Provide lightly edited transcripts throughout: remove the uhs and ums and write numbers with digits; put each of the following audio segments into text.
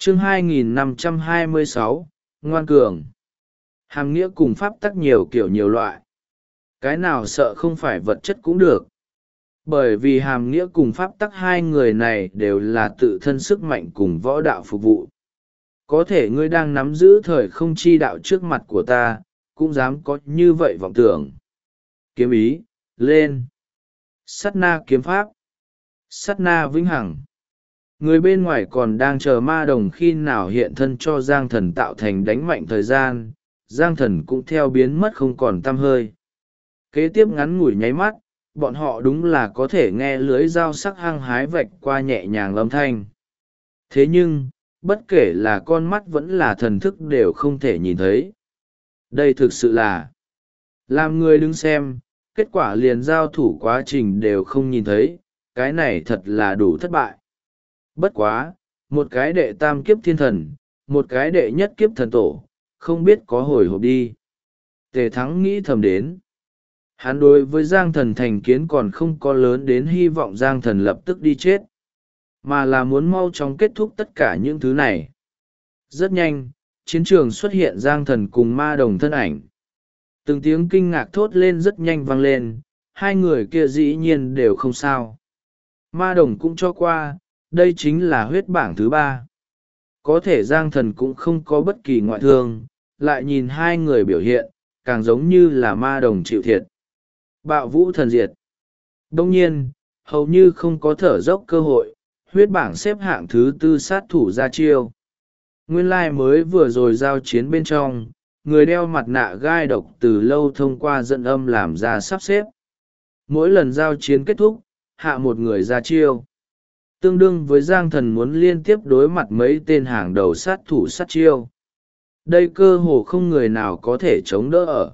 chương 2526, ngoan cường. Hàm nghĩa cùng pháp tắc nhiều kiểu nhiều loại. Cái nào sợ không phải vật chất cũng được. Bởi vì hàm nghĩa cùng pháp tắc hai người này đều là tự thân sức mạnh cùng võ đạo phục vụ. Có thể ngươi đang nắm giữ thời không chi đạo trước mặt của ta, cũng dám có như vậy vọng tưởng. Kiếm ý, lên. Sát na kiếm pháp. Sát na vĩnh hằng. Người bên ngoài còn đang chờ ma đồng khi nào hiện thân cho Giang Thần tạo thành đánh mạnh thời gian, Giang Thần cũng theo biến mất không còn tăm hơi. Kế tiếp ngắn ngủi nháy mắt, bọn họ đúng là có thể nghe lưới dao sắc hăng hái vạch qua nhẹ nhàng âm thanh. Thế nhưng, bất kể là con mắt vẫn là thần thức đều không thể nhìn thấy. Đây thực sự là làm người đứng xem, kết quả liền giao thủ quá trình đều không nhìn thấy, cái này thật là đủ thất bại. Bất quá, một cái đệ tam kiếp thiên thần, một cái đệ nhất kiếp thần tổ, không biết có hồi hộp đi. Tề Thắng nghĩ thầm đến. Hắn đối với Giang Thần thành kiến còn không có lớn đến hy vọng Giang Thần lập tức đi chết, mà là muốn mau chóng kết thúc tất cả những thứ này. Rất nhanh, chiến trường xuất hiện Giang Thần cùng ma đồng thân ảnh. Từng tiếng kinh ngạc thốt lên rất nhanh vang lên, hai người kia dĩ nhiên đều không sao. Ma đồng cũng cho qua, đây chính là huyết bảng thứ 3. Có thể Giang Thần cũng không có bất kỳ ngoại thương, lại nhìn hai người biểu hiện, càng giống như là ma đồng chịu thiệt. Bạo vũ thần diệt. Đông nhiên, hầu như không có thở dốc cơ hội, huyết bảng xếp hạng thứ 4 sát thủ ra chiêu. Nguyên lai mới vừa rồi giao chiến bên trong, người đeo mặt nạ gai độc từ lâu thông qua dẫn âm làm ra sắp xếp. Mỗi lần giao chiến kết thúc, hạ một người ra chiêu. Tương đương với Giang Thần muốn liên tiếp đối mặt mấy tên hàng đầu sát thủ sát chiêu. Đây cơ hồ không người nào có thể chống đỡ ở.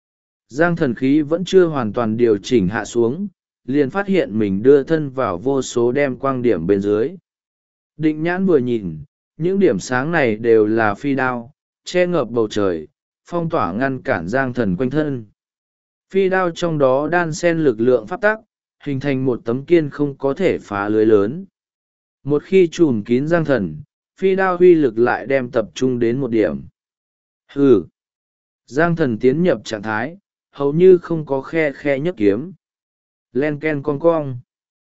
Giang Thần khí vẫn chưa hoàn toàn điều chỉnh hạ xuống, liền phát hiện mình đưa thân vào vô số đem quang điểm bên dưới. Định nhãn vừa nhìn, những điểm sáng này đều là phi đao, che ngợp bầu trời, phong tỏa ngăn cản Giang Thần quanh thân. Phi đao trong đó đan xen lực lượng pháp tắc, hình thành một tấm kiên không có thể phá lưới lớn. Một khi trùm kín Giang Thần, phi đao huy lực lại đem tập trung đến một điểm. Hừ! Giang Thần tiến nhập trạng thái, hầu như không có khe nhấc kiếm. Len ken cong cong.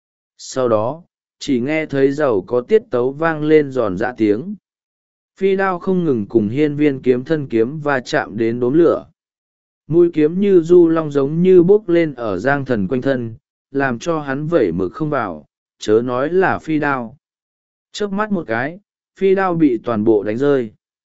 Sau đó, chỉ nghe thấy dầu có tiết tấu vang lên giòn giã tiếng. Phi đao không ngừng cùng hiên viên kiếm thân kiếm và chạm đến đốm lửa. Mũi kiếm như du long giống như bốc lên ở Giang Thần quanh thân, làm cho hắn vẩy mực không vào, chớ nói là phi đao. Chớp mắt một cái, phi đao bị toàn bộ đánh rơi.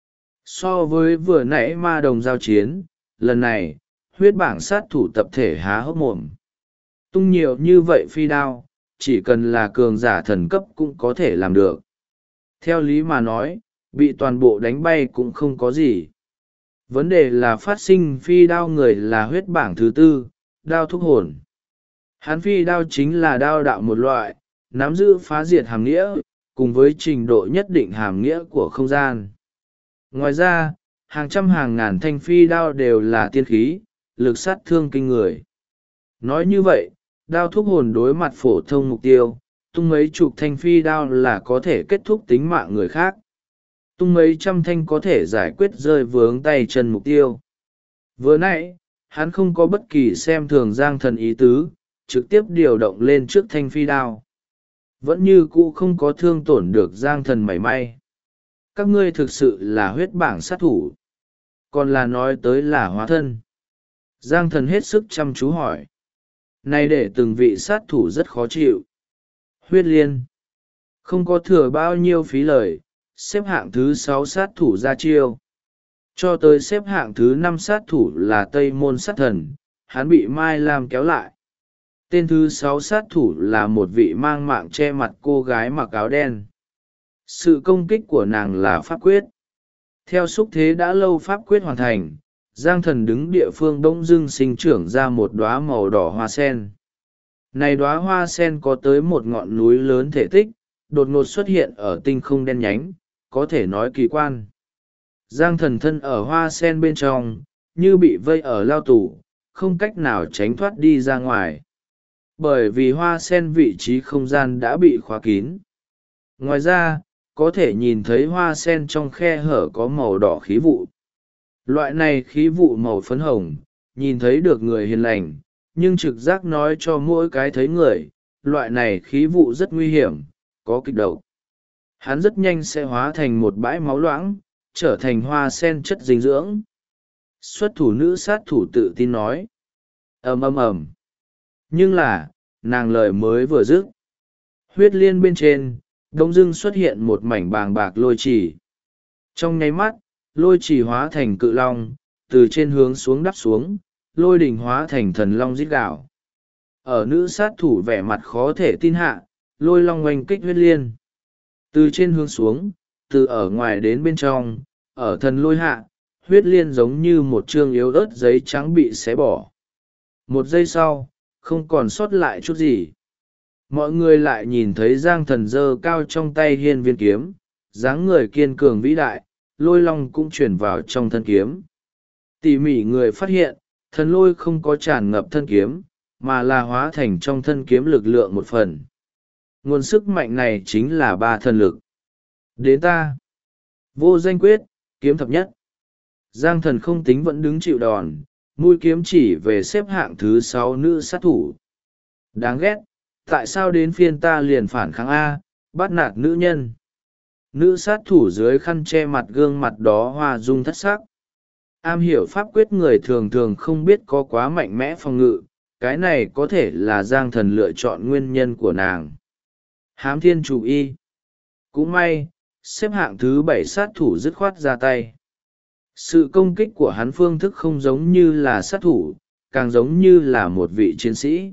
So với vừa nãy ma đồng giao chiến, lần này, huyết bảng sát thủ tập thể há hốc mồm. Tung nhiều như vậy phi đao, chỉ cần là cường giả thần cấp cũng có thể làm được. Theo lý mà nói, bị toàn bộ đánh bay cũng không có gì. Vấn đề là phát sinh phi đao người là huyết bảng thứ 4, đao thúc hồn. Hắn phi đao chính là đao đạo một loại, nắm giữ phá diệt hàm nghĩa, cùng với trình độ nhất định hàm nghĩa của không gian. Ngoài ra, hàng trăm hàng ngàn thanh phi đao đều là tiên khí, lực sát thương kinh người. Nói như vậy, đao thúc hồn đối mặt phổ thông mục tiêu, tung mấy chục thanh phi đao là có thể kết thúc tính mạng người khác. Tung mấy trăm thanh có thể giải quyết rơi vướng tay chân mục tiêu. Vừa nãy, hắn không có bất kỳ xem thường Giang Thần ý tứ, trực tiếp điều động lên trước thanh phi đao. Vẫn như cũ không có thương tổn được Giang Thần mảy may. Các ngươi thực sự là huyết bảng sát thủ. Còn là nói tới là hóa thân. Giang Thần hết sức chăm chú hỏi. Này để từng vị sát thủ rất khó chịu. Huyết liên. Không có thừa bao nhiêu phí lời, xếp hạng thứ 6 sát thủ ra chiêu. Cho tới xếp hạng thứ 5 sát thủ là Tây Môn sát thần, hắn bị Mai Lam kéo lại. Tên thứ 6 sát thủ là một vị mang mạng che mặt cô gái mặc áo đen. Sự công kích của nàng là pháp quyết. Theo xúc thế đã lâu pháp quyết hoàn thành, Giang Thần đứng địa phương bỗng dưng sinh trưởng ra một đóa màu đỏ hoa sen. Này đóa hoa sen có tới một ngọn núi lớn thể tích, đột ngột xuất hiện ở tinh không đen nhánh, có thể nói kỳ quan. Giang Thần thân ở hoa sen bên trong, như bị vây ở lao tù, không cách nào tránh thoát đi ra ngoài. Bởi vì hoa sen vị trí không gian đã bị khóa kín. Ngoài ra, có thể nhìn thấy hoa sen trong khe hở có màu đỏ khí vụ. Loại này khí vụ màu phấn hồng, nhìn thấy được người hiền lành, nhưng trực giác nói cho mỗi cái thấy người, loại này khí vụ rất nguy hiểm, có kịch độc. Hắn rất nhanh sẽ hóa thành một bãi máu loãng, trở thành hoa sen chất dinh dưỡng. Xuất thủ nữ sát thủ tự tin nói. Ầm ầm ầm. Nhưng là, nàng lời mới vừa dứt. Huyết liên bên trên, đông dưng xuất hiện một mảnh bàng bạc lôi trì. Trong nháy mắt, lôi trì hóa thành cự long, từ trên hướng xuống đắp xuống, lôi đỉnh hóa thành thần long rít gào. Ở nữ sát thủ vẻ mặt khó thể tin hạ, lôi long oanh kích huyết liên. Từ trên hướng xuống, từ ở ngoài đến bên trong, ở thần lôi hạ, huyết liên giống như một chương yếu ớt giấy trắng bị xé bỏ. Một giây sau, không còn sót lại chút gì. Mọi người lại nhìn thấy Giang Thần giơ cao trong tay hiên viên kiếm, dáng người kiên cường vĩ đại, lôi long cũng chuyển vào trong thân kiếm. Tỉ mỉ người phát hiện, thần lôi không có tràn ngập thân kiếm, mà là hóa thành trong thân kiếm lực lượng một phần. Nguồn sức mạnh này chính là ba thần lực. Đến ta. Vô danh quyết, kiếm thập nhất. Giang Thần không tính vẫn đứng chịu đòn, mũi kiếm chỉ về xếp hạng thứ 6 nữ sát thủ. Đáng ghét, tại sao đến phiên ta liền phản kháng A, bắt nạt nữ nhân. Nữ sát thủ dưới khăn che mặt gương mặt đó hoa dung thất sắc. Am hiểu pháp quyết người thường thường không biết có quá mạnh mẽ phòng ngự, cái này có thể là Giang Thần lựa chọn nguyên nhân của nàng. Hám thiên chủ y. Cũng may, xếp hạng thứ 7 sát thủ dứt khoát ra tay. Sự công kích của hắn phương thức không giống như là sát thủ, càng giống như là một vị chiến sĩ.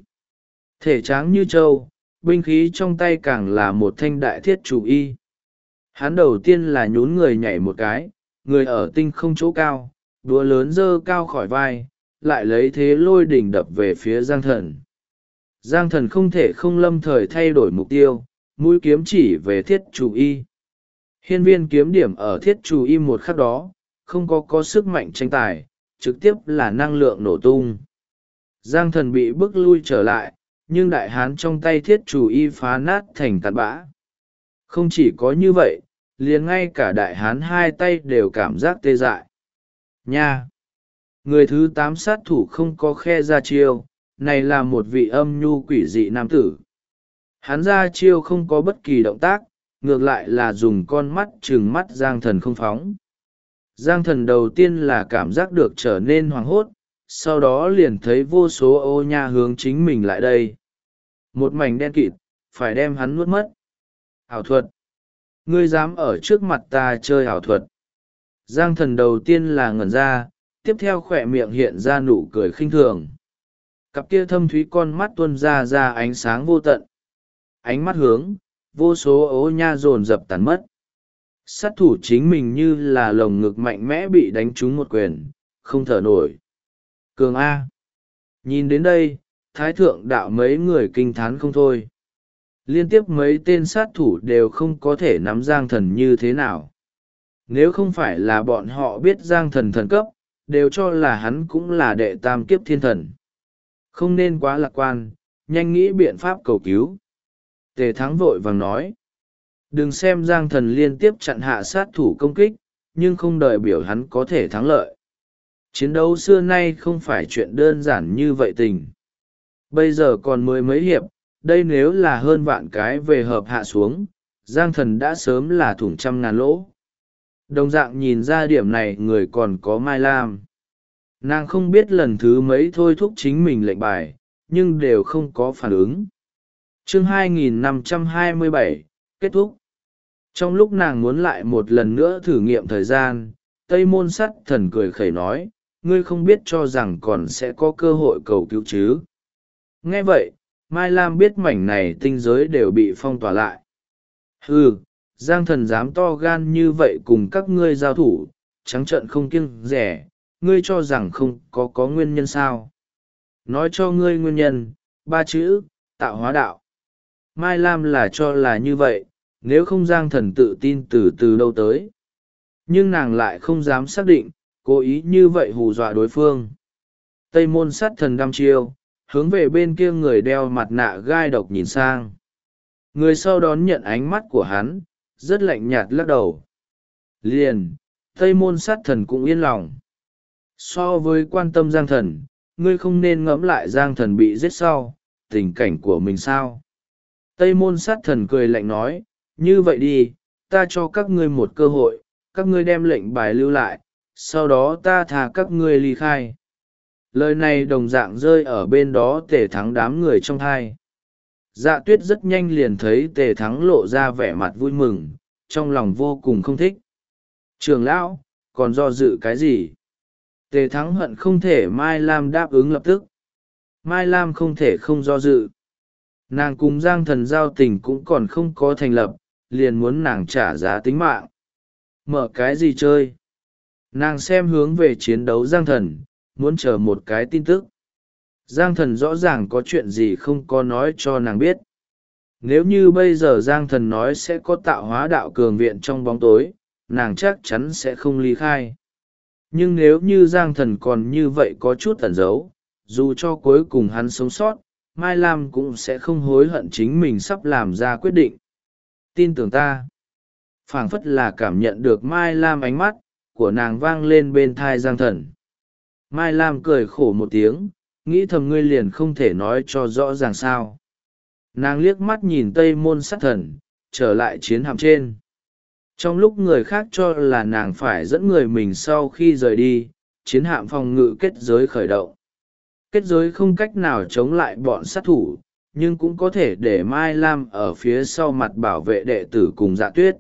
Thể tráng như trâu, binh khí trong tay càng là một thanh đại thiết chủ y. Hắn đầu tiên là nhún người nhảy một cái, người ở tinh không chỗ cao, đũa lớn dơ cao khỏi vai, lại lấy thế lôi đỉnh đập về phía Giang Thần. Giang Thần không thể không lâm thời thay đổi mục tiêu, mũi kiếm chỉ về thiết chủ y. Hiên viên kiếm điểm ở thiết chủ y một khắc đó, không có sức mạnh tranh tài, trực tiếp là năng lượng nổ tung. Giang Thần bị bước lui trở lại, nhưng đại hán trong tay thiết chủ y phá nát thành tạt bã. Không chỉ có như vậy, liền ngay cả đại hán hai tay đều cảm giác tê dại. Nha! Người thứ 8 sát thủ không có khe ra chiêu, này là một vị âm nhu quỷ dị nam tử. Hắn ra chiêu không có bất kỳ động tác, ngược lại là dùng con mắt trừng mắt Giang Thần không phóng. Giang Thần đầu tiên là cảm giác được trở nên hoảng hốt, sau đó liền thấy vô số ô nha hướng chính mình lại đây. Một mảnh đen kịt, phải đem hắn nuốt mất. Ảo thuật! Ngươi dám ở trước mặt ta chơi ảo thuật. Giang Thần đầu tiên là ngẩn ra, tiếp theo khỏe miệng hiện ra nụ cười khinh thường. Cặp kia thâm thúy con mắt tuôn ra ánh sáng vô tận. Ánh mắt hướng, vô số ố nha dồn dập tàn mất. Sát thủ chính mình như là lồng ngực mạnh mẽ bị đánh trúng một quyền, không thở nổi. Cường A. Nhìn đến đây, thái thượng đạo mấy người kinh thán không thôi. Liên tiếp mấy tên sát thủ đều không có thể nắm Giang Thần như thế nào. Nếu không phải là bọn họ biết Giang Thần thần cấp, đều cho là hắn cũng là đệ tam kiếp thiên thần. Không nên quá lạc quan, nhanh nghĩ biện pháp cầu cứu. Tề Thắng vội vàng nói. Đừng xem Giang Thần liên tiếp chặn hạ sát thủ công kích, nhưng không đợi biểu hắn có thể thắng lợi. Chiến đấu xưa nay không phải chuyện đơn giản như vậy tình. Bây giờ còn mười mấy hiệp, đây nếu là hơn vạn cái về hợp hạ xuống, Giang Thần đã sớm là thủng trăm ngàn lỗ. Đồng dạng nhìn ra điểm này người còn có Mai Lam. Nàng không biết lần thứ mấy thôi thúc chính mình lệnh bài, nhưng đều không có phản ứng. Chương 2527, kết thúc. Trong lúc nàng muốn lại một lần nữa thử nghiệm thời gian, Tây Môn Sắt Thần cười khẩy nói, ngươi không biết cho rằng còn sẽ có cơ hội cầu cứu chứ. Nghe vậy, Mai Lam biết mảnh này tinh giới đều bị phong tỏa lại. Hừ, Giang Thần dám to gan như vậy cùng các ngươi giao thủ, trắng trợn không kiêng rẻ, ngươi cho rằng không có nguyên nhân sao. Nói cho ngươi nguyên nhân, 3 chữ, tạo hóa đạo. Mai Lam là cho là như vậy, nếu không Giang Thần tự tin từ đâu tới. Nhưng nàng lại không dám xác định, cố ý như vậy hù dọa đối phương. Tây Môn Sát Thần đăm chiêu, hướng về bên kia người đeo mặt nạ gai độc nhìn sang. Người sau đón nhận ánh mắt của hắn, rất lạnh nhạt lắc đầu. Liền, Tây Môn Sát Thần cũng yên lòng. So với quan tâm Giang Thần, ngươi không nên ngẫm lại Giang Thần bị giết sau, tình cảnh của mình sao? Tây Môn Sát Thần cười lạnh nói, như vậy đi, ta cho các ngươi một cơ hội, các ngươi đem lệnh bài lưu lại, sau đó ta thả các ngươi ly khai. Lời này đồng dạng rơi ở bên đó Tề Thắng đám người trong thai. Dạ Tuyết rất nhanh liền thấy Tề Thắng lộ ra vẻ mặt vui mừng, trong lòng vô cùng không thích. Trường lão, còn do dự cái gì? Tề Thắng hận không thể Mai Lam đáp ứng lập tức. Mai Lam không thể không do dự. Nàng cùng Giang Thần giao tình cũng còn không có thành lập, liền muốn nàng trả giá tính mạng. Mở cái gì chơi? Nàng xem hướng về chiến đấu Giang Thần, muốn chờ một cái tin tức. Giang Thần rõ ràng có chuyện gì không có nói cho nàng biết. Nếu như bây giờ Giang Thần nói sẽ có tạo hóa đạo cường viện trong bóng tối, nàng chắc chắn sẽ không ly khai. Nhưng nếu như Giang Thần còn như vậy có chút ẩn giấu, dù cho cuối cùng hắn sống sót, Mai Lam cũng sẽ không hối hận chính mình sắp làm ra quyết định. Tin tưởng ta. Phảng phất là cảm nhận được Mai Lam ánh mắt của nàng vang lên bên thai Giang Thần. Mai Lam cười khổ một tiếng, nghĩ thầm ngươi liền không thể nói cho rõ ràng sao. Nàng liếc mắt nhìn Tây Môn Sát Thần, trở lại chiến hạm trên. Trong lúc người khác cho là nàng phải dẫn người mình sau khi rời đi, chiến hạm phòng ngự kết giới khởi động. Kết giới không cách nào chống lại bọn sát thủ, nhưng cũng có thể để Mai Lam ở phía sau mặt bảo vệ đệ tử cùng Dạ Tuyết.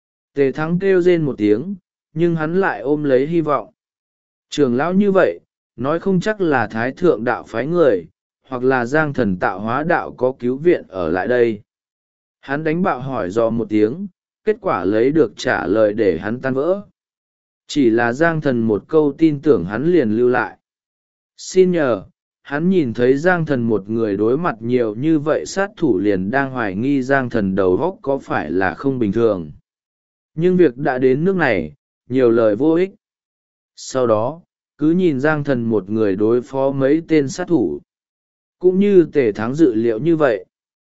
Tề Thắng kêu rên một tiếng, nhưng hắn lại ôm lấy hy vọng. Trường lão như vậy, nói không chắc là Thái Thượng đạo phái người, hoặc là Giang Thần tạo hóa đạo có cứu viện ở lại đây. Hắn đánh bạo hỏi dò một tiếng, kết quả lấy được trả lời để hắn tan vỡ. Chỉ là Giang Thần một câu tin tưởng hắn liền lưu lại. Xin nhờ, hắn nhìn thấy Giang Thần một người đối mặt nhiều như vậy sát thủ liền đang hoài nghi Giang Thần đầu óc có phải là không bình thường. Nhưng việc đã đến nước này, nhiều lời vô ích. Sau đó, cứ nhìn Giang Thần một người đối phó mấy tên sát thủ. Cũng như Tề Thắng dự liệu như vậy.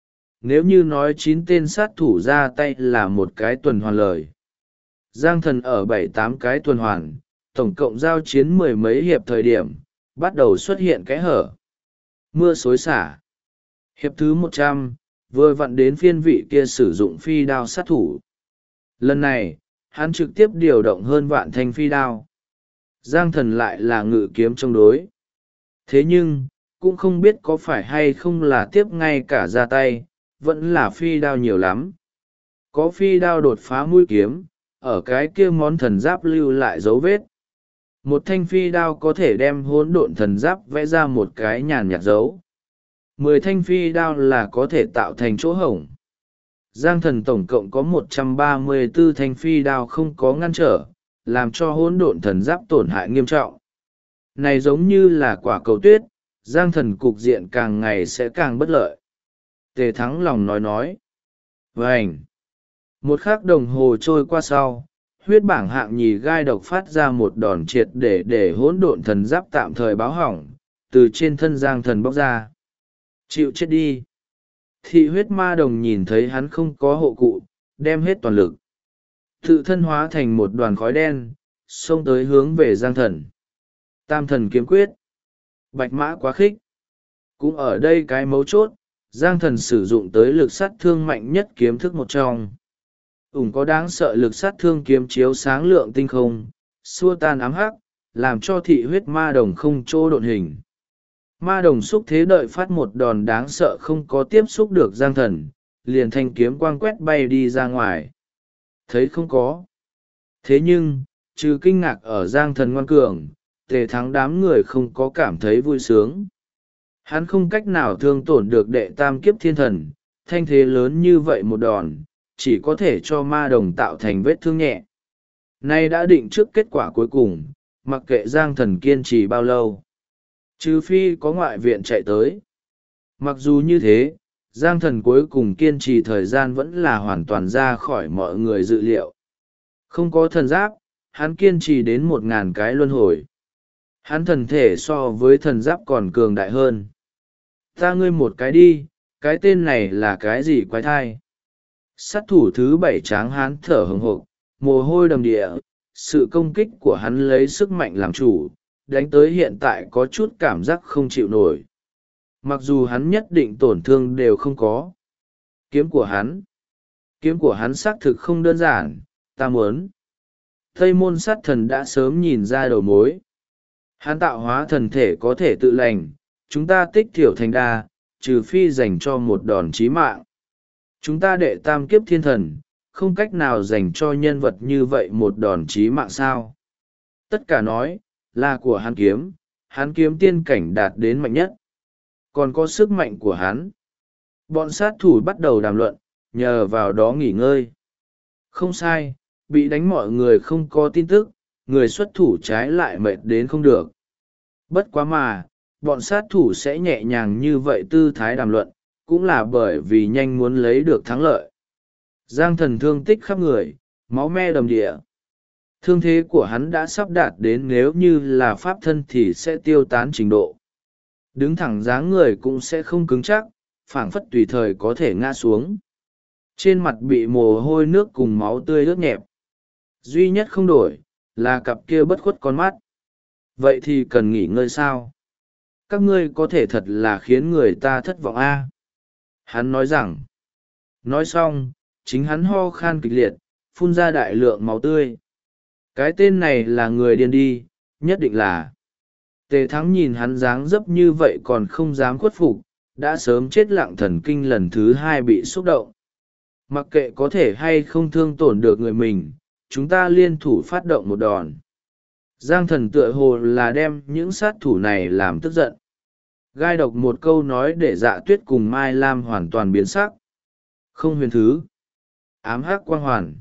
Nếu như nói 9 tên sát thủ ra tay là một cái tuần hoàn lời. Giang Thần ở 7-8 cái tuần hoàn, tổng cộng giao chiến 10 mấy hiệp thời điểm, bắt đầu xuất hiện cái hở. Mưa xối xả. Hiệp thứ 100, vừa vặn đến phiên vị kia sử dụng phi đao sát thủ. Lần này, hắn trực tiếp điều động hơn vạn thanh phi đao. Giang Thần lại là ngự kiếm chống đối. Thế nhưng, cũng không biết có phải hay không là tiếp ngay cả ra tay, vẫn là phi đao nhiều lắm. Có phi đao đột phá mũi kiếm, ở cái kia món thần giáp lưu lại dấu vết. Một thanh phi đao có thể đem hỗn độn thần giáp vẽ ra một cái nhàn nhạt dấu. 10 thanh phi đao là có thể tạo thành chỗ hổng. Giang Thần tổng cộng có 134 thanh phi đao không có ngăn trở, làm cho hỗn độn thần giáp tổn hại nghiêm trọng. Này giống như là quả cầu tuyết, Giang Thần cục diện càng ngày sẽ càng bất lợi. Tề Thắng lòng nói. Vânh! Một khắc đồng hồ trôi qua sau, huyết bảng hạng nhì gai độc phát ra một đòn triệt để hỗn độn thần giáp tạm thời báo hỏng, từ trên thân Giang Thần bóc ra. Chịu chết đi! Thị huyết ma đồng nhìn thấy hắn không có hộ cụ, đem hết toàn lực. Tự thân hóa thành một đoàn khói đen, xông tới hướng về Giang Thần. Tam thần kiếm quyết. Bạch mã quá khích. Cũng ở đây cái mấu chốt, Giang Thần sử dụng tới lực sát thương mạnh nhất kiếm thức một trong. Có đáng sợ lực sát thương kiếm chiếu sáng lượng tinh không, xua tan ám hắc, làm cho thị huyết ma đồng không chỗ độn hình. Ma đồng xúc thế đợi phát một đòn đáng sợ không có tiếp xúc được Giang Thần, liền thanh kiếm quang quét bay đi ra ngoài. Thấy không có. Thế nhưng, trừ kinh ngạc ở Giang Thần ngoan cường, Tề Thắng đám người không có cảm thấy vui sướng. Hắn không cách nào thương tổn được đệ tam kiếp thiên thần, thanh thế lớn như vậy một đòn, chỉ có thể cho ma đồng tạo thành vết thương nhẹ. Nay đã định trước kết quả cuối cùng, mặc kệ Giang Thần kiên trì bao lâu. Trừ phi có ngoại viện chạy tới. Mặc dù như thế, Giang Thần cuối cùng kiên trì thời gian vẫn là hoàn toàn ra khỏi mọi người dự liệu. Không có thần giáp, hắn kiên trì đến 1000 cái luân hồi. Hắn thần thể so với thần giáp còn cường đại hơn. Ta ngươi một cái đi, cái tên này là cái gì quái thai? Sát thủ thứ 7 tráng hán thở hừng hực, mồ hôi đầm đìa. Sự công kích của hắn lấy sức mạnh làm chủ, đánh tới hiện tại có chút cảm giác không chịu nổi. Mặc dù hắn nhất định tổn thương đều không có. Kiếm của hắn xác thực không đơn giản, ta muốn. Tây môn sát thần đã sớm nhìn ra đầu mối. Hắn tạo hóa thần thể có thể tự lành, chúng ta tích thiểu thành đa, trừ phi dành cho một đòn chí mạng. Chúng ta đệ tam kiếp thiên thần, không cách nào dành cho nhân vật như vậy một đòn chí mạng sao. Tất cả nói, là của hắn kiếm tiên cảnh đạt đến mạnh nhất. Còn có sức mạnh của hắn. Bọn sát thủ bắt đầu đàm luận, nhờ vào đó nghỉ ngơi. Không sai, bị đánh mọi người không có tin tức, người xuất thủ trái lại mệt đến không được. Bất quá mà, bọn sát thủ sẽ nhẹ nhàng như vậy tư thái đàm luận, cũng là bởi vì nhanh muốn lấy được thắng lợi. Giang Thần thương tích khắp người, máu me đầm địa. Thương thế của hắn đã sắp đạt đến nếu như là pháp thân thì sẽ tiêu tán trình độ. Đứng thẳng dáng người cũng sẽ không cứng chắc, phảng phất tùy thời có thể ngã xuống. Trên mặt bị mồ hôi nước cùng máu tươi ướt nhẹp. Duy nhất không đổi, là cặp kia bất khuất con mắt. Vậy thì cần nghỉ ngơi sao? Các ngươi có thể thật là khiến người ta thất vọng a. Hắn nói rằng. Nói xong, chính hắn ho khan kịch liệt, phun ra đại lượng máu tươi. Cái tên này là người điên đi, nhất định là. Tề Thắng nhìn hắn dáng dấp như vậy còn không dám khuất phục, đã sớm chết lặng thần kinh lần thứ 2 bị xúc động. Mặc kệ có thể hay không thương tổn được người mình, chúng ta liên thủ phát động một đòn. Giang Thần tựa hồ là đem những sát thủ này làm tức giận. Gai độc một câu nói để Dạ Tuyết cùng Mai Lam hoàn toàn biến sắc. Không huyền thứ. Ám hắc quang hoàn.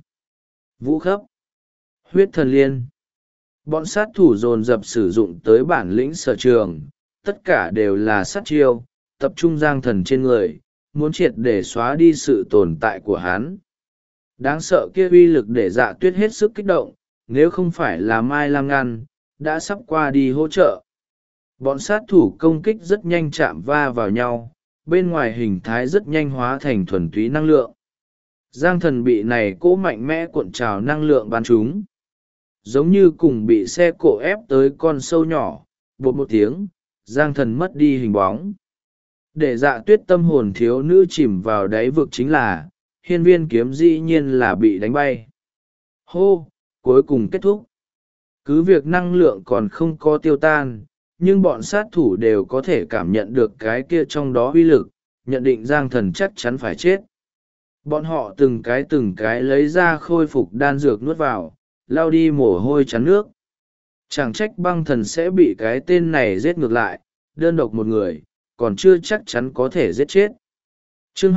Vũ khấp. Huyết thần liên. Bọn sát thủ dồn dập sử dụng tới bản lĩnh sở trường, tất cả đều là sát chiêu, tập trung Giang Thần trên người, muốn triệt để xóa đi sự tồn tại của hắn. Đáng sợ kia uy lực để Dạ Tuyết hết sức kích động, nếu không phải là Mai Lam ngăn, đã sắp qua đi hỗ trợ. Bọn sát thủ công kích rất nhanh chạm va vào nhau, bên ngoài hình thái rất nhanh hóa thành thuần túy năng lượng. Giang Thần bị này cỗ mạnh mẽ cuộn trào năng lượng bắn trúng. Giống như cùng bị xe cộ ép tới con sâu nhỏ, bột một tiếng, Giang Thần mất đi hình bóng. Để Dạ Tuyết tâm hồn thiếu nữ chìm vào đáy vực chính là, hiên viên kiếm dĩ nhiên là bị đánh bay. Hô, cuối cùng kết thúc. Cứ việc năng lượng còn không có tiêu tan, nhưng bọn sát thủ đều có thể cảm nhận được cái kia trong đó uy lực, nhận định Giang Thần chắc chắn phải chết. Bọn họ từng cái lấy ra khôi phục đan dược nuốt vào, lao đi mồ hôi chắn nước. Chẳng trách băng thần sẽ bị cái tên này giết ngược lại, đơn độc một người, còn chưa chắc chắn có thể giết chết. Chương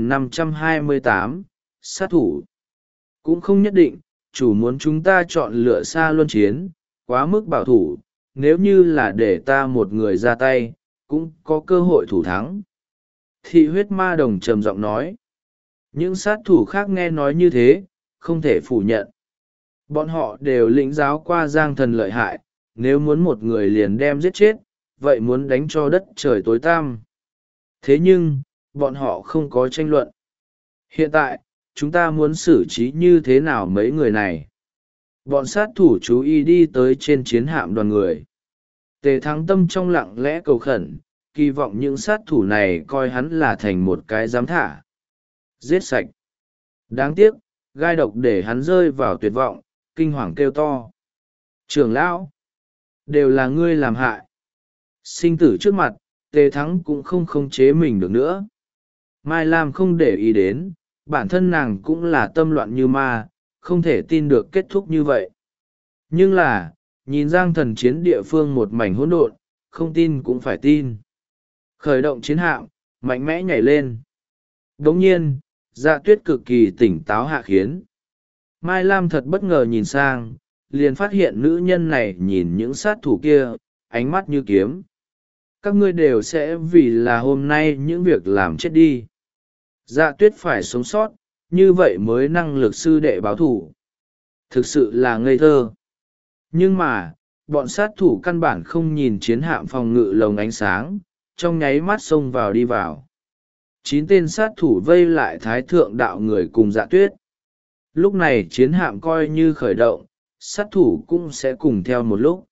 2528, sát thủ. Cũng không nhất định, chủ muốn chúng ta chọn lựa xa luân chiến, quá mức bảo thủ, nếu như là để ta một người ra tay, cũng có cơ hội thủ thắng. Thị huyết ma đồng trầm giọng nói. Những sát thủ khác nghe nói như thế, không thể phủ nhận. Bọn họ đều lĩnh giáo qua Giang Thần lợi hại, nếu muốn một người liền đem giết chết, vậy muốn đánh cho đất trời tối tăm. Thế nhưng, bọn họ không có tranh luận. Hiện tại, chúng ta muốn xử trí như thế nào mấy người này? Bọn sát thủ chú ý đi tới trên chiến hạm đoàn người. Tề Thắng tâm trong lặng lẽ cầu khẩn, kỳ vọng những sát thủ này coi hắn là thành một cái giám thả. Giết sạch. Đáng tiếc, gai độc để hắn rơi vào tuyệt vọng, kinh hoàng kêu to. Trưởng lão, đều là ngươi làm hại. Sinh tử trước mặt, Tề Thắng cũng không khống chế mình được nữa. Mai Lam không để ý đến, bản thân nàng cũng là tâm loạn như ma, không thể tin được kết thúc như vậy. Nhưng là, nhìn Giang Thần chiến địa phương một mảnh hỗn độn, không tin cũng phải tin. Khởi động chiến hạm, mạnh mẽ nhảy lên. Đồng nhiên, Dạ Tuyết cực kỳ tỉnh táo hạ khiến. Mai Lam thật bất ngờ nhìn sang, liền phát hiện nữ nhân này nhìn những sát thủ kia, ánh mắt như kiếm. Các ngươi đều sẽ vì là hôm nay những việc làm chết đi. Dạ Tuyết phải sống sót, như vậy mới năng lực sư đệ báo thủ. Thực sự là ngây thơ. Nhưng mà, bọn sát thủ căn bản không nhìn chiến hạm phòng ngự lồng ánh sáng, trong nháy mắt xông vào đi vào. 9 tên sát thủ vây lại thái thượng đạo người cùng Dạ Tuyết. Lúc này chiến hạm coi như khởi động, sát thủ cũng sẽ cùng theo một lúc.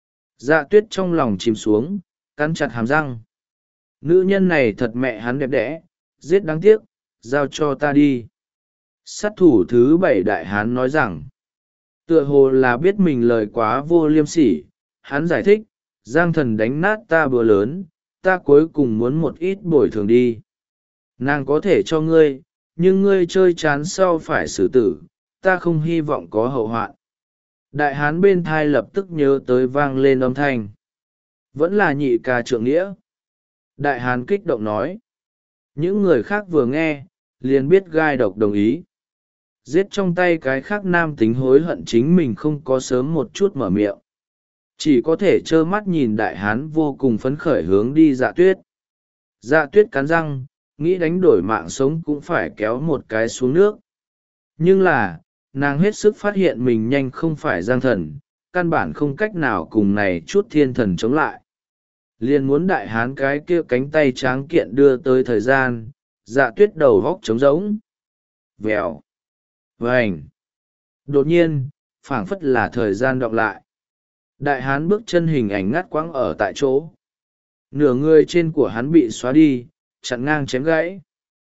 Dạ Tuyết trong lòng chìm xuống, cắn chặt hàm răng. Nữ nhân này thật mẹ hắn đẹp đẽ, giết đáng tiếc, giao cho ta đi. Sát thủ thứ 7 đại hán nói rằng, tựa hồ là biết mình lời quá vô liêm sỉ, hắn giải thích, Giang Thần đánh nát ta bữa lớn, ta cuối cùng muốn một ít bồi thường đi. Nàng có thể cho ngươi, nhưng ngươi chơi chán sau phải xử tử, ta không hy vọng có hậu hoạn. Đại hán bên thai lập tức nhớ tới vang lên âm thanh. Vẫn là nhị ca trượng nghĩa. Đại hán kích động nói. Những người khác vừa nghe, liền biết gai độc đồng ý. Giết trong tay cái khác nam tính hối hận chính mình không có sớm một chút mở miệng. Chỉ có thể trơ mắt nhìn đại hán vô cùng phấn khởi hướng đi Dạ Tuyết. Dạ Tuyết cắn răng, nghĩ đánh đổi mạng sống cũng phải kéo một cái xuống nước. Nhưng là, nàng hết sức phát hiện mình nhanh không phải Giang Thần, căn bản không cách nào cùng này chút thiên thần chống lại. Liền muốn đại hán cái kia cánh tay tráng kiện đưa tới thời gian, Dạ Tuyết đầu góc trống rỗng. Vèo. Vành. Đột nhiên, phảng phất là thời gian đọng lại. Đại hán bước chân hình ảnh ngắt quãng ở tại chỗ. Nửa người trên của hắn bị xóa đi, chặn ngang chém gãy.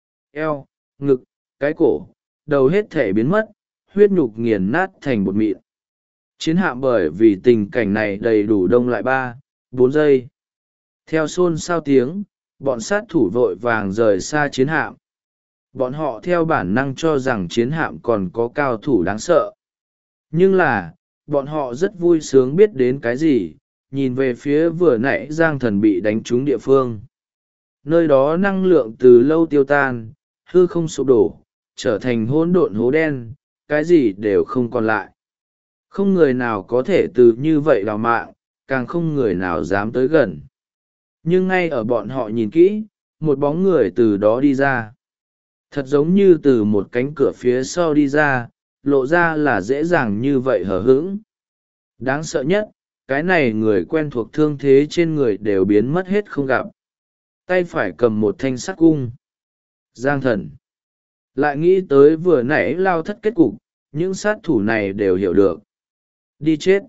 Eo, ngực, cái cổ, đầu hết thể biến mất, huyết nhục nghiền nát thành bột mịn. Chiến hạm bởi vì tình cảnh này đầy đủ đông lại 3-4 giây. Theo xôn xao tiếng, bọn sát thủ vội vàng rời xa chiến hạm. Bọn họ theo bản năng cho rằng chiến hạm còn có cao thủ đáng sợ. Nhưng là, bọn họ rất vui sướng biết đến cái gì, nhìn về phía vừa nãy Giang Thần bị đánh trúng địa phương. Nơi đó năng lượng từ lâu tiêu tan, hư không sụp đổ, trở thành hỗn độn hố đen, cái gì đều không còn lại. Không người nào có thể từ như vậy đào mạng, càng không người nào dám tới gần. Nhưng ngay ở bọn họ nhìn kỹ, một bóng người từ đó đi ra. Thật giống như từ một cánh cửa phía sau đi ra, lộ ra là dễ dàng như vậy hờ hững. Đáng sợ nhất, cái này người quen thuộc thương thế trên người đều biến mất hết không gặp. Tay phải cầm một thanh sắt cung. Giang Thần lại nghĩ tới vừa nãy lao thất kết cục, những sát thủ này đều hiểu được. Đi chết.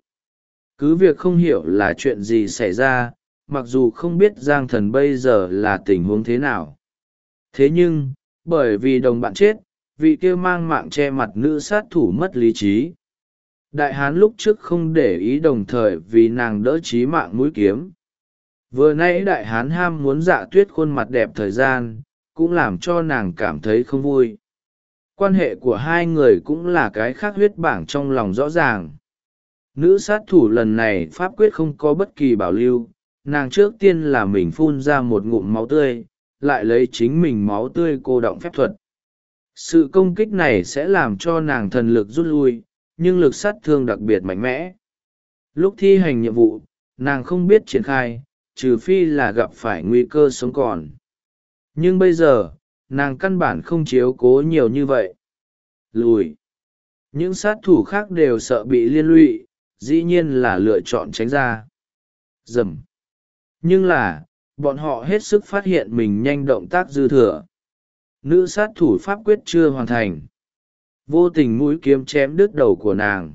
Cứ việc không hiểu là chuyện gì xảy ra, mặc dù không biết Giang Thần bây giờ là tình huống thế nào. Thế nhưng, bởi vì đồng bạn chết, vị kia mang mạng che mặt nữ sát thủ mất lý trí. Đại hán lúc trước không để ý đồng thời vì nàng đỡ chí mạng mũi kiếm. Vừa nãy đại hán ham muốn Dạ Tuyết khuôn mặt đẹp thời gian, cũng làm cho nàng cảm thấy không vui. Quan hệ của hai người cũng là cái khác huyết bảng trong lòng rõ ràng. Nữ sát thủ lần này pháp quyết không có bất kỳ bảo lưu, nàng trước tiên là mình phun ra một ngụm máu tươi, lại lấy chính mình máu tươi cô động phép thuật. Sự công kích này sẽ làm cho nàng thần lực rút lui, nhưng lực sát thương đặc biệt mạnh mẽ. Lúc thi hành nhiệm vụ, nàng không biết triển khai, trừ phi là gặp phải nguy cơ sống còn. Nhưng bây giờ, nàng căn bản không chiếu cố nhiều như vậy. Lùi. Những sát thủ khác đều sợ bị liên lụy, dĩ nhiên là lựa chọn tránh ra. Dầm. Nhưng là, bọn họ hết sức phát hiện mình nhanh động tác dư thừa. Nữ sát thủ pháp quyết chưa hoàn thành. Vô tình mũi kiếm chém đứt đầu của nàng.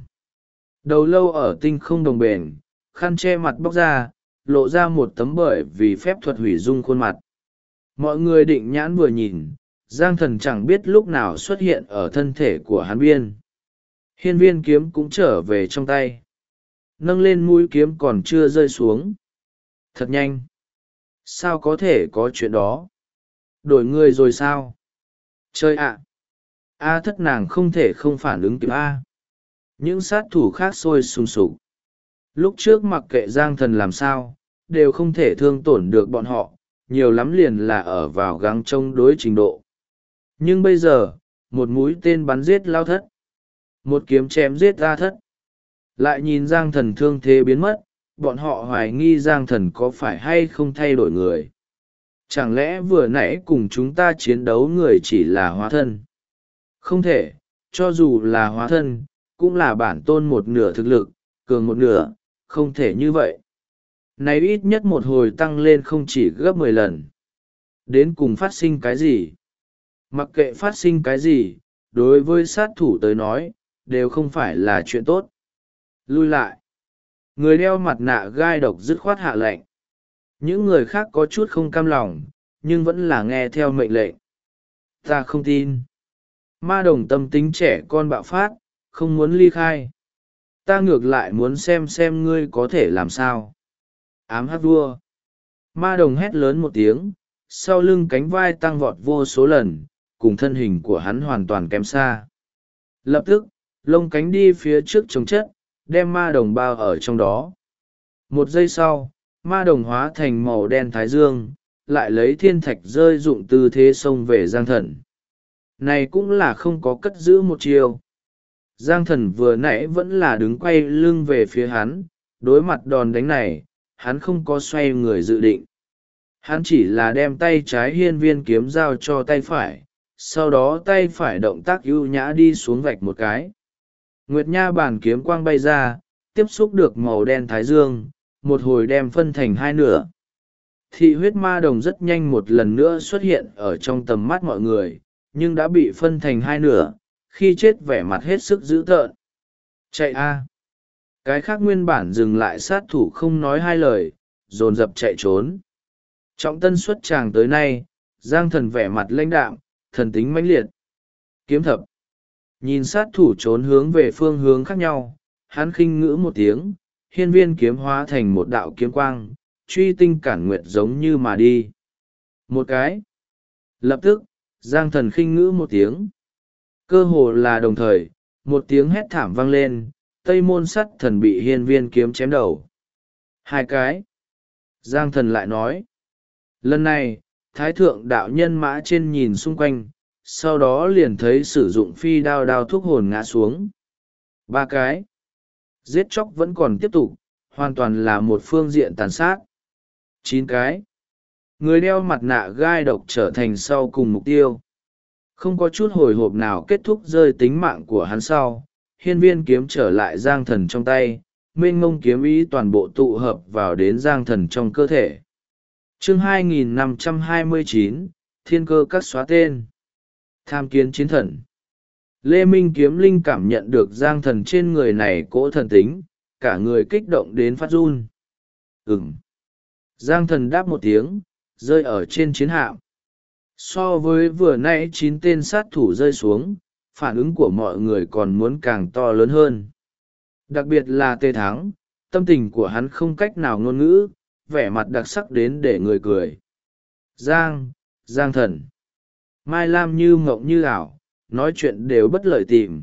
Đầu lâu ở tinh không đồng bền, khăn che mặt bóc ra, lộ ra một tấm bởi vì phép thuật hủy dung khuôn mặt. Mọi người định nhãn vừa nhìn, Giang Thần chẳng biết lúc nào xuất hiện ở thân thể của hắn biên. Hiên viên kiếm cũng trở về trong tay. Nâng lên mũi kiếm còn chưa rơi xuống. Thật nhanh. Sao có thể có chuyện đó? Đổi người rồi sao? Chơi ạ! A thất nàng không thể không phản ứng kịp A. Những sát thủ khác sôi sùng sục. Lúc trước mặc kệ Giang Thần làm sao, đều không thể thương tổn được bọn họ, nhiều lắm liền là ở vào gắng chống đối trình độ. Nhưng bây giờ, một mũi tên bắn giết lao thất. Một kiếm chém giết A thất. Lại nhìn Giang Thần thương thế biến mất, bọn họ hoài nghi Giang Thần có phải hay không thay đổi người. Chẳng lẽ vừa nãy cùng chúng ta chiến đấu người chỉ là hóa thân? Không thể, cho dù là hóa thân, cũng là bản tôn một nửa thực lực, cường một nửa, không thể như vậy. Này ít nhất một hồi tăng lên không chỉ gấp 10 lần. Đến cùng phát sinh cái gì? Mặc kệ phát sinh cái gì, đối với sát thủ tới nói, đều không phải là chuyện tốt. Lui lại. Người đeo mặt nạ gai độc dứt khoát hạ lệnh. Những người khác có chút không cam lòng, nhưng vẫn là nghe theo mệnh lệnh. Ta không tin. Ma đồng tâm tính trẻ con bạo phát, không muốn ly khai. Ta ngược lại muốn xem ngươi có thể làm sao. Ám hắc vua. Ma đồng hét lớn một tiếng, sau lưng cánh vai tăng vọt vô số lần, cùng thân hình của hắn hoàn toàn kém xa. Lập tức, lông cánh đi phía trước chống chất, đem ma đồng bao ở trong đó. Một giây sau, ma đồng hóa thành màu đen thái dương, lại lấy thiên thạch rơi dụng tư thế xông về Giang Thần. Này cũng là không có cất giữ một chiều. Giang Thần vừa nãy vẫn là đứng quay lưng về phía hắn, đối mặt đòn đánh này, hắn không có xoay người dự định. Hắn chỉ là đem tay trái hiên viên kiếm giao cho tay phải, sau đó tay phải động tác ưu nhã đi xuống vạch một cái. Nguyệt Nha bản kiếm quang bay ra, tiếp xúc được màu đen thái dương, một hồi đem phân thành hai nửa. Thị huyết ma đồng rất nhanh một lần nữa xuất hiện ở trong tầm mắt mọi người, nhưng đã bị phân thành hai nửa, khi chết vẻ mặt hết sức dữ tợn. Chạy a! Cái khác nguyên bản dừng lại sát thủ không nói hai lời, dồn dập chạy trốn. Trọng tân xuất tràng tới nay, Giang Thần vẻ mặt lãnh đạm, thần tính mãnh liệt. Kiếm thập. Nhìn sát thủ trốn hướng về phương hướng khác nhau, hắn khinh ngữ một tiếng, hiên viên kiếm hóa thành một đạo kiếm quang, truy tinh cản nguyệt giống như mà đi. Một cái. Lập tức, Giang Thần khinh ngữ một tiếng. Cơ hồ là đồng thời, một tiếng hét thảm vang lên, Tây Môn Sắt Thần bị hiên viên kiếm chém đầu. Hai cái. Giang Thần lại nói. Lần này, Thái Thượng đạo nhân mã trên nhìn xung quanh, sau đó liền thấy sử dụng phi đao đao thuốc hồn ngã xuống. Ba cái. Giết chóc vẫn còn tiếp tục, hoàn toàn là một phương diện tàn sát. 9 cái. Người đeo mặt nạ gai độc trở thành sau cùng mục tiêu. Không có chút hồi hộp nào kết thúc rơi tính mạng của hắn sau, hiên viên kiếm trở lại Giang Thần trong tay, mênh mông kiếm ý toàn bộ tụ hợp vào đến Giang Thần trong cơ thể. Chương 2529, Thiên cơ các xóa tên. Tham kiến chiến thần. Lê Minh Kiếm Linh cảm nhận được Giang Thần trên người này cỗ thần tính, cả người kích động đến phát run. Giang Thần đáp một tiếng, rơi ở trên chiến hạm. So với vừa nãy 9 tên sát thủ rơi xuống, phản ứng của mọi người còn muốn càng to lớn hơn. Đặc biệt là Tề Thắng, tâm tình của hắn không cách nào ngôn ngữ, vẻ mặt đặc sắc đến để người cười. Giang Thần. Mai Lam như mộng như ảo, nói chuyện đều bất lợi tìm.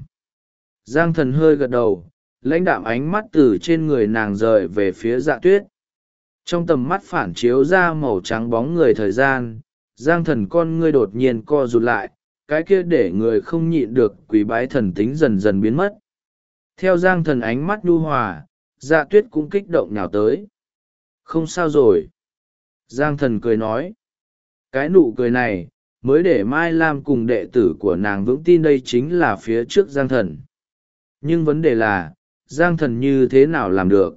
Giang Thần hơi gật đầu, lãnh đạm ánh mắt từ trên người nàng rời về phía Dạ Tuyết. Trong tầm mắt phản chiếu ra màu trắng bóng người thời gian, Giang Thần con ngươi đột nhiên co rụt lại, cái kia để người không nhịn được quý bái thần tính dần dần biến mất. Theo Giang Thần ánh mắt nhu hòa, Dạ Tuyết cũng kích động nhào tới. Không sao rồi. Giang Thần cười nói. Cái nụ cười này, mới để Mai Lam cùng đệ tử của nàng vững tin đây chính là phía trước Giang Thần. Nhưng vấn đề là, Giang Thần như thế nào làm được?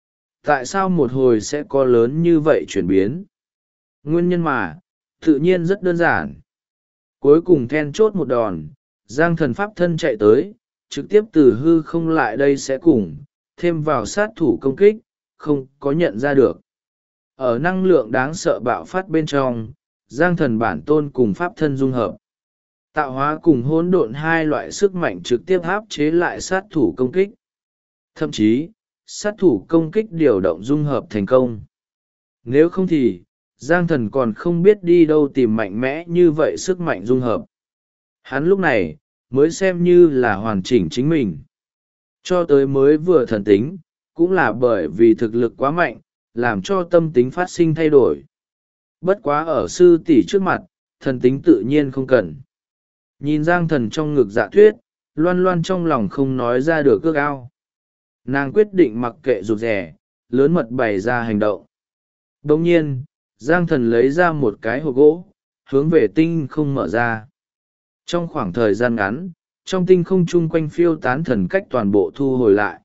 Tại sao một hồi sẽ có lớn như vậy chuyển biến? Nguyên nhân mà, tự nhiên rất đơn giản. Cuối cùng then chốt một đòn, Giang Thần pháp thân chạy tới, trực tiếp từ hư không lại đây sẽ cùng, thêm vào sát thủ công kích, không có nhận ra được. Ở năng lượng đáng sợ bạo phát bên trong, Giang Thần bản tôn cùng pháp thân dung hợp. Tạo hóa cùng hỗn độn hai loại sức mạnh trực tiếp áp chế lại sát thủ công kích. Thậm chí, sát thủ công kích điều động dung hợp thành công. Nếu không thì, Giang Thần còn không biết đi đâu tìm mạnh mẽ như vậy sức mạnh dung hợp. Hắn lúc này, mới xem như là hoàn chỉnh chính mình. Cho tới mới vừa thần tính, cũng là bởi vì thực lực quá mạnh, làm cho tâm tính phát sinh thay đổi. Bất quá ở sư tỷ trước mặt, thần tính tự nhiên không cần. Nhìn Giang Thần trong ngực Dạ Tuyết, loan loan trong lòng không nói ra được ước ao. Nàng quyết định mặc kệ rụt rè, lớn mật bày ra hành động. Đồng nhiên, Giang Thần lấy ra một cái hộp gỗ, hướng về tinh không mở ra. Trong khoảng thời gian ngắn, trong tinh không chung quanh phiêu tán thần cách toàn bộ thu hồi lại.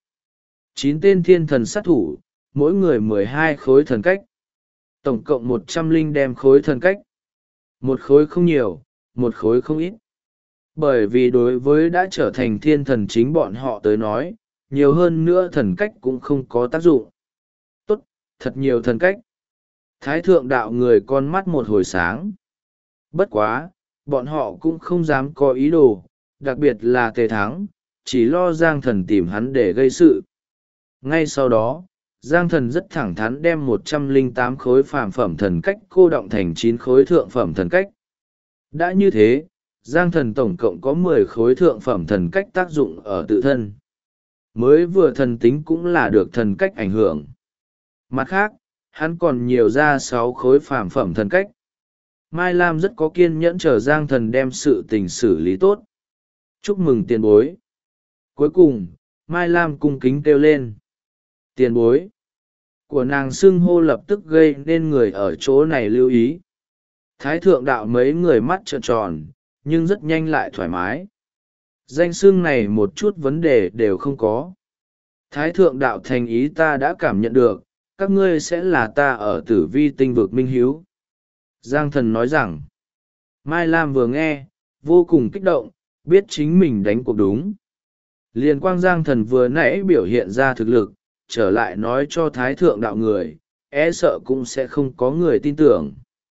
9 tên thiên thần sát thủ, mỗi người 12 khối thần cách. Tổng cộng 100 linh đem khối thần cách. Một khối không nhiều, một khối không ít. Bởi vì đối với đã trở thành thiên thần chính bọn họ tới nói, nhiều hơn nữa thần cách cũng không có tác dụng. Tốt, thật nhiều thần cách. Thái thượng đạo người con mắt một hồi sáng. Bất quá, bọn họ cũng không dám có ý đồ, đặc biệt là Tề Thắng, chỉ lo Giang Thần tìm hắn để gây sự. Ngay sau đó, Giang Thần rất thẳng thắn đem 108 khối phàm phẩm thần cách cô động thành 9 khối thượng phẩm thần cách. Đã như thế, Giang Thần tổng cộng có 10 khối thượng phẩm thần cách tác dụng ở tự thân. Mới vừa thần tính cũng là được thần cách ảnh hưởng. Mặt khác, hắn còn nhiều ra 6 khối phàm phẩm thần cách. Mai Lam rất có kiên nhẫn chờ Giang Thần đem sự tình xử lý tốt. Chúc mừng tiền bối. Cuối cùng, Mai Lam cung kính kêu lên. Tiền bối của nàng xưng hô lập tức gây nên người ở chỗ này lưu ý. Thái thượng đạo mấy người mắt trợn tròn, nhưng rất nhanh lại thoải mái. Danh xưng này một chút vấn đề đều không có. Thái thượng đạo thành ý ta đã cảm nhận được, các ngươi sẽ là ta ở tử vi tinh vực minh hiếu. Giang Thần nói rằng, Mai Lam vừa nghe, vô cùng kích động, biết chính mình đánh cuộc đúng. Liên quang Giang Thần vừa nãy biểu hiện ra thực lực, trở lại nói cho Thái thượng đạo người, e sợ cũng sẽ không có người tin tưởng.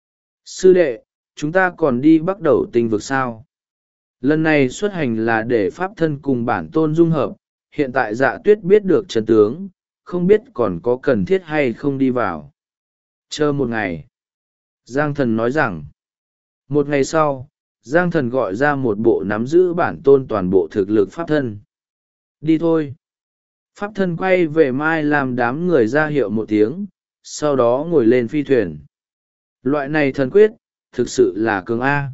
Sư đệ, chúng ta còn đi bắt đầu tinh vực sao? Lần này xuất hành là để pháp thân cùng bản tôn dung hợp, hiện tại Dạ Tuyết biết được chân tướng, không biết còn có cần thiết hay không đi vào. Chờ một ngày. Giang Thần nói rằng, một ngày sau, Giang Thần gọi ra một bộ nắm giữ bản tôn toàn bộ thực lực pháp thân. Đi thôi. Pháp thân quay về Mai làm đám người ra hiệu một tiếng, sau đó ngồi lên phi thuyền. Loại này thần quyết, thực sự là cường A.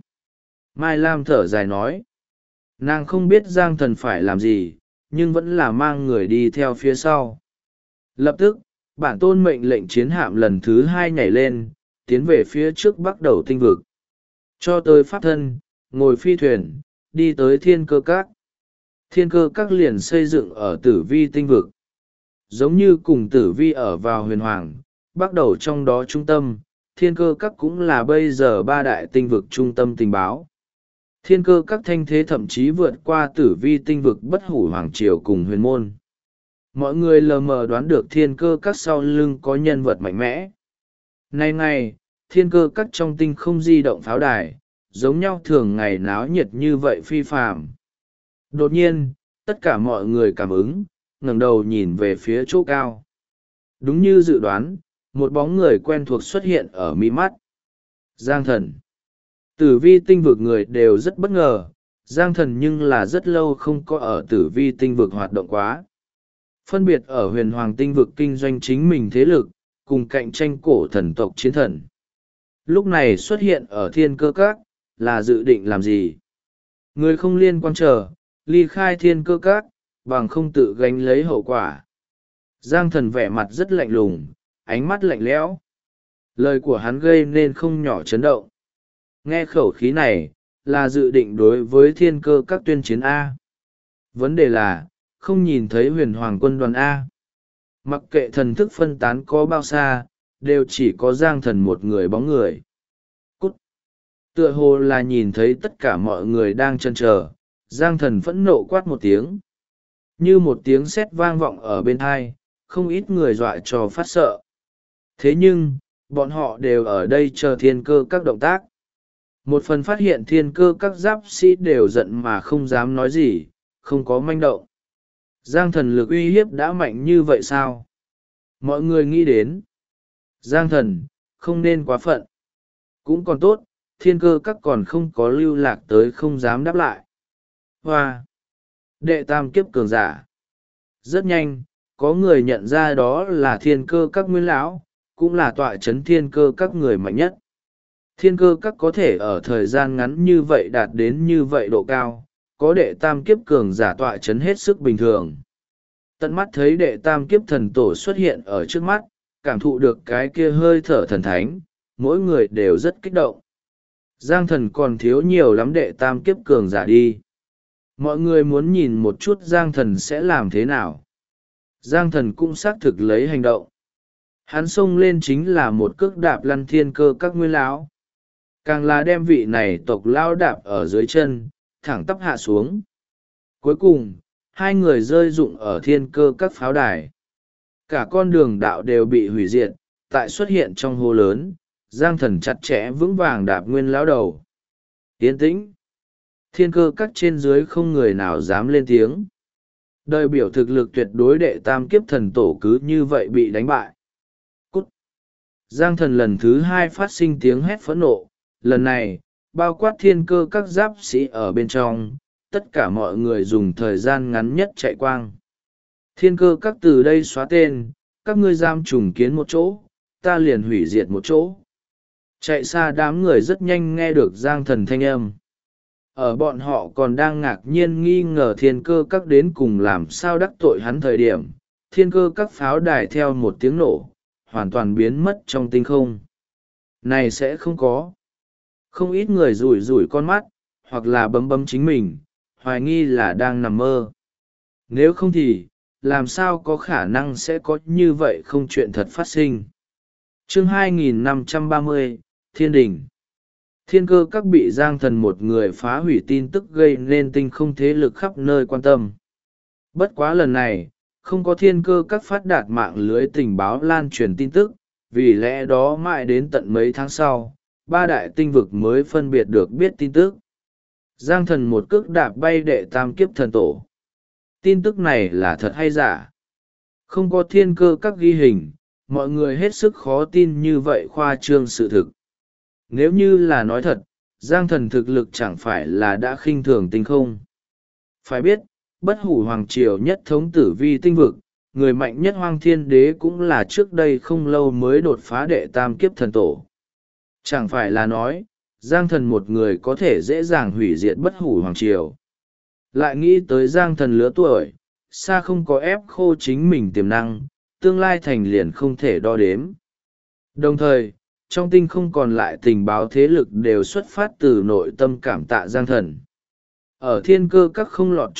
Mai Lam thở dài nói. Nàng không biết Giang Thần phải làm gì, nhưng vẫn là mang người đi theo phía sau. Lập tức, bản tôn mệnh lệnh chiến hạm lần thứ 2 nhảy lên, tiến về phía trước bắt đầu tinh vực. Cho tới pháp thân, ngồi phi thuyền, đi tới thiên cơ các. Thiên cơ các liền xây dựng ở tử vi tinh vực. Giống như cùng tử vi ở vào huyền hoàng, bắt đầu trong đó trung tâm, thiên cơ các cũng là bây giờ 3 đại tinh vực trung tâm tình báo. Thiên cơ các thanh thế thậm chí vượt qua tử vi tinh vực bất hủ hoàng triều cùng huyền môn. Mọi người lờ mờ đoán được thiên cơ các sau lưng có nhân vật mạnh mẽ. Nay ngày, thiên cơ các trong tinh không di động pháo đài, giống nhau thường ngày náo nhiệt như vậy phi phàm. Đột nhiên, tất cả mọi người cảm ứng, ngẩng đầu nhìn về phía chỗ cao. Đúng như dự đoán, một bóng người quen thuộc xuất hiện ở mi mắt. Giang Thần. Tử vi tinh vực người đều rất bất ngờ, Giang Thần nhưng là rất lâu không có ở tử vi tinh vực hoạt động quá. Phân biệt ở huyền hoàng tinh vực kinh doanh chính mình thế lực, cùng cạnh tranh cổ thần tộc chiến thần. Lúc này xuất hiện ở thiên cơ các, là dự định làm gì? Người không liên quan trở, ly khai thiên cơ các, bằng không tự gánh lấy hậu quả. Giang Thần vẻ mặt rất lạnh lùng, ánh mắt lạnh lẽo. Lời của hắn gây nên không nhỏ chấn động. Nghe khẩu khí này, là dự định đối với thiên cơ các tuyên chiến A. Vấn đề là, không nhìn thấy huyền hoàng quân đoàn A. Mặc kệ thần thức phân tán có bao xa, đều chỉ có Giang Thần một người bóng người. Cút! Tựa hồ là nhìn thấy tất cả mọi người đang chần chờ, Giang Thần phẫn nộ quát một tiếng. Như một tiếng sét vang vọng ở bên tai, không ít người dọa cho phát sợ. Thế nhưng, bọn họ đều ở đây chờ thiên cơ các động tác. Một phần phát hiện thiên cơ các giáp sĩ đều giận mà không dám nói gì, không có manh động. Giang Thần lực uy hiếp đã mạnh như vậy sao? Mọi người nghĩ đến. Giang Thần, không nên quá phận. Cũng còn tốt, thiên cơ các còn không có lưu lạc tới không dám đáp lại. Hoa! Đệ tam kiếp cường giả. Rất nhanh, có người nhận ra đó là thiên cơ các nguyên lão, cũng là tọa chấn thiên cơ các người mạnh nhất. Thiên cơ các có thể ở thời gian ngắn như vậy đạt đến như vậy độ cao, có đệ tam kiếp cường giả tọa chấn hết sức bình thường. Tận mắt thấy đệ tam kiếp thần tổ xuất hiện ở trước mắt, cảm thụ được cái kia hơi thở thần thánh, mỗi người đều rất kích động. Giang Thần còn thiếu nhiều lắm đệ tam kiếp cường giả đi. Mọi người muốn nhìn một chút Giang Thần sẽ làm thế nào. Giang Thần cũng xác thực lấy hành động. Hắn xông lên chính là một cước đạp lăn thiên cơ các nguyên lão. càng là đem vị này tộc lao đạp ở dưới chân, thẳng tắp hạ xuống. Cuối cùng, hai người rơi rụng ở thiên cơ các pháo đài. Cả con đường đạo đều bị hủy diệt, tại xuất hiện trong hố lớn, Giang Thần chặt chẽ vững vàng đạp nguyên lão đầu. Yên tĩnh. Thiên cơ các trên dưới không người nào dám lên tiếng. Đời biểu thực lực tuyệt đối đệ tam kiếp thần tổ cứ như vậy bị đánh bại. Cút. Giang Thần lần thứ hai phát sinh tiếng hét phẫn nộ. Lần này, bao quát thiên cơ các giáp sĩ ở bên trong, tất cả mọi người dùng thời gian ngắn nhất chạy quang. Thiên cơ các từ đây xóa tên, các ngươi giam trùng kiến một chỗ, ta liền hủy diệt một chỗ. Chạy xa đám người rất nhanh nghe được Giang Thần thanh âm. Ở bọn họ còn đang ngạc nhiên nghi ngờ thiên cơ các đến cùng làm sao đắc tội hắn thời điểm, thiên cơ các pháo đài theo một tiếng nổ, hoàn toàn biến mất trong tinh không. Này sẽ không có. Không ít người rủi rủi con mắt, hoặc là bấm bấm chính mình, hoài nghi là đang nằm mơ. Nếu không thì, làm sao có khả năng sẽ có như vậy không chuyện thật phát sinh. Chương 2530, Thiên Đình. Thiên cơ các bị Giang Thần một người phá hủy tin tức gây nên tinh không thế lực khắp nơi quan tâm. Bất quá lần này, không có thiên cơ các phát đạt mạng lưới tình báo lan truyền tin tức, vì lẽ đó mãi đến tận mấy tháng sau, ba đại tinh vực mới phân biệt được biết tin tức. Giang Thần một cước đạp bay đệ tam kiếp thần tổ. Tin tức này là thật hay giả? Không có thiên cơ các ghi hình, mọi người hết sức khó tin như vậy khoa trương sự thực. Nếu như là nói thật, Giang Thần thực lực chẳng phải là đã khinh thường tinh không. Phải biết, bất hủ hoàng triều nhất thống tử vi tinh vực, người mạnh nhất hoang thiên đế cũng là trước đây không lâu mới đột phá đệ tam kiếp thần tổ. Chẳng phải là nói, Giang Thần một người có thể dễ dàng hủy diệt bất hủ hoàng triều. Lại nghĩ tới Giang Thần lứa tuổi, xa không có ép khô chính mình tiềm năng, tương lai thành liền không thể đo đếm. Đồng thời, trong tinh không còn lại tình báo thế lực đều xuất phát từ nội tâm cảm tạ Giang Thần. Ở thiên cơ các không lọt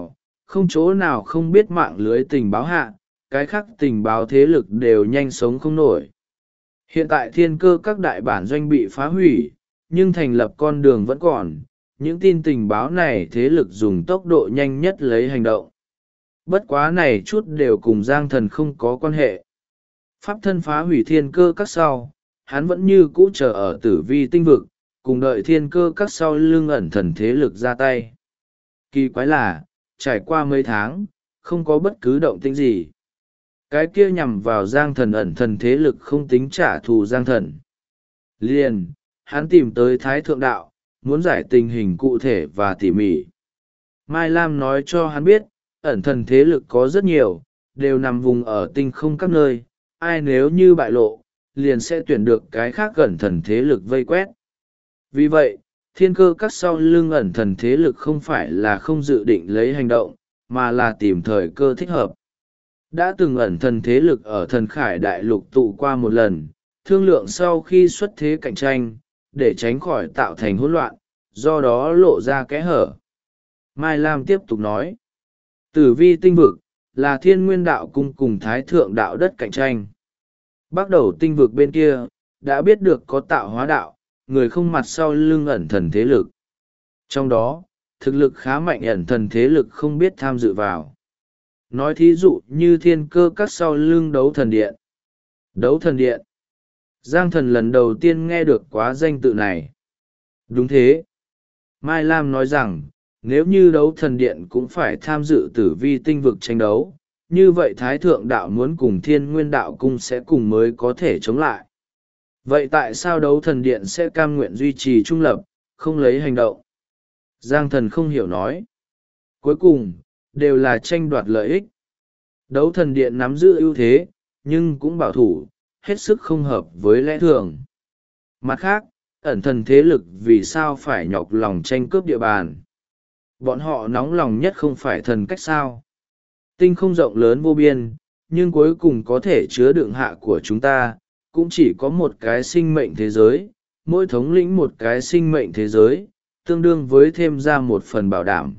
chỗ nào không biết mạng lưới tình báo hạ, cái khác tình báo thế lực đều nhanh sống không nổi. Hiện tại thiên cơ các đại bản doanh bị phá hủy, nhưng thành lập con đường vẫn còn, những tin tình báo này thế lực dùng tốc độ nhanh nhất lấy hành động. Bất quá này chút đều cùng Giang Thần không có quan hệ. Pháp thân phá hủy thiên cơ các sau, hắn vẫn như cũ chờ ở tử vi tinh vực, cùng đợi thiên cơ các sau lưng ẩn thần thế lực ra tay. Kỳ quái là, trải qua mấy tháng, không có bất cứ động tĩnh gì. Cái kia nhằm vào Giang Thần ẩn thần thế lực không tính trả thù Giang Thần. Liền, hắn tìm tới Thái Thượng Đạo, muốn giải tình hình cụ thể và tỉ mỉ. Mai Lam nói cho hắn biết, ẩn thần thế lực có rất nhiều, đều nằm vùng ở tinh không các nơi, ai nếu như bại lộ, liền sẽ tuyển được cái khác ẩn thần thế lực vây quét. Vì vậy, thiên cơ các sau lưng ẩn thần thế lực không phải là không dự định lấy hành động, mà là tìm thời cơ thích hợp. Đã từng ẩn thần thế lực ở thần khải đại lục tụ qua một lần, thương lượng sau khi xuất thế cạnh tranh, để tránh khỏi tạo thành hỗn loạn, do đó lộ ra kẽ hở. Mai Lam tiếp tục nói, tử vi tinh vực, là thiên nguyên đạo cung cùng thái thượng đạo đất cạnh tranh. Bắt đầu tinh vực bên kia, đã biết được có tạo hóa đạo, người không mặt sau lưng ẩn thần thế lực. Trong đó, thực lực khá mạnh ẩn thần thế lực không biết tham dự vào. Nói thí dụ như thiên cơ các sau lưng đấu thần điện. Đấu thần điện. Giang Thần lần đầu tiên nghe được quá danh tự này. Đúng thế. Mai Lam nói rằng, nếu như đấu thần điện cũng phải tham dự tử vi tinh vực tranh đấu, như vậy Thái Thượng Đạo muốn cùng Thiên Nguyên Đạo Cung sẽ cùng mới có thể chống lại. Vậy tại sao đấu thần điện sẽ cam nguyện duy trì trung lập, không lấy hành động? Giang Thần không hiểu nói. Cuối cùng, đều là tranh đoạt lợi ích. Đấu thần điện nắm giữ ưu thế, nhưng cũng bảo thủ, hết sức không hợp với lẽ thường. Mặt khác, ẩn thần thế lực vì sao phải nhọc lòng tranh cướp địa bàn? Bọn họ nóng lòng nhất không phải thần cách sao? Tinh không rộng lớn vô biên, nhưng cuối cùng có thể chứa đựng hạ của chúng ta, cũng chỉ có một cái sinh mệnh thế giới, mỗi thống lĩnh một cái sinh mệnh thế giới, tương đương với thêm ra một phần bảo đảm.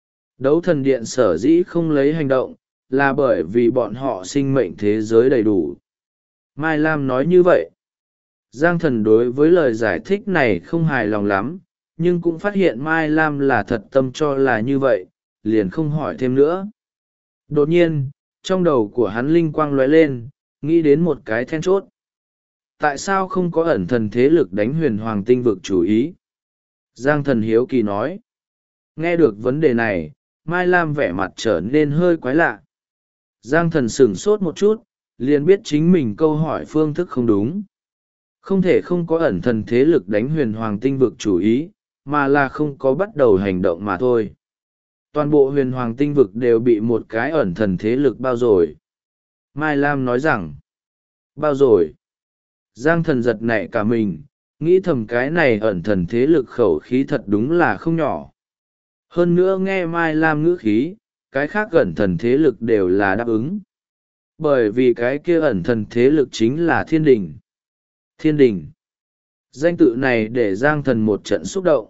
Đấu thần điện sở dĩ không lấy hành động, là bởi vì bọn họ sinh mệnh thế giới đầy đủ. Mai Lam nói như vậy. Giang Thần đối với lời giải thích này không hài lòng lắm, nhưng cũng phát hiện Mai Lam là thật tâm cho là như vậy, liền không hỏi thêm nữa. Đột nhiên, trong đầu của hắn linh quang lóe lên, nghĩ đến một cái then chốt. Tại sao không có ẩn thần thế lực đánh huyền hoàng tinh vực chủ ý? Giang Thần hiếu kỳ nói. Nghe được vấn đề này, Mai Lam vẻ mặt trở nên hơi quái lạ. Giang Thần sửng sốt một chút, liền biết chính mình câu hỏi phương thức không đúng. Không thể không có ẩn thần thế lực đánh huyền hoàng tinh vực chủ ý, mà là không có bắt đầu hành động mà thôi. Toàn bộ huyền hoàng tinh vực đều bị một cái ẩn thần thế lực bao rồi. Mai Lam nói rằng, bao rồi. Giang Thần giật nảy cả mình, nghĩ thầm cái này ẩn thần thế lực khẩu khí thật đúng là không nhỏ. Hơn nữa nghe Mai Lam ngữ khí, cái khác ẩn thần thế lực đều là đáp ứng. Bởi vì cái kia ẩn thần thế lực chính là Thiên Đình. Thiên Đình. Danh tự này để Giang Thần một trận xúc động.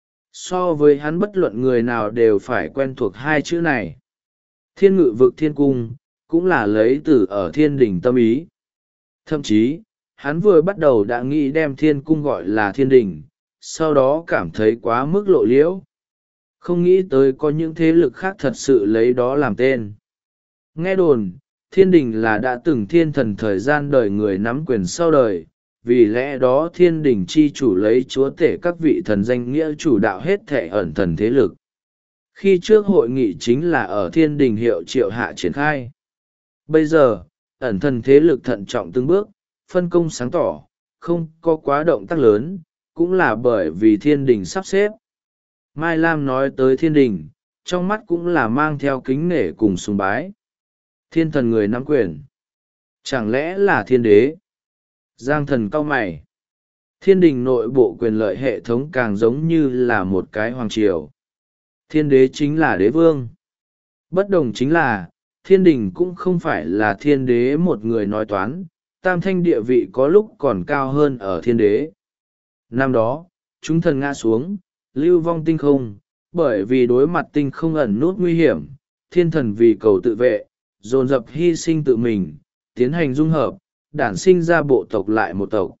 So với hắn bất luận người nào đều phải quen thuộc hai chữ này. Thiên Ngự Vực Thiên Cung, cũng là lấy từ ở Thiên Đình tâm ý. Thậm chí, hắn vừa bắt đầu đã nghĩ đem Thiên Cung gọi là Thiên Đình, sau đó cảm thấy quá mức lộ liễu. Không nghĩ tới có những thế lực khác thật sự lấy đó làm tên. Nghe đồn, Thiên Đình là đã từng thiên thần thời gian đời người nắm quyền sau đời, vì lẽ đó Thiên Đình chi chủ lấy chúa tể các vị thần danh nghĩa chủ đạo hết thệ ẩn thần thế lực. Khi trước hội nghị chính là ở Thiên Đình hiệu triệu hạ triển khai. Bây giờ, ẩn thần thế lực thận trọng từng bước, phân công sáng tỏ, không có quá động tác lớn, cũng là bởi vì Thiên Đình sắp xếp. Mai Lam nói tới Thiên Đình, trong mắt cũng là mang theo kính nể cùng sùng bái. Thiên thần người nắm quyền. Chẳng lẽ là thiên đế? Giang Thần cau mày. Thiên đình nội bộ quyền lợi hệ thống càng giống như là một cái hoàng triều. Thiên đế chính là đế vương. Bất đồng chính là, thiên đình cũng không phải là thiên đế một người nói toán, tam thanh địa vị có lúc còn cao hơn ở thiên đế. Năm đó, chúng thần ngã xuống, lưu vong tinh không, bởi vì đối mặt tinh không ẩn nút nguy hiểm, thiên thần vì cầu tự vệ, dồn dập hy sinh tự mình, tiến hành dung hợp, đản sinh ra bộ tộc lại một tộc.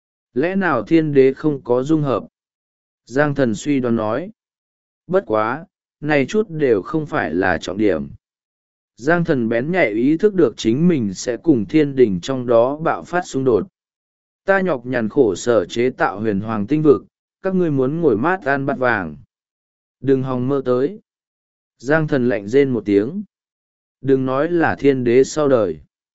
Lẽ nào thiên đế không có dung hợp? Giang Thần suy đoán nói. Bất quá, này chút đều không phải là trọng điểm. Giang Thần bén nhạy ý thức được chính mình sẽ cùng thiên đình trong đó bạo phát xung đột. Ta nhọc nhằn khổ sở chế tạo huyền hoàng tinh vực, các ngươi muốn ngồi mát ăn bát vàng. Đừng hòng mơ tới. Giang Thần lạnh rên một tiếng. Đừng nói là thiên đế sau đời.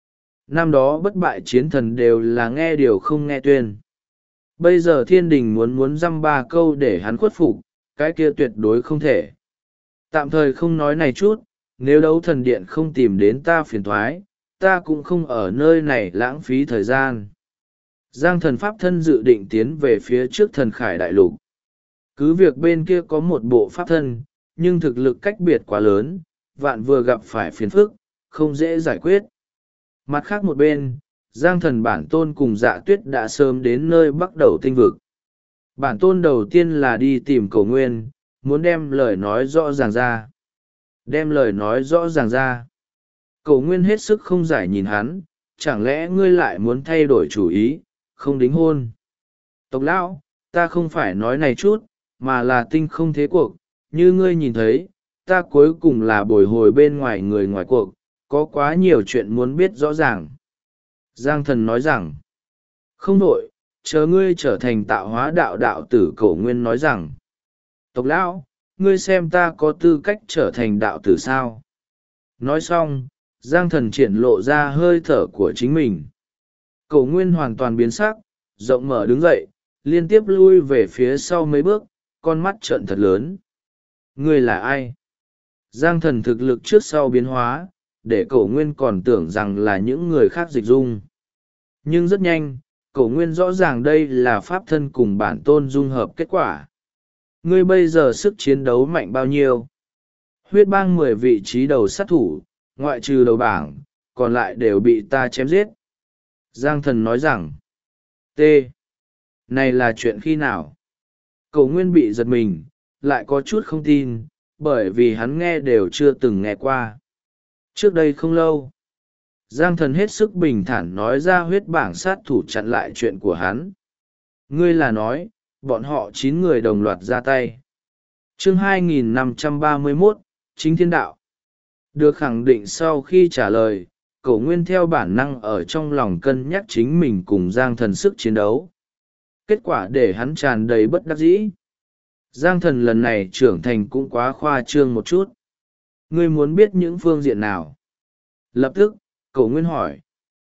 Năm đó bất bại chiến thần đều là nghe điều không nghe tuyên. Bây giờ thiên đình muốn dăm ba câu để hắn khuất phục, cái kia tuyệt đối không thể. Tạm thời không nói này chút, nếu đấu thần điện không tìm đến ta phiền thoái, ta cũng không ở nơi này lãng phí thời gian. Giang Thần pháp thân dự định tiến về phía trước thần khải đại lục. Cứ việc bên kia có một bộ pháp thân, nhưng thực lực cách biệt quá lớn, vạn vừa gặp phải phiền phức, không dễ giải quyết. Mặt khác một bên, Giang Thần bản tôn cùng Dạ Tuyết đã sớm đến nơi bắt đầu tinh vực. Bản tôn đầu tiên là đi tìm Cầu Nguyên, muốn đem lời nói rõ ràng ra. Đem lời nói rõ ràng ra. Cầu Nguyên hết sức không giải nhìn hắn, chẳng lẽ ngươi lại muốn thay đổi chủ ý, không đính hôn. Tộc lão, ta không phải nói này chút, mà là tinh không thế cuộc, như ngươi nhìn thấy, ta cuối cùng là bồi hồi bên ngoài người ngoài cuộc, có quá nhiều chuyện muốn biết rõ ràng. Giang Thần nói rằng, không đổi, chờ ngươi trở thành tạo hóa đạo đạo tử. Cổ Nguyên nói rằng, tộc lão, ngươi xem ta có tư cách trở thành đạo tử sao? Nói xong, Giang Thần triển lộ ra hơi thở của chính mình. Cổ Nguyên hoàn toàn biến sắc, rộng mở đứng dậy, liên tiếp lui về phía sau mấy bước, con mắt trợn thật lớn. Ngươi là ai? Giang Thần thực lực trước sau biến hóa, để Cổ Nguyên còn tưởng rằng là những người khác dịch dung. Nhưng rất nhanh, Cổ Nguyên rõ ràng đây là pháp thân cùng bản tôn dung hợp kết quả. Ngươi bây giờ sức chiến đấu mạnh bao nhiêu? Huyết bang 10 vị trí đầu sát thủ, ngoại trừ đầu bảng, còn lại đều bị ta chém giết. Giang Thần nói rằng, T. Này là chuyện khi nào? Cổ Nguyên bị giật mình, lại có chút không tin, bởi vì hắn nghe đều chưa từng nghe qua. Trước đây không lâu, Giang Thần hết sức bình thản nói ra huyết bảng sát thủ chặn lại chuyện của hắn. Ngươi là nói, bọn họ 9 người đồng loạt ra tay. Chương 2531, Chính Thiên Đạo. Được khẳng định sau khi trả lời, Cổ Nguyên theo bản năng ở trong lòng cân nhắc chính mình cùng Giang Thần sức chiến đấu. Kết quả để hắn tràn đầy bất đắc dĩ. Giang Thần lần này trưởng thành cũng quá khoa trương một chút. Ngươi muốn biết những phương diện nào? Lập tức, Cổ Nguyên hỏi.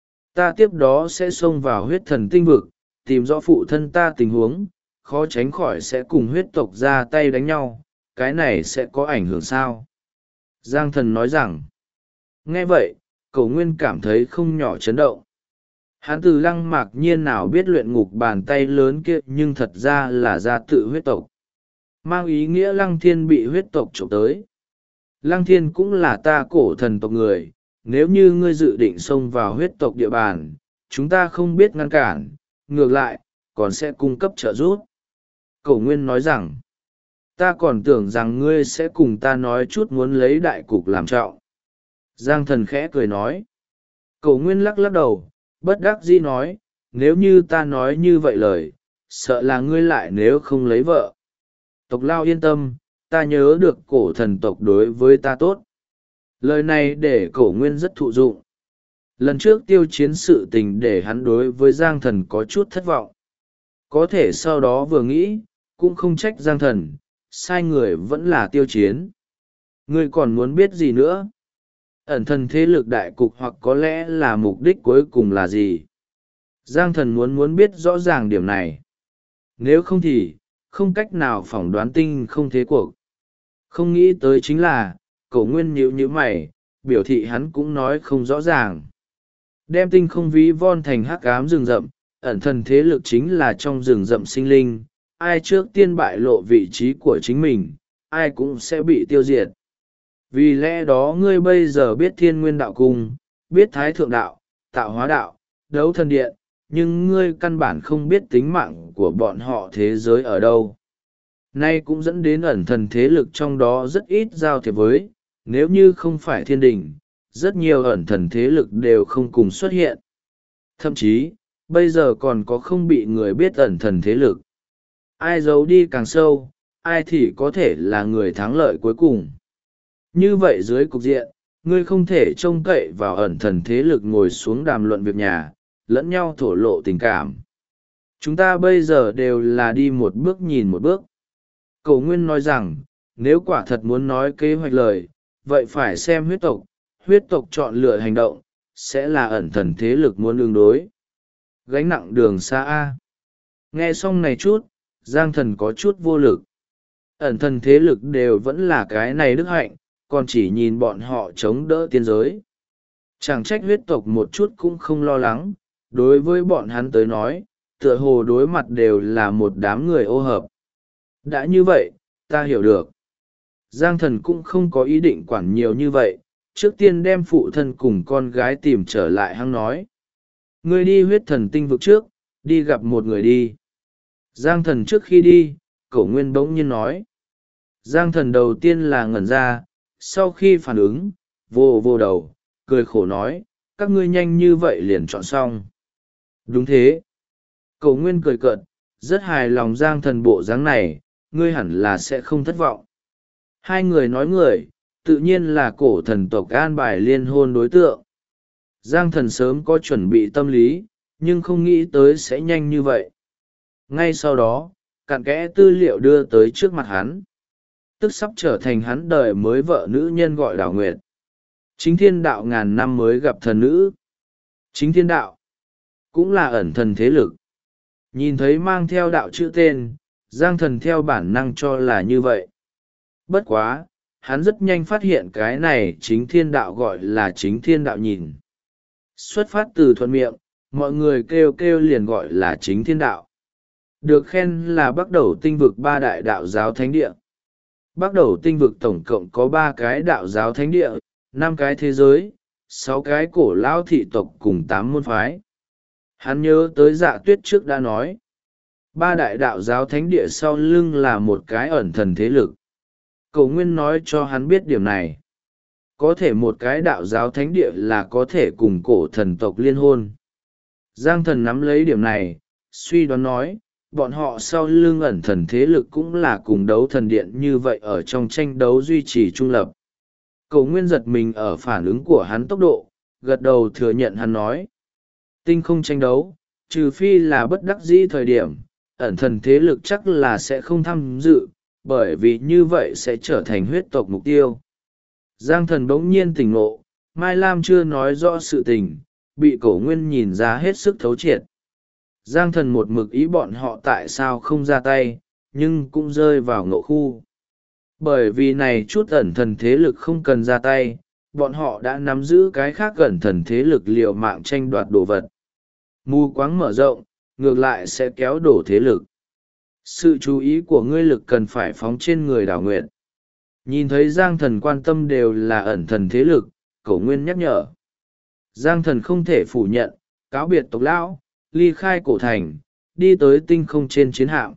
Ta tiếp đó sẽ xông vào huyết thần tinh vực, tìm rõ phụ thân ta tình huống, khó tránh khỏi sẽ cùng huyết tộc ra tay đánh nhau, cái này sẽ có ảnh hưởng sao? Giang Thần nói rằng. Nghe vậy, Cổ Nguyên cảm thấy không nhỏ chấn động. Hắn từ Lăng Mạc Nhiên nào biết luyện ngục bàn tay lớn kia, nhưng thật ra là gia tự huyết tộc. Mang ý nghĩa Lăng Thiên bị huyết tộc trộm tới. Lăng Thiên cũng là ta cổ thần tộc người, nếu như ngươi dự định xông vào huyết tộc địa bàn, chúng ta không biết ngăn cản, ngược lại, còn sẽ cung cấp trợ giúp. Cổ Nguyên nói rằng, ta còn tưởng rằng ngươi sẽ cùng ta nói chút muốn lấy đại cục làm trọng. Giang Thần khẽ cười nói. Cổ Nguyên lắc lắc đầu, bất đắc dĩ nói, nếu như ta nói như vậy lời, sợ là ngươi lại nếu không lấy vợ. Tộc Lao yên tâm, ta nhớ được cổ thần tộc đối với ta tốt. Lời này để Cổ Nguyên rất thụ dụng. Lần trước tiêu chiến sự tình để hắn đối với Giang Thần có chút thất vọng. Có thể sau đó vừa nghĩ, cũng không trách Giang Thần, sai người vẫn là tiêu chiến. Ngươi còn muốn biết gì nữa? Ẩn thần thế lực đại cục hoặc có lẽ là mục đích cuối cùng là gì? Giang Thần muốn biết rõ ràng điểm này. Nếu không thì, không cách nào phỏng đoán tinh không thế cuộc. Không nghĩ tới chính là, Cổ Nguyên nhíu mày, biểu thị hắn cũng nói không rõ ràng. Đem tinh không ví von thành hắc ám rừng rậm, ẩn thần thế lực chính là trong rừng rậm sinh linh, ai trước tiên bại lộ vị trí của chính mình, ai cũng sẽ bị tiêu diệt. Vì lẽ đó ngươi bây giờ biết Thiên Nguyên Đạo Cung, biết Thái Thượng Đạo, Tạo Hóa Đạo, Đấu Thần Điện, nhưng ngươi căn bản không biết tính mạng của bọn họ thế giới ở đâu. Nay cũng dẫn đến ẩn thần thế lực trong đó rất ít giao thiệp với, nếu như không phải thiên đình, rất nhiều ẩn thần thế lực đều không cùng xuất hiện. Thậm chí, bây giờ còn có không bị người biết ẩn thần thế lực. Ai giấu đi càng sâu, ai thì có thể là người thắng lợi cuối cùng. Như vậy dưới cục diện, ngươi không thể trông cậy vào ẩn thần thế lực ngồi xuống đàm luận việc nhà, lẫn nhau thổ lộ tình cảm. Chúng ta bây giờ đều là đi một bước nhìn một bước. Cổ Nguyên nói rằng, nếu quả thật muốn nói kế hoạch lời, vậy phải xem huyết tộc chọn lựa hành động, sẽ là ẩn thần thế lực muốn ứng đối. Gánh nặng đường xa A. Nghe xong này chút, Giang Thần có chút vô lực. Ẩn thần thế lực đều vẫn là cái này đức hạnh, còn chỉ nhìn bọn họ chống đỡ tiên giới. Chẳng trách huyết tộc một chút cũng không lo lắng, đối với bọn hắn tới nói, tựa hồ đối mặt đều là một đám người ô hợp. Đã như vậy, ta hiểu được. Giang Thần cũng không có ý định quản nhiều như vậy, trước tiên đem phụ thân cùng con gái tìm trở lại hăng nói. Ngươi đi huyết thần tinh vực trước, đi gặp một người đi. Giang Thần trước khi đi, Cổ Nguyên bỗng nhiên nói. Giang Thần đầu tiên là ngẩn ra, sau khi phản ứng, vô đầu, cười khổ nói, các ngươi nhanh như vậy liền chọn xong. Đúng thế. Cổ Nguyên cười cợt, rất hài lòng Giang Thần bộ dáng này, ngươi hẳn là sẽ không thất vọng. Hai người nói người, tự nhiên là cổ thần tộc an bài liên hôn đối tượng. Giang Thần sớm có chuẩn bị tâm lý, nhưng không nghĩ tới sẽ nhanh như vậy. Ngay sau đó, cặn kẽ tư liệu đưa tới trước mặt hắn. Tức sắp trở thành hắn đời mới vợ nữ nhân gọi Đào Nguyệt. Chính Thiên Đạo ngàn năm mới gặp thần nữ. Chính Thiên Đạo cũng là ẩn thần thế lực. Nhìn thấy mang theo đạo chữ tên, Giang Thần theo bản năng cho là như vậy. Bất quá, hắn rất nhanh phát hiện cái này Chính Thiên Đạo gọi là Chính Thiên Đạo nhìn. Xuất phát từ thuận miệng, mọi người kêu liền gọi là Chính Thiên Đạo. Được khen là bắt đầu tinh vực 3 đại đạo giáo thánh địa. Bắt đầu tinh vực tổng cộng có 3 cái đạo giáo thánh địa, 5 cái thế giới, 6 cái cổ lao thị tộc cùng 8 môn phái. Hắn nhớ tới Dạ Tuyết trước đã nói. 3 đại đạo giáo thánh địa sau lưng là một cái ẩn thần thế lực. Cổ Nguyên nói cho hắn biết điểm này. có thể một cái đạo giáo thánh địa là có thể cùng cổ thần tộc liên hôn. Giang thần nắm lấy điểm này, suy đoán nói, bọn họ sau lưng ẩn thần thế lực cũng là cùng đấu thần điện như vậy ở trong tranh đấu duy trì trung lập. Cầu Nguyên giật mình ở phản ứng của hắn tốc độ, gật đầu thừa nhận hắn nói. Tinh không tranh đấu, trừ phi là bất đắc dĩ thời điểm, ẩn thần thế lực chắc là sẽ không tham dự, bởi vì như vậy sẽ trở thành huyết tộc mục tiêu. Giang thần bỗng nhiên tỉnh ngộ, Mai Lam chưa nói rõ sự tình, bị Cổ Nguyên nhìn ra hết sức thấu triệt. Giang thần một mực ý bọn họ tại sao không ra tay, nhưng cũng rơi vào ngộ khu. Bởi vì này chút ẩn thần thế lực không cần ra tay, bọn họ đã nắm giữ cái khác ẩn thần thế lực liều mạng tranh đoạt đồ vật. Mù quáng mở rộng, ngược lại sẽ kéo đổ thế lực. Sự chú ý của ngươi lực cần phải phóng trên người Đào Nguyệt. Nhìn thấy Giang thần quan tâm đều là ẩn thần thế lực, Cổ Nguyên nhắc nhở. Giang thần không thể phủ nhận, cáo biệt tộc lão, ly khai cổ thành, đi tới tinh không trên chiến hạm.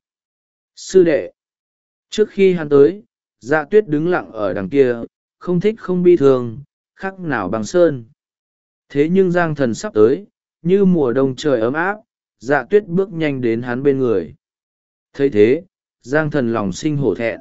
Sư đệ. Trước khi hắn tới, Dạ Tuyết đứng lặng ở đằng kia, không thích không bi thường, khác nào bằng sơn. Thế nhưng Giang thần sắp tới, như mùa đông trời ấm áp, Dạ Tuyết bước nhanh đến hắn bên người. Thấy thế, Giang thần lòng sinh hổ thẹn.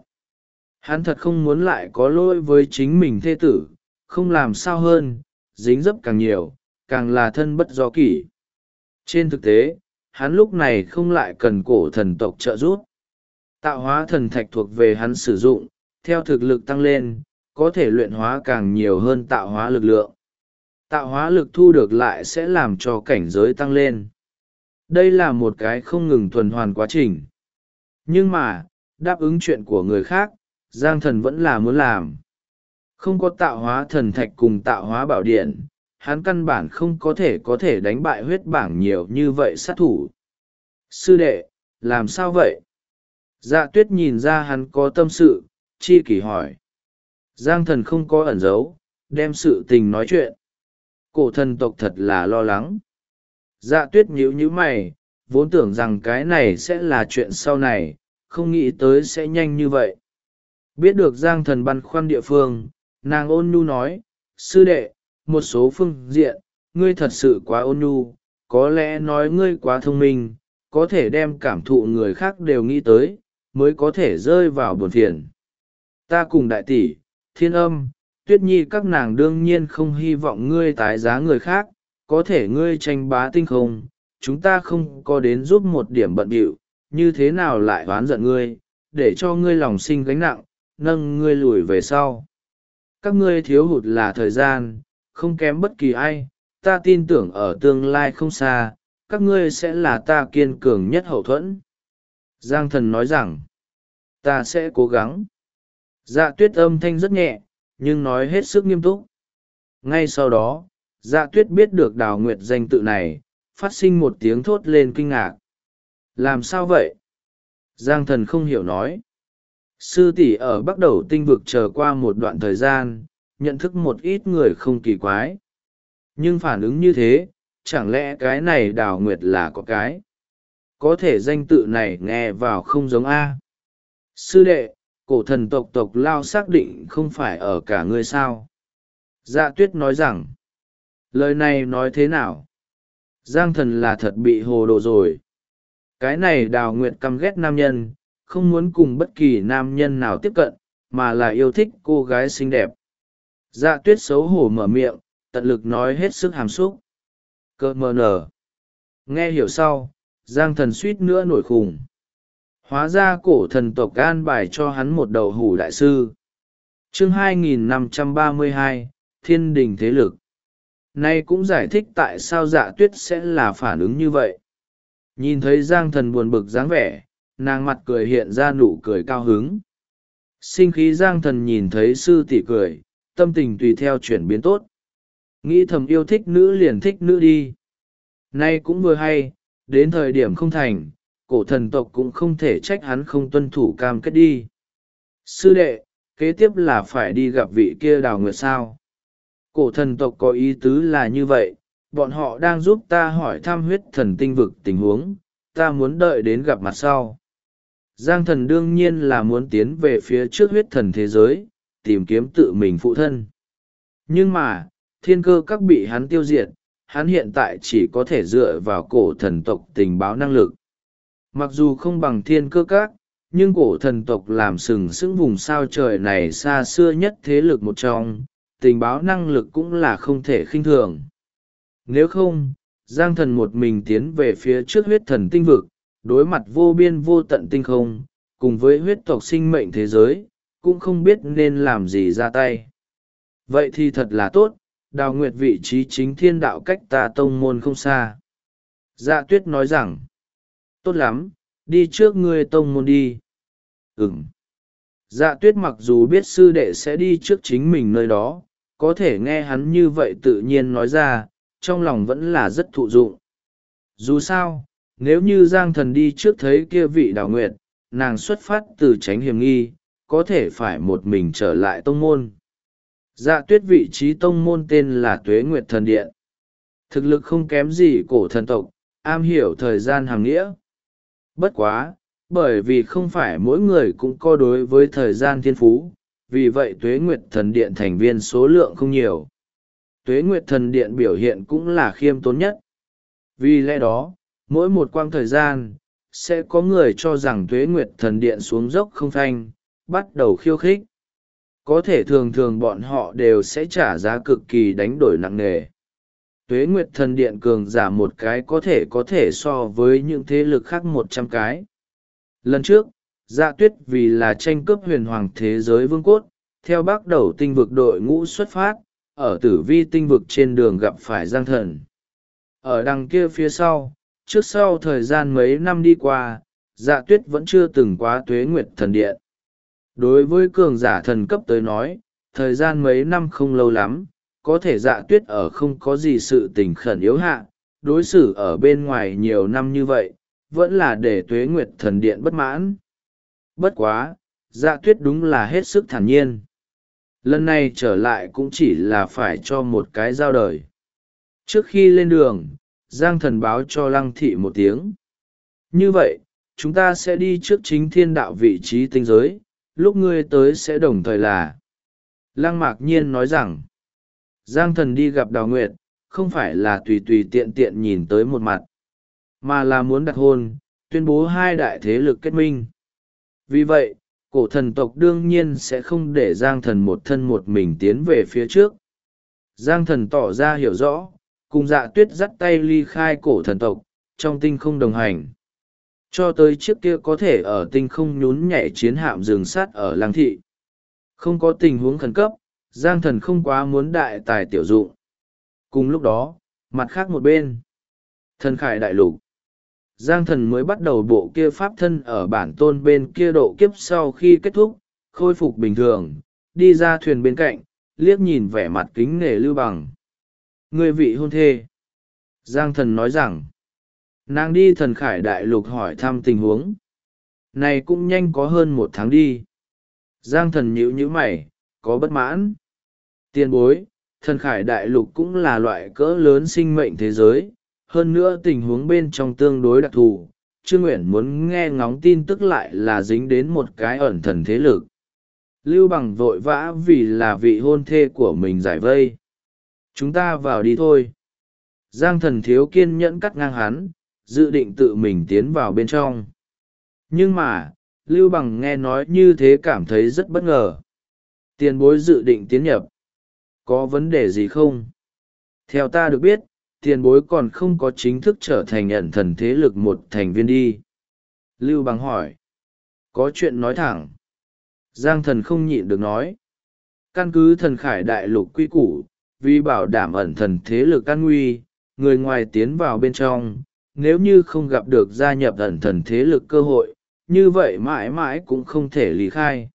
Hắn thật không muốn lại có lỗi với chính mình thê tử, không làm sao hơn, dính dấp càng nhiều, càng là thân bất do kỷ. Trên thực tế, hắn lúc này không lại cần cổ thần tộc trợ giúp. Tạo hóa thần thạch thuộc về hắn sử dụng, theo thực lực tăng lên, có thể luyện hóa càng nhiều hơn tạo hóa lực lượng. Tạo hóa lực thu được lại sẽ làm cho cảnh giới tăng lên. Đây là một cái không ngừng tuần hoàn quá trình. Nhưng mà, đáp ứng chuyện của người khác, Giang thần vẫn là muốn làm. Không có tạo hóa thần thạch cùng tạo hóa bảo điện, hắn căn bản không có thể đánh bại huyết bảng nhiều như vậy sát thủ. Sư đệ, làm sao vậy? Dạ Tuyết nhìn ra hắn có tâm sự, chi kỷ hỏi. Giang thần không có ẩn giấu, đem sự tình nói chuyện. Cổ thần tộc thật là lo lắng. Dạ Tuyết nhíu mày, vốn tưởng rằng cái này sẽ là chuyện sau này, không nghĩ tới sẽ nhanh như vậy. Biết được Giang thần băn khoăn địa phương, nàng ôn nhu nói, sư đệ, một số phương diện, ngươi thật sự quá ôn nhu, có lẽ nói ngươi quá thông minh, có thể đem cảm thụ người khác đều nghĩ tới, mới có thể rơi vào buồn phiền. Ta cùng đại tỷ, Thiên Âm, Tuyết Nhi các nàng đương nhiên không hy vọng ngươi tái giá người khác, có thể ngươi tranh bá tinh không, chúng ta không có đến giúp một điểm bận bịu, như thế nào lại oán giận ngươi, để cho ngươi lòng sinh gánh nặng, nâng ngươi lùi về sau. Các ngươi thiếu hụt là thời gian, không kém bất kỳ ai, ta tin tưởng ở tương lai không xa, các ngươi sẽ là ta kiên cường nhất hậu thuẫn. Giang thần nói rằng, ta sẽ cố gắng. Dạ Tuyết âm thanh rất nhẹ, nhưng nói hết sức nghiêm túc. Ngay sau đó, Dạ Tuyết biết được Đào Nguyệt danh tự này, phát sinh một tiếng thốt lên kinh ngạc. Làm sao vậy? Giang thần không hiểu nói. Sư tỷ ở Bắc Đầu tinh vực chờ qua một đoạn thời gian, nhận thức một ít người không kỳ quái. Nhưng phản ứng như thế, chẳng lẽ cái này Đào Nguyệt là có cái? Có thể danh tự này nghe vào không giống A. Sư đệ, cổ thần tộc Lao xác định không phải ở cả ngươi sao? Dạ Tuyết nói rằng, lời này nói thế nào? Giang thần là thật bị hồ đồ rồi. Cái này Đào Nguyệt căm ghét nam nhân, không muốn cùng bất kỳ nam nhân nào tiếp cận, mà là yêu thích cô gái xinh đẹp. Dạ Tuyết xấu hổ mở miệng, tận lực nói hết sức hàm xúc. Cơ mờ nở. Nghe hiểu sau, Giang thần suýt nữa nổi khùng. Hóa ra cổ thần tộc an bài cho hắn một đầu hủ đại sư. Chương 2532, Thiên đình thế lực. Nay cũng giải thích tại sao Dạ Tuyết sẽ là phản ứng như vậy. Nhìn thấy Giang thần buồn bực dáng vẻ, nàng mặt cười hiện ra nụ cười cao hứng. Sinh khí Giang thần nhìn thấy sư tỷ cười, tâm tình tùy theo chuyển biến tốt. Nghĩ thầm yêu thích nữ liền thích nữ đi. Nay cũng vừa hay, đến thời điểm không thành, cổ thần tộc cũng không thể trách hắn không tuân thủ cam kết đi. Sư đệ, kế tiếp là phải đi gặp vị kia Đào Nguyệt sao? Cổ thần tộc có ý tứ là như vậy, bọn họ đang giúp ta hỏi thăm huyết thần tinh vực tình huống, ta muốn đợi đến gặp mặt sau. Giang thần đương nhiên là muốn tiến về phía trước huyết thần thế giới, tìm kiếm tự mình phụ thân. Nhưng mà, thiên cơ các bị hắn tiêu diệt, hắn hiện tại chỉ có thể dựa vào cổ thần tộc tình báo năng lực. Mặc dù không bằng thiên cơ các, nhưng cổ thần tộc làm sừng sững vùng sao trời này xa xưa nhất thế lực một trong, tình báo năng lực cũng là không thể khinh thường. Nếu không, Giang Thần một mình tiến về phía trước huyết thần tinh vực, đối mặt vô biên vô tận tinh không, cùng với huyết tộc sinh mệnh thế giới, cũng không biết nên làm gì ra tay. Vậy thì thật là tốt, Đào Nguyệt vị trí chính thiên đạo cách ta tông môn không xa. Dạ Tuyết nói rằng, tốt lắm, đi trước ngươi tông môn đi. Ừm. Dạ Tuyết mặc dù biết sư đệ sẽ đi trước chính mình nơi đó, có thể nghe hắn như vậy tự nhiên nói ra, trong lòng vẫn là rất thụ dụng. Dù sao, nếu như Giang Thần đi trước thấy kia vị Đào Nguyệt, nàng xuất phát từ tránh hiểm nghi, có thể phải một mình trở lại tông môn. Dạ Tuyết vị trí tông môn tên là Tuế Nguyệt Thần Điện. Thực lực không kém gì cổ thần tộc, am hiểu thời gian hàm nghĩa. Bất quá, bởi vì không phải mỗi người cũng có đối với thời gian thiên phú, vì vậy Tuế Nguyệt Thần Điện thành viên số lượng không nhiều. Tuế Nguyệt Thần Điện biểu hiện cũng là khiêm tốn nhất. Vì lẽ đó, mỗi một quãng thời gian, sẽ có người cho rằng Tuế Nguyệt Thần Điện xuống dốc không phanh, bắt đầu khiêu khích. Có thể thường thường bọn họ đều sẽ trả giá cực kỳ đánh đổi nặng nề. Tuế Nguyệt Thần Điện cường giả một cái có thể so với những thế lực khác 100 cái. Lần trước, Dạ Tuyết vì là tranh cướp huyền hoàng thế giới vương cốt, theo bắt đầu tinh vực đội ngũ xuất phát, ở tử vi tinh vực trên đường gặp phải Giang Thần. Ở đằng kia phía sau, trước sau thời gian mấy năm đi qua, Dạ Tuyết vẫn chưa từng qua Tuế Nguyệt Thần Điện. Đối với cường giả thần cấp tới nói, thời gian mấy năm không lâu lắm, có thể Dạ Tuyết ở không có gì sự tình khẩn yếu hạ, đối xử ở bên ngoài nhiều năm như vậy, vẫn là để Tuế Nguyệt Thần Điện bất mãn. Bất quá, Dạ Tuyết đúng là hết sức thản nhiên. Lần này trở lại cũng chỉ là phải cho một cái giao đời. Trước khi lên đường, Giang Thần báo cho Lăng Thị một tiếng. Như vậy, chúng ta sẽ đi trước chính thiên đạo vị trí tinh giới, lúc ngươi tới sẽ đồng thời là. Lăng Mạc Nhiên nói rằng, Giang Thần đi gặp Đào Nguyệt, không phải là tùy tùy tiện tiện nhìn tới một mặt, mà là muốn đặt hôn, tuyên bố hai đại thế lực kết minh. Vì vậy, cổ thần tộc đương nhiên sẽ không để Giang Thần một thân một mình tiến về phía trước. Giang Thần tỏ ra hiểu rõ, cùng Dạ Tuyết dắt tay ly khai cổ thần tộc, trong tinh không đồng hành. Cho tới chiếc kia có thể ở tinh không nhún nhảy chiến hạm rừng sát ở Lăng Thị. Không có tình huống khẩn cấp, Giang Thần không quá muốn đại tài tiểu dụng. Cùng lúc đó, mặt khác một bên, Thần Khải Đại Lục. Giang Thần mới bắt đầu bộ kia pháp thân ở bản tôn bên kia độ kiếp sau khi kết thúc, khôi phục bình thường, đi ra thuyền bên cạnh, liếc nhìn vẻ mặt kính nể Lưu Bằng. Người vị hôn thê. Giang Thần nói rằng, nàng đi Thần Khải Đại Lục hỏi thăm tình huống. Này cũng nhanh có hơn 1 tháng đi. Giang Thần nhíu mày, có bất mãn. Tiền bối, Thần Khải Đại Lục cũng là loại cỡ lớn sinh mệnh thế giới, hơn nữa tình huống bên trong tương đối đặc thù. Trương Nguyện muốn nghe ngóng tin tức lại là dính đến một cái ẩn thần thế lực. Lưu Bằng vội vã vì là vị hôn thê của mình giải vây. Chúng ta vào đi thôi. Giang Thần thiếu kiên nhẫn cắt ngang hắn, dự định tự mình tiến vào bên trong. Nhưng mà, Lưu Bằng nghe nói như thế cảm thấy rất bất ngờ. Tiền bối dự định tiến nhập. Có vấn đề gì không? Theo ta được biết, tiền bối còn không có chính thức trở thành ẩn thần thế lực một thành viên đi. Lưu Bằng hỏi. Có chuyện nói thẳng. Giang Thần không nhịn được nói. Căn cứ Thần Khải Đại Lục quy củ, vì bảo đảm ẩn thần thế lực an nguy, người ngoài tiến vào bên trong, nếu như không gặp được gia nhập ẩn thần thế lực cơ hội, như vậy mãi mãi cũng không thể lý khai.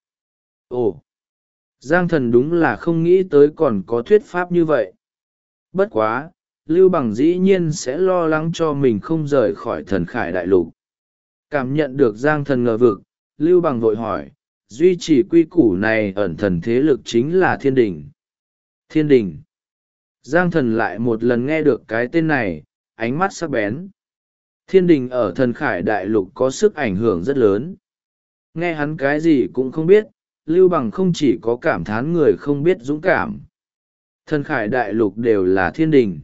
Ồ! Giang Thần đúng là không nghĩ tới còn có thuyết pháp như vậy. Bất quá, Lưu Bằng dĩ nhiên sẽ lo lắng cho mình không rời khỏi Thần Khải Đại Lục. Cảm nhận được Giang Thần ngờ vực, Lưu Bằng vội hỏi, duy trì quy củ này ẩn thần thế lực chính là Thiên Đình. Thiên Đình. Giang Thần lại một lần nghe được cái tên này, ánh mắt sắc bén. Thiên Đình ở Thần Khải Đại Lục có sức ảnh hưởng rất lớn. Nghe hắn cái gì cũng không biết, Lưu Bằng không chỉ có cảm thán người không biết dũng cảm. Thần Khải Đại Lục đều là thiên đình.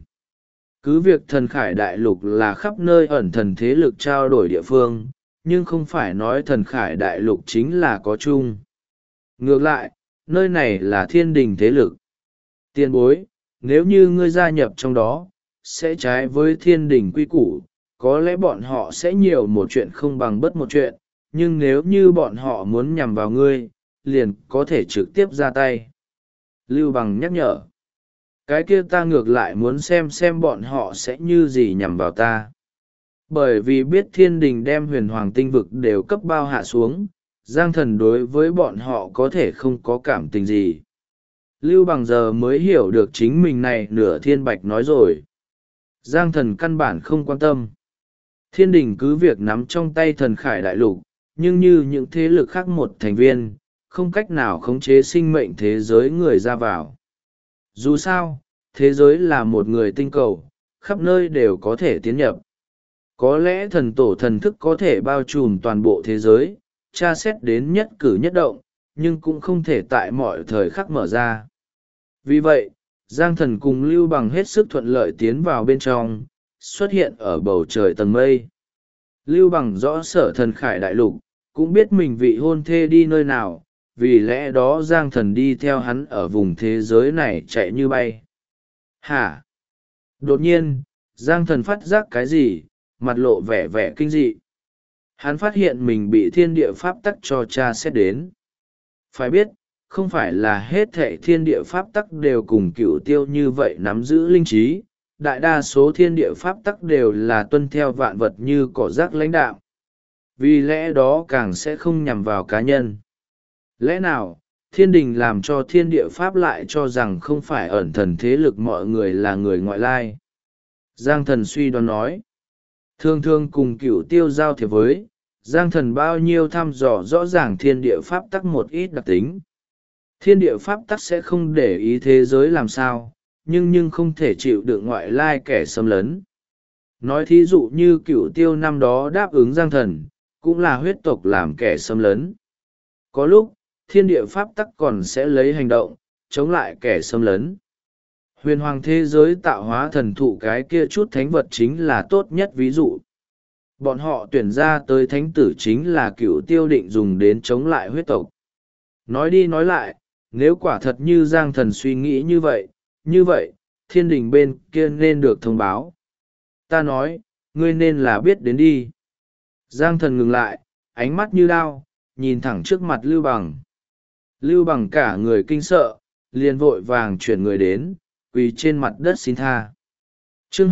Cứ việc Thần Khải Đại Lục là khắp nơi ẩn thần thế lực trao đổi địa phương, nhưng không phải nói Thần Khải Đại Lục chính là có chung. Ngược lại, nơi này là thiên đình thế lực. Tiền bối, nếu như ngươi gia nhập trong đó, sẽ trái với thiên đình quy củ, có lẽ bọn họ sẽ nhiều một chuyện không bằng bất một chuyện, nhưng nếu như bọn họ muốn nhằm vào ngươi, liền có thể trực tiếp ra tay. Lưu Bằng nhắc nhở. Cái kia ta ngược lại muốn xem bọn họ sẽ như gì nhằm vào ta. Bởi vì biết thiên đình đem huyền hoàng tinh vực đều cấp bao hạ xuống, Giang Thần đối với bọn họ có thể không có cảm tình gì. Lưu Bằng giờ mới hiểu được chính mình này nửa thiên bạch nói rồi. Giang Thần căn bản không quan tâm. Thiên đình cứ việc nắm trong tay Thần Khải Đại Lục, nhưng như những thế lực khác một thành viên, không cách nào khống chế sinh mệnh thế giới người ra vào. Dù sao, thế giới là một người tinh cầu, khắp nơi đều có thể tiến nhập. Có lẽ thần tổ thần thức có thể bao trùm toàn bộ thế giới, tra xét đến nhất cử nhất động, nhưng cũng không thể tại mọi thời khắc mở ra. Vì vậy, Giang Thần cùng Lưu Bằng hết sức thuận lợi tiến vào bên trong, xuất hiện ở bầu trời tầng mây. Lưu Bằng rõ sở Thần Khải Đại Lục, cũng biết mình vị hôn thê đi nơi nào, vì lẽ đó Giang Thần đi theo hắn ở vùng thế giới này chạy như bay. Hả? Đột nhiên, Giang Thần phát giác cái gì, mặt lộ vẻ vẻ kinh dị. Hắn phát hiện mình bị thiên địa pháp tắc cho tra xét đến. Phải biết, không phải là hết thệ thiên địa pháp tắc đều cùng Cửu Tiêu như vậy nắm giữ linh trí, đại đa số thiên địa pháp tắc đều là tuân theo vạn vật như cỏ rác lãnh đạo. Vì lẽ đó càng sẽ không nhằm vào cá nhân. Lẽ nào, thiên đình làm cho thiên địa pháp lại cho rằng không phải ẩn thần thế lực mọi người là người ngoại lai? Giang Thần suy đoán nói. Thường thường cùng Cửu Tiêu giao thiệp với, Giang Thần bao nhiêu thăm dò rõ ràng thiên địa pháp tắc một ít đặc tính. Thiên địa pháp tắc sẽ không để ý thế giới làm sao, nhưng không thể chịu được ngoại lai kẻ xâm lấn. Nói thí dụ như Cửu Tiêu năm đó đáp ứng Giang Thần, cũng là huyết tộc làm kẻ xâm lấn. Có lúc, thiên địa pháp tắc còn sẽ lấy hành động, chống lại kẻ xâm lấn. Huyền hoàng thế giới tạo hóa thần thụ cái kia chút thánh vật chính là tốt nhất ví dụ. Bọn họ tuyển ra tới thánh tử chính là Cửu Tiêu định dùng đến chống lại huyết tộc. Nói đi nói lại, nếu quả thật như Giang Thần suy nghĩ như vậy, thiên đình bên kia nên được thông báo. Ta nói, ngươi nên là biết đến đi. Giang Thần ngừng lại, ánh mắt như đao, nhìn thẳng trước mặt Lưu Bằng. Lưu Bằng cả người kinh sợ, liền vội vàng chuyển người đến, quỳ trên mặt đất xin tha. Chương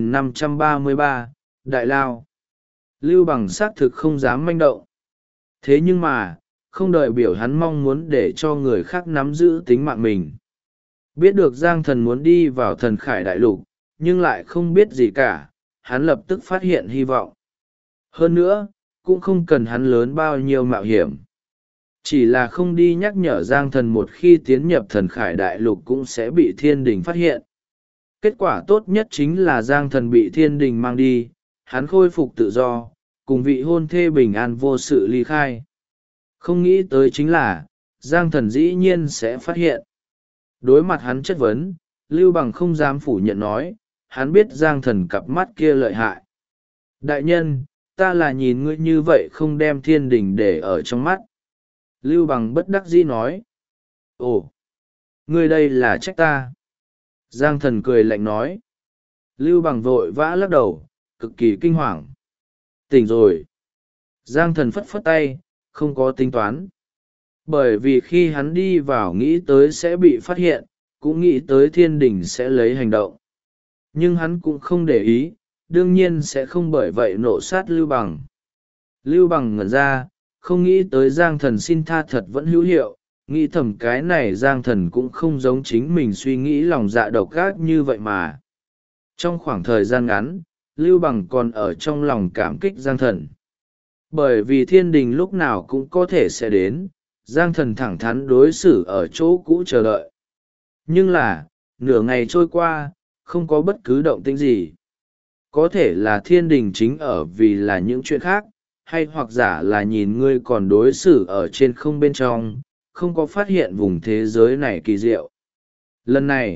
2533, Đại Lao. Lưu Bằng xác thực không dám manh động. Thế nhưng mà, không đợi biểu hắn mong muốn để cho người khác nắm giữ tính mạng mình. Biết được Giang Thần muốn đi vào Thần Khải Đại Lục, nhưng lại không biết gì cả, hắn lập tức phát hiện hy vọng. Hơn nữa, cũng không cần hắn lớn bao nhiêu mạo hiểm. Chỉ là không đi nhắc nhở Giang Thần một khi tiến nhập Thần Khải Đại Lục cũng sẽ bị thiên đình phát hiện. Kết quả tốt nhất chính là Giang Thần bị thiên đình mang đi, hắn khôi phục tự do, cùng vị hôn thê bình an vô sự ly khai. Không nghĩ tới chính là, Giang Thần dĩ nhiên sẽ phát hiện. Đối mặt hắn chất vấn, Lưu Bằng không dám phủ nhận nói, hắn biết Giang Thần cặp mắt kia lợi hại. Đại nhân, ta là nhìn ngươi như vậy không đem thiên đình để ở trong mắt. Lưu Bằng bất đắc dĩ nói. Ồ, ngươi đây là trách ta. Giang Thần cười lạnh nói. Lưu Bằng vội vã lắc đầu, cực kỳ kinh hoàng. Tỉnh rồi. Giang Thần phất phất tay, không có tính toán. Bởi vì khi hắn đi vào nghĩ tới sẽ bị phát hiện, cũng nghĩ tới thiên đình sẽ lấy hành động. Nhưng hắn cũng không để ý, đương nhiên sẽ không bởi vậy nộ sát Lưu Bằng. Lưu Bằng ngẩn ra, không nghĩ tới Giang Thần xin tha thật vẫn hữu hiệu, nghĩ thầm cái này Giang Thần cũng không giống chính mình suy nghĩ lòng dạ độc ác như vậy mà. Trong khoảng thời gian ngắn, Lưu Bằng còn ở trong lòng cảm kích Giang Thần. Bởi vì thiên đình lúc nào cũng có thể sẽ đến, Giang Thần thẳng thắn đối xử ở chỗ cũ chờ đợi. Nhưng là, nửa ngày trôi qua, không có bất cứ động tĩnh gì. Có thể là thiên đình chính ở vì là những chuyện khác, hay hoặc giả là nhìn ngươi còn đối xử ở trên không bên trong, không có phát hiện vùng thế giới này kỳ diệu. Lần này,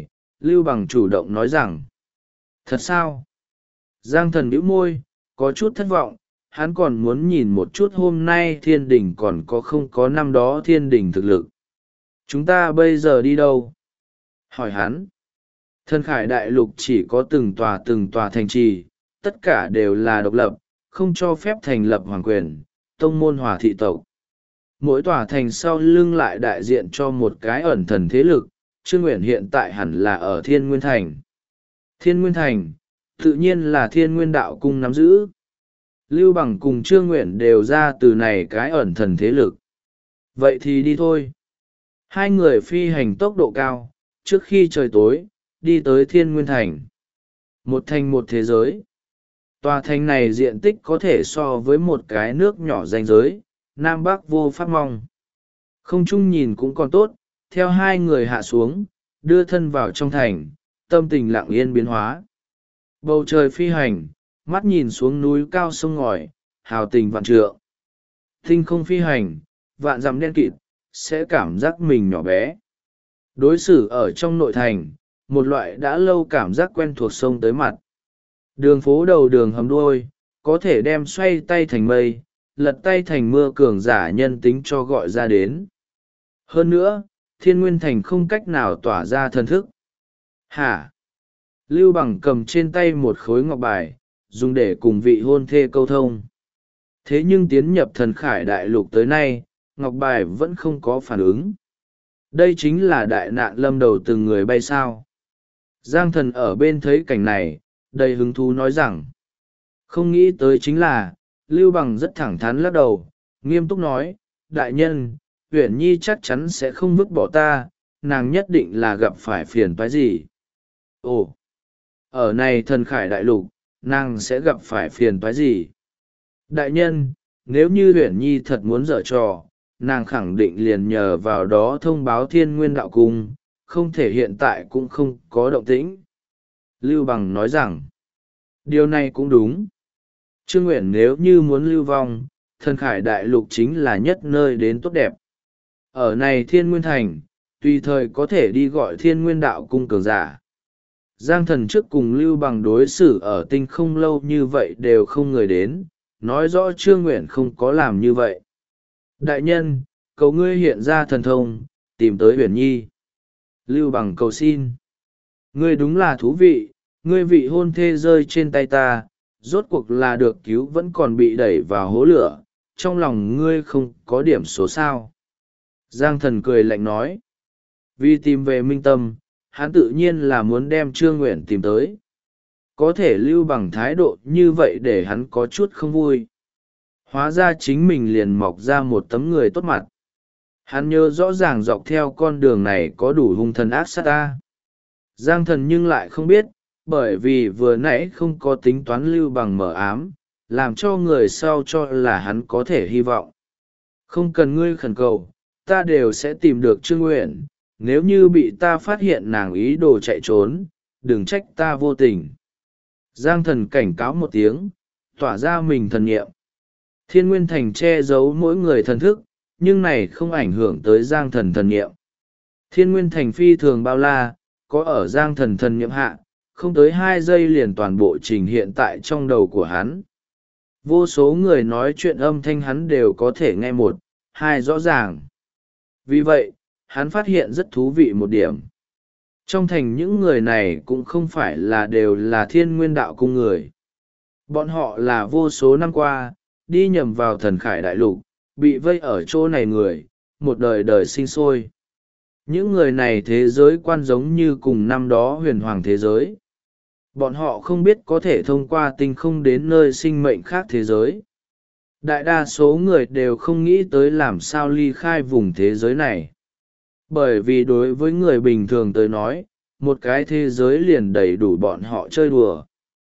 Lưu Bằng chủ động nói rằng. Thật sao? Giang Thần bĩu môi, có chút thất vọng, hắn còn muốn nhìn một chút hôm nay thiên đình còn có không có năm đó thiên đình thực lực. Chúng ta bây giờ đi đâu? Hỏi hắn. Thần Khải Đại Lục chỉ có từng tòa thành trì, tất cả đều là độc lập, không cho phép thành lập hoàng quyền, tông môn hòa thị tộc. Mỗi tòa thành sau lưng lại đại diện cho một cái ẩn thần thế lực. Trương Nguyện hiện tại hẳn là ở Thiên Nguyên Thành. Thiên Nguyên Thành, tự nhiên là Thiên Nguyên Đạo Cung nắm giữ. Lưu Bằng cùng Trương Nguyện đều ra từ này cái ẩn thần thế lực. Vậy thì đi thôi. Hai người phi hành tốc độ cao, trước khi trời tối, đi tới Thiên Nguyên Thành. Một thành một thế giới. Tòa thành này diện tích có thể so với một cái nước nhỏ ranh giới, Nam Bắc vô pháp mong. Không chung nhìn cũng còn tốt, theo hai người hạ xuống, đưa thân vào trong thành, tâm tình lặng yên biến hóa. Bầu trời phi hành, mắt nhìn xuống núi cao sông ngòi, hào tình vạn trượng. Tinh không phi hành, vạn dặm đen kịt, sẽ cảm giác mình nhỏ bé. Đối xử ở trong nội thành, một loại đã lâu cảm giác quen thuộc sông tới mặt. Đường phố đầu đường hầm đuôi, có thể đem xoay tay thành mây, lật tay thành mưa cường giả nhân tính cho gọi ra đến. Hơn nữa, Thiên Nguyên Thành không cách nào tỏa ra thần thức. Hả? Lưu Bằng cầm trên tay một khối ngọc bài, dùng để cùng vị hôn thê câu thông. Thế nhưng tiến nhập Thần Khải Đại Lục tới nay, ngọc bài vẫn không có phản ứng. Đây chính là đại nạn lâm đầu từng người bay sao. Giang Thần ở bên thấy cảnh này, đầy hứng thú nói rằng. Không nghĩ tới chính là, Lưu Bằng rất thẳng thắn lắc đầu, nghiêm túc nói, đại nhân, Uyển Nhi chắc chắn sẽ không vứt bỏ ta, nàng nhất định là gặp phải phiền toái gì. Ồ, ở này Thần Khải Đại Lục, nàng sẽ gặp phải phiền toái gì? Đại nhân, nếu như Uyển Nhi thật muốn giở trò, nàng khẳng định liền nhờ vào đó thông báo Thiên Nguyên Đạo Cung, không thể hiện tại cũng không có động tĩnh. Lưu Bằng nói rằng, điều này cũng đúng. Trương Nguyện nếu như muốn lưu vong, Thần Khải Đại Lục chính là nhất nơi đến tốt đẹp. Ở này Thiên Nguyên Thành, tùy thời có thể đi gọi Thiên Nguyên Đạo Cung cường giả. Giang Thần trước cùng Lưu Bằng đối xử ở tinh không lâu như vậy đều không người đến, nói rõ Trương Nguyện không có làm như vậy. Đại nhân, cầu ngươi hiện ra thần thông, tìm tới Uyển Nhi. Lưu Bằng cầu xin. Ngươi đúng là thú vị, ngươi vị hôn thê rơi trên tay ta, rốt cuộc là được cứu vẫn còn bị đẩy vào hố lửa, trong lòng ngươi không có điểm số sao. Giang Thần cười lạnh nói. Vì tìm về minh tâm, hắn tự nhiên là muốn đem Trương Nguyện tìm tới. Có thể Lưu Bằng thái độ như vậy để hắn có chút không vui. Hóa ra chính mình liền mọc ra một tấm người tốt mặt. Hắn nhớ rõ ràng dọc theo con đường này có đủ hung thần ác sát ta. Giang Thần nhưng lại không biết, bởi vì vừa nãy không có tính toán Lưu Bằng mở ám, làm cho người sau cho là hắn có thể hy vọng. Không cần ngươi khẩn cầu, ta đều sẽ tìm được Trương Nguyện, nếu như bị ta phát hiện nàng ý đồ chạy trốn, đừng trách ta vô tình. Giang Thần cảnh cáo một tiếng, tỏa ra mình thần nghiệm. Thiên Nguyên Thành che giấu mỗi người thần thức, nhưng này không ảnh hưởng tới Giang Thần thần nghiệm. Thiên Nguyên Thành phi thường bao la, có ở Giang Thần thần nghiệm hạ, không tới 2 giây liền toàn bộ trình hiện tại trong đầu của hắn. Vô số người nói chuyện âm thanh hắn đều có thể nghe 1, 2 rõ ràng. Vì vậy, hắn phát hiện rất thú vị một điểm. Trong thành những người này cũng không phải là đều là Thiên Nguyên Đạo Cung người. Bọn họ là vô số năm qua, đi nhầm vào Thần Khải Đại Lục, bị vây ở chỗ này người, một đời đời sinh sôi. Những người này thế giới quan giống như cùng năm đó huyền hoàng thế giới. Bọn họ không biết có thể thông qua tinh không đến nơi sinh mệnh khác thế giới. Đại đa số người đều không nghĩ tới làm sao ly khai vùng thế giới này. Bởi vì đối với người bình thường tới nói, một cái thế giới liền đầy đủ bọn họ chơi đùa.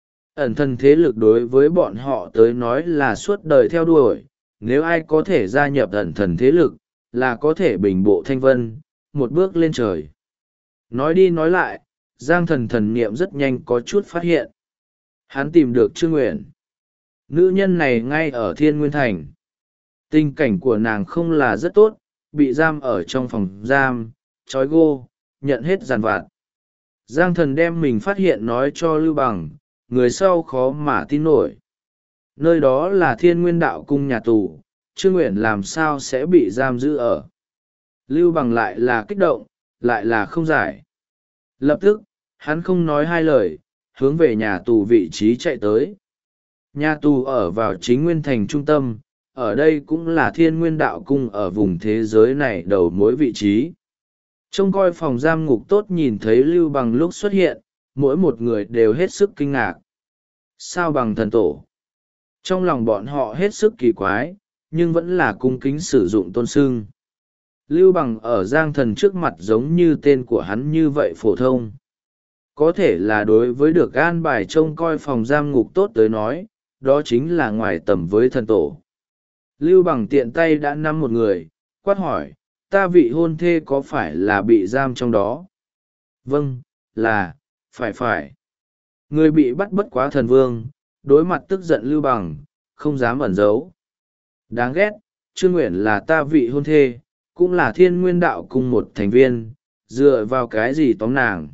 Ẩn thần thế lực đối với bọn họ tới nói là suốt đời theo đuổi, nếu ai có thể gia nhập ẩn thần thế lực, là có thể bình bộ thanh vân, một bước lên trời. Nói đi nói lại, Giang Thần thần niệm rất nhanh có chút phát hiện. Hắn tìm được Trương Nguyện. Nữ nhân này ngay ở Thiên Nguyên Thành. Tình cảnh của nàng không là rất tốt, bị giam ở trong phòng giam, trói gô, nhận hết giàn vặt. Giang thần đem mình phát hiện nói cho Lưu Bằng, người sau khó mà tin nổi. Nơi đó là Thiên Nguyên Đạo Cung nhà tù, Trương Nguyện làm sao sẽ bị giam giữ ở. Lưu Bằng lại là kích động, lại là không giải. Lập tức, hắn không nói hai lời, hướng về nhà tù vị trí chạy tới. Nhà tù ở vào chính nguyên thành trung tâm, ở đây cũng là Thiên Nguyên Đạo Cung ở vùng thế giới này đầu mối vị trí. Trông coi phòng giam ngục tốt nhìn thấy Lưu Bằng lúc xuất hiện, mỗi một người đều hết sức kinh ngạc. Sao bằng thần tổ? Trong lòng bọn họ hết sức kỳ quái, nhưng vẫn là cung kính sử dụng tôn xưng. Lưu Bằng ở Giang Thần trước mặt giống như tên của hắn như vậy phổ thông. Có thể là đối với được an bài trông coi phòng giam ngục tốt tới nói, đó chính là ngoài tầm với thần tổ. Lưu Bằng tiện tay đã nắm một người, quát hỏi, ta vị hôn thê có phải là bị giam trong đó? Vâng, là, phải. Người bị bắt bất quá thần vương, đối mặt tức giận Lưu Bằng, không dám ẩn giấu. Đáng ghét, Trương Nguyện là ta vị hôn thê, cũng là Thiên Nguyên Đạo Cung một thành viên, dựa vào cái gì tóm nàng?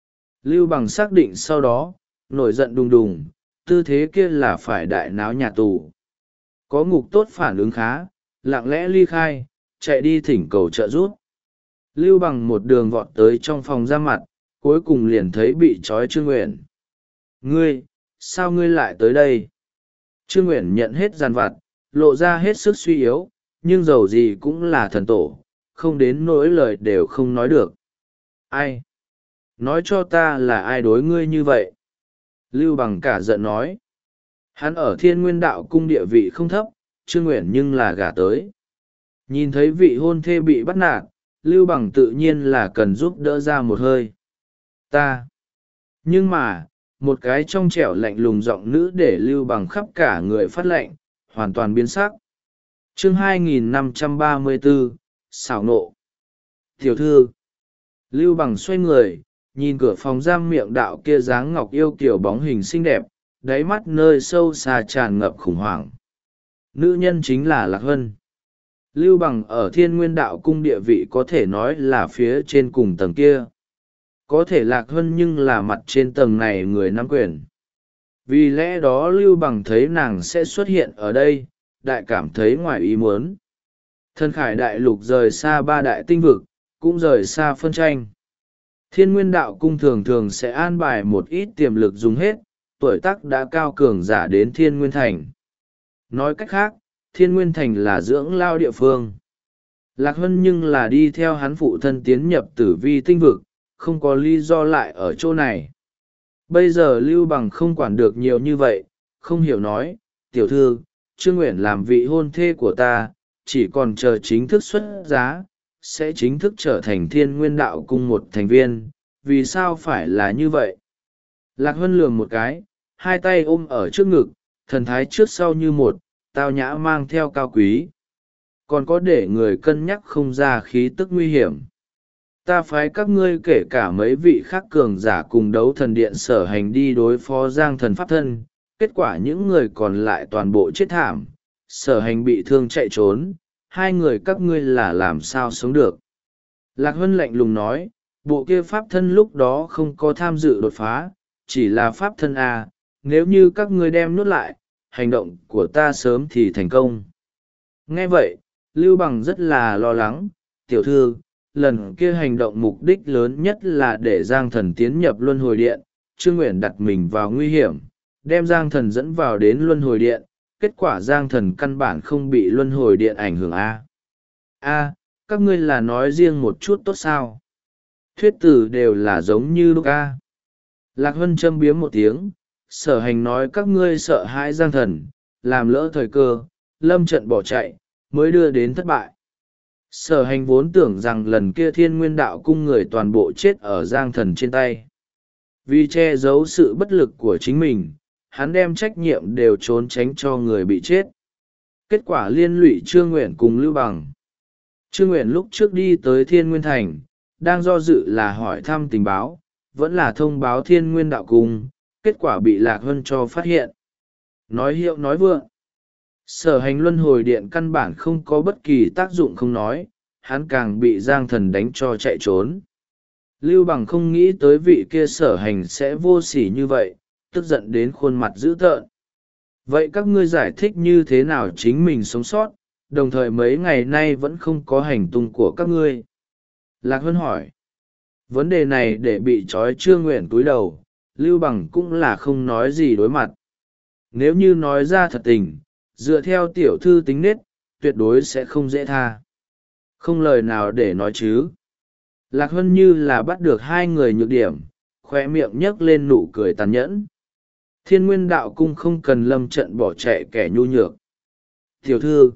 Lưu Bằng xác định sau đó, nổi giận đùng đùng, tư thế kia là phải đại náo nhà tù. Có ngục tốt phản ứng khá, lặng lẽ ly khai, chạy đi thỉnh cầu trợ giúp. Lưu Bằng một đường vọt tới trong phòng ra mặt, cuối cùng liền thấy bị trói Trương Nguyện. Ngươi, sao ngươi lại tới đây? Trương Nguyện nhận hết giàn vặt, lộ ra hết sức suy yếu, nhưng dầu gì cũng là thần tổ, không đến nỗi lời đều không nói được. Ai? Nói cho ta là ai đối ngươi như vậy? Lưu Bằng cả giận nói. Hắn ở Thiên Nguyên Đạo Cung địa vị không thấp, Trương Nguyện nhưng là gả tới. Nhìn thấy vị hôn thê bị bắt nạt, Lưu Bằng tự nhiên là cần giúp đỡ ra một hơi. Ta. Nhưng mà, một cái trong trẻo lạnh lùng giọng nữ để Lưu Bằng khắp cả người phát lạnh, hoàn toàn biến sắc. Chương 2534, xảo nộ. Tiểu thư. Lưu Bằng xoay người, nhìn cửa phòng giam miệng đạo kia dáng ngọc yêu kiểu bóng hình xinh đẹp, đáy mắt nơi sâu xa tràn ngập khủng hoảng. Nữ nhân chính là Lạc Hân. Lưu Bằng ở Thiên Nguyên Đạo Cung địa vị có thể nói là phía trên cùng tầng kia. Có thể Lạc Hân nhưng là mặt trên tầng này người nắm quyền. Vì lẽ đó Lưu Bằng thấy nàng sẽ xuất hiện ở đây, đại cảm thấy ngoài ý muốn. Thần Khải Đại Lục rời xa ba đại tinh vực, cũng rời xa phân tranh. Thiên Nguyên Đạo Cung thường thường sẽ an bài một ít tiềm lực dùng hết, tuổi tác đã cao cường giả đến Thiên Nguyên Thành. Nói cách khác, Thiên Nguyên Thành là dưỡng lao địa phương. Lạc Hân nhưng là đi theo hắn phụ thân tiến nhập tử vi tinh vực, không có lý do lại ở chỗ này. Bây giờ Lưu Bằng không quản được nhiều như vậy, không hiểu nói, tiểu thư, Trương Nguyện làm vị hôn thê của ta, chỉ còn chờ chính thức xuất giá, sẽ chính thức trở thành Thiên Nguyên Đạo Cung một thành viên, vì sao phải là như vậy? Lạc Hân lườm một cái, hai tay ôm ở trước ngực, thần thái trước sau như một, tao nhã mang theo cao quý. Còn có để người cân nhắc không ra khí tức nguy hiểm. Ta phái các ngươi kể cả mấy vị khác cường giả cùng đấu thần điện sở hành đi đối phó Giang Thần Pháp Thân, kết quả những người còn lại toàn bộ chết thảm, sở hành bị thương chạy trốn, hai người các ngươi là làm sao sống được. Lạc Hân lạnh lùng nói, bộ kia Pháp Thân lúc đó không có tham dự đột phá, chỉ là Pháp Thân A, nếu như các ngươi đem nuốt lại, hành động của ta sớm thì thành công. Nghe vậy, Lưu Bằng rất là lo lắng, tiểu thư, lần kia hành động mục đích lớn nhất là để Giang Thần tiến nhập Luân Hồi Điện, Trương Nguyện đặt mình vào nguy hiểm, đem Giang Thần dẫn vào đến Luân Hồi Điện, kết quả Giang Thần căn bản không bị Luân Hồi Điện ảnh hưởng A. Các ngươi là nói riêng một chút tốt sao? Thuyết tử đều là giống như lúc A. Lạc Hân châm biếm một tiếng, sở hành nói các ngươi sợ hãi Giang Thần, làm lỡ thời cơ, lâm trận bỏ chạy, mới đưa đến thất bại. Sở hành vốn tưởng rằng lần kia Thiên Nguyên Đạo Cung người toàn bộ chết ở Giang Thần trên tay. Vì che giấu sự bất lực của chính mình, hắn đem trách nhiệm đều trốn tránh cho người bị chết. Kết quả liên lụy Trương Nguyện cùng Lưu Bằng. Trương Nguyện lúc trước đi tới Thiên Nguyên Thành, đang do dự là hỏi thăm tình báo, vẫn là thông báo Thiên Nguyên Đạo Cung, kết quả bị Lạc Hân cho phát hiện. Nói hiệu nói vượng. Sở hành Luân Hồi Điện căn bản không có bất kỳ tác dụng không nói, hắn càng bị Giang Thần đánh cho chạy trốn. Lưu Bằng không nghĩ tới vị kia Sở Hành sẽ vô sỉ như vậy, tức giận đến khuôn mặt dữ tợn. Vậy các ngươi giải thích như thế nào chính mình sống sót, đồng thời mấy ngày nay vẫn không có hành tung của các ngươi? Lạc Hân hỏi. Vấn đề này để bị trói Trương Nguyện cúi đầu, Lưu Bằng cũng là không nói gì đối mặt. Nếu như nói ra thật tình, dựa theo tiểu thư tính nết, tuyệt đối sẽ không dễ tha. Không lời nào để nói chứ. Lạc Hân như là bắt được hai người nhược điểm, khoe miệng nhấc lên nụ cười tàn nhẫn. Thiên Nguyên Đạo Cung không cần lâm trận bỏ chạy kẻ nhu nhược. Tiểu thư.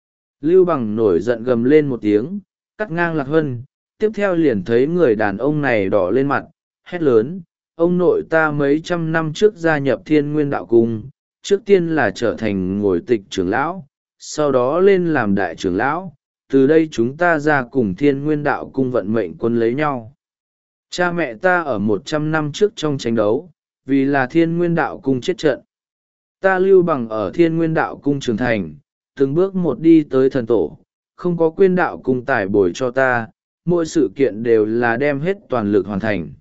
Lưu Bằng nổi giận gầm lên một tiếng, cắt ngang Lạc Hân, tiếp theo liền thấy người đàn ông này đỏ lên mặt, hét lớn: ông nội ta mấy trăm năm trước gia nhập Thiên Nguyên Đạo Cung, trước tiên là trở thành ngồi tịch trưởng lão, sau đó lên làm đại trưởng lão, từ đây chúng ta ra cùng Thiên Nguyên Đạo Cung vận mệnh quân lấy nhau. Cha mẹ ta ở 100 năm trước trong tranh đấu, vì là Thiên Nguyên Đạo Cung chết trận. Ta Lưu Bằng ở Thiên Nguyên Đạo Cung trưởng thành, từng bước một đi tới thần tổ, không có quên đạo cung tải bồi cho ta, mỗi sự kiện đều là đem hết toàn lực hoàn thành.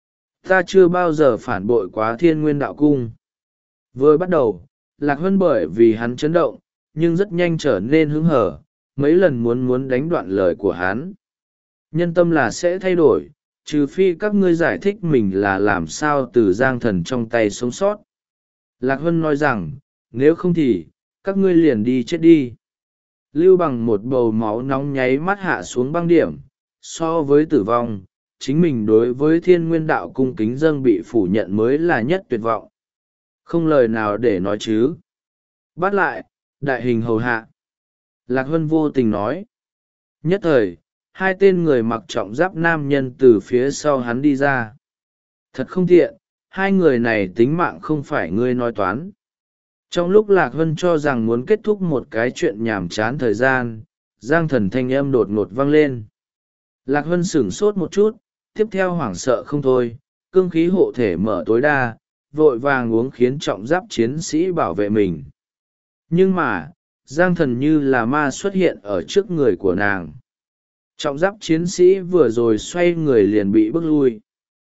Ta chưa bao giờ phản bội quá Thiên Nguyên Đạo Cung. Vừa bắt đầu, Lạc Hân bởi vì hắn chấn động, nhưng rất nhanh trở nên hứng hở, mấy lần muốn đánh đoạn lời của hắn. Nhân tâm là sẽ thay đổi, trừ phi các ngươi giải thích mình là làm sao từ Giang Thần trong tay sống sót. Lạc Hân nói rằng, nếu không thì, các ngươi liền đi chết đi. Lưu Bằng một bầu máu nóng nháy mắt hạ xuống băng điểm, so với tử vong, chính mình đối với Thiên Nguyên Đạo Cung kính dâng bị phủ nhận mới là nhất tuyệt vọng. Không lời nào để nói chứ. Bắt lại, đại hình hầu hạ. Lạc Hân vô tình nói. Nhất thời, hai tên người mặc trọng giáp nam nhân từ phía sau hắn đi ra. Thật không tiện, hai người này tính mạng không phải ngươi nói toán. Trong lúc Lạc Hân cho rằng muốn kết thúc một cái chuyện nhàm chán thời gian, Giang Thần thanh âm đột ngột vang lên. Lạc Hân sửng sốt một chút, tiếp theo hoảng sợ không thôi, cương khí hộ thể mở tối đa, vội vàng uống khiến trọng giáp chiến sĩ bảo vệ mình. Nhưng mà, Giang Thần như là ma xuất hiện ở trước người của nàng. Trọng giáp chiến sĩ vừa rồi xoay người liền bị bước lui.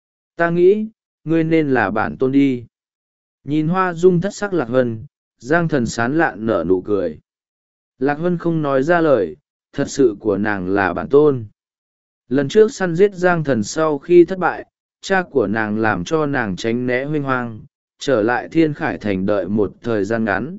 Ta nghĩ, ngươi nên là bản tôn đi. Nhìn hoa dung thất sắc Lạc Hân, Giang Thần sán lạn nở nụ cười. Lạc Hân không nói ra lời, thật sự của nàng là bản tôn. Lần trước săn giết Giang Thần sau khi thất bại, cha của nàng làm cho nàng tránh né huênh hoang, trở lại Thiên Khải Thành đợi một thời gian ngắn.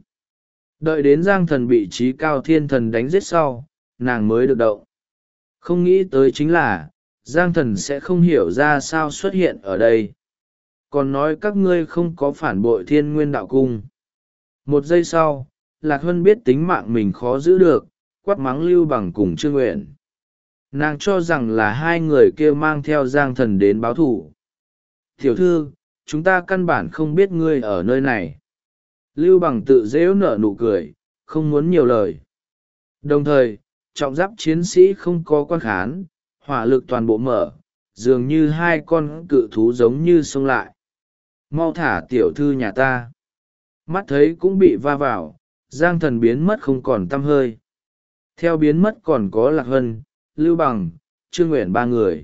Đợi đến Giang Thần bị Trí Cao Thiên Thần đánh giết sau, nàng mới được động. Không nghĩ tới chính là, Giang Thần sẽ không hiểu ra sao xuất hiện ở đây. Còn nói các ngươi không có phản bội Thiên Nguyên Đạo Cung. Một giây sau, Lạc Hân biết tính mạng mình khó giữ được, quát mắng Lưu Bằng cùng Trương Nguyện. Nàng cho rằng là hai người kia mang theo Giang Thần đến báo thù. Tiểu thư, chúng ta căn bản không biết ngươi ở nơi này. Lưu Bằng tự dễu nở nụ cười, không muốn nhiều lời. Đồng thời, trọng giáp chiến sĩ không có quan khán, hỏa lực toàn bộ mở, dường như hai con cự thú giống như xông lại. Mau thả tiểu thư nhà ta. Mắt thấy cũng bị va vào, Giang Thần biến mất không còn tăm hơi. Theo biến mất còn có Lạc Hân, Lưu Bằng, Trương Nguyện ba người.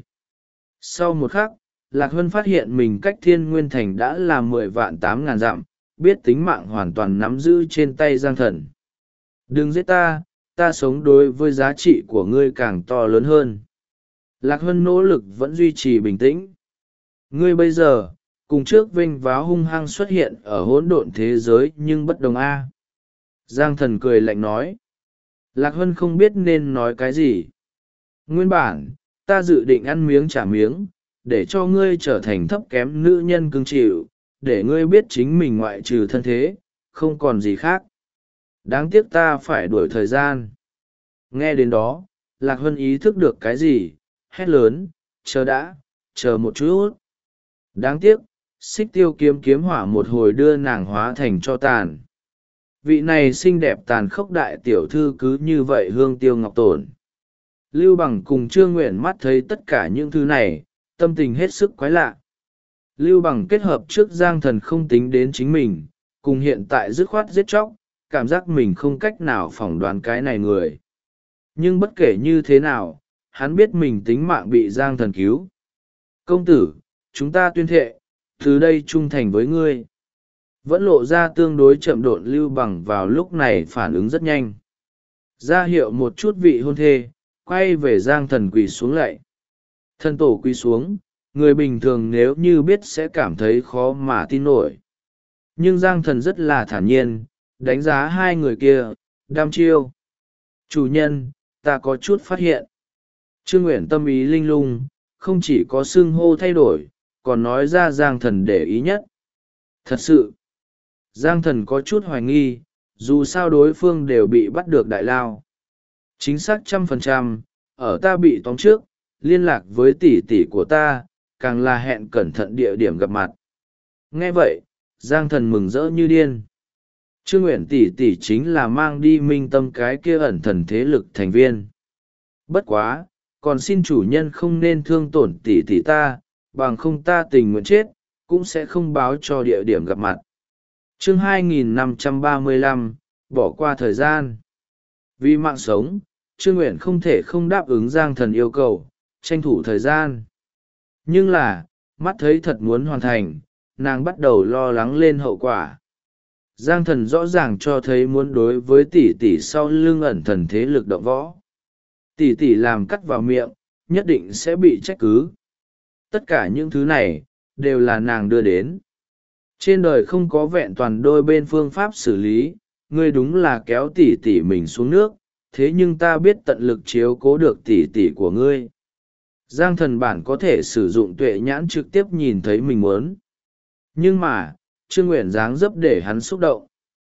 Sau một khắc, Lạc Hân phát hiện mình cách Thiên Nguyên Thành đã là 10.800.000 dặm, biết tính mạng hoàn toàn nắm giữ trên tay Giang Thần. Đừng giết ta, ta sống đối với giá trị của ngươi càng to lớn hơn. Lạc Hân nỗ lực vẫn duy trì bình tĩnh. Ngươi bây giờ, cùng trước vinh váo hung hăng xuất hiện ở hỗn độn thế giới nhưng bất đồng a. Giang Thần cười lạnh nói. Lạc Hân không biết nên nói cái gì. Nguyên bản, ta dự định ăn miếng trả miếng, để cho ngươi trở thành thấp kém nữ nhân cưng chịu, để ngươi biết chính mình ngoại trừ thân thế, không còn gì khác. Đáng tiếc ta phải đuổi thời gian. Nghe đến đó, Lạc Hân ý thức được cái gì, hét lớn, chờ đã, chờ một chút. Đáng tiếc, xích tiêu kiếm kiếm hỏa một hồi đưa nàng hóa thành cho tàn. Vị này xinh đẹp tàn khốc đại tiểu thư cứ như vậy hương tiêu ngọc tổn. Lưu Bằng cùng Trương Nguyện mắt thấy tất cả những thứ này, tâm tình hết sức quái lạ. Lưu Bằng kết hợp trước Giang Thần không tính đến chính mình, cùng hiện tại dứt khoát giết chóc, cảm giác mình không cách nào phỏng đoán cái này người. Nhưng bất kể như thế nào, hắn biết mình tính mạng bị Giang Thần cứu. Công tử, chúng ta tuyên thệ, từ đây trung thành với ngươi. Vẫn lộ ra tương đối chậm độn Lưu Bằng vào lúc này phản ứng rất nhanh. Ra hiệu một chút vị hôn thê, quay về Giang Thần quỳ xuống lạy. Thần tổ quỳ xuống, người bình thường nếu như biết sẽ cảm thấy khó mà tin nổi. Nhưng Giang Thần rất là thản nhiên, đánh giá hai người kia, đăm chiêu. Chủ nhân, ta có chút phát hiện. Trương Nguyện tâm ý linh lung, không chỉ có xưng hô thay đổi, còn nói ra Giang Thần để ý nhất. Thật sự, Giang Thần có chút hoài nghi, dù sao đối phương đều bị bắt được đại lao. Chính xác 100%, ở ta bị tóm trước, liên lạc với tỷ tỷ của ta, càng là hẹn cẩn thận địa điểm gặp mặt. Nghe vậy, Giang Thần mừng rỡ như điên. Trương Nguyện tỷ tỷ chính là mang đi minh tâm cái kia ẩn thần thế lực thành viên. Bất quá, còn xin chủ nhân không nên thương tổn tỷ tỷ ta, bằng không ta tình nguyện chết, cũng sẽ không báo cho địa điểm gặp mặt. Chương 2535, bỏ qua thời gian. Vì mạng sống, Trương Nguyện không thể không đáp ứng Giang Thần yêu cầu, tranh thủ thời gian. Nhưng là, mắt thấy thật muốn hoàn thành, nàng bắt đầu lo lắng lên hậu quả. Giang Thần rõ ràng cho thấy muốn đối với tỷ tỷ sau lưng ẩn thần thế lực động võ. Tỷ tỷ làm cắt vào miệng, nhất định sẽ bị trách cứ. Tất cả những thứ này, đều là nàng đưa đến. Trên đời không có vẹn toàn đôi bên phương pháp xử lý, ngươi đúng là kéo tỷ tỷ mình xuống nước, thế nhưng ta biết tận lực chiếu cố được tỷ tỷ của ngươi. Giang Thần bản có thể sử dụng tuệ nhãn trực tiếp nhìn thấy mình muốn. Nhưng mà, Trương Nguyện dáng dấp để hắn xúc động.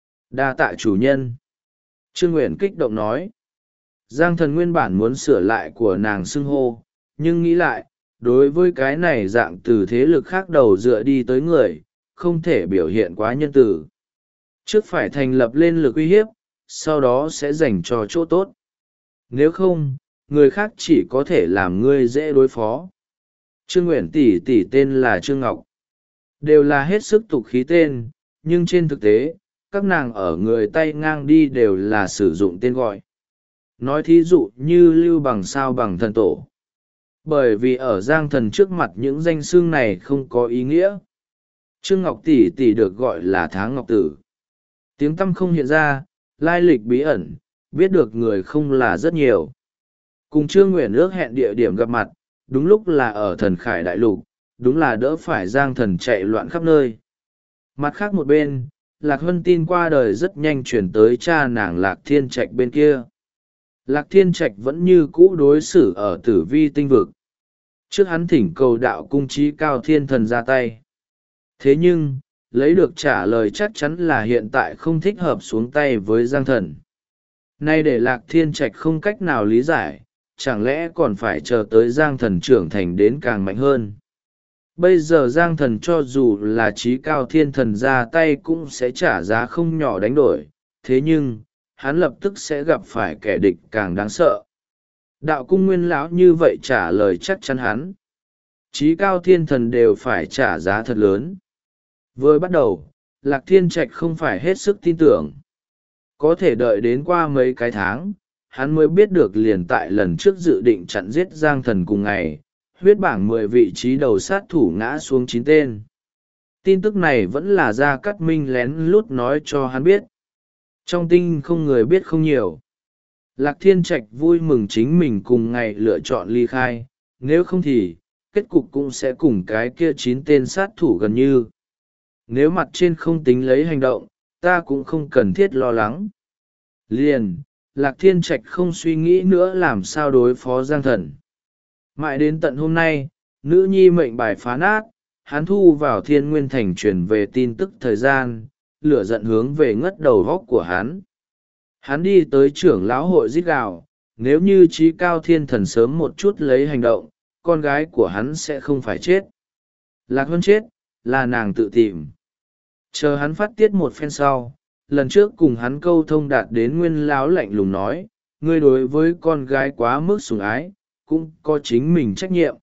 Đa tạ chủ nhân. Trương Nguyện kích động nói. Giang Thần nguyên bản muốn sửa lại của nàng xưng hô, nhưng nghĩ lại, đối với cái này dạng từ thế lực khác đầu dựa đi tới người, không thể biểu hiện quá nhân từ. Trước phải thành lập lên lực uy hiếp, sau đó sẽ dành cho chỗ tốt. Nếu không, người khác chỉ có thể làm ngươi dễ đối phó. Trương Nguyện tỷ tỷ tên là Trương Ngọc. Đều là hết sức tục khí tên, nhưng trên thực tế, các nàng ở người tay ngang đi đều là sử dụng tên gọi. Nói thí dụ như Lưu Bằng sao bằng thần tổ. Bởi vì ở Giang Thần trước mặt những danh xưng này không có ý nghĩa. Trương Ngọc tỷ tỷ được gọi là Tháng Ngọc Tử. Tiếng tăm không hiện ra, lai lịch bí ẩn, biết được người không là rất nhiều. Cùng Trương Nguyện ước hẹn địa điểm gặp mặt, đúng lúc là ở Thần Khải Đại Lục, đúng là đỡ phải Giang Thần chạy loạn khắp nơi. Mặt khác một bên, Lạc Hân tin qua đời rất nhanh chuyển tới cha nàng Lạc Thiên Trạch bên kia. Lạc Thiên Trạch vẫn như cũ đối xử ở Tử Vi tinh vực. Trước hắn thỉnh cầu đạo cung trí cao thiên thần ra tay. Thế nhưng, lấy được trả lời chắc chắn là hiện tại không thích hợp xuống tay với Giang Thần. Nay để Lạc Thiên Trạch không cách nào lý giải, chẳng lẽ còn phải chờ tới Giang Thần trưởng thành đến càng mạnh hơn. Bây giờ Giang Thần cho dù là trí cao thiên thần ra tay cũng sẽ trả giá không nhỏ đánh đổi, thế nhưng, hắn lập tức sẽ gặp phải kẻ địch càng đáng sợ. Đạo cung nguyên lão như vậy trả lời chắc chắn hắn. Trí cao thiên thần đều phải trả giá thật lớn. Vừa bắt đầu, Lạc Thiên Trạch không phải hết sức tin tưởng. Có thể đợi đến qua mấy cái tháng, hắn mới biết được liền tại lần trước dự định chặn giết Giang Thần cùng ngày, huyết bảng 10 vị trí đầu sát thủ ngã xuống 9 tên. Tin tức này vẫn là Gia Cát Minh lén lút nói cho hắn biết. Trong tinh không người biết không nhiều. Lạc Thiên Trạch vui mừng chính mình cùng ngày lựa chọn ly khai, nếu không thì, kết cục cũng sẽ cùng cái kia 9 tên sát thủ gần như. Nếu mặt trên không tính lấy hành động, ta cũng không cần thiết lo lắng. Liền, Lạc Thiên Trạch không suy nghĩ nữa làm sao đối phó Giang Thần. Mãi đến tận hôm nay, nữ nhi mệnh bài phá nát, hắn thu vào Thiên Nguyên Thành truyền về tin tức thời gian, lửa giận hướng về ngất đầu góc của hắn. Hắn đi tới trưởng lão hội rít gào, nếu như trí cao thiên thần sớm một chút lấy hành động, con gái của hắn sẽ không phải chết. Lạc Hân chết, là nàng tự tìm. Chờ hắn phát tiết một phen sau, lần trước cùng hắn câu thông đạt đến nguyên lão lạnh lùng nói, ngươi đối với con gái quá mức sủng ái, cũng có chính mình trách nhiệm.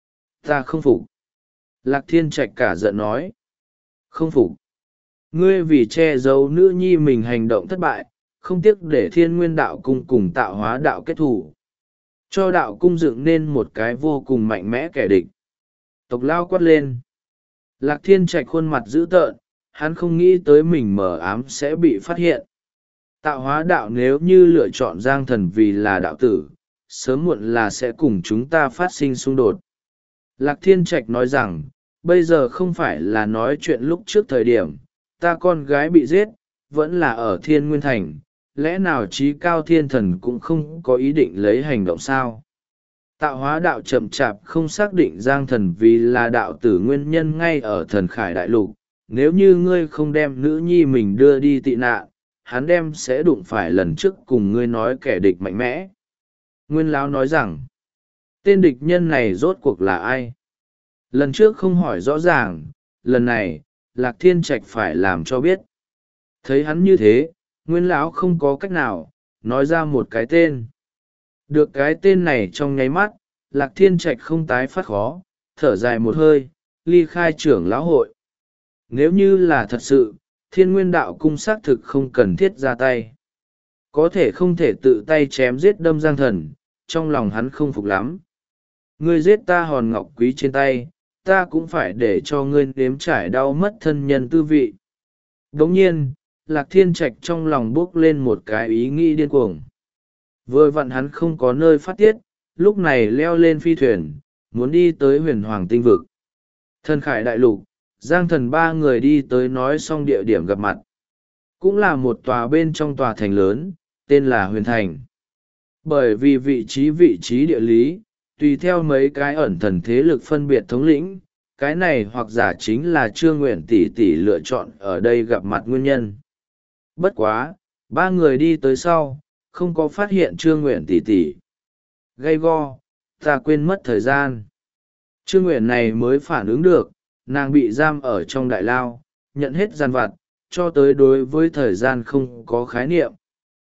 Ta không phục. Lạc Thiên Trạch cả giận nói. Không phục. Ngươi vì che giấu nữ nhi mình hành động thất bại, không tiếc để Thiên Nguyên đạo cung cùng tạo hóa đạo kết thủ. Cho đạo cung dựng nên một cái vô cùng mạnh mẽ kẻ địch. Tộc lao quát lên. Lạc Thiên Trạch khuôn mặt dữ tợn, hắn không nghĩ tới mình mờ ám sẽ bị phát hiện. Tạo hóa đạo nếu như lựa chọn Giang Thần vì là đạo tử, sớm muộn là sẽ cùng chúng ta phát sinh xung đột. Lạc Thiên Trạch nói rằng, bây giờ không phải là nói chuyện lúc trước thời điểm, ta con gái bị giết, vẫn là ở Thiên Nguyên Thành, lẽ nào trí cao thiên thần cũng không có ý định lấy hành động sao? Tạo hóa đạo chậm chạp không xác định Giang Thần vì là đạo tử nguyên nhân ngay ở Thần Khải Đại Lục, nếu như ngươi không đem nữ nhi mình đưa đi tị nạn, hắn đem sẽ đụng phải lần trước cùng ngươi nói kẻ địch mạnh mẽ. Nguyên Lão nói rằng, tên địch nhân này rốt cuộc là ai? Lần trước không hỏi rõ ràng, lần này, Lạc Thiên Trạch phải làm cho biết. Thấy hắn như thế, Nguyên Lão không có cách nào, nói ra một cái tên. Được cái tên này trong nháy mắt, Lạc Thiên Trạch không tái phát khó, thở dài một hơi, ly khai trưởng lão hội. Nếu như là thật sự, Thiên Nguyên Đạo Cung xác thực không cần thiết ra tay. Có thể không thể tự tay chém giết đâm Giang Thần, trong lòng hắn không phục lắm. Ngươi giết ta hòn ngọc quý trên tay, ta cũng phải để cho ngươi nếm trải đau mất thân nhân tư vị. Đồng nhiên, Lạc Thiên Trạch trong lòng bước lên một cái ý nghĩ điên cuồng. Vừa vặn hắn không có nơi phát tiết, lúc này leo lên phi thuyền, muốn đi tới huyền hoàng tinh vực. Thần Khải Đại Lục, Giang Thần ba người đi tới nói xong địa điểm gặp mặt. Cũng là một tòa bên trong tòa thành lớn, tên là Huyền Thành. Bởi vì vị trí địa lý, tùy theo mấy cái ẩn thần thế lực phân biệt thống lĩnh, cái này hoặc giả chính là Trương Nguyện tỷ tỷ lựa chọn ở đây gặp mặt nguyên nhân. Bất quá, ba người đi tới sau, không có phát hiện Trương Nguyện tỷ tỷ. Gay go, ta quên mất thời gian. Trương Nguyện này mới phản ứng được, nàng bị giam ở trong đại lao, nhận hết gian vặt, cho tới đối với thời gian không có khái niệm.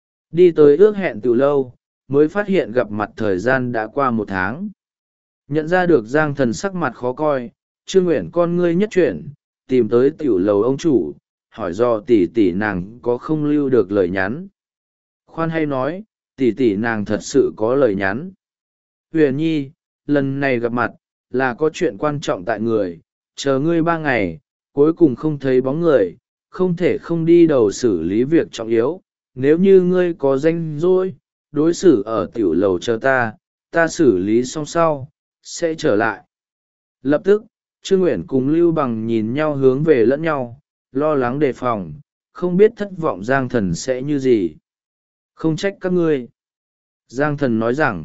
Đi tới ước hẹn từ lâu, mới phát hiện gặp mặt thời gian đã qua 1 tháng. Nhận ra được Giang Thần sắc mặt khó coi, Trương Nguyện con ngươi nhất chuyển, tìm tới tiểu lầu ông chủ, hỏi do tỷ tỷ nàng có không lưu được lời nhắn. Khoan hay nói, tỷ tỷ nàng thật sự có lời nhắn. Huyền Nhi, lần này gặp mặt, là có chuyện quan trọng tại người, chờ ngươi 3 ngày, cuối cùng không thấy bóng người, không thể không đi đầu xử lý việc trọng yếu. Nếu như ngươi có danh rỗi, đối xử ở tiểu lầu chờ ta xử lý xong sau, sẽ trở lại. Lập tức, Trương Nguyện cùng Lưu Bằng nhìn nhau hướng về lẫn nhau, lo lắng đề phòng, không biết thất vọng Giang Thần sẽ như gì. Không trách các ngươi. Giang Thần nói rằng,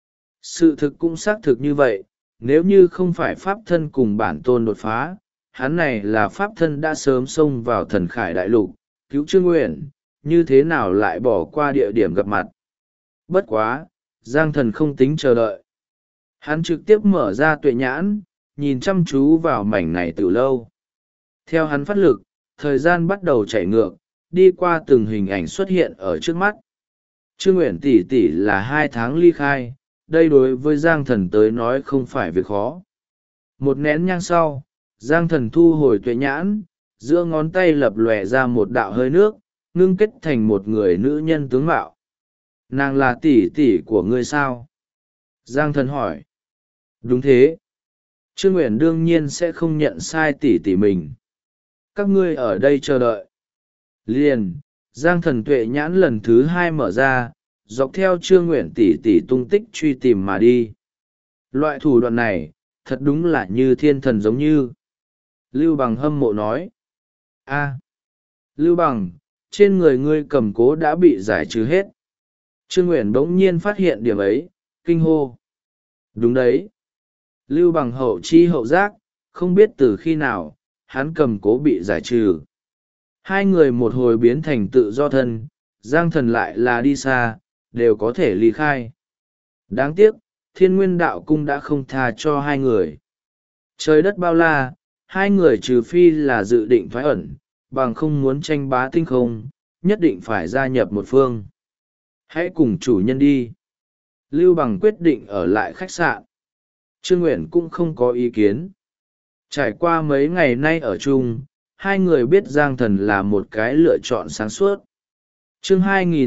sự thực cũng xác thực như vậy, nếu như không phải pháp thân cùng bản tôn đột phá, hắn này là pháp thân đã sớm xông vào Thần Khải Đại Lục, cứu Trương Nguyện, như thế nào lại bỏ qua địa điểm gặp mặt. Bất quá, Giang Thần không tính chờ đợi. Hắn trực tiếp mở ra tuệ nhãn, nhìn chăm chú vào mảnh này từ lâu. Theo hắn phát lực, thời gian bắt đầu chảy ngược, đi qua từng hình ảnh xuất hiện ở trước mắt. Trương Nguyện tỷ tỷ là 2 tháng ly khai, đây đối với Giang Thần tới nói không phải việc khó. Một nén nhang sau, Giang Thần thu hồi tuệ nhãn, giữa ngón tay lập lòe ra một đạo hơi nước, ngưng kết thành một người nữ nhân tướng mạo. Nàng là tỷ tỷ của ngươi sao? Giang Thần hỏi. Đúng thế. Trương Nguyện đương nhiên sẽ không nhận sai tỷ tỷ mình. Các ngươi ở đây chờ đợi. Liền, Giang Thần tuệ nhãn lần thứ 2 mở ra, dọc theo Trương Nguyện tỷ tỷ tung tích truy tìm mà đi. Loại thủ đoạn này, thật đúng là như thiên thần giống như. Lưu Bằng hâm mộ nói. A, Lưu Bằng, trên người ngươi cầm cố đã bị giải trừ hết. Trương Nguyện bỗng nhiên phát hiện điểm ấy, kinh hô. Đúng đấy. Lưu Bằng hậu chi hậu giác, không biết từ khi nào, hắn cầm cố bị giải trừ. Hai người một hồi biến thành tự do thân, Giang Thần lại là đi xa, đều có thể ly khai. Đáng tiếc, Thiên Nguyên Đạo Cung đã không tha cho hai người. Trời đất bao la, hai người trừ phi là dự định thoái ẩn, bằng không muốn tranh bá tinh không, nhất định phải gia nhập một phương. Hãy cùng chủ nhân đi. Lưu Bằng quyết định ở lại khách sạn. Trương Nguyện cũng không có ý kiến. Trải qua mấy ngày nay ở chung, hai người biết Giang Thần là một cái lựa chọn sáng suốt. Chương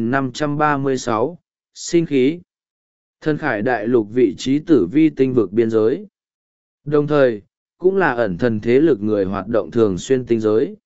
2536, sinh khí. Thần Khải Đại Lục vị trí tử vi tinh vực biên giới. Đồng thời, cũng là ẩn thần thế lực người hoạt động thường xuyên tinh giới.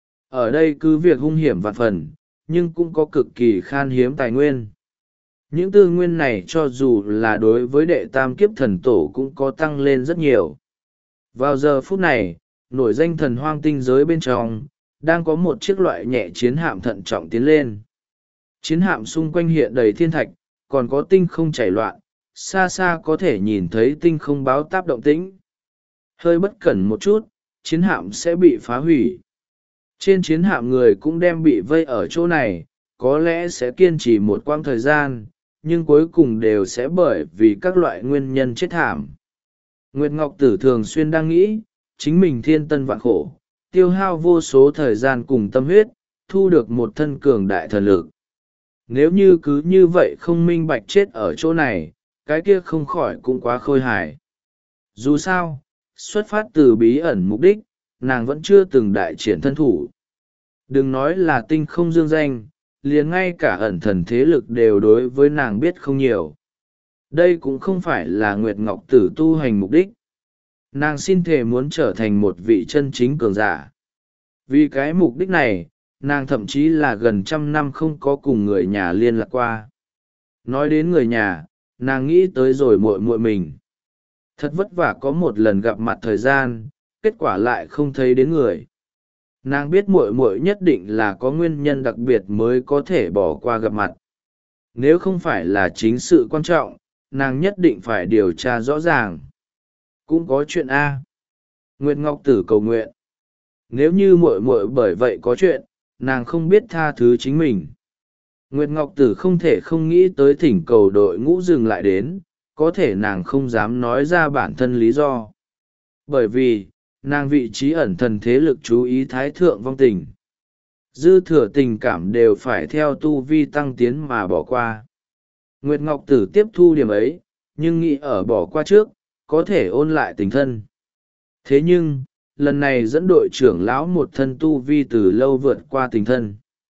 Ở đây cứ việc hung hiểm vạn phần, nhưng cũng có cực kỳ khan hiếm tài nguyên. Những tư nguyên này cho dù là đối với đệ tam kiếp thần tổ cũng có tăng lên rất nhiều. Vào giờ phút này, nổi danh thần hoang tinh giới bên trong, đang có một chiếc loại nhẹ chiến hạm thận trọng tiến lên. Chiến hạm xung quanh hiện đầy thiên thạch, còn có tinh không chảy loạn, xa xa có thể nhìn thấy tinh không báo táp động tĩnh. Hơi bất cẩn một chút, chiến hạm sẽ bị phá hủy. Trên chiến hạm người cũng đem bị vây ở chỗ này, có lẽ sẽ kiên trì một quãng thời gian, nhưng cuối cùng đều sẽ bởi vì các loại nguyên nhân chết thảm. Nguyệt Ngọc Tử thường xuyên đang nghĩ, chính mình thiên tân vạn khổ, tiêu hao vô số thời gian cùng tâm huyết, thu được một thân cường đại thần lực. Nếu như cứ như vậy không minh bạch chết ở chỗ này, cái kia không khỏi cũng quá khôi hài. Dù sao, xuất phát từ bí ẩn mục đích, nàng vẫn chưa từng đại triển thân thủ. Đừng nói là tinh không dương danh, liền ngay cả ẩn thần thế lực đều đối với nàng biết không nhiều. Đây cũng không phải là Nguyệt Ngọc Tử tu hành mục đích. Nàng xin thề muốn trở thành một vị chân chính cường giả. Vì cái mục đích này, nàng thậm chí là gần 100 năm không có cùng người nhà liên lạc qua. Nói đến người nhà, nàng nghĩ tới rồi muội muội mình. Thật vất vả có một lần gặp mặt thời gian, kết quả lại không thấy đến người. Nàng biết muội muội nhất định là có nguyên nhân đặc biệt mới có thể bỏ qua gặp mặt. Nếu không phải là chính sự quan trọng, nàng nhất định phải điều tra rõ ràng. Cũng có chuyện A. Nguyệt Ngọc Tử cầu nguyện. Nếu như muội muội bởi vậy có chuyện, nàng không biết tha thứ chính mình. Nguyệt Ngọc Tử không thể không nghĩ tới thỉnh cầu đội ngũ dừng lại đến, có thể nàng không dám nói ra bản thân lý do. Bởi vì, nàng vị trí ẩn thần thế lực chú ý thái thượng vong tình. Dư thừa tình cảm đều phải theo tu vi tăng tiến mà bỏ qua. Nguyệt Ngọc Tử tiếp thu điểm ấy, nhưng nghĩ ở bỏ qua trước, có thể ôn lại tình thân. Thế nhưng, lần này dẫn đội trưởng lão một thân tu vi từ lâu vượt qua tình thân.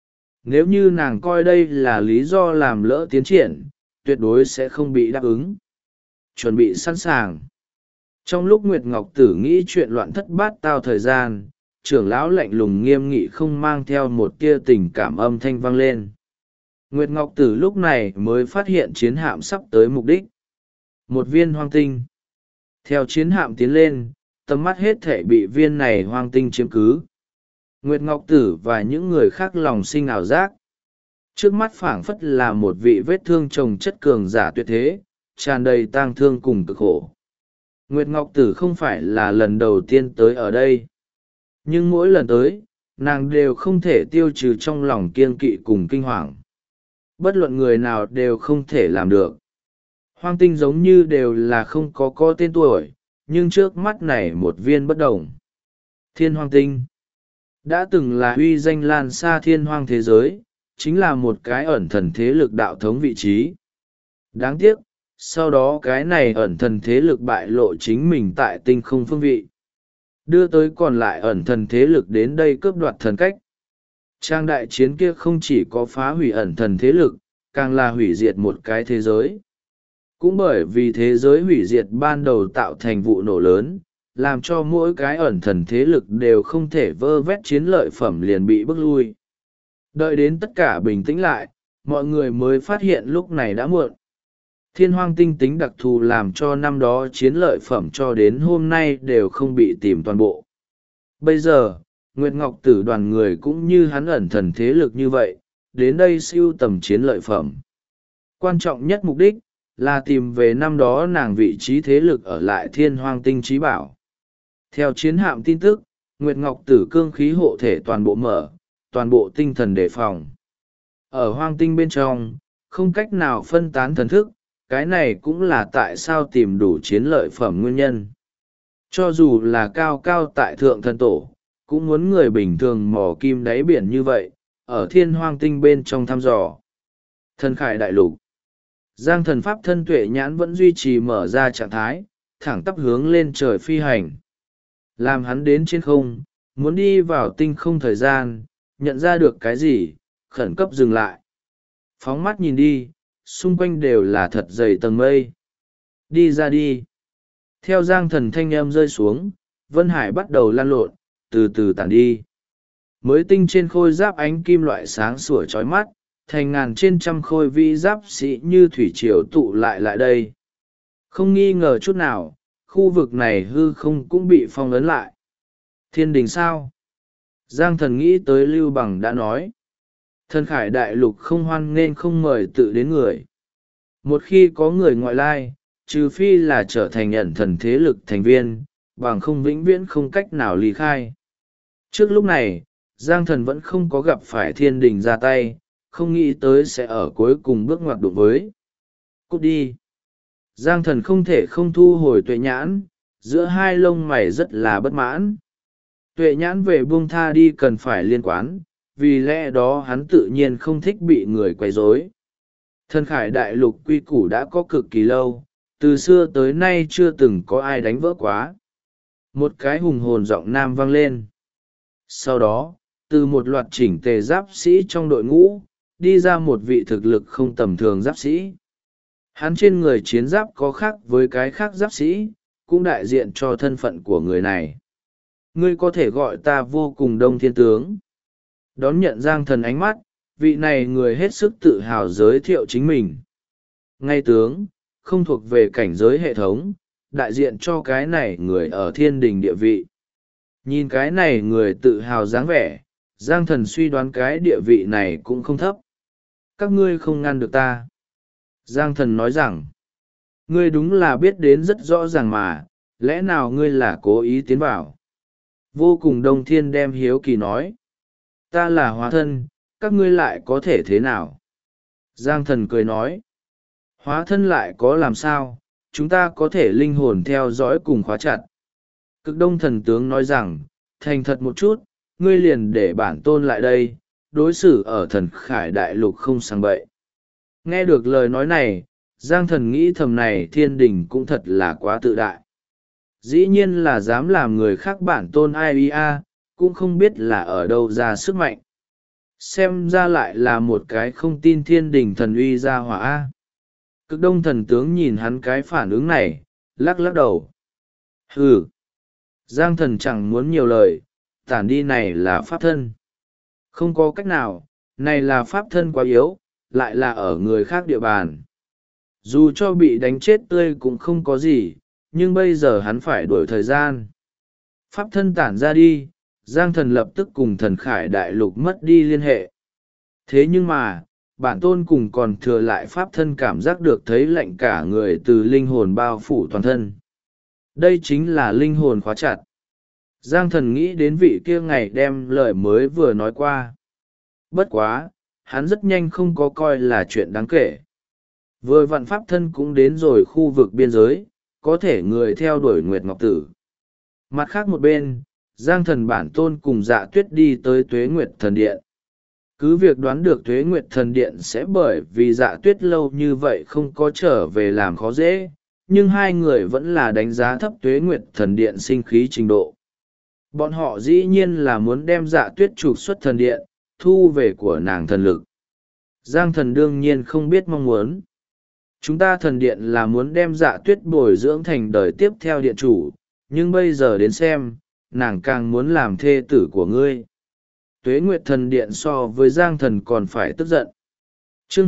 Nếu như nàng coi đây là lý do làm lỡ tiến triển, tuyệt đối sẽ không bị đáp ứng. Chuẩn bị sẵn sàng. Trong lúc Nguyệt Ngọc Tử nghĩ chuyện loạn thất bát tao thời gian, trưởng lão lạnh lùng nghiêm nghị không mang theo một tia tình cảm âm thanh vang lên. Nguyệt Ngọc Tử lúc này mới phát hiện chiến hạm sắp tới mục đích. Một viên hoang tinh. Theo chiến hạm tiến lên, tầm mắt hết thể bị viên này hoang tinh chiếm cứ. Nguyệt Ngọc Tử và những người khác lòng sinh ảo giác. Trước mắt phảng phất là một vị vết thương chồng chất cường giả tuyệt thế, tràn đầy tang thương cùng cực khổ. Nguyệt Ngọc Tử không phải là lần đầu tiên tới ở đây. Nhưng mỗi lần tới, nàng đều không thể tiêu trừ trong lòng kiêng kỵ cùng kinh hoàng. Bất luận người nào đều không thể làm được. Hoang tinh giống như đều là không có tên tuổi, nhưng trước mắt này một viên bất đồng. Thiên hoang tinh đã từng là uy danh lan xa thiên hoang thế giới, chính là một cái ẩn thần thế lực đạo thống vị trí. Đáng tiếc, sau đó cái này ẩn thần thế lực bại lộ chính mình tại tinh không phương vị. Đưa tới còn lại ẩn thần thế lực đến đây cướp đoạt thần cách. Trang đại chiến kia không chỉ có phá hủy ẩn thần thế lực, càng là hủy diệt một cái thế giới. Cũng bởi vì thế giới hủy diệt ban đầu tạo thành vụ nổ lớn, làm cho mỗi cái ẩn thần thế lực đều không thể vơ vét chiến lợi phẩm liền bị bước lui. Đợi đến tất cả bình tĩnh lại, mọi người mới phát hiện lúc này đã muộn. Thiên hoang tinh tính đặc thù làm cho năm đó chiến lợi phẩm cho đến hôm nay đều không bị tìm toàn bộ. Bây giờ, Nguyệt Ngọc Tử đoàn người cũng như hắn ẩn thần thế lực như vậy, đến đây sưu tầm chiến lợi phẩm. Quan trọng nhất mục đích, là tìm về năm đó nàng vị trí thế lực ở lại thiên hoang tinh trí bảo. Theo chiến hạm tin tức, Nguyệt Ngọc Tử cương khí hộ thể toàn bộ mở, toàn bộ tinh thần đề phòng. Ở hoang tinh bên trong, không cách nào phân tán thần thức, cái này cũng là tại sao tìm đủ chiến lợi phẩm nguyên nhân. Cho dù là cao cao tại thượng thần tổ, cũng muốn người bình thường mò kim đáy biển như vậy, ở thiên hoang tinh bên trong thăm dò. Thần khải đại lục. Giang thần pháp thân tuệ nhãn vẫn duy trì mở ra trạng thái, thẳng tắp hướng lên trời phi hành. Làm hắn đến trên không, muốn đi vào tinh không thời gian, nhận ra được cái gì, khẩn cấp dừng lại. Phóng mắt nhìn đi, xung quanh đều là thật dày tầng mây. Đi ra đi. Theo giang thần thanh âm rơi xuống, Vân Hải bắt đầu lăn lộn, từ từ tản đi. Mới tinh trên khôi giáp ánh kim loại sáng sủa chói mắt, thành ngàn trên trăm khôi vi giáp sĩ như thủy triều tụ lại đây. Không nghi ngờ chút nào, khu vực này hư không cũng bị phong ấn lại. Thiên đình sao? Giang Thần nghĩ tới Lưu Bằng đã nói. Thần Khải đại lục không hoan nghênh không mời tự đến người. Một khi có người ngoại lai, trừ phi là trở thành ẩn thần thế lực thành viên, bằng không vĩnh viễn không cách nào ly khai. Trước lúc này, Giang Thần vẫn không có gặp phải thiên đình ra tay, không nghĩ tới sẽ ở cuối cùng bước ngoặt đụng với. Cút đi. Giang Thần không thể không thu hồi tuệ nhãn, giữa hai lông mày rất là bất mãn. Tuệ nhãn về buông tha đi cần phải liên quan, vì lẽ đó hắn tự nhiên không thích bị người quấy rối. Thần Khải đại lục quy củ đã có cực kỳ lâu, từ xưa tới nay chưa từng có ai đánh vỡ quá. Một cái hùng hồn giọng nam vang lên. Sau đó, từ một loạt chỉnh tề giáp sĩ trong đội ngũ, đi ra một vị thực lực không tầm thường giáp sĩ. Hắn trên người chiến giáp có khác với cái khác giáp sĩ, cũng đại diện cho thân phận của người này. Ngươi có thể gọi ta Vô Cùng Đông Thiên Tướng. Đón nhận Giang Thần ánh mắt, vị này người hết sức tự hào giới thiệu chính mình. Ngay tướng, không thuộc về cảnh giới hệ thống, đại diện cho cái này người ở thiên đình địa vị. Nhìn cái này người tự hào dáng vẻ, Giang Thần suy đoán cái địa vị này cũng không thấp. Các ngươi không ngăn được ta. Giang Thần nói rằng, ngươi đúng là biết đến rất rõ ràng mà, lẽ nào ngươi là cố ý tiến vào? Vô Cùng Đông Thiên đem hiếu kỳ nói, ta là hóa thân, các ngươi lại có thể thế nào? Giang Thần cười nói, hóa thân lại có làm sao, chúng ta có thể linh hồn theo dõi cùng khóa chặt. Cực Đông Thần Tướng nói rằng, thành thật một chút, ngươi liền để bản tôn lại đây, đối xử ở Thần Khải đại lục không sang bậy. Nghe được lời nói này, Giang Thần nghĩ thầm này thiên đình cũng thật là quá tự đại. Dĩ nhiên là dám làm người khác bản tôn ai cũng không biết là ở đâu ra sức mạnh. Xem ra lại là một cái không tin thiên đình thần uy ra hỏa A. Cực Đông Thần Tướng nhìn hắn cái phản ứng này, lắc lắc đầu. Hừ. Giang Thần chẳng muốn nhiều lời, tản đi này là pháp thân. Không có cách nào, này là pháp thân quá yếu, lại là ở người khác địa bàn. Dù cho bị đánh chết tươi cũng không có gì, nhưng bây giờ hắn phải đuổi thời gian. Pháp thân tản ra đi, Giang Thần lập tức cùng Thần Khải đại lục mất đi liên hệ. Thế nhưng mà, bản tôn cùng còn thừa lại pháp thân cảm giác được thấy lạnh cả người từ linh hồn bao phủ toàn thân. Đây chính là linh hồn khóa chặt. Giang Thần nghĩ đến vị kia ngày đem lời mới vừa nói qua. Bất quá, hắn rất nhanh không có coi là chuyện đáng kể. Vừa vặn pháp thân cũng đến rồi khu vực biên giới, có thể người theo đuổi Nguyệt Ngọc Tử. Mặt khác một bên, Giang Thần bản tôn cùng Dạ Tuyết đi tới Tuế Nguyệt Thần Điện. Cứ việc đoán được Tuế Nguyệt Thần Điện sẽ bởi vì Dạ Tuyết lâu như vậy không có trở về làm khó dễ, nhưng hai người vẫn là đánh giá thấp Tuế Nguyệt Thần Điện sinh khí trình độ. Bọn họ dĩ nhiên là muốn đem Dạ Tuyết trục xuất thần điện, thu về của nàng thần lực. Giang Thần đương nhiên không biết mong muốn. Chúng ta thần điện là muốn đem Dạ Tuyết bồi dưỡng thành đời tiếp theo điện chủ, nhưng bây giờ đến xem, nàng càng muốn làm thê tử của ngươi. Tuế Nguyệt Thần Điện so với Giang Thần còn phải tức giận. Chương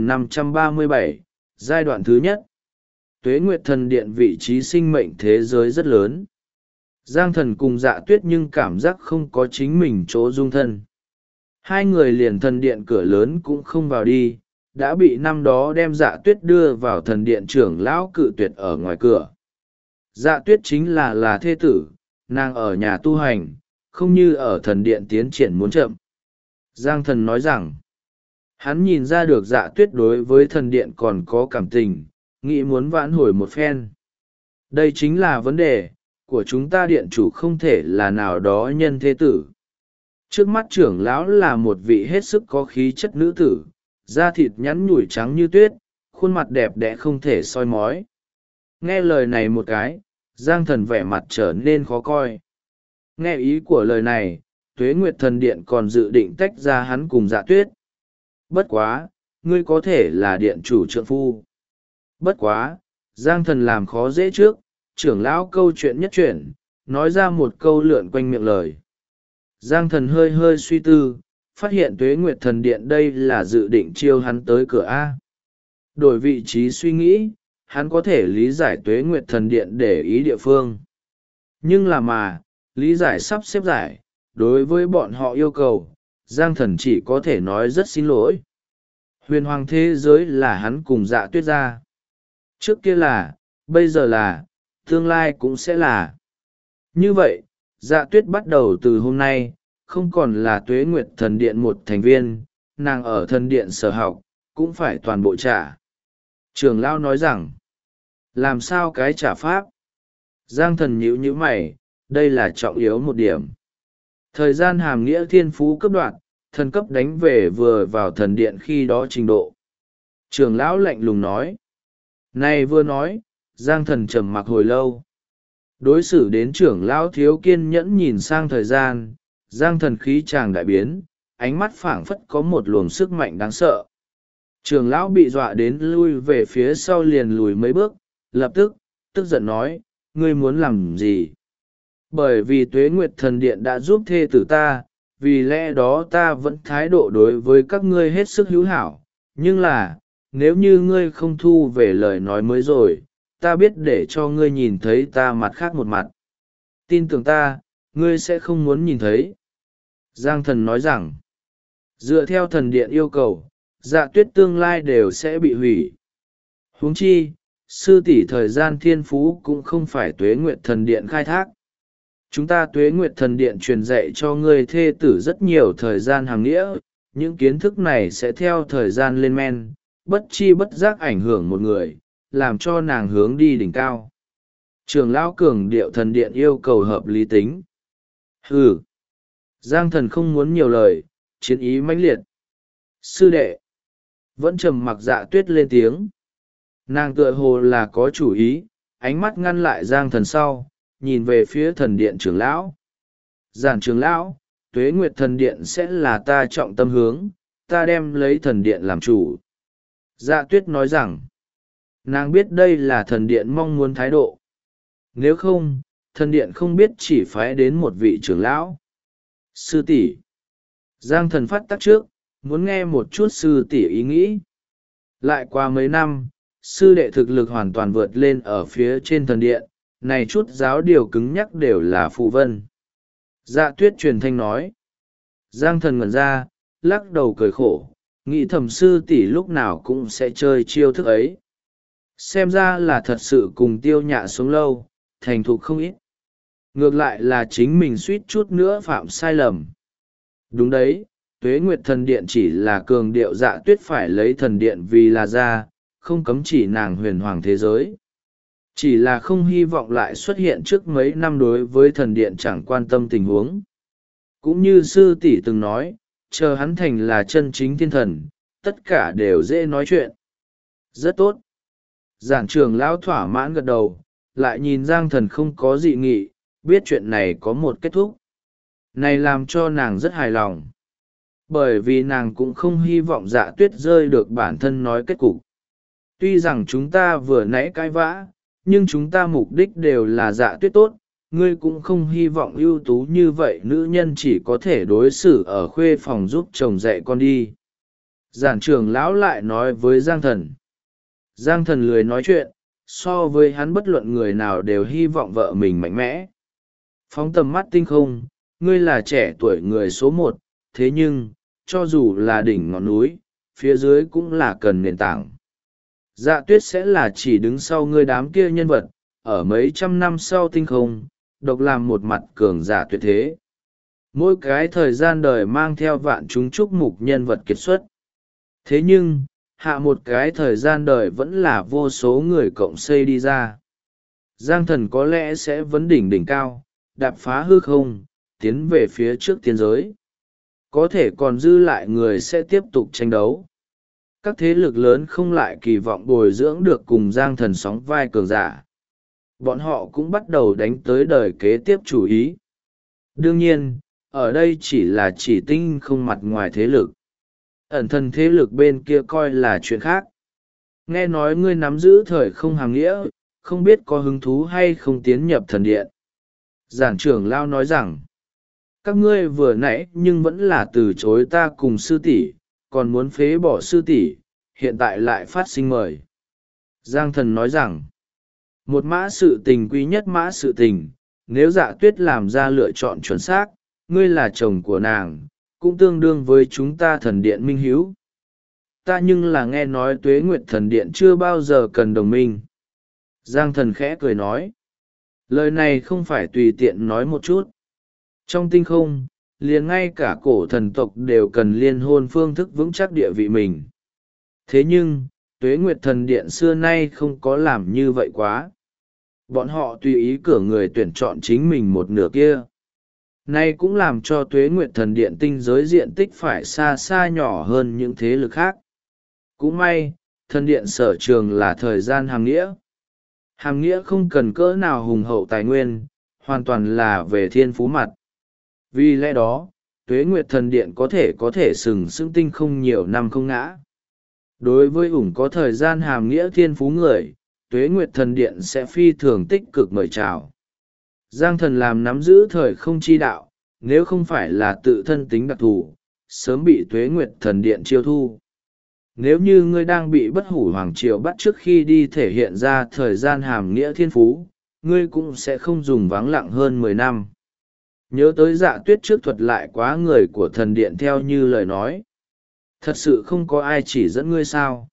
2537, giai đoạn thứ nhất. Tuế Nguyệt Thần Điện vị trí sinh mệnh thế giới rất lớn. Giang Thần cùng Dạ Tuyết nhưng cảm giác không có chính mình chỗ dung thân. Hai người liền thần điện cửa lớn cũng không vào đi, đã bị năm đó đem Dạ Tuyết đưa vào thần điện trưởng lão cự tuyệt ở ngoài cửa. Dạ Tuyết chính là thê tử, nàng ở nhà tu hành, không như ở thần điện tiến triển muốn chậm. Giang Thần nói rằng, hắn nhìn ra được Dạ Tuyết đối với thần điện còn có cảm tình, nghĩ muốn vãn hồi một phen. Đây chính là vấn đề của chúng ta, điện chủ không thể là nào đó nhân thế tử. Trước mắt trưởng lão là một vị hết sức có khí chất nữ tử, da thịt nhắn nhủi trắng như tuyết, khuôn mặt đẹp đẽ không thể soi mói. Nghe lời này một cái, Giang Thần vẻ mặt trở nên khó coi. Nghe ý của lời này, Tuế Nguyệt Thần Điện còn dự định tách ra hắn cùng Dạ Tuyết. Bất quá, ngươi có thể là điện chủ trượng phu. Bất quá, Giang Thần làm khó dễ trước, trưởng lão câu chuyện nhất chuyển, nói ra một câu lượn quanh miệng lời. Giang Thần hơi hơi suy tư, phát hiện Tuế Nguyệt Thần Điện đây là dự định chiêu hắn tới cửa A. Đổi vị trí suy nghĩ, hắn có thể lý giải Tuế Nguyệt Thần Điện để ý địa phương. Nhưng mà, lý giải sắp xếp giải, đối với bọn họ yêu cầu, Giang Thần chỉ có thể nói rất xin lỗi. Huyền hoàng thế giới là hắn cùng Dạ Tuyết ra. Trước kia là, bây giờ là, tương lai cũng sẽ là. Như vậy, Dạ Tuyết bắt đầu từ hôm nay, không còn là Tuế Nguyệt Thần Điện một thành viên, nàng ở thần điện sở học, cũng phải toàn bộ trả. Trưởng lão nói rằng, làm sao cái trả pháp? Giang Thần nhíu mày, đây là trọng yếu một điểm. Thời gian hàm nghĩa thiên phú cấp đoạn, thần cấp đánh về vừa vào thần điện khi đó trình độ. Trưởng lão lạnh lùng nói. Này vừa nói, Giang Thần trầm mặc hồi lâu. Đối xử đến trưởng lão thiếu kiên nhẫn nhìn sang thời gian, Giang Thần khí chàng đại biến, ánh mắt phảng phất có một luồng sức mạnh đáng sợ. Trưởng lão bị dọa đến lui về phía sau liền lùi mấy bước, lập tức, tức giận nói, ngươi muốn làm gì? Bởi vì Tuế Nguyệt Thần Điện đã giúp thê tử ta, vì lẽ đó ta vẫn thái độ đối với các ngươi hết sức hữu hảo, nhưng là, nếu như ngươi không thu về lời nói mới rồi, ta biết để cho ngươi nhìn thấy ta mặt khác một mặt. Tin tưởng ta, ngươi sẽ không muốn nhìn thấy. Giang Thần nói rằng, dựa theo thần điện yêu cầu, Dạ Tuyết tương lai đều sẽ bị hủy. Huống chi, sư tỷ thời gian thiên phú cũng không phải Tuế Nguyệt Thần Điện khai thác. Chúng ta Tuế Nguyệt Thần Điện truyền dạy cho ngươi thê tử rất nhiều thời gian hàng nghĩa, những kiến thức này sẽ theo thời gian lên men, bất chi bất giác ảnh hưởng một người, làm cho nàng hướng đi đỉnh cao. Trường lão cường điệu thần điện yêu cầu hợp lý tính. Hừ. Giang Thần không muốn nhiều lời, chiến ý mãnh liệt. Sư đệ. Vẫn trầm mặc Dạ Tuyết lên tiếng. Nàng tựa hồ là có chủ ý, ánh mắt ngăn lại Giang Thần sau, nhìn về phía thần điện trưởng lão. Giản trưởng lão, Tuế Nguyệt Thần Điện sẽ là ta trọng tâm hướng, ta đem lấy thần điện làm chủ. Dạ Tuyết nói rằng, nàng biết đây là thần điện mong muốn thái độ. Nếu không, thần điện không biết chỉ phái đến một vị trưởng lão. Sư tỷ. Giang Thần phát tác trước, muốn nghe một chút sư tỷ ý nghĩ. Lại qua mấy năm, sư đệ thực lực hoàn toàn vượt lên ở phía trên thần điện, này chút giáo điều cứng nhắc đều là phụ vân. Dạ Tuyết truyền thanh nói. Giang Thần ngẩn ra, lắc đầu cười khổ, nghĩ thầm sư tỷ lúc nào cũng sẽ chơi chiêu thức ấy. Xem ra là thật sự cùng Tiêu Nhạ sống lâu, thành thục không ít. Ngược lại là chính mình suýt chút nữa phạm sai lầm. Đúng đấy, Tuế Nguyệt Thần Điện chỉ là cường điệu Dạ Tuyết phải lấy thần điện vì là ra, không cấm chỉ nàng huyền hoàng thế giới. Chỉ là không hy vọng lại xuất hiện trước mấy năm đối với thần điện chẳng quan tâm tình huống. Cũng như sư tỷ từng nói, chờ hắn thành là chân chính thiên thần, tất cả đều dễ nói chuyện. Rất tốt. Giản trưởng lão thỏa mãn gật đầu, lại nhìn Giang Thần không có dị nghị, biết chuyện này có một kết thúc. Này làm cho nàng rất hài lòng. Bởi vì nàng cũng không hy vọng Dạ Tuyết rơi được bản thân nói kết cục. Tuy rằng chúng ta vừa nãy cãi vã, nhưng chúng ta mục đích đều là Dạ Tuyết tốt, ngươi cũng không hy vọng ưu tú như vậy nữ nhân chỉ có thể đối xử ở khuê phòng giúp chồng dạy con đi. Giản trưởng lão lại nói với Giang Thần. Giang Thần lười nói chuyện, so với hắn bất luận người nào đều hy vọng vợ mình mạnh mẽ. Phóng tầm mắt tinh không, ngươi là trẻ tuổi người số một, thế nhưng, cho dù là đỉnh ngọn núi, phía dưới cũng là cần nền tảng. Dạ Tuyết sẽ là chỉ đứng sau ngươi đám kia nhân vật, ở mấy trăm năm sau tinh không, độc làm một mặt cường giả tuyệt thế. Mỗi cái thời gian đời mang theo vạn chúng chúc mục nhân vật kiệt xuất. Thế nhưng, hạ một cái thời gian đời vẫn là vô số người cộng xây đi ra. Giang Thần có lẽ sẽ vấn đỉnh đỉnh cao, đạp phá hư không, tiến về phía trước tiên giới. Có thể còn dư lại người sẽ tiếp tục tranh đấu. Các thế lực lớn không lại kỳ vọng bồi dưỡng được cùng Giang Thần sóng vai cường giả. Bọn họ cũng bắt đầu đánh tới đời kế tiếp chủ ý. Đương nhiên, ở đây chỉ là chỉ tinh không mặt ngoài thế lực. Ẩn thần thế lực bên kia coi là chuyện khác. Nghe nói ngươi nắm giữ thời không hàng nghĩa, không biết có hứng thú hay không tiến nhập thần điện. Giản trưởng lao nói rằng, các ngươi vừa nãy nhưng vẫn là từ chối ta cùng sư tỷ, còn muốn phế bỏ sư tỷ, hiện tại lại phát sinh mời. Giang thần nói rằng, một mã sự tình quý nhất mã sự tình, nếu Dạ Tuyết làm ra lựa chọn chuẩn xác, ngươi là chồng của nàng, cũng tương đương với chúng ta thần điện minh hiếu. Ta nhưng là nghe nói Tuế Nguyệt thần điện chưa bao giờ cần đồng minh. Giang thần khẽ cười nói, lời này không phải tùy tiện nói một chút. Trong tinh không, liền ngay cả cổ thần tộc đều cần liên hôn phương thức vững chắc địa vị mình. Thế nhưng, Tuế Nguyệt thần điện xưa nay không có làm như vậy quá. Bọn họ tùy ý cử người tuyển chọn chính mình một nửa kia. Nay cũng làm cho Tuế Nguyệt thần điện tinh giới diện tích phải xa xa nhỏ hơn những thế lực khác. Cũng may, thần điện sở trường là thời gian hàm nghĩa. Hàm nghĩa không cần cỡ nào hùng hậu tài nguyên, hoàn toàn là về thiên phú mặt. Vì lẽ đó, Tuế Nguyệt thần điện có thể sừng sững tinh không nhiều năm không ngã. Đối với ủng có thời gian hàm nghĩa thiên phú người, Tuế Nguyệt thần điện sẽ phi thường tích cực mời chào. Giang thần làm nắm giữ thời không chi đạo, nếu không phải là tự thân tính đặc thù, sớm bị Tuế Nguyệt thần điện chiêu thu. Nếu như ngươi đang bị bất hủ hoàng triều bắt trước khi đi thể hiện ra thời gian hàm nghĩa thiên phú, ngươi cũng sẽ không dùng vắng lặng hơn 10 năm. Nhớ tới Dạ Tuyết trước thuật lại quá người của thần điện theo như lời nói. Thật sự không có ai chỉ dẫn ngươi sao.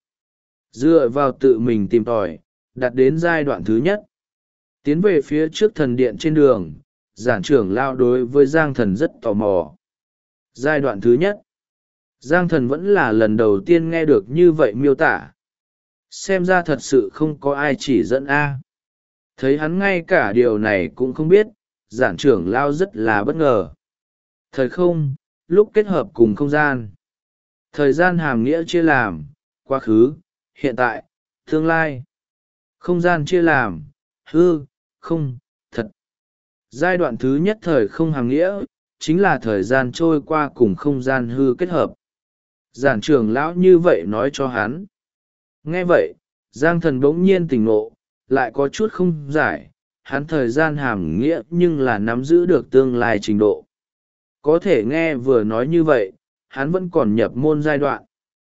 Dựa vào tự mình tìm tòi, đạt đến giai đoạn thứ nhất. Tiến về phía trước thần điện trên đường, giản trưởng lao đối với Giang thần rất tò mò. Giai đoạn thứ nhất, Giang thần vẫn là lần đầu tiên nghe được như vậy miêu tả. Xem ra thật sự không có ai chỉ dẫn A. Thấy hắn ngay cả điều này cũng không biết, giản trưởng lao rất là bất ngờ. Thời không, lúc kết hợp cùng không gian. Thời gian hàm nghĩa chia làm, quá khứ, hiện tại, tương lai. Không gian chia làm, hư, không, thật. Giai đoạn thứ nhất thời không hàm nghĩa, chính là thời gian trôi qua cùng không gian hư kết hợp. Giản trưởng lão như vậy nói cho hắn. Nghe vậy, Giang thần bỗng nhiên tỉnh ngộ, lại có chút không giải, hắn thời gian hàm nghĩa nhưng là nắm giữ được tương lai trình độ. Có thể nghe vừa nói như vậy, hắn vẫn còn nhập môn giai đoạn.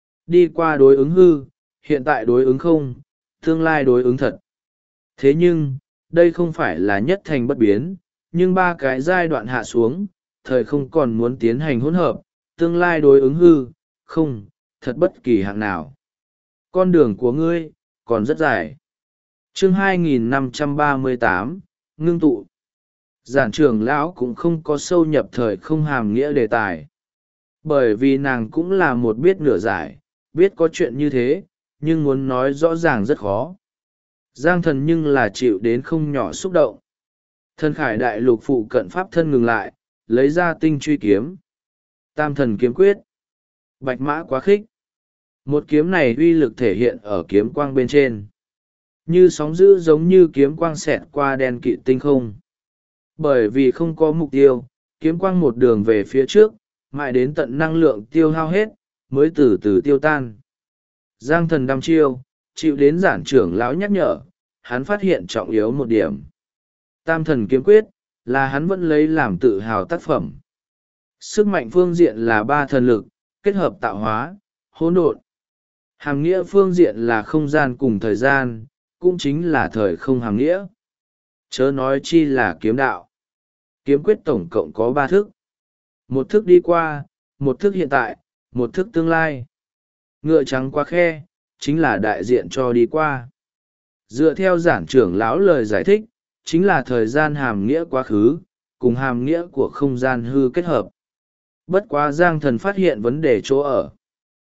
Đi qua đối ứng hư, hiện tại đối ứng không, tương lai đối ứng thật. Thế nhưng, đây không phải là nhất thành bất biến, nhưng ba cái giai đoạn hạ xuống, thời không còn muốn tiến hành hỗn hợp, tương lai đối ứng hư, không, thật bất kỳ hạng nào. Con đường của ngươi, còn rất dài. Chương 2538, ngưng tụ. Giản trưởng lão cũng không có sâu nhập thời không hàm nghĩa đề tài. Bởi vì nàng cũng là một biết nửa giải, biết có chuyện như thế, nhưng muốn nói rõ ràng rất khó. Giang thần nhưng là chịu đến không nhỏ xúc động. Thần khải đại lục phụ cận pháp thân ngừng lại, lấy ra tinh truy kiếm. Tam thần kiếm quyết. Bạch mã quá khích. Một kiếm này uy lực thể hiện ở kiếm quang bên trên. Như sóng dữ giống như kiếm quang xẹt qua đen kịt tinh không. Bởi vì không có mục tiêu, kiếm quang một đường về phía trước, mãi đến tận năng lượng tiêu hao hết, mới từ từ tiêu tan. Giang thần đăm chiêu, chịu đến giản trưởng lão nhắc nhở, hắn phát hiện trọng yếu một điểm. Tam thần kiếm quyết, là hắn vẫn lấy làm tự hào tác phẩm. Sức mạnh phương diện là ba thần lực, kết hợp tạo hóa, hỗn độn. Hàm nghĩa phương diện là không gian cùng thời gian, cũng chính là thời không hàm nghĩa. Chớ nói chi là kiếm đạo. Kiếm quyết tổng cộng có ba thức. Một thức đi qua, một thức hiện tại, một thức tương lai. Ngựa trắng qua khe, chính là đại diện cho đi qua. Dựa theo giản trưởng lão lời giải thích, chính là thời gian hàm nghĩa quá khứ, cùng hàm nghĩa của không gian hư kết hợp. Bất quá Giang thần phát hiện vấn đề chỗ ở.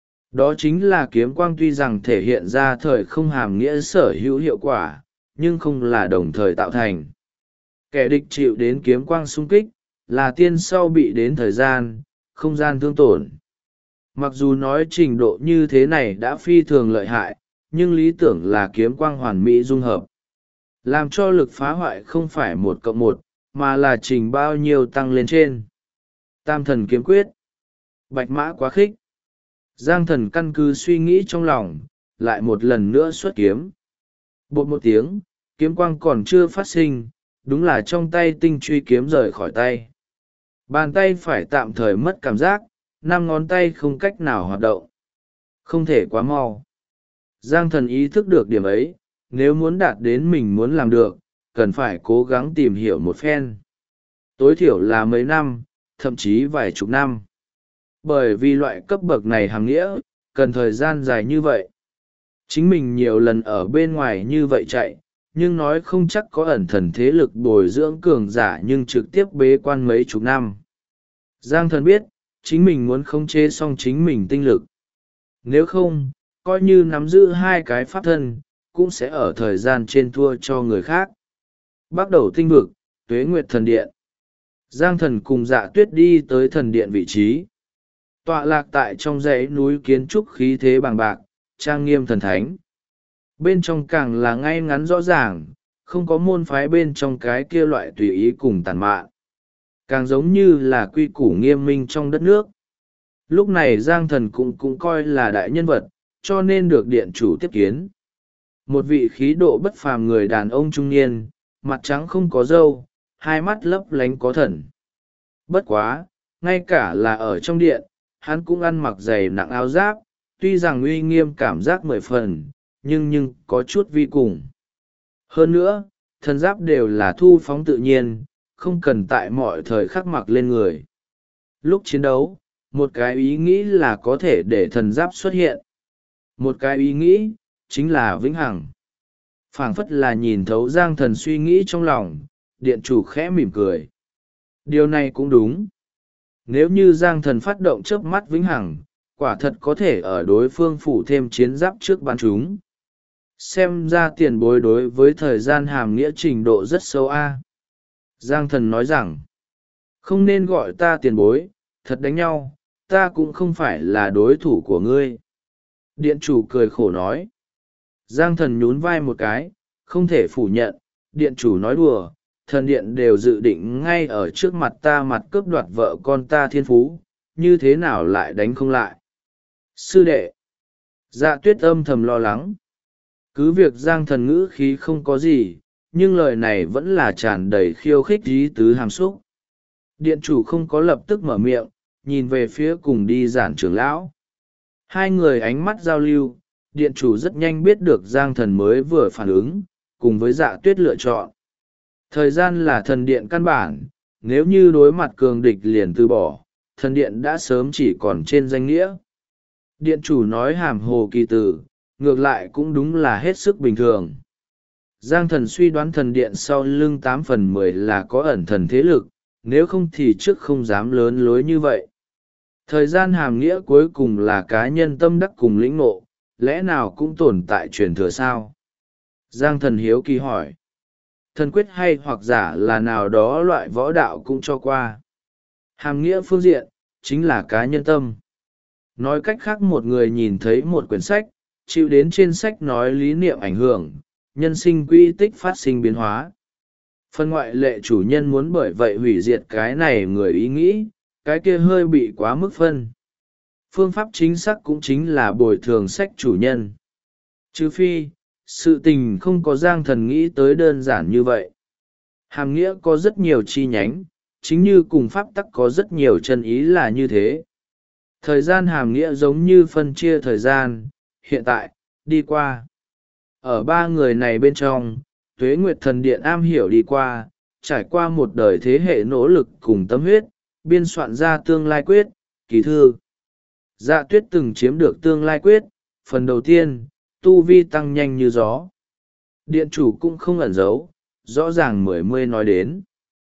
Đó chính là kiếm quang tuy rằng thể hiện ra thời không hàm nghĩa sở hữu hiệu quả, nhưng không là đồng thời tạo thành. Kẻ địch chịu đến kiếm quang xung kích, là tiên sau bị đến thời gian, không gian thương tổn. Mặc dù nói trình độ như thế này đã phi thường lợi hại, nhưng lý tưởng là kiếm quang hoàn mỹ dung hợp. Làm cho lực phá hoại không phải 1+1, mà là trình bao nhiêu tăng lên trên. Tam thần kiếm quyết. Bạch mã quá khích. Giang thần căn cứ suy nghĩ trong lòng, lại một lần nữa xuất kiếm. Bột một tiếng, kiếm quang còn chưa phát sinh, đúng là trong tay tinh truy kiếm rời khỏi tay. Bàn tay phải tạm thời mất cảm giác, 5 ngón tay không cách nào hoạt động. Không thể quá mau. Giang Thần ý thức được điểm ấy, nếu muốn đạt đến mình muốn làm được, cần phải cố gắng tìm hiểu một phen. Tối thiểu là mấy năm, thậm chí vài chục năm. Bởi vì loại cấp bậc này hàm nghĩa, cần thời gian dài như vậy. Chính mình nhiều lần ở bên ngoài như vậy chạy, nhưng nói không chắc có ẩn thần thế lực bồi dưỡng cường giả nhưng trực tiếp bế quan mấy chục năm. Giang Thần biết, chính mình muốn khống chế xong chính mình tinh lực. Nếu không, coi như nắm giữ 2 cái pháp thân, cũng sẽ ở thời gian trên thua cho người khác. Bắt đầu tinh vực, Tuế Nguyệt Thần Điện. Giang Thần cùng Dạ Tuyết đi tới thần điện vị trí. Tọa lạc tại trong dãy núi kiến trúc khí thế bàng bạc, trang nghiêm thần thánh. Bên trong càng là ngay ngắn rõ ràng, không có môn phái bên trong cái kia loại tùy ý cùng tàn mạn. Càng giống như là quy củ nghiêm minh trong đất nước. Lúc này Giang Thần cũng coi là đại nhân vật, cho nên được điện chủ tiếp kiến. Một vị khí độ bất phàm người đàn ông trung niên, mặt trắng không có râu, 2 mắt lấp lánh có thần. Bất quá, ngay cả là ở trong điện, hắn cũng ăn mặc dày nặng áo giáp, tuy rằng uy nghiêm cảm giác 10 phần, nhưng có chút vi cùng. Hơn nữa, thần giáp đều là thu phóng tự nhiên, không cần tại mọi thời khắc mặc lên người. Lúc chiến đấu, một cái ý nghĩ là có thể để thần giáp xuất hiện. Một cái ý nghĩ, chính là vĩnh hằng. Phảng phất là nhìn thấu Giang Thần suy nghĩ trong lòng, điện chủ khẽ mỉm cười. Điều này cũng đúng. Nếu như Giang Thần phát động chớp mắt vĩnh hằng, quả thật có thể ở đối phương phủ thêm chiến giáp trước bắn chúng. Xem ra tiền bối đối với thời gian hàm nghĩa trình độ rất sâu a. Giang Thần nói rằng, không nên gọi ta tiền bối, thật đánh nhau, ta cũng không phải là đối thủ của ngươi. Điện chủ cười khổ nói. Giang Thần nhún vai một cái, không thể phủ nhận, điện chủ nói đùa, thần điện đều dự định ngay ở trước mặt ta mặt cướp đoạt vợ con ta Thiên Phú, như thế nào lại đánh không lại. Sư đệ. Dạ Tuyết âm thầm lo lắng. Cứ việc Giang Thần ngữ khí không có gì, nhưng lời này vẫn là tràn đầy khiêu khích ý tứ hàm xúc. Điện chủ không có lập tức mở miệng, nhìn về phía cùng đi giản trưởng lão. 2 người ánh mắt giao lưu, điện chủ rất nhanh biết được Giang Thần mới vừa phản ứng, cùng với Dạ Tuyết lựa chọn. Thời gian là thần điện căn bản, nếu như đối mặt cường địch liền từ bỏ, thần điện đã sớm chỉ còn trên danh nghĩa. Điện chủ nói hàm hồ kỳ từ, ngược lại cũng đúng là hết sức bình thường. Giang Thần suy đoán thần điện sau lưng 8/10 là có ẩn thần thế lực, nếu không thì trước không dám lớn lối như vậy. Thời gian hàm nghĩa cuối cùng là cá nhân tâm đắc cùng lĩnh ngộ, lẽ nào cũng tồn tại truyền thừa sao? Giang Thần hiếu kỳ hỏi. Thần quyết hay hoặc giả là nào đó loại võ đạo cũng cho qua. Hàm nghĩa phương diện, chính là cá nhân tâm. Nói cách khác một người nhìn thấy một quyển sách, chịu đến trên sách nói lý niệm ảnh hưởng, nhân sinh quy tích phát sinh biến hóa. Phân ngoại lệ chủ nhân muốn bởi vậy hủy diệt cái này người ý nghĩ, cái kia hơi bị quá mức phân. Phương pháp chính xác cũng chính là bồi thường sách chủ nhân. Trừ phi, sự tình không có Giang Thần nghĩ tới đơn giản như vậy. Hàm nghĩa có rất nhiều chi nhánh, chính như cùng pháp tắc có rất nhiều chân ý là như thế. Thời gian hàm nghĩa giống như phân chia thời gian, hiện tại, đi qua. Ở 3 người này bên trong, Tuế Nguyệt Thần Điện am hiểu đi qua, trải qua một đời thế hệ nỗ lực cùng tâm huyết, biên soạn ra tương lai quyết, kỳ thư. Dạ Tuyết từng chiếm được tương lai quyết, phần đầu tiên, tu vi tăng nhanh như gió. Điện chủ cũng không ẩn giấu, rõ ràng mươi nói đến.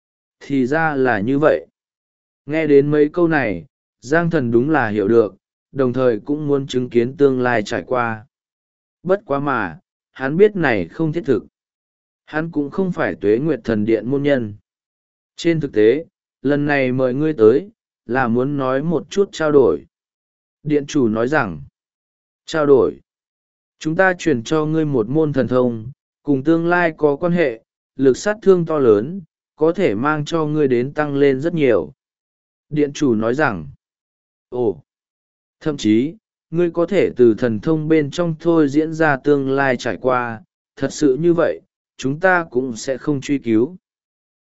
Thì ra là như vậy. Nghe đến mấy câu này, Giang Thần đúng là hiểu được, đồng thời cũng muốn chứng kiến tương lai trải qua. Bất quá mà, hắn biết này không thiết thực. Hắn cũng không phải Tuế Nguyệt Thần Điện môn nhân. Trên thực tế, lần này mời ngươi tới, là muốn nói một chút trao đổi. Điện chủ nói rằng, trao đổi. Chúng ta truyền cho ngươi một môn thần thông, cùng tương lai có quan hệ, lực sát thương to lớn, có thể mang cho ngươi đến tăng lên rất nhiều. Điện chủ nói rằng, ồ, thậm chí, ngươi có thể từ thần thông bên trong thôi diễn ra tương lai trải qua, thật sự như vậy, chúng ta cũng sẽ không truy cứu.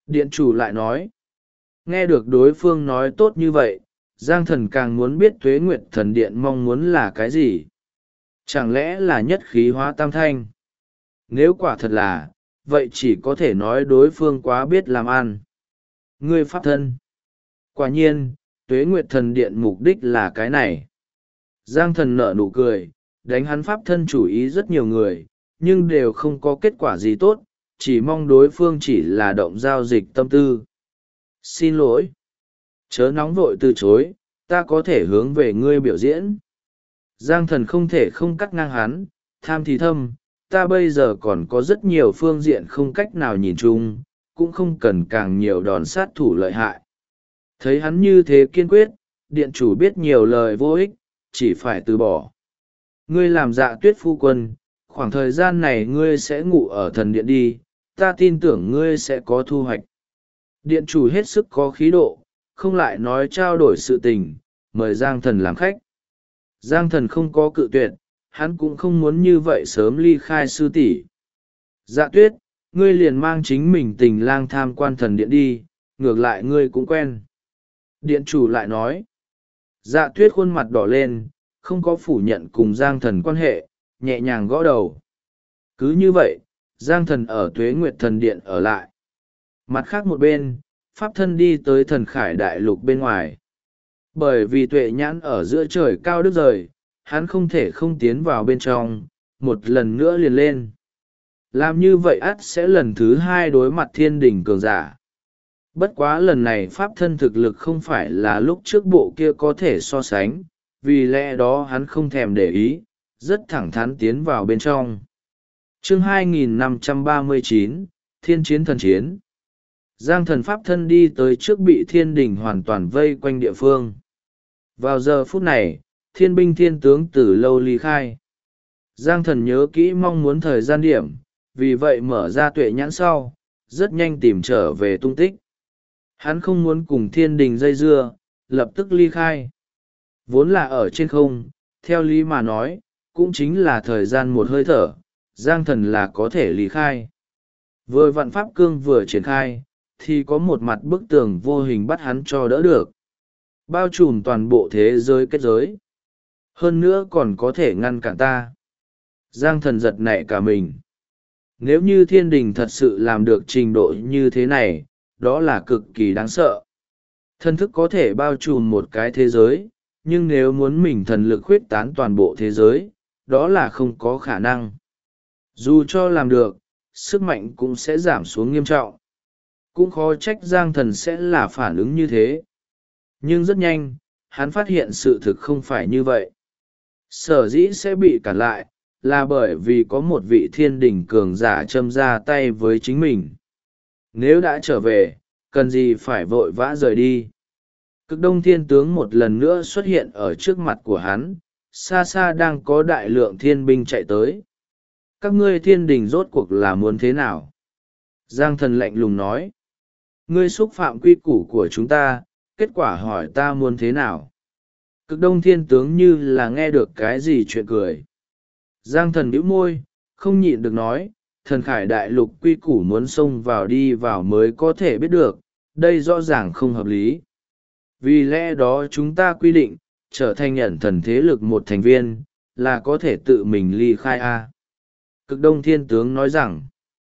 Điện chủ lại nói. Nghe được đối phương nói tốt như vậy, Giang Thần càng muốn biết Tuế Nguyệt Thần Điện mong muốn là cái gì. Chẳng lẽ là nhất khí hóa tam thanh? Nếu quả thật là, vậy chỉ có thể nói đối phương quá biết làm ăn. Ngươi pháp thân. Quả nhiên, Tuế Nguyệt Thần Điện mục đích là cái này. Giang Thần nở nụ cười, đánh hắn pháp thân chủ ý rất nhiều người, nhưng đều không có kết quả gì tốt, chỉ mong đối phương chỉ là động giao dịch tâm tư. Xin lỗi. Chớ nóng vội từ chối, ta có thể hướng về ngươi biểu diễn. Giang Thần không thể không cắt ngang hắn, tham thì thâm, ta bây giờ còn có rất nhiều phương diện không cách nào nhìn chung, cũng không cần càng nhiều đòn sát thủ lợi hại. Thấy hắn như thế kiên quyết, điện chủ biết nhiều lời vô ích, chỉ phải từ bỏ. Ngươi làm Dạ Tuyết phu quân, khoảng thời gian này ngươi sẽ ngủ ở thần điện đi, ta tin tưởng ngươi sẽ có thu hoạch. Điện chủ hết sức có khí độ, không lại nói trao đổi sự tình, mời Giang Thần làm khách. Giang Thần không có cự tuyệt, hắn cũng không muốn như vậy sớm ly khai sư tỷ. Dạ Tuyết, ngươi liền mang chính mình tình lang tham quan thần điện đi, ngược lại ngươi cũng quen. Điện chủ lại nói. Dạ Tuyết khuôn mặt đỏ lên, không có phủ nhận cùng Giang Thần quan hệ, nhẹ nhàng gõ đầu. Cứ như vậy, Giang Thần ở Tuế Nguyệt Thần Điện ở lại. Mặt khác một bên, pháp thân đi tới thần khải đại lục bên ngoài. Bởi vì tuệ nhãn ở giữa trời cao đứt rời, hắn không thể không tiến vào bên trong, một lần nữa liền lên. Làm như vậy ắt sẽ lần thứ hai đối mặt thiên đình cường giả. Bất quá lần này pháp thân thực lực không phải là lúc trước bộ kia có thể so sánh, vì lẽ đó hắn không thèm để ý, rất thẳng thắn tiến vào bên trong. Chương 2539, Thiên chiến thần chiến. Giang Thần pháp thân đi tới trước bị thiên đình hoàn toàn vây quanh địa phương. Vào giờ phút này, thiên binh thiên tướng từ lâu ly khai. Giang Thần nhớ kỹ mong muốn thời gian điểm, vì vậy mở ra tuệ nhãn sau, rất nhanh tìm trở về tung tích. Hắn không muốn cùng thiên đình dây dưa, lập tức ly khai. Vốn là ở trên không, theo lý mà nói, cũng chính là thời gian một hơi thở, Giang Thần là có thể ly khai. Vừa vạn pháp cương vừa triển khai, thì có một mặt bức tường vô hình bắt hắn cho đỡ được. Bao trùm toàn bộ thế giới kết giới. Hơn nữa còn có thể ngăn cản ta. Giang Thần giật nảy cả mình. Nếu như thiên đình thật sự làm được trình độ như thế này, đó là cực kỳ đáng sợ. Thần thức có thể bao trùm một cái thế giới, nhưng nếu muốn mình thần lực khuyết tán toàn bộ thế giới, đó là không có khả năng. Dù cho làm được, sức mạnh cũng sẽ giảm xuống nghiêm trọng. Cũng khó trách Giang Thần sẽ là phản ứng như thế. Nhưng rất nhanh, hắn phát hiện sự thực không phải như vậy. Sở dĩ sẽ bị cản lại, là bởi vì có một vị thiên đình cường giả châm ra tay với chính mình. Nếu đã trở về, cần gì phải vội vã rời đi. Cực đông thiên tướng một lần nữa xuất hiện ở trước mặt của hắn, xa xa đang có đại lượng thiên binh chạy tới. Các ngươi thiên đình rốt cuộc là muốn thế nào? Giang Thần lạnh lùng nói. Ngươi xúc phạm quy củ của chúng ta, kết quả hỏi ta muốn thế nào? Cực đông thiên tướng như là nghe được cái gì chuyện cười. Giang Thần bĩu môi, không nhịn được nói, thần khải đại lục quy củ muốn xông vào đi vào mới có thể biết được, đây rõ ràng không hợp lý. Vì lẽ đó chúng ta quy định, trở thành nhận thần thế lực một thành viên, là có thể tự mình ly khai A. Cực đông thiên tướng nói rằng,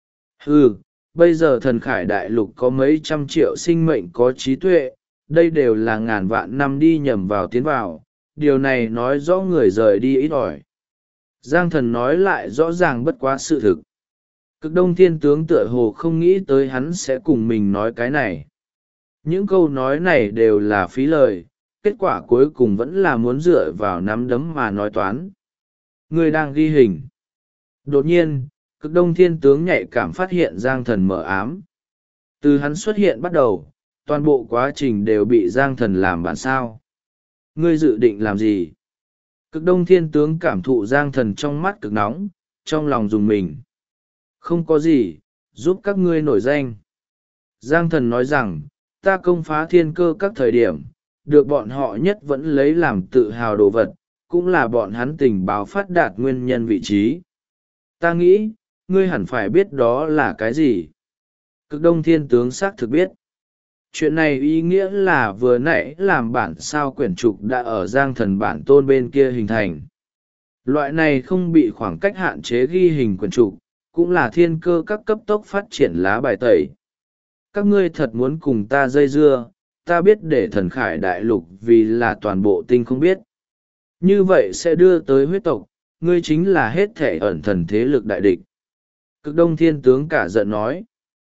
bây giờ thần khải đại lục có mấy trăm triệu sinh mệnh có trí tuệ, đây đều là ngàn vạn năm đi nhầm vào tiến vào, điều này nói rõ người rời đi ít ỏi. Giang Thần nói lại rõ ràng bất quá sự thực. Cực đông thiên tướng tựa hồ không nghĩ tới hắn sẽ cùng mình nói cái này. Những câu nói này đều là phí lời, kết quả cuối cùng vẫn là muốn dựa vào nắm đấm mà nói toán. Người đang ghi hình. Đột nhiên, cực đông thiên tướng nhạy cảm phát hiện Giang Thần mở ám. Từ hắn xuất hiện bắt đầu, toàn bộ quá trình đều bị Giang Thần làm bản sao. Ngươi dự định làm gì? Cực đông thiên tướng cảm thụ Giang Thần trong mắt cực nóng, trong lòng dùng mình. Không có gì, giúp các ngươi nổi danh. Giang Thần nói rằng, ta công phá thiên cơ các thời điểm, được bọn họ nhất vẫn lấy làm tự hào đồ vật, cũng là bọn hắn tình báo phát đạt nguyên nhân vị trí. Ta nghĩ, ngươi hẳn phải biết đó là cái gì. Cực Đông Thiên Tướng xác thực biết. Chuyện này ý nghĩa là vừa nãy làm bản sao quyển trục đã ở Giang Thần bản tôn bên kia hình thành. Loại này không bị khoảng cách hạn chế ghi hình quyển trục, cũng là thiên cơ các cấp tốc phát triển lá bài tẩy. Các ngươi thật muốn cùng ta dây dưa, ta biết để thần khải đại lục vì là toàn bộ tinh không biết. Như vậy sẽ đưa tới huyết tộc, ngươi chính là hết thể ẩn thần thế lực đại địch. Cực Đông Thiên Tướng cả giận nói.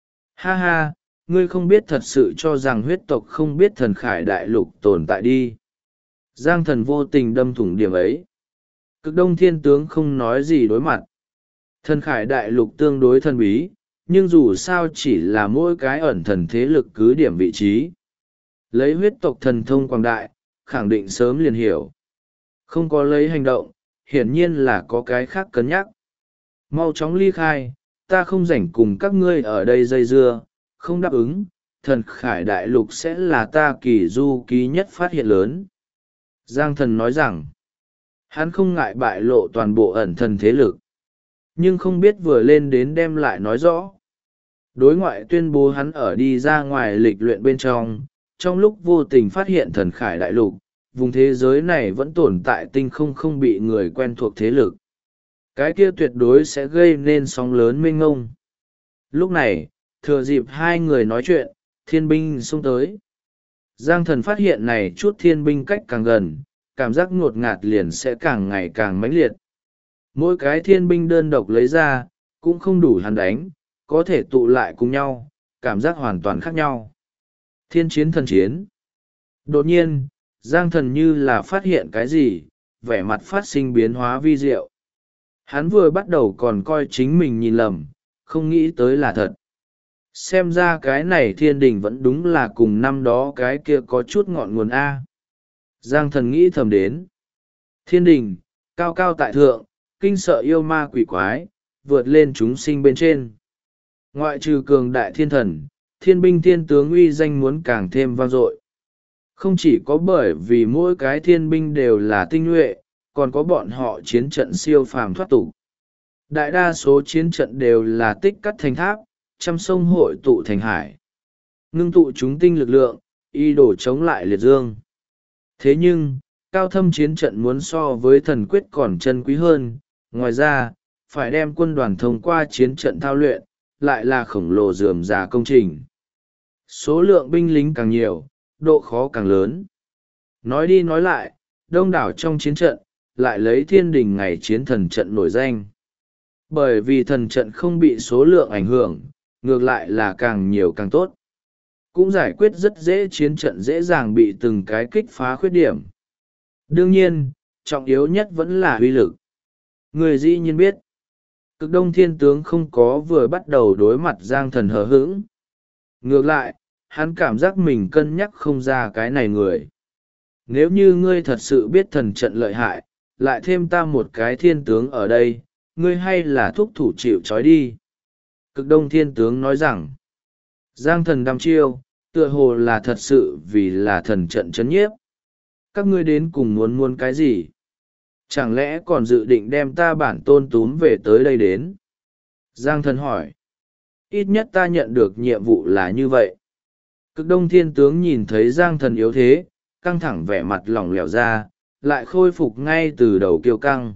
Ha ha, ngươi không biết thật sự cho rằng huyết tộc không biết thần khải đại lục tồn tại đi. Giang Thần vô tình đâm thủng điểm ấy. Cực Đông Thiên Tướng không nói gì đối mặt. Thần khải đại lục tương đối thần bí, nhưng dù sao chỉ là mỗi cái ẩn thần thế lực cứ điểm vị trí. Lấy huyết tộc thần thông quảng đại, khẳng định sớm liền hiểu. Không có lấy hành động, hiển nhiên là có cái khác cân nhắc. Mau chóng ly khai, ta không rảnh cùng các ngươi ở đây dây dưa, không đáp ứng, thần khải đại lục sẽ là ta kỳ du ký nhất phát hiện lớn. Giang Thần nói rằng, hắn không ngại bại lộ toàn bộ ẩn thần thế lực, nhưng không biết vừa lên đến đem lại nói rõ. Đối ngoại tuyên bố hắn ở đi ra ngoài lịch luyện bên trong lúc vô tình phát hiện thần khải đại lục, vùng thế giới này vẫn tồn tại tinh không bị người quen thuộc thế lực. Cái kia tuyệt đối sẽ gây nên sóng lớn mênh ngông. Lúc này, thừa dịp hai người nói chuyện, thiên binh xông tới. Giang Thần phát hiện này chút thiên binh cách càng gần, cảm giác ngột ngạt liền sẽ càng ngày càng mãnh liệt. Mỗi cái thiên binh đơn độc lấy ra, cũng không đủ hắn đánh, có thể tụ lại cùng nhau, cảm giác hoàn toàn khác nhau. Thiên chiến thần chiến. Đột nhiên, Giang Thần như là phát hiện cái gì, vẻ mặt phát sinh biến hóa vi diệu. Hắn vừa bắt đầu còn coi chính mình nhìn lầm, không nghĩ tới là thật. Xem ra cái này thiên đình vẫn đúng là cùng năm đó cái kia có chút ngọn nguồn A. Giang Thần nghĩ thầm đến. Thiên đình, cao cao tại thượng, kinh sợ yêu ma quỷ quái, vượt lên chúng sinh bên trên. Ngoại trừ cường đại thiên thần, thiên binh thiên tướng uy danh muốn càng thêm vang dội. Không chỉ có bởi vì mỗi cái thiên binh đều là tinh nhuệ, còn có bọn họ chiến trận siêu phàm thoát tục. Đại đa số chiến trận đều là tích cắt thành tháp, trăm sông hội tụ thành hải. Ngưng tụ chúng tinh lực lượng, y đổ chống lại liệt dương. Thế nhưng, cao thâm chiến trận muốn so với thần quyết còn chân quý hơn. Ngoài ra, phải đem quân đoàn thông qua chiến trận thao luyện, lại là khổng lồ rườm rà công trình. Số lượng binh lính càng nhiều, độ khó càng lớn. Nói đi nói lại, đông đảo trong chiến trận, lại lấy thiên đình ngày chiến thần trận nổi danh. Bởi vì thần trận không bị số lượng ảnh hưởng, ngược lại là càng nhiều càng tốt. Cũng giải quyết rất dễ chiến trận dễ dàng bị từng cái kích phá khuyết điểm. Đương nhiên, trọng yếu nhất vẫn là uy lực. Người dĩ nhiên biết, Cực Đông Thiên Tướng không có vừa bắt đầu đối mặt Giang Thần hờ hững. Ngược lại, hắn cảm giác mình cân nhắc không ra cái này người. Nếu như ngươi thật sự biết thần trận lợi hại, lại thêm ta một cái thiên tướng ở đây, ngươi hay là thúc thủ chịu trói đi. Cực Đông Thiên Tướng nói rằng, Giang Thần đăm chiêu, tựa hồ là thật sự vì là thần trận chấn nhiếp. Các ngươi đến cùng muốn cái gì? Chẳng lẽ còn dự định đem ta bản tôn túm về tới đây đến? Giang Thần hỏi. Ít nhất ta nhận được nhiệm vụ là như vậy. Cực Đông Thiên Tướng nhìn thấy Giang Thần yếu thế, căng thẳng vẻ mặt lỏng lẻo ra, lại khôi phục ngay từ đầu kiêu căng.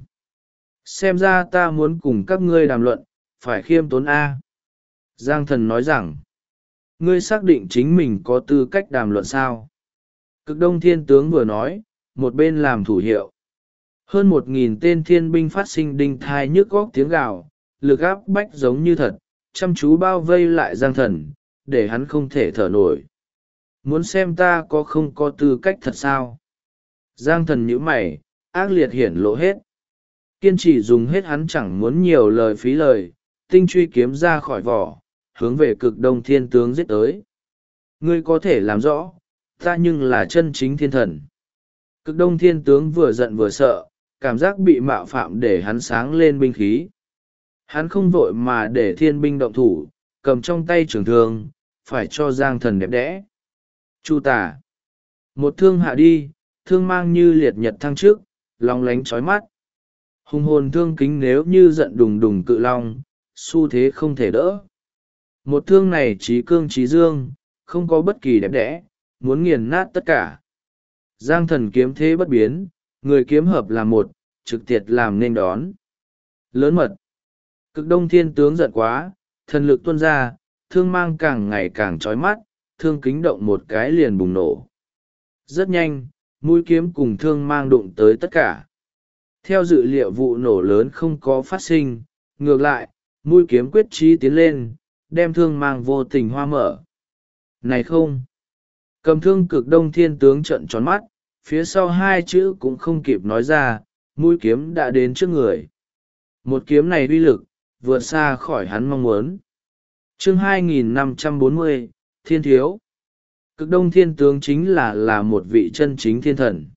Xem ra ta muốn cùng các ngươi đàm luận, phải khiêm tốn A. Giang Thần nói rằng, ngươi xác định chính mình có tư cách đàm luận sao? Cực Đông Thiên Tướng vừa nói, một bên làm thủ hiệu. Hơn 1.000 tên thiên binh phát sinh đinh thai nhức góc tiếng gào, lực áp bách giống như thật, chăm chú bao vây lại Giang Thần, để hắn không thể thở nổi. Muốn xem ta có không có tư cách thật sao? Giang Thần nhíu mày, ác liệt hiển lộ hết. Kiên trì dùng hết hắn chẳng muốn nhiều lời phí lời, tinh truy kiếm ra khỏi vỏ, hướng về Cực Đông Thiên Tướng giết tới. Ngươi có thể làm rõ, ta nhưng là chân chính thiên thần. Cực Đông Thiên Tướng vừa giận vừa sợ, cảm giác bị mạo phạm để hắn sáng lên binh khí. Hắn không vội mà để thiên binh động thủ, cầm trong tay trường thương, phải cho Giang Thần đẹp đẽ. Chu tả. Một thương hạ đi, thương mang như liệt nhật thăng trước, long lánh chói mắt. Hùng hồn thương kính nếu như giận đùng đùng cự long, xu thế không thể đỡ. Một thương này trí cương trí dương, không có bất kỳ đẹp đẽ, muốn nghiền nát tất cả. Giang thần kiếm thế bất biến, người kiếm hợp là một, trực tiệt làm nên đón. Lớn mật. Cực đông thiên tướng giận quá, thần lực tuôn ra, thương mang càng ngày càng trói mắt, thương kính động một cái liền bùng nổ. Rất nhanh, mũi kiếm cùng thương mang đụng tới tất cả. Theo dự liệu vụ nổ lớn không có phát sinh, ngược lại, mũi kiếm quyết chí tiến lên, đem thương mang vô tình hoa mở. Này không! Cầm thương cực đông thiên tướng trợn tròn mắt, phía sau hai chữ cũng không kịp nói ra, mũi kiếm đã đến trước người. Một kiếm này uy lực, vượt xa khỏi hắn mong muốn. Chương 2540, Thiên Thiếu. Cực đông thiên tướng chính là một vị chân chính thiên thần.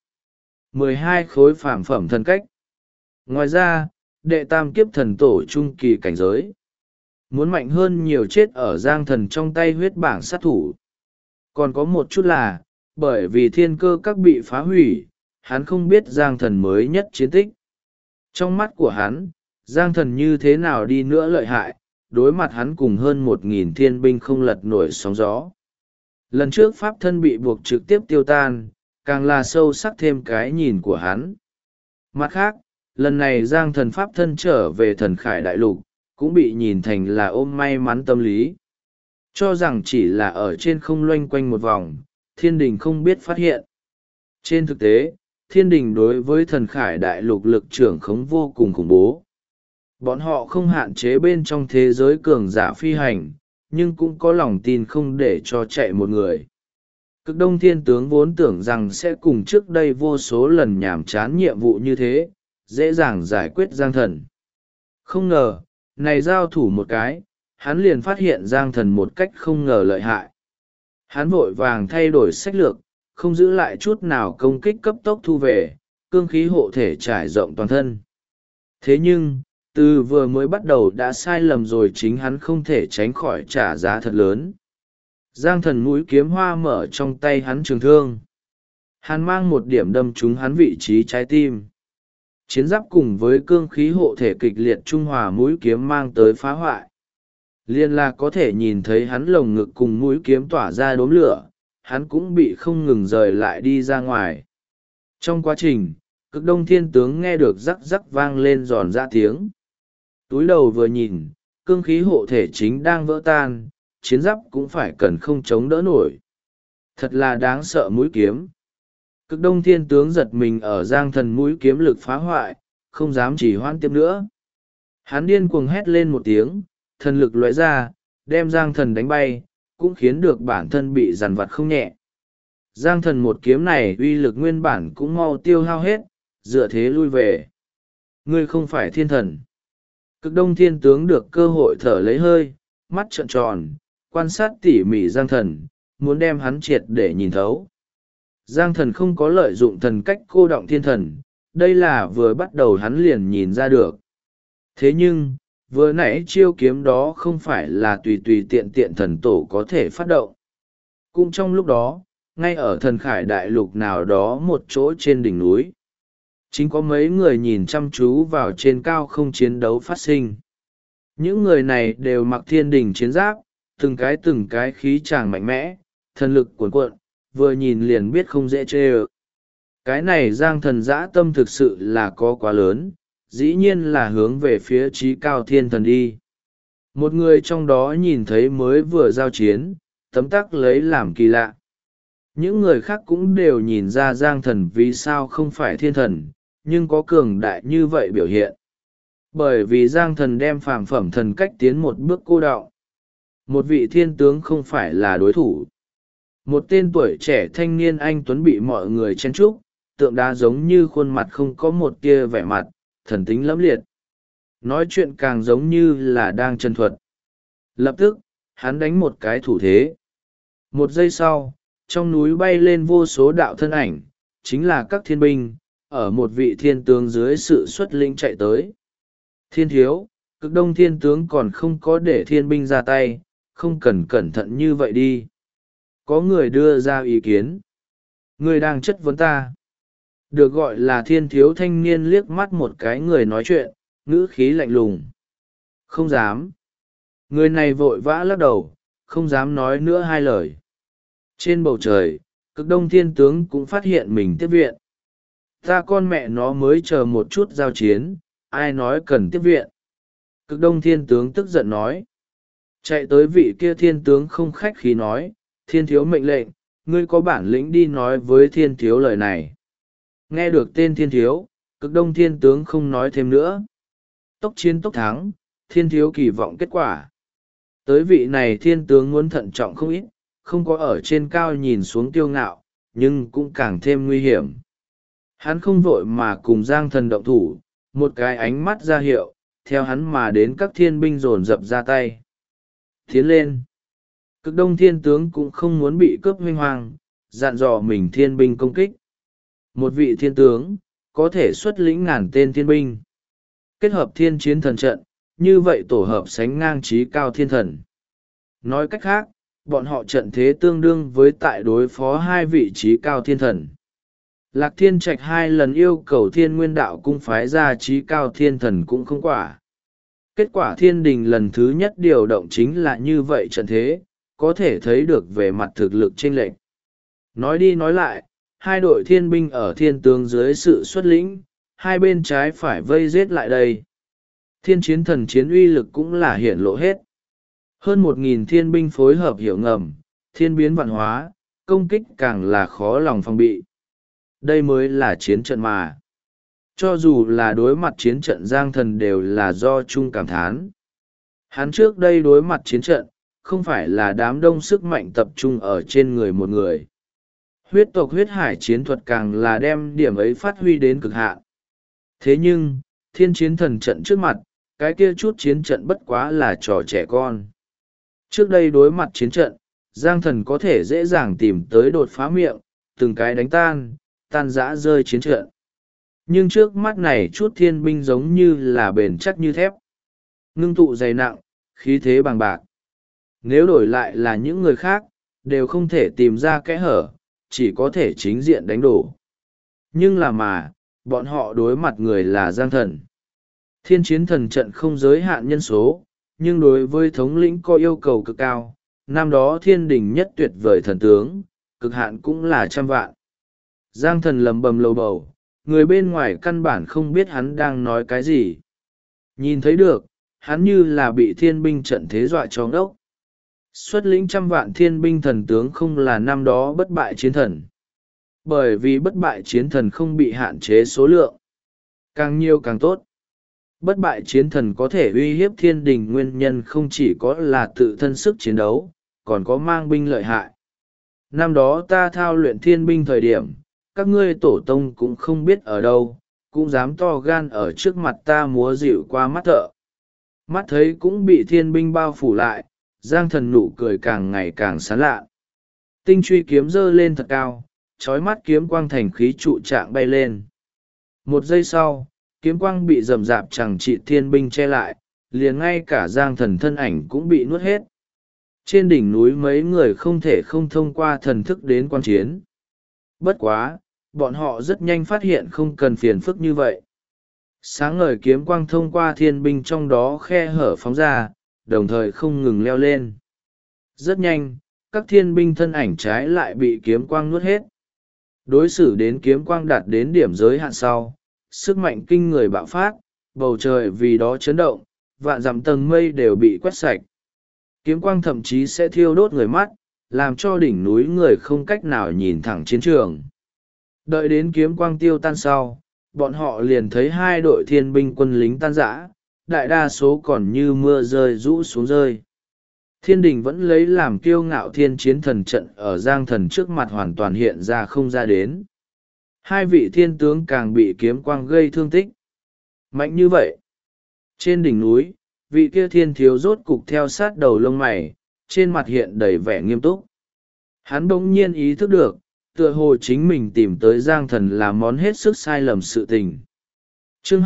12 khối phàm phẩm thần cách. Ngoài ra, đệ tam kiếp thần tổ trung kỳ cảnh giới. Muốn mạnh hơn nhiều chết ở giang thần trong tay huyết bảng sát thủ. Còn có một chút là, bởi vì thiên cơ các bị phá hủy, hắn không biết giang thần mới nhất chiến tích. Trong mắt của hắn, giang thần như thế nào đi nữa lợi hại, đối mặt hắn cùng hơn 1.000 thiên binh không lật nổi sóng gió. Lần trước pháp thân bị buộc trực tiếp tiêu tan, càng là sâu sắc thêm cái nhìn của hắn. Mặt khác, lần này giang thần pháp thân trở về thần khải đại lục, cũng bị nhìn thành là ôm may mắn tâm lý. Cho rằng chỉ là ở trên không loanh quanh một vòng, thiên đình không biết phát hiện. Trên thực tế, thiên đình đối với thần khải đại lục lực trưởng khống vô cùng khủng bố. Bọn họ không hạn chế bên trong thế giới cường giả phi hành, nhưng cũng có lòng tin không để cho chạy một người. Cực đông thiên tướng vốn tưởng rằng sẽ cùng trước đây vô số lần nhàm chán nhiệm vụ như thế, dễ dàng giải quyết giang thần. Không ngờ, này giao thủ một cái, hắn liền phát hiện giang thần một cách không ngờ lợi hại. Hắn vội vàng thay đổi sách lược, không giữ lại chút nào công kích cấp tốc thu về, cương khí hộ thể trải rộng toàn thân. Thế nhưng, từ vừa mới bắt đầu đã sai lầm rồi, chính hắn không thể tránh khỏi trả giá thật lớn. Giang thần mũi kiếm hoa mở trong tay hắn trường thương. Hắn mang một điểm đâm trúng hắn vị trí trái tim. Chiến giáp cùng với cương khí hộ thể kịch liệt trung hòa mũi kiếm mang tới phá hoại. Liên là có thể nhìn thấy hắn lồng ngực cùng mũi kiếm tỏa ra đốm lửa, hắn cũng bị không ngừng rời lại đi ra ngoài. Trong quá trình, cực đông thiên tướng nghe được rắc rắc vang lên giòn ra tiếng. Túi đầu vừa nhìn, cương khí hộ thể chính đang vỡ tan, chiến giáp cũng phải cần không chống đỡ nổi. Thật là đáng sợ mũi kiếm. Cực đông thiên tướng giật mình ở giang thần mũi kiếm lực phá hoại, không dám chỉ hoãn tiếp nữa. Hắn điên cuồng hét lên một tiếng, thần lực lóe ra, đem giang thần đánh bay, cũng khiến được bản thân bị dằn vặt không nhẹ. Giang thần một kiếm này uy lực nguyên bản cũng mau tiêu hao hết, dựa thế lui về. Ngươi không phải thiên thần. Cực đông thiên tướng được cơ hội thở lấy hơi, mắt trợn tròn, quan sát tỉ mỉ giang thần, muốn đem hắn triệt để nhìn thấu. Giang thần không có lợi dụng thần cách cô động thiên thần, đây là vừa bắt đầu hắn liền nhìn ra được. Thế nhưng, vừa nãy chiêu kiếm đó không phải là tùy tùy tiện tiện thần tổ có thể phát động. Cũng trong lúc đó, ngay ở thần khải đại lục nào đó một chỗ trên đỉnh núi, chính có mấy người nhìn chăm chú vào trên cao không chiến đấu phát sinh. Những người này đều mặc thiên đình chiến giáp, từng cái khí tràng mạnh mẽ, thần lực cuồn cuộn, vừa nhìn liền biết không dễ chê ơ. Cái này giang thần dã tâm thực sự là có quá lớn, dĩ nhiên là hướng về phía trí cao thiên thần đi. Một người trong đó nhìn thấy mới vừa giao chiến, tấm tắc lấy làm kỳ lạ. Những người khác cũng đều nhìn ra giang thần vì sao không phải thiên thần, nhưng có cường đại như vậy biểu hiện. Bởi vì giang thần đem phàm phẩm thần cách tiến một bước cô đọng. Một vị thiên tướng không phải là đối thủ. Một tên tuổi trẻ thanh niên anh tuấn bị mọi người chen chúc, tượng đá giống như khuôn mặt không có một tia vẻ mặt, thần tính lẫm liệt. Nói chuyện càng giống như là đang chân thuật. Lập tức, hắn đánh một cái thủ thế. Một giây sau, trong núi bay lên vô số đạo thân ảnh, chính là các thiên binh, ở một vị thiên tướng dưới sự xuất lĩnh chạy tới. Thiên thiếu, cực đông thiên tướng còn không có để thiên binh ra tay, không cần cẩn thận như vậy đi. Có người đưa ra ý kiến. Người đang chất vấn ta. Được gọi là thiên thiếu thanh niên liếc mắt một cái người nói chuyện, ngữ khí lạnh lùng. Không dám. Người này vội vã lắc đầu, không dám nói nữa hai lời. Trên bầu trời, Cực Đông Thiên Tướng cũng phát hiện mình tiếp viện. Ta con mẹ nó mới chờ một chút giao chiến, ai nói cần tiếp viện. Cực Đông Thiên Tướng tức giận nói. Chạy tới vị kia thiên tướng không khách khí nói, thiên thiếu mệnh lệnh, ngươi có bản lĩnh đi nói với thiên thiếu lời này. Nghe được tên thiên thiếu, Cực Đông Thiên Tướng không nói thêm nữa. Tốc chiến tốc thắng, thiên thiếu kỳ vọng kết quả. Tới vị này thiên tướng muốn thận trọng không ít, không có ở trên cao nhìn xuống tiêu ngạo, nhưng cũng càng thêm nguy hiểm. Hắn không vội mà cùng Giang Thần động thủ, một cái ánh mắt ra hiệu, theo hắn mà đến các thiên binh dồn dập ra tay. Tiến lên. Cực Đông Thiên Tướng cũng không muốn bị cướp huy hoàng, dặn dò mình thiên binh công kích. Một vị thiên tướng, có thể xuất lĩnh ngàn tên thiên binh. Kết hợp thiên chiến thần trận, như vậy tổ hợp sánh ngang trí cao thiên thần. Nói cách khác, bọn họ trận thế tương đương với tại đối phó hai vị trí cao thiên thần. Lạc Thiên Trạch hai lần yêu cầu Thiên Nguyên Đạo Cung phái ra trí cao thiên thần cũng không quả. Kết quả thiên đình lần thứ nhất điều động chính là như vậy trận thế, có thể thấy được về mặt thực lực chênh lệch. Nói đi nói lại, hai đội thiên binh ở thiên tướng dưới sự xuất lĩnh, hai bên trái phải vây giết lại đây. Thiên chiến thần chiến uy lực cũng là hiển lộ hết. Hơn 1.000 thiên binh phối hợp hiểu ngầm, thiên biến vạn hóa, công kích càng là khó lòng phòng bị. Đây mới là chiến trận mà. Cho dù là đối mặt chiến trận Giang Thần đều là do chung cảm thán. Hắn trước đây đối mặt chiến trận, không phải là đám đông sức mạnh tập trung ở trên người một người. Huyết tộc huyết hải chiến thuật càng là đem điểm ấy phát huy đến cực hạn. Thế nhưng, thiên chiến thần trận trước mặt, cái kia chút chiến trận bất quá là trò trẻ con. Trước đây đối mặt chiến trận, Giang Thần có thể dễ dàng tìm tới đột phá miệng, từng cái đánh tan rã rơi chiến trận. Nhưng trước mắt này chút thiên binh giống như là bền chắc như thép. Ngưng tụ dày nặng, khí thế bằng bạc. Nếu đổi lại là những người khác, đều không thể tìm ra kẽ hở, chỉ có thể chính diện đánh đổ. Nhưng mà, bọn họ đối mặt người là Giang Thần. Thiên chiến thần trận không giới hạn nhân số, nhưng đối với thống lĩnh có yêu cầu cực cao. Năm đó thiên đình nhất tuyệt vời thần tướng, cực hạn cũng là 100 vạn. Giang Thần lầm bầm lầu bầu, người bên ngoài căn bản không biết hắn đang nói cái gì. Nhìn thấy được, hắn như là bị thiên binh trận thế dọa cho ngốc. Xuất lĩnh 100 vạn thiên binh thần tướng không là năm đó bất bại chiến thần. Bởi vì bất bại chiến thần không bị hạn chế số lượng. Càng nhiều càng tốt. Bất bại chiến thần có thể uy hiếp thiên đình nguyên nhân không chỉ có là tự thân sức chiến đấu, còn có mang binh lợi hại. Năm đó ta thao luyện thiên binh thời điểm, các ngươi tổ tông cũng không biết ở đâu, cũng dám to gan ở trước mặt ta múa dịu qua mắt thợ. Mắt thấy cũng bị thiên binh bao phủ lại, Giang Thần nụ cười càng ngày càng sán lạ. Tinh truy kiếm giơ lên thật cao, trói mắt kiếm quang thành khí trụ trạng bay lên. Một giây sau, kiếm quang bị rầm rạp chẳng trị thiên binh che lại, liền ngay cả Giang Thần thân ảnh cũng bị nuốt hết. Trên đỉnh núi mấy người không thể không thông qua thần thức đến quan chiến. Bất quá, bọn họ rất nhanh phát hiện không cần phiền phức như vậy. Sáng ngời kiếm quang thông qua thiên binh trong đó khe hở phóng ra, đồng thời không ngừng leo lên. Rất nhanh, các thiên binh thân ảnh trái lại bị kiếm quang nuốt hết. Đối xử đến kiếm quang đạt đến điểm giới hạn sau, sức mạnh kinh người bạo phát, bầu trời vì đó chấn động, vạn dặm tầng mây đều bị quét sạch. Kiếm quang thậm chí sẽ thiêu đốt người mắt, làm cho đỉnh núi người không cách nào nhìn thẳng chiến trường. Đợi đến kiếm quang tiêu tan sau, bọn họ liền thấy hai đội thiên binh quân lính tan rã, đại đa số còn như mưa rơi rũ xuống rơi. Thiên đình vẫn lấy làm kiêu ngạo thiên chiến thần trận ở Giang Thần trước mặt hoàn toàn hiện ra không ra đến. Hai vị thiên tướng càng bị kiếm quang gây thương tích. Mạnh như vậy. Trên đỉnh núi, vị kia thiên thiếu rốt cục theo sát đầu lông mày, trên mặt hiện đầy vẻ nghiêm túc. Hắn bỗng nhiên ý thức được, tựa hồ chính mình tìm tới Giang Thần là món hết sức sai lầm sự tình. Chương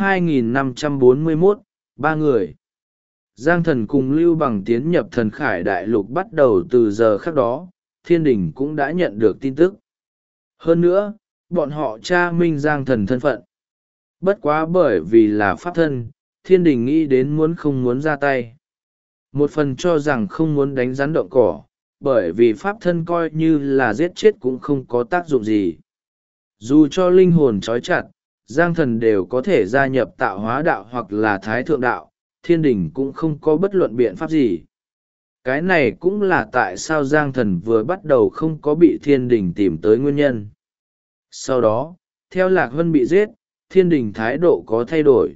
2541, ba người. Giang Thần cùng Lưu Bằng tiến nhập Thần Khải Đại Lục bắt đầu từ giờ khắc đó, thiên đình cũng đã nhận được tin tức. Hơn nữa, bọn họ tra minh Giang Thần thân phận. Bất quá bởi vì là pháp thân, thiên đình nghĩ đến muốn không muốn ra tay. một phần cho rằng không muốn đánh rắn động cỏ, bởi vì pháp thân coi như là giết chết cũng không có tác dụng gì. Dù cho linh hồn trói chặt, Giang Thần đều có thể gia nhập tạo hóa đạo hoặc là thái thượng đạo, thiên đình cũng không có bất luận biện pháp gì. Cái này cũng là tại sao Giang Thần vừa bắt đầu không có bị thiên đình tìm tới nguyên nhân. Sau đó, theo Lạc Vân bị giết, thiên đình thái độ có thay đổi.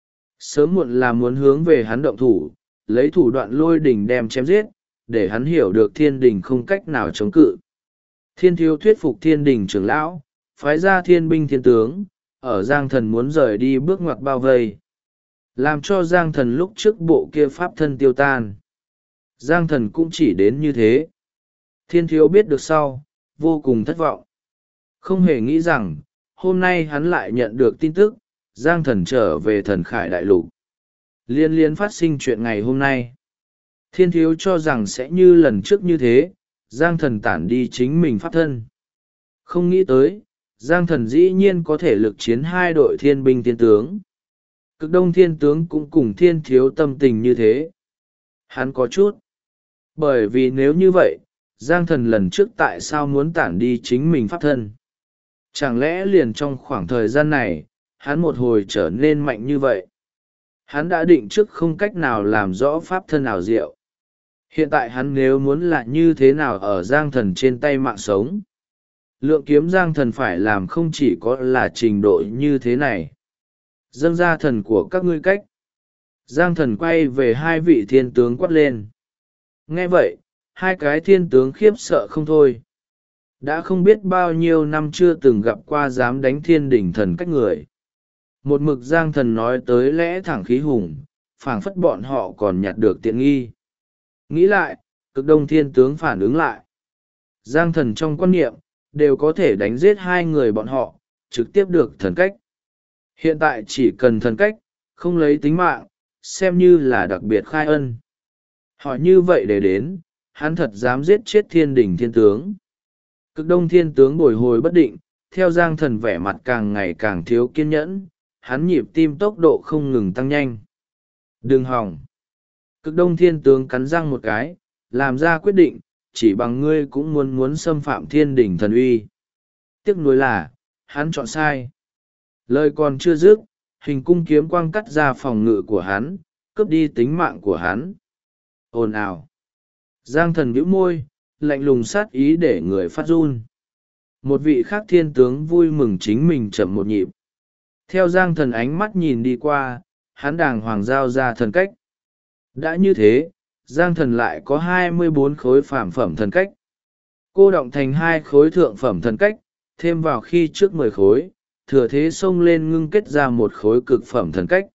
Sớm muộn là muốn hướng về hắn động thủ, lấy thủ đoạn lôi đình đem chém giết, để hắn hiểu được thiên đình không cách nào chống cự. Thiên thiếu thuyết phục thiên đình trưởng lão, phái ra thiên binh thiên tướng, ở Giang Thần muốn rời đi bước ngoặt bao vây. Làm cho Giang Thần lúc trước bộ kia pháp thân tiêu tan. Giang Thần cũng chỉ đến như thế. Thiên thiếu biết được sau, vô cùng thất vọng. Không hề nghĩ rằng, hôm nay hắn lại nhận được tin tức, Giang Thần trở về Thần Khải Đại Lục. Liên liên phát sinh chuyện ngày hôm nay. Thiên thiếu cho rằng sẽ như lần trước như thế, Giang Thần tản đi chính mình pháp thân. Không nghĩ tới, Giang Thần dĩ nhiên có thể lực chiến hai đội thiên binh thiên tướng. Cực đông thiên tướng cũng cùng thiên thiếu tâm tình như thế. Hắn có chút. Bởi vì nếu như vậy, Giang Thần lần trước tại sao muốn tản đi chính mình pháp thân? Chẳng lẽ liền trong khoảng thời gian này, hắn một hồi trở nên mạnh như vậy? Hắn đã định trước không cách nào làm rõ pháp thân ảo diệu. Hiện tại hắn nếu muốn là như thế nào ở Giang Thần trên tay mạng sống? Lượng kiếm Giang Thần phải làm không chỉ có là trình độ như thế này. Dâng ra thần của các ngươi cách. Giang Thần quay về hai vị thiên tướng quát lên. Nghe vậy, hai cái thiên tướng khiếp sợ không thôi. Đã không biết bao nhiêu năm chưa từng gặp qua dám đánh thiên đỉnh thần cách người. Một mực Giang Thần nói tới lẽ thẳng khí hùng, phảng phất bọn họ còn nhặt được tiện nghi. Nghĩ lại, cực đông thiên tướng phản ứng lại. Giang Thần trong quan niệm, đều có thể đánh giết hai người bọn họ, trực tiếp được thần cách. Hiện tại chỉ cần thần cách, không lấy tính mạng, xem như là đặc biệt khai ân. Hỏi như vậy để đến, hắn thật dám giết chết thiên đỉnh thiên tướng. Cực đông thiên tướng bồi hồi bất định, theo Giang Thần vẻ mặt càng ngày càng thiếu kiên nhẫn, hắn nhịp tim tốc độ không ngừng tăng nhanh. Đừng hỏng. Cực đông thiên tướng cắn răng một cái, làm ra quyết định, chỉ bằng ngươi cũng muốn xâm phạm thiên đỉnh thần uy. Tiếc nuối là, hắn chọn sai. Lời còn chưa dứt, hình cung kiếm quang cắt ra phòng ngự của hắn, cướp đi tính mạng của hắn. Ồn ào. Giang Thần bĩu môi, lạnh lùng sát ý để người phát run. Một vị khác thiên tướng vui mừng chính mình chậm một nhịp. Theo Giang Thần ánh mắt nhìn đi qua, hắn đàng hoàng giao ra thần cách. Đã như thế, Giang Thần lại có 24 khối phàm phẩm thần cách. Cô động thành 2 khối thượng phẩm thần cách, thêm vào khi trước 10 khối, thừa thế xông lên ngưng kết ra một khối cực phẩm thần cách.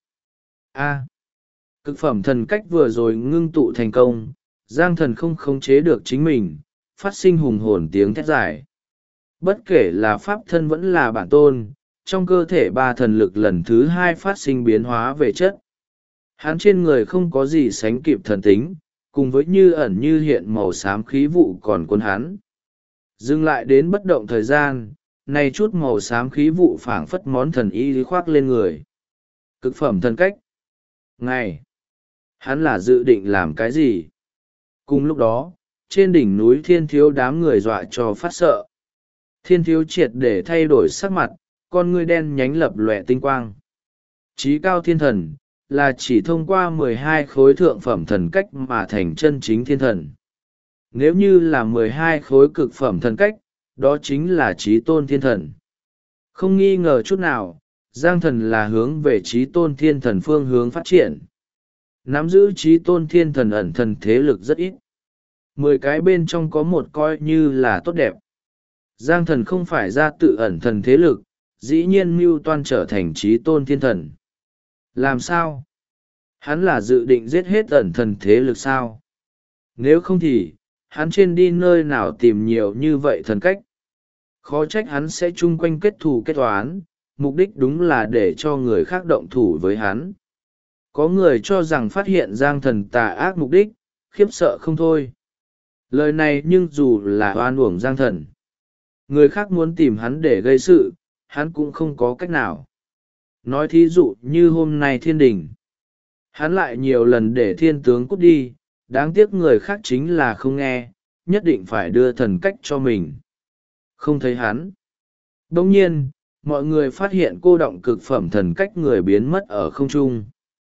Cực phẩm thần cách vừa rồi ngưng tụ thành công, Giang Thần không khống chế được chính mình, phát sinh hùng hồn tiếng thét dài. Bất kể là pháp thân vẫn là bản tôn, trong cơ thể ba thần lực lần thứ 2 phát sinh biến hóa về chất. Hắn trên người không có gì sánh kịp thần tính, cùng với như ẩn như hiện màu xám khí vụ còn cuốn hắn. Dừng lại đến bất động thời gian, này chút màu xám khí vụ phảng phất món thần y khoác lên người. Cực phẩm thần cách. Ngày. Hắn là dự định làm cái gì? Cùng lúc đó, trên đỉnh núi thiên thiếu đám người dọa cho phát sợ. Thiên thiếu triệt để thay đổi sắc mặt, con ngươi đen nhánh lập lòe tinh quang. Chí cao thiên thần, là chỉ thông qua 12 khối thượng phẩm thần cách mà thành chân chính thiên thần. Nếu như là 12 khối cực phẩm thần cách, đó chính là chí tôn thiên thần. Không nghi ngờ chút nào, Giang Thần là hướng về chí tôn thiên thần phương hướng phát triển. Nắm giữ chí tôn thiên thần ẩn thần thế lực rất ít. 10 cái bên trong có một coi như là tốt đẹp. Giang Thần không phải ra tự ẩn thần thế lực, dĩ nhiên mưu toan trở thành chí tôn thiên thần. Làm sao? Hắn là dự định giết hết ẩn thần thế lực sao? Nếu không thì, hắn trên đi nơi nào tìm nhiều như vậy thần cách? Khó trách hắn sẽ chung quanh kết thù kết toán, mục đích đúng là để cho người khác động thủ với hắn. Có người cho rằng phát hiện Giang Thần tà ác mục đích, khiếp sợ không thôi. Lời này nhưng dù là oan uổng Giang Thần. Người khác muốn tìm hắn để gây sự, hắn cũng không có cách nào. Nói thí dụ như hôm nay thiên đình. Hắn lại nhiều lần để thiên tướng cút đi, đáng tiếc người khác chính là không nghe, nhất định phải đưa thần cách cho mình. Không thấy hắn. Đồng nhiên, mọi người phát hiện cô động cực phẩm thần cách người biến mất ở không trung.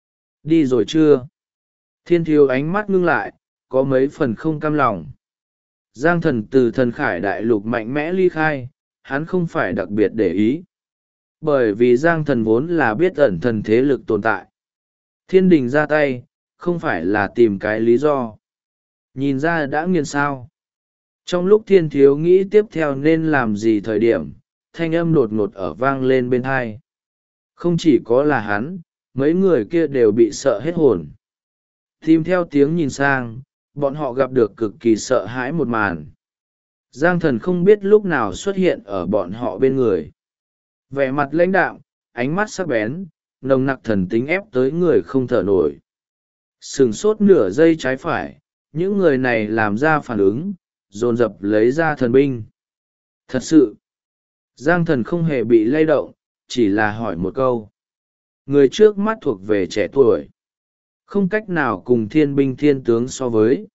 Đi rồi chưa? Thiên thiếu ánh mắt ngưng lại, có mấy phần không cam lòng. Giang thần từ thần khải đại lục mạnh mẽ ly khai, hắn không phải đặc biệt để ý. Bởi vì Giang thần vốn là biết ẩn thần thế lực tồn tại. Thiên đình ra tay, không phải là tìm cái lý do. Nhìn ra đã nghiền sao. Trong lúc thiên thiếu nghĩ tiếp theo nên làm gì thời điểm, thanh âm đột ngột ở vang lên bên tai. Không chỉ có là hắn, mấy người kia đều bị sợ hết hồn. Tìm theo tiếng nhìn sang, bọn họ gặp được cực kỳ sợ hãi một màn. Giang thần không biết lúc nào xuất hiện ở bọn họ bên người. Vẻ mặt lãnh đạm, ánh mắt sắc bén, nồng nặc thần tính ép tới người không thở nổi. Sừng sốt nửa giây trái phải, những người này làm ra phản ứng, dồn dập lấy ra thần binh. Thật sự, Giang thần không hề bị lay động, chỉ là hỏi một câu. Người trước mắt thuộc về trẻ tuổi, không cách nào cùng thiên binh thiên tướng so với.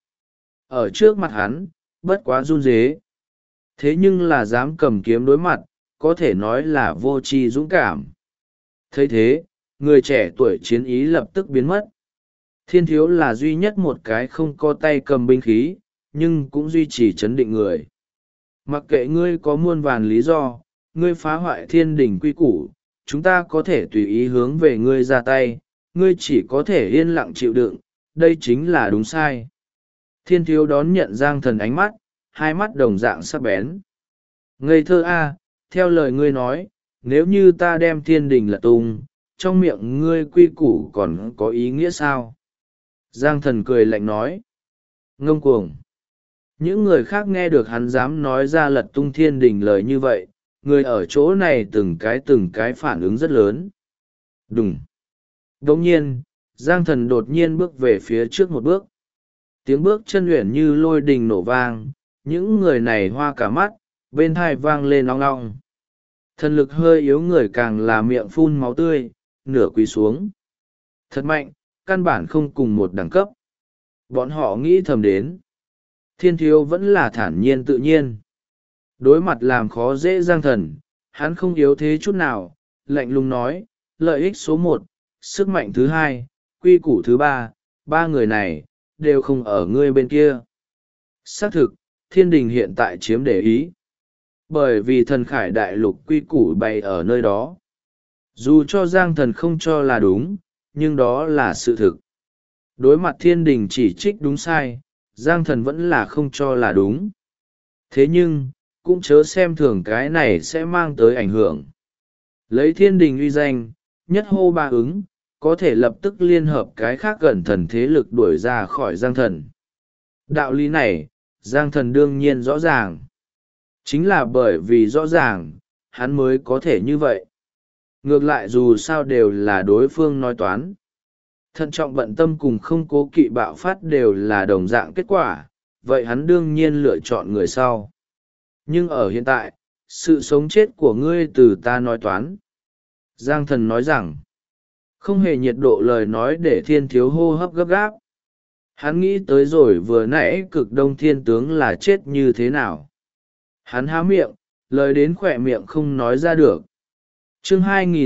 Ở trước mặt hắn, bất quá run rế. Thế nhưng là dám cầm kiếm đối mặt, có thể nói là vô tri dũng cảm. Thấy thế, người trẻ tuổi chiến ý lập tức biến mất. Thiên thiếu là duy nhất một cái không có tay cầm binh khí, nhưng cũng duy trì chấn định người. Mặc kệ ngươi có muôn vàn lý do, ngươi phá hoại thiên đình quy củ, chúng ta có thể tùy ý hướng về ngươi ra tay, ngươi chỉ có thể yên lặng chịu đựng, đây chính là đúng sai. Thiên thiếu đón nhận Giang thần ánh mắt, hai mắt đồng dạng sắc bén. Ngây thơ a, theo lời ngươi nói, nếu như ta đem thiên đình lật tung, trong miệng ngươi quy củ còn có ý nghĩa sao? Giang thần cười lạnh nói. Ngông cuồng. Những người khác nghe được hắn dám nói ra lật tung thiên đình lời như vậy, người ở chỗ này từng cái phản ứng rất lớn. Đùng. Đồng nhiên, Giang thần đột nhiên bước về phía trước một bước. Tiếng bước chân luyện như lôi đình nổ vang, những người này hoa cả mắt, bên thai vang lên ong ong. Thần lực hơi yếu người càng là miệng phun máu tươi, nửa quỳ xuống. Thật mạnh, căn bản không cùng một đẳng cấp. Bọn họ nghĩ thầm đến. Thiên thiếu vẫn là thản nhiên tự nhiên. Đối mặt làm khó dễ Giang thần, hắn không yếu thế chút nào, lạnh lùng nói, lợi ích số 1, sức mạnh thứ 2, quy củ thứ 3, ba người này, đều không ở ngươi bên kia. Xác thực, thiên đình hiện tại chiếm để ý. Bởi vì thần khải đại lục quy củ bày ở nơi đó. Dù cho Giang thần không cho là đúng, nhưng đó là sự thực. Đối mặt thiên đình chỉ trích đúng sai, Giang thần vẫn là không cho là đúng. Thế nhưng, cũng chớ xem thường cái này sẽ mang tới ảnh hưởng. Lấy thiên đình uy danh, nhất hô ba ứng, có thể lập tức liên hợp cái khác gần thần thế lực đuổi ra khỏi Giang thần. Đạo lý này, Giang thần đương nhiên rõ ràng. Chính là bởi vì rõ ràng, hắn mới có thể như vậy. Ngược lại dù sao đều là đối phương nói toán. Thận trọng bận tâm cùng không cố kỵ bạo phát đều là đồng dạng kết quả, vậy hắn đương nhiên lựa chọn người sau. Nhưng ở hiện tại, sự sống chết của ngươi từ ta nói toán. Giang thần nói rằng, không hề nhiệt độ lời nói để thiên thiếu hô hấp gấp gáp. Hắn nghĩ tới rồi vừa nãy cực đông thiên tướng là chết như thế nào. Hắn há miệng, lời đến khỏe miệng không nói ra được. Chương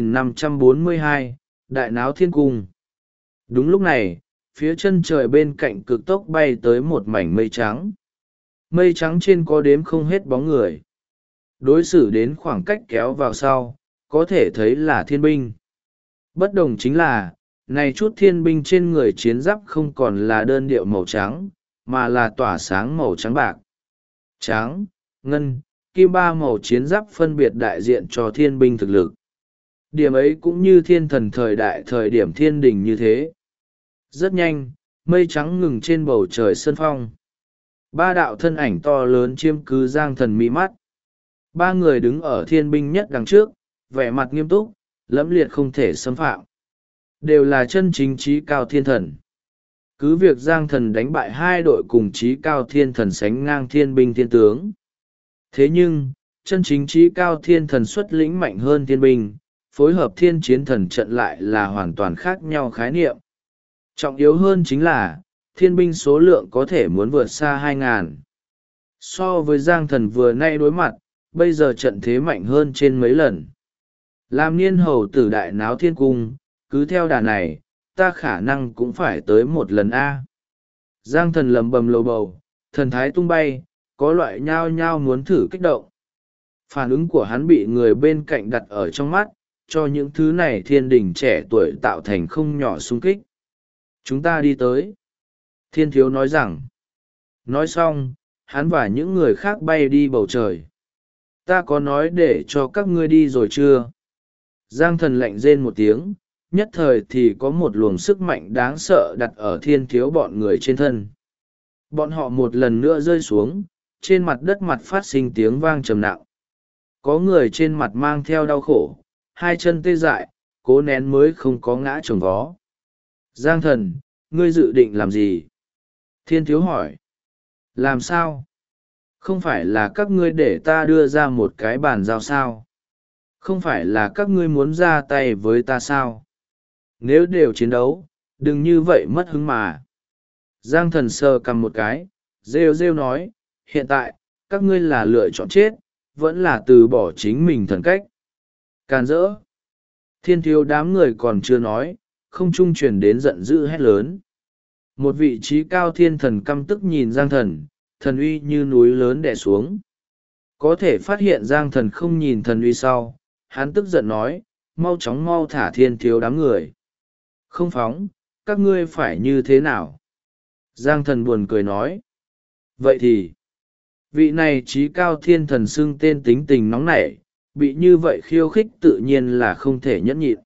2542, Đại náo thiên cung. Đúng lúc này, phía chân trời bên cạnh cực tốc bay tới một mảnh mây trắng. Mây trắng trên có đếm không hết bóng người. Đối xử đến khoảng cách kéo vào sau, có thể thấy là thiên binh. Bất đồng chính là, này chút thiên binh trên người chiến giáp không còn là đơn điệu màu trắng, mà là tỏa sáng màu trắng bạc. Trắng, ngân, kim ba màu chiến giáp phân biệt đại diện cho thiên binh thực lực. Điểm ấy cũng như thiên thần thời đại thời điểm thiên đình như thế. Rất nhanh, mây trắng ngừng trên bầu trời sơn phong. Ba đạo thân ảnh to lớn chiêm cứ Giang thần mi mắt. Ba người đứng ở thiên binh nhất đằng trước, vẻ mặt nghiêm túc, lẫm liệt không thể xâm phạm. Đều là chân chính trí cao thiên thần. Cứ việc Giang thần đánh bại hai đội cùng trí cao thiên thần sánh ngang thiên binh thiên tướng. Thế nhưng, chân chính trí cao thiên thần xuất lĩnh mạnh hơn thiên binh, phối hợp thiên chiến thần trận lại là hoàn toàn khác nhau khái niệm. Trọng yếu hơn chính là, thiên binh số lượng có thể muốn vượt xa 2.000. So với Giang Thần vừa nay đối mặt, bây giờ trận thế mạnh hơn trên mấy lần. Làm niên hầu tử đại náo thiên cung, cứ theo đà này, ta khả năng cũng phải tới một lần a. Giang Thần lầm bầm lầu bầu, thần thái tung bay, có loại nhao nhao muốn thử kích động. Phản ứng của hắn bị người bên cạnh đặt ở trong mắt, cho những thứ này thiên đình trẻ tuổi tạo thành không nhỏ xung kích. Chúng ta đi tới. Thiên thiếu nói rằng. Nói xong, hắn và những người khác bay đi bầu trời. Ta có nói để cho các ngươi đi rồi chưa? Giang Thần lạnh rên một tiếng, nhất thời thì có một luồng sức mạnh đáng sợ đặt ở thiên thiếu bọn người trên thân. Bọn họ một lần nữa rơi xuống, trên mặt đất mặt phát sinh tiếng vang trầm nặng. Có người trên mặt mang theo đau khổ, hai chân tê dại, cố nén mới không có ngã chồng vó. Giang Thần, ngươi dự định làm gì? Thiên thiếu hỏi. Làm sao? Không phải là các ngươi để ta đưa ra một cái bàn giao sao? Không phải là các ngươi muốn ra tay với ta sao? Nếu đều chiến đấu, đừng như vậy mất hứng mà. Giang Thần sờ cầm một cái, rêu rêu nói, hiện tại, các ngươi là lựa chọn chết, vẫn là từ bỏ chính mình thần cách. Càn rỡ. Thiên thiếu đám người còn chưa nói, không trung truyền đến giận dữ hét lớn. Một vị trí cao thiên thần căm tức nhìn Giang Thần, thần uy như núi lớn đè xuống. Có thể phát hiện Giang Thần không nhìn thần uy sau, hắn tức giận nói, mau chóng mau thả thiên thiếu đám người. Không phóng, các ngươi phải như thế nào? Giang Thần buồn cười nói. Vậy thì, vị này trí cao thiên thần xưng tên tính tình nóng nảy, bị như vậy khiêu khích tự nhiên là không thể nhẫn nhịn.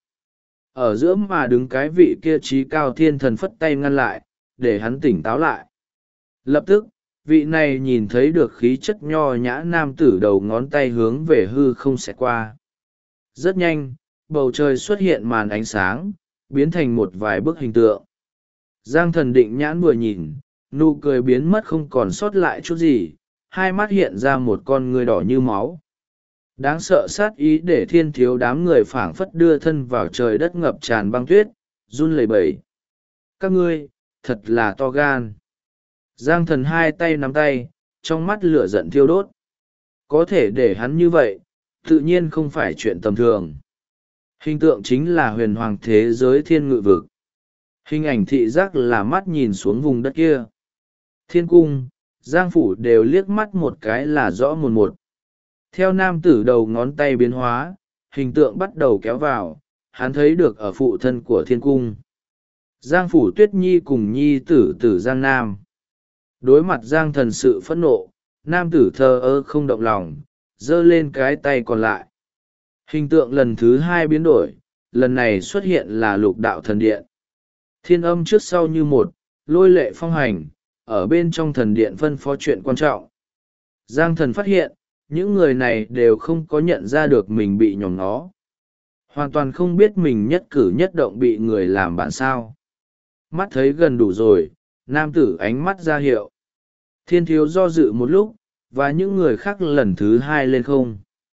Ở giữa mà đứng cái vị kia trí cao thiên thần phất tay ngăn lại, để hắn tỉnh táo lại. Lập tức, vị này nhìn thấy được khí chất nho nhã nam tử đầu ngón tay hướng về hư không xẹt qua. Rất nhanh, bầu trời xuất hiện màn ánh sáng, biến thành một vài bức hình tượng. Giang Thần định nhãn vừa nhìn, nụ cười biến mất không còn sót lại chút gì, hai mắt hiện ra một con người đỏ như máu. Đáng sợ sát ý để thiên thiếu đám người phảng phất đưa thân vào trời đất ngập tràn băng tuyết, run lẩy bẩy. Các ngươi, thật là to gan. Giang Thần hai tay nắm tay, trong mắt lửa giận thiêu đốt. Có thể để hắn như vậy, tự nhiên không phải chuyện tầm thường. Hình tượng chính là huyền hoàng thế giới thiên ngự vực. Hình ảnh thị giác là mắt nhìn xuống vùng đất kia. Thiên cung, Giang phủ đều liếc mắt một cái là rõ mồn một. Theo nam tử đầu ngón tay biến hóa, hình tượng bắt đầu kéo vào, hắn thấy được ở phụ thân của thiên cung. Giang phủ Tuyết Nhi cùng nhi tử tử Giang Nam. Đối mặt Giang Thần sự phẫn nộ, nam tử thờ ơ không động lòng, giơ lên cái tay còn lại. Hình tượng lần thứ hai biến đổi, lần này xuất hiện là lục đạo thần điện. Thiên âm trước sau như một, lôi lệ phong hành, ở bên trong thần điện phân phó chuyện quan trọng. Giang Thần phát hiện, những người này đều không có nhận ra được mình bị nhòm nó. Hoàn toàn không biết mình nhất cử nhất động bị người làm bạn sao. Mắt thấy gần đủ rồi, nam tử ánh mắt ra hiệu. Thiên thiếu do dự một lúc, và những người khác lần thứ hai lên không.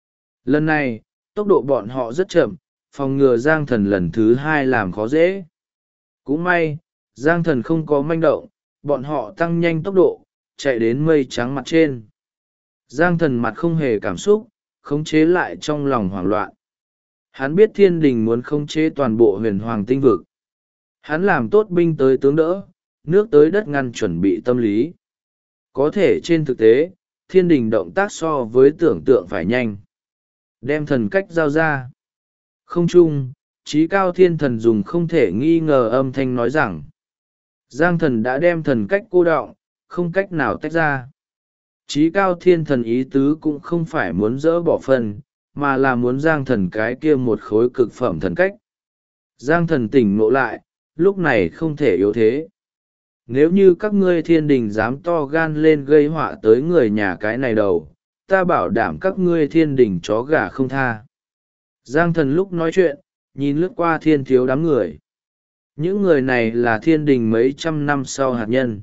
Lần này, tốc độ bọn họ rất chậm, phòng ngừa Giang Thần lần thứ hai làm khó dễ. Cũng may, Giang Thần không có manh động, bọn họ tăng nhanh tốc độ, chạy đến mây trắng mặt trên. Giang Thần mặt không hề cảm xúc, khống chế lại trong lòng hoảng loạn. Hắn biết thiên đình muốn khống chế toàn bộ huyền hoàng tinh vực. Hắn làm tốt binh tới tướng đỡ, nước tới đất ngăn chuẩn bị tâm lý. Có thể trên thực tế, thiên đình động tác so với tưởng tượng phải nhanh. Đem thần cách giao ra. Không chung, trí cao thiên thần dùng không thể nghi ngờ âm thanh nói rằng Giang Thần đã đem thần cách cô đọng, không cách nào tách ra. Trí cao thiên thần ý tứ cũng không phải muốn dỡ bỏ phần, mà là muốn Giang Thần cái kia một khối cực phẩm thần cách. Giang Thần tỉnh ngộ lại, lúc này không thể yếu thế. Nếu như các ngươi thiên đình dám to gan lên gây họa tới người nhà cái này đầu, ta bảo đảm các ngươi thiên đình chó gà không tha. Giang Thần lúc nói chuyện, nhìn lướt qua thiên thiếu đám người. Những người này là thiên đình mấy trăm năm sau hạt nhân.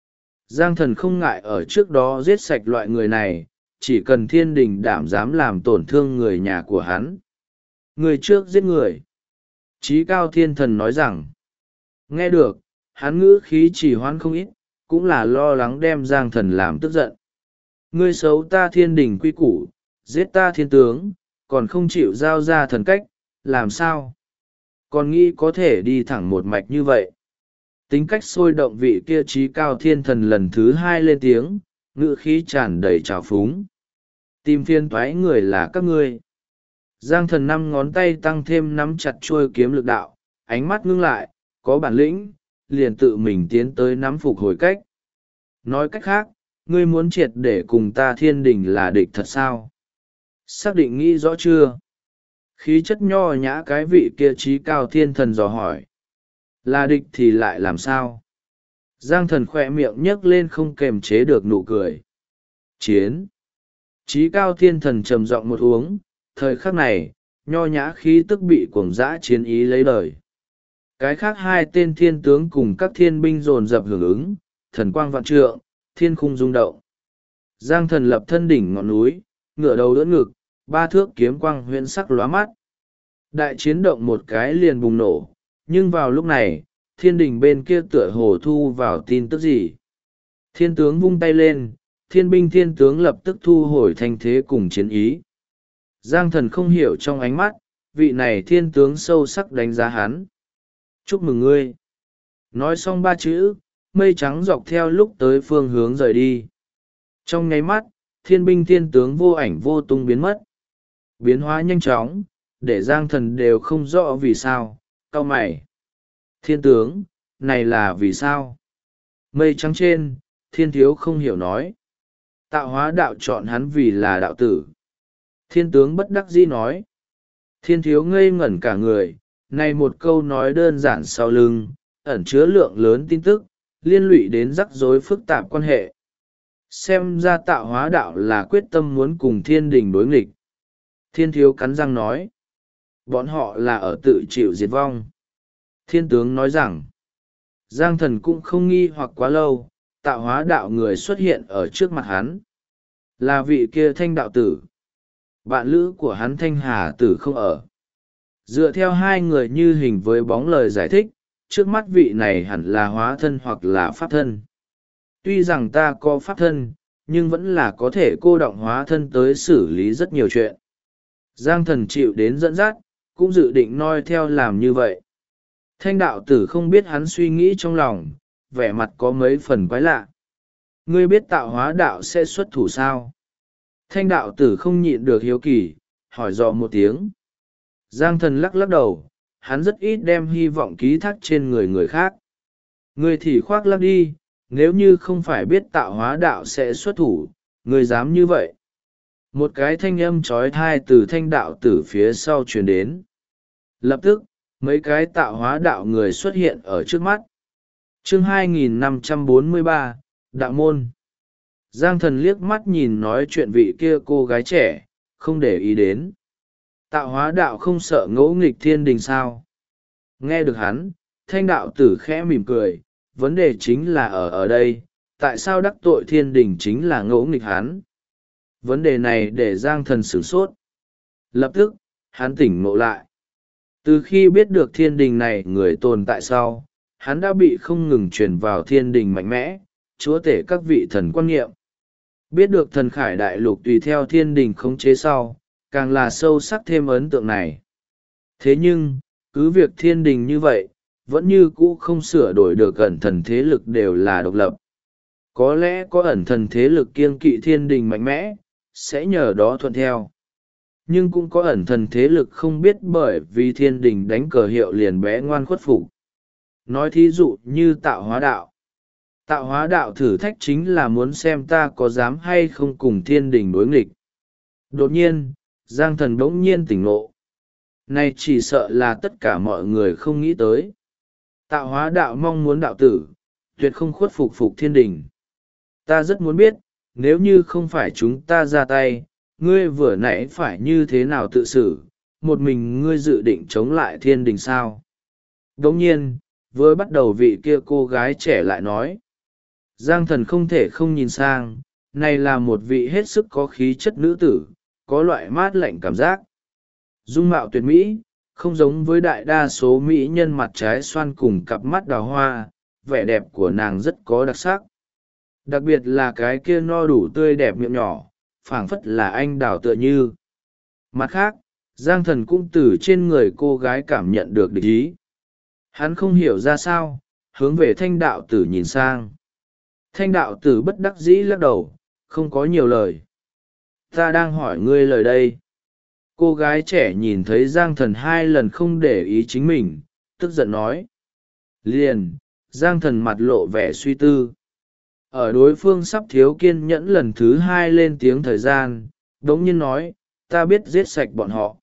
Giang Thần không ngại ở trước đó giết sạch loại người này, chỉ cần thiên đình đảm dám làm tổn thương người nhà của hắn. Người trước giết người. Chí cao thiên thần nói rằng, nghe được, hắn ngữ khí trì hoãn không ít, cũng là lo lắng đem Giang Thần làm tức giận. Ngươi xấu ta thiên đình quy củ, giết ta thiên tướng, còn không chịu giao ra thần cách, làm sao? Còn nghĩ có thể đi thẳng một mạch như vậy? Tính cách sôi động vị kia trí cao thiên thần lần thứ hai lên tiếng, ngữ khí tràn đầy trào phúng. Tìm phiên toái người là các ngươi. Giang Thần năm ngón tay tăng thêm nắm chặt chuôi kiếm lực đạo, ánh mắt ngưng lại, có bản lĩnh, liền tự mình tiến tới nắm phục hồi cách. Nói cách khác, ngươi muốn triệt để cùng ta thiên đình là địch thật sao? Xác định nghĩ rõ chưa? Khí chất nho nhã cái vị kia trí cao thiên thần dò hỏi. Là địch thì lại làm sao? Giang Thần khỏe miệng nhấc lên không kềm chế được nụ cười. Chiến! Trí cao thiên thần trầm giọng một uống, thời khắc này, nho nhã khí tức bị cuồng dã chiến ý lấy đời. Cái khác hai tên thiên tướng cùng các thiên binh dồn dập hưởng ứng, thần quang vạn trượng, thiên khung rung động. Giang Thần lập thân đỉnh ngọn núi, ngửa đầu đỡ ngực, ba thước kiếm quang huyễn sắc lóa mắt. Đại chiến động một cái liền bùng nổ, nhưng vào lúc này, thiên đình bên kia tựa hồ thu vào tin tức gì. Thiên tướng vung tay lên, thiên binh thiên tướng lập tức thu hồi thanh thế cùng chiến ý. Giang Thần không hiểu trong ánh mắt, vị này thiên tướng sâu sắc đánh giá hắn. Chúc mừng ngươi. Nói xong ba chữ, mây trắng dọc theo lúc tới phương hướng rời đi. Trong nháy mắt, thiên binh thiên tướng vô ảnh vô tung biến mất. Biến hóa nhanh chóng, để Giang Thần đều không rõ vì sao, cau mày. Thiên tướng, này là vì sao? Mây trắng trên, thiên thiếu không hiểu nói. Tạo hóa đạo chọn hắn vì là đạo tử. Thiên tướng bất đắc dĩ nói. Thiên thiếu ngây ngẩn cả người, này một câu nói đơn giản sau lưng, ẩn chứa lượng lớn tin tức, liên lụy đến rắc rối phức tạp quan hệ. Xem ra tạo hóa đạo là quyết tâm muốn cùng thiên đình đối nghịch. Thiên thiếu cắn răng nói. Bọn họ là ở tự chịu diệt vong. Thiên tướng nói rằng, Giang Thần cũng không nghi hoặc quá lâu, tạo hóa đạo người xuất hiện ở trước mặt hắn. Là vị kia Thanh đạo tử. Bạn lữ của hắn Thanh Hà tử không ở. Dựa theo hai người như hình với bóng lời giải thích, trước mắt vị này hẳn là hóa thân hoặc là pháp thân. Tuy rằng ta có pháp thân, nhưng vẫn là có thể cô động hóa thân tới xử lý rất nhiều chuyện. Giang Thần chịu đến dẫn dắt, cũng dự định noi theo làm như vậy. Thanh đạo tử không biết hắn suy nghĩ trong lòng, vẻ mặt có mấy phần quái lạ. Ngươi biết tạo hóa đạo sẽ xuất thủ sao? Thanh đạo tử không nhịn được hiếu kỳ, hỏi dò một tiếng. Giang Thần lắc lắc đầu, hắn rất ít đem hy vọng ký thác trên người người khác. Ngươi thì khoác lắc đi, nếu như không phải biết tạo hóa đạo sẽ xuất thủ, ngươi dám như vậy. Một cái thanh âm trói thai từ thanh đạo tử phía sau truyền đến. Lập tức, mấy cái tạo hóa đạo người xuất hiện ở trước mắt. Chương 2543, Đạo Môn. Giang Thần liếc mắt nhìn nói chuyện vị kia cô gái trẻ, không để ý đến. Tạo hóa đạo không sợ ngỗ nghịch thiên đình sao? Nghe được hắn, thanh đạo tử khẽ mỉm cười, vấn đề chính là ở đây, tại sao đắc tội thiên đình chính là ngỗ nghịch hắn? Vấn đề này để Giang Thần sửng sốt. Lập tức, hắn tỉnh ngộ lại. Từ khi biết được thiên đình này người tồn tại sau, hắn đã bị không ngừng truyền vào thiên đình mạnh mẽ, chúa tể các vị thần quan niệm. Biết được thần khải đại lục tùy theo thiên đình khống chế sau, càng là sâu sắc thêm ấn tượng này. Thế nhưng, cứ việc thiên đình như vậy, vẫn như cũ không sửa đổi được ẩn thần thế lực đều là độc lập. Có lẽ có ẩn thần thế lực kiêng kỵ thiên đình mạnh mẽ, sẽ nhờ đó thuận theo. Nhưng cũng có ẩn thần thế lực không biết bởi vì thiên đình đánh cờ hiệu liền bé ngoan khuất phục. Nói thí dụ như tạo hóa đạo. Tạo hóa đạo thử thách chính là muốn xem ta có dám hay không cùng thiên đình đối nghịch. Đột nhiên, Giang Thần bỗng nhiên tỉnh ngộ. Này chỉ sợ là tất cả mọi người không nghĩ tới. Tạo hóa đạo mong muốn đạo tử, tuyệt không khuất phục thiên đình. Ta rất muốn biết, nếu như không phải chúng ta ra tay, ngươi vừa nãy phải như thế nào tự xử, một mình ngươi dự định chống lại thiên đình sao? Đồng nhiên, với bắt đầu vị kia cô gái trẻ lại nói. Giang Thần không thể không nhìn sang, này là một vị hết sức có khí chất nữ tử, có loại mát lạnh cảm giác. Dung mạo tuyệt mỹ, không giống với đại đa số mỹ nhân mặt trái xoan cùng cặp mắt đào hoa, vẻ đẹp của nàng rất có đặc sắc, đặc biệt là cái kia no đủ tươi đẹp miệng nhỏ, phảng phất là anh đào tựa như. Mặt khác, Giang Thần cũng từ trên người cô gái cảm nhận được địch ý. Hắn không hiểu ra sao, hướng về Thanh đạo tử nhìn sang. Thanh đạo tử bất đắc dĩ lắc đầu, không có nhiều lời. Ta đang hỏi ngươi lời đây. Cô gái trẻ nhìn thấy Giang Thần 2 lần không để ý chính mình, tức giận nói. Liền, Giang Thần mặt lộ vẻ suy tư. Ở đối phương sắp thiếu kiên nhẫn lần thứ 2 lên tiếng thời gian, đống nhiên nói, ta biết giết sạch bọn họ.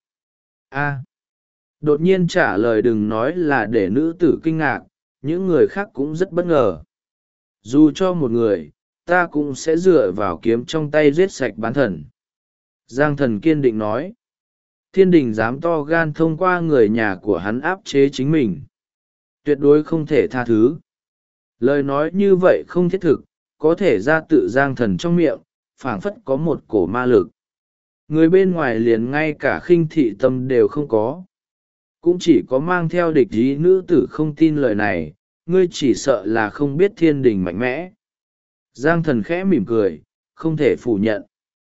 A. Đột nhiên trả lời đừng nói là để nữ tử kinh ngạc, những người khác cũng rất bất ngờ. Dù cho một người, ta cũng sẽ dựa vào kiếm trong tay giết sạch bán thần. Giang Thần kiên định nói. Thiên đình dám to gan thông qua người nhà của hắn áp chế chính mình. Tuyệt đối không thể tha thứ. Lời nói như vậy không thiết thực, có thể ra tự Giang Thần trong miệng, phảng phất có một cổ ma lực. Người bên ngoài liền ngay cả khinh thị tâm đều không có. Cũng chỉ có mang theo địch ý nữ tử không tin lời này, ngươi chỉ sợ là không biết thiên đình mạnh mẽ. Giang Thần khẽ mỉm cười, không thể phủ nhận.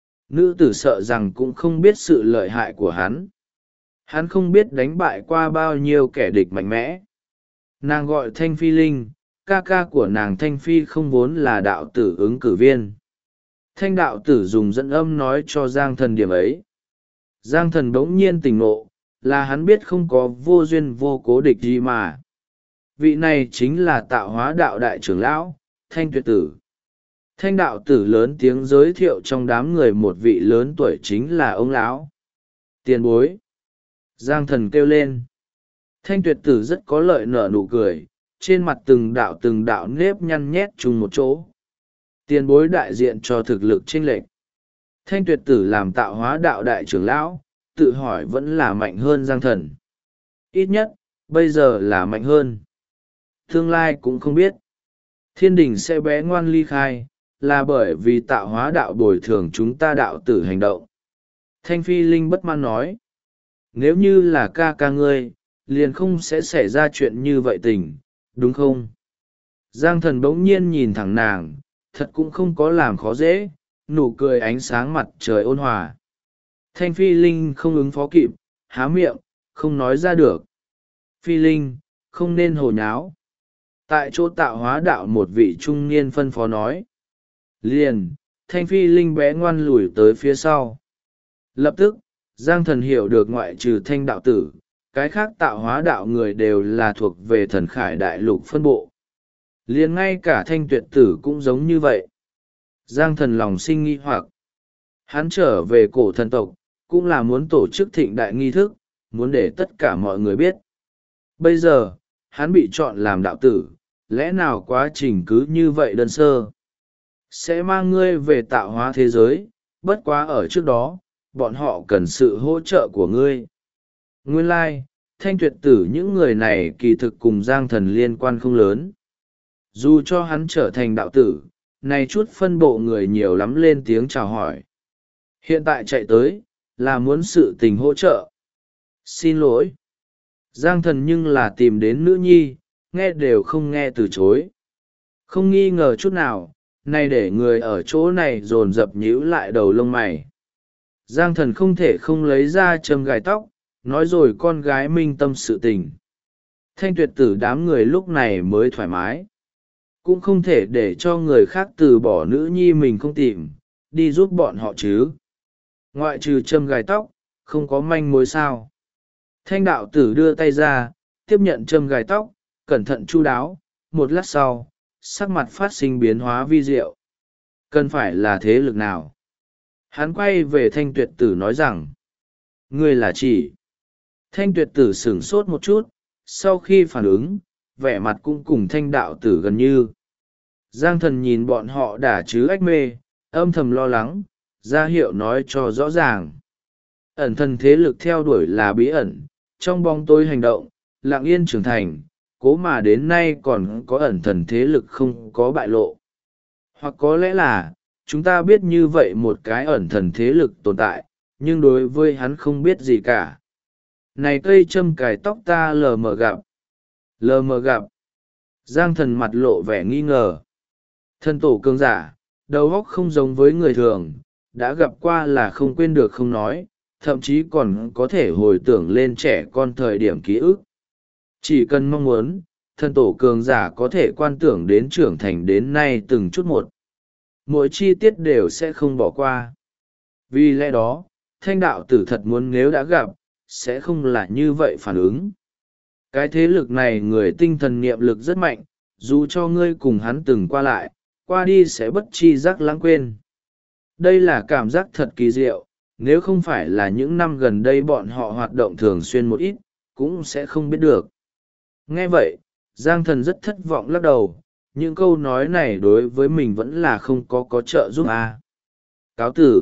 Nữ tử sợ rằng cũng không biết sự lợi hại của hắn. Hắn không biết đánh bại qua bao nhiêu kẻ địch mạnh mẽ. Nàng gọi Thanh Phi Linh, ca ca của nàng Thanh Phi không vốn là đạo tử ứng cử viên. Thanh đạo tử dùng dẫn âm nói cho Giang Thần điểm ấy. Giang Thần bỗng nhiên tỉnh ngộ, là hắn biết không có vô duyên vô cố địch gì mà. Vị này chính là tạo hóa đạo đại trưởng lão, Thanh Tuyệt Tử. Thanh đạo tử lớn tiếng giới thiệu trong đám người một vị lớn tuổi chính là ông lão. Tiền bối. Giang Thần kêu lên. Thanh Tuyệt Tử rất có lợi nở nụ cười, trên mặt từng đạo nếp nhăn nhét chung một chỗ. Tiền bối đại diện cho thực lực chênh lệch. Thanh Tuyệt Tử làm tạo hóa đạo đại trưởng lão, tự hỏi vẫn là mạnh hơn Giang Thần. Ít nhất, bây giờ là mạnh hơn. Tương lai cũng không biết. Thiên đình sẽ bé ngoan ly khai, là bởi vì tạo hóa đạo bồi thường chúng ta đạo tử hành động. Thanh Phi Linh bất mãn nói. Nếu như là ca ca ngươi, liền không sẽ xảy ra chuyện như vậy tình, đúng không? Giang Thần bỗng nhiên nhìn thẳng nàng, thật cũng không có làm khó dễ, nụ cười ánh sáng mặt trời ôn hòa. Thanh Phi Linh không ứng phó kịp, há miệng, không nói ra được. Phi Linh, không nên hồ nháo. Tại chỗ tạo hóa đạo một vị trung niên phân phó nói. Liền, Thanh Phi Linh bé ngoan lùi tới phía sau. Lập tức, Giang Thần hiểu được ngoại trừ Thanh đạo tử, cái khác tạo hóa đạo người đều là thuộc về thần khải đại lục phân bộ. Liền ngay cả Thanh Tuyệt Tử cũng giống như vậy. Giang Thần lòng sinh nghi hoặc. Hắn trở về cổ thần tộc, cũng là muốn tổ chức thịnh đại nghi thức, muốn để tất cả mọi người biết. Bây giờ, hắn bị chọn làm đạo tử, lẽ nào quá trình cứ như vậy đơn sơ? Sẽ mang ngươi về tạo hóa thế giới, bất quá ở trước đó, bọn họ cần sự hỗ trợ của ngươi. Nguyên lai, Thanh Tuyệt Tử những người này kỳ thực cùng Giang Thần liên quan không lớn. Dù cho hắn trở thành đạo tử, này chút phân bộ người nhiều lắm lên tiếng chào hỏi. Hiện tại chạy tới, là muốn sự tình hỗ trợ. Xin lỗi. Giang Thần nhưng là tìm đến nữ nhi, nghe đều không nghe từ chối. Không nghi ngờ chút nào, này để người ở chỗ này dồn dập nhíu lại đầu lông mày. Giang Thần không thể không lấy ra châm gài tóc, nói rồi con gái minh tâm sự tình. Thanh Tuyệt Tử đám người lúc này mới thoải mái. Cũng không thể để cho người khác từ bỏ nữ nhi mình không tìm, đi giúp bọn họ chứ. Ngoại trừ châm gài tóc, không có manh mối sao. Thanh đạo tử đưa tay ra, tiếp nhận châm gài tóc, cẩn thận chu đáo, một lát sau, sắc mặt phát sinh biến hóa vi diệu. Cần phải là thế lực nào? Hắn quay về Thanh Tuyệt Tử nói rằng, ngươi là chỉ. Thanh Tuyệt Tử sửng sốt một chút, sau khi phản ứng, vẻ mặt cũng cùng Thanh đạo tử gần như. Giang Thần nhìn bọn họ đả chứ ách mê, âm thầm lo lắng, ra hiệu nói cho rõ ràng. Ẩn thần thế lực theo đuổi là bí ẩn, trong bóng tối hành động, lặng yên trưởng thành, cố mà đến nay còn có ẩn thần thế lực không có bại lộ. Hoặc có lẽ là, chúng ta biết như vậy một cái ẩn thần thế lực tồn tại, nhưng đối với hắn không biết gì cả. Này cây châm cài tóc ta lờ mờ gặp. Lờ mờ gặp. Giang thần mặt lộ vẻ nghi ngờ. Thần tổ cường giả, đầu óc không giống với người thường, đã gặp qua là không quên được không nói, thậm chí còn có thể hồi tưởng lên trẻ con thời điểm ký ức. Chỉ cần mong muốn, thần tổ cường giả có thể quan tưởng đến trưởng thành đến nay từng chút một. Mỗi chi tiết đều sẽ không bỏ qua. Vì lẽ đó, thanh đạo tử thật muốn nếu đã gặp, sẽ không là như vậy phản ứng. Cái thế lực này người tinh thần niệm lực rất mạnh, dù cho ngươi cùng hắn từng qua lại, qua đi sẽ bất chi giác lãng quên. Đây là cảm giác thật kỳ diệu, nếu không phải là những năm gần đây bọn họ hoạt động thường xuyên một ít, cũng sẽ không biết được. Nghe vậy, Giang thần rất thất vọng lắc đầu, những câu nói này đối với mình vẫn là không có trợ giúp à. Cáo tử.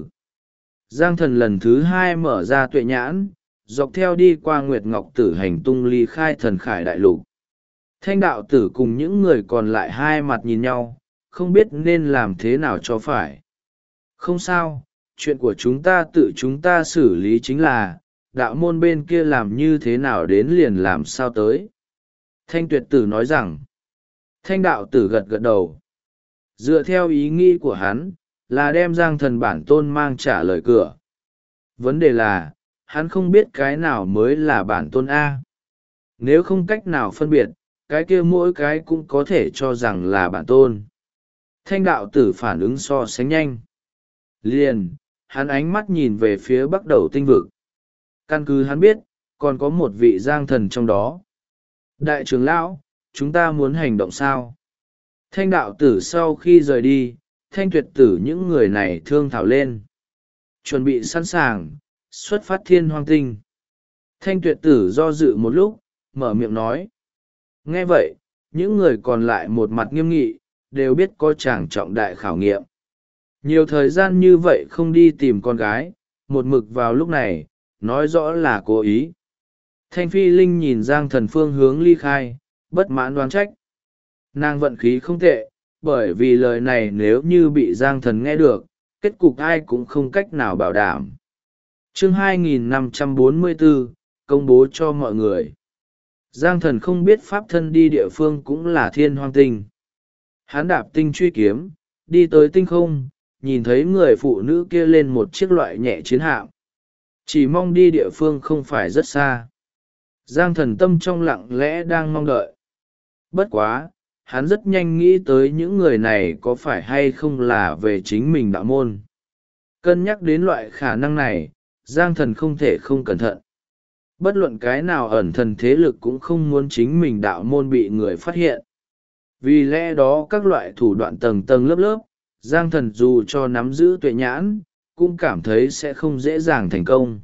Giang thần lần thứ hai mở ra tuệ nhãn, dọc theo đi qua Nguyệt Ngọc Tử hành tung ly khai thần khải đại lục. Thanh đạo tử cùng những người còn lại hai mặt nhìn nhau, không biết nên làm thế nào cho phải. Không sao, chuyện của chúng ta tự chúng ta xử lý chính là, đạo môn bên kia làm như thế nào đến liền làm sao tới. Thanh tuyệt tử nói rằng, thanh đạo tử gật gật đầu. Dựa theo ý nghĩ của hắn, là đem Giang thần bản tôn mang trả lời cửa. Vấn đề là, hắn không biết cái nào mới là bản tôn A. Nếu không cách nào phân biệt, cái kia mỗi cái cũng có thể cho rằng là bản tôn. Thanh đạo tử phản ứng so sánh nhanh. Liền, hắn ánh mắt nhìn về phía bắc đầu tinh vực. Căn cứ hắn biết, còn có một vị Giang thần trong đó. Đại trưởng lão, chúng ta muốn hành động sao? Thanh đạo tử sau khi rời đi, thanh tuyệt tử những người này thương thảo lên. Chuẩn bị sẵn sàng, xuất phát thiên hoang tinh. Thanh tuyệt tử do dự một lúc, mở miệng nói. Nghe vậy, những người còn lại một mặt nghiêm nghị, đều biết có chàng trọng đại khảo nghiệm. Nhiều thời gian như vậy không đi tìm con gái, một mực vào lúc này, nói rõ là cố ý. Thanh phi linh nhìn Giang thần phương hướng ly khai, bất mãn đoán trách. Nàng vận khí không tệ, bởi vì lời này nếu như bị Giang thần nghe được, kết cục ai cũng không cách nào bảo đảm. Chương 2544, công bố cho mọi người. Giang thần không biết pháp thân đi địa phương cũng là thiên hoang tinh. Hắn đạp tinh truy kiếm, đi tới tinh không, nhìn thấy người phụ nữ kia lên một chiếc loại nhẹ chiến hạm. Chỉ mong đi địa phương không phải rất xa. Giang thần tâm trong lặng lẽ đang mong đợi. Bất quá, hắn rất nhanh nghĩ tới những người này có phải hay không là về chính mình đạo môn. Cân nhắc đến loại khả năng này, Giang thần không thể không cẩn thận. Bất luận cái nào ẩn thần thế lực cũng không muốn chính mình đạo môn bị người phát hiện. Vì lẽ đó các loại thủ đoạn tầng tầng lớp lớp, Giang thần dù cho nắm giữ tuệ nhãn, cũng cảm thấy sẽ không dễ dàng thành công.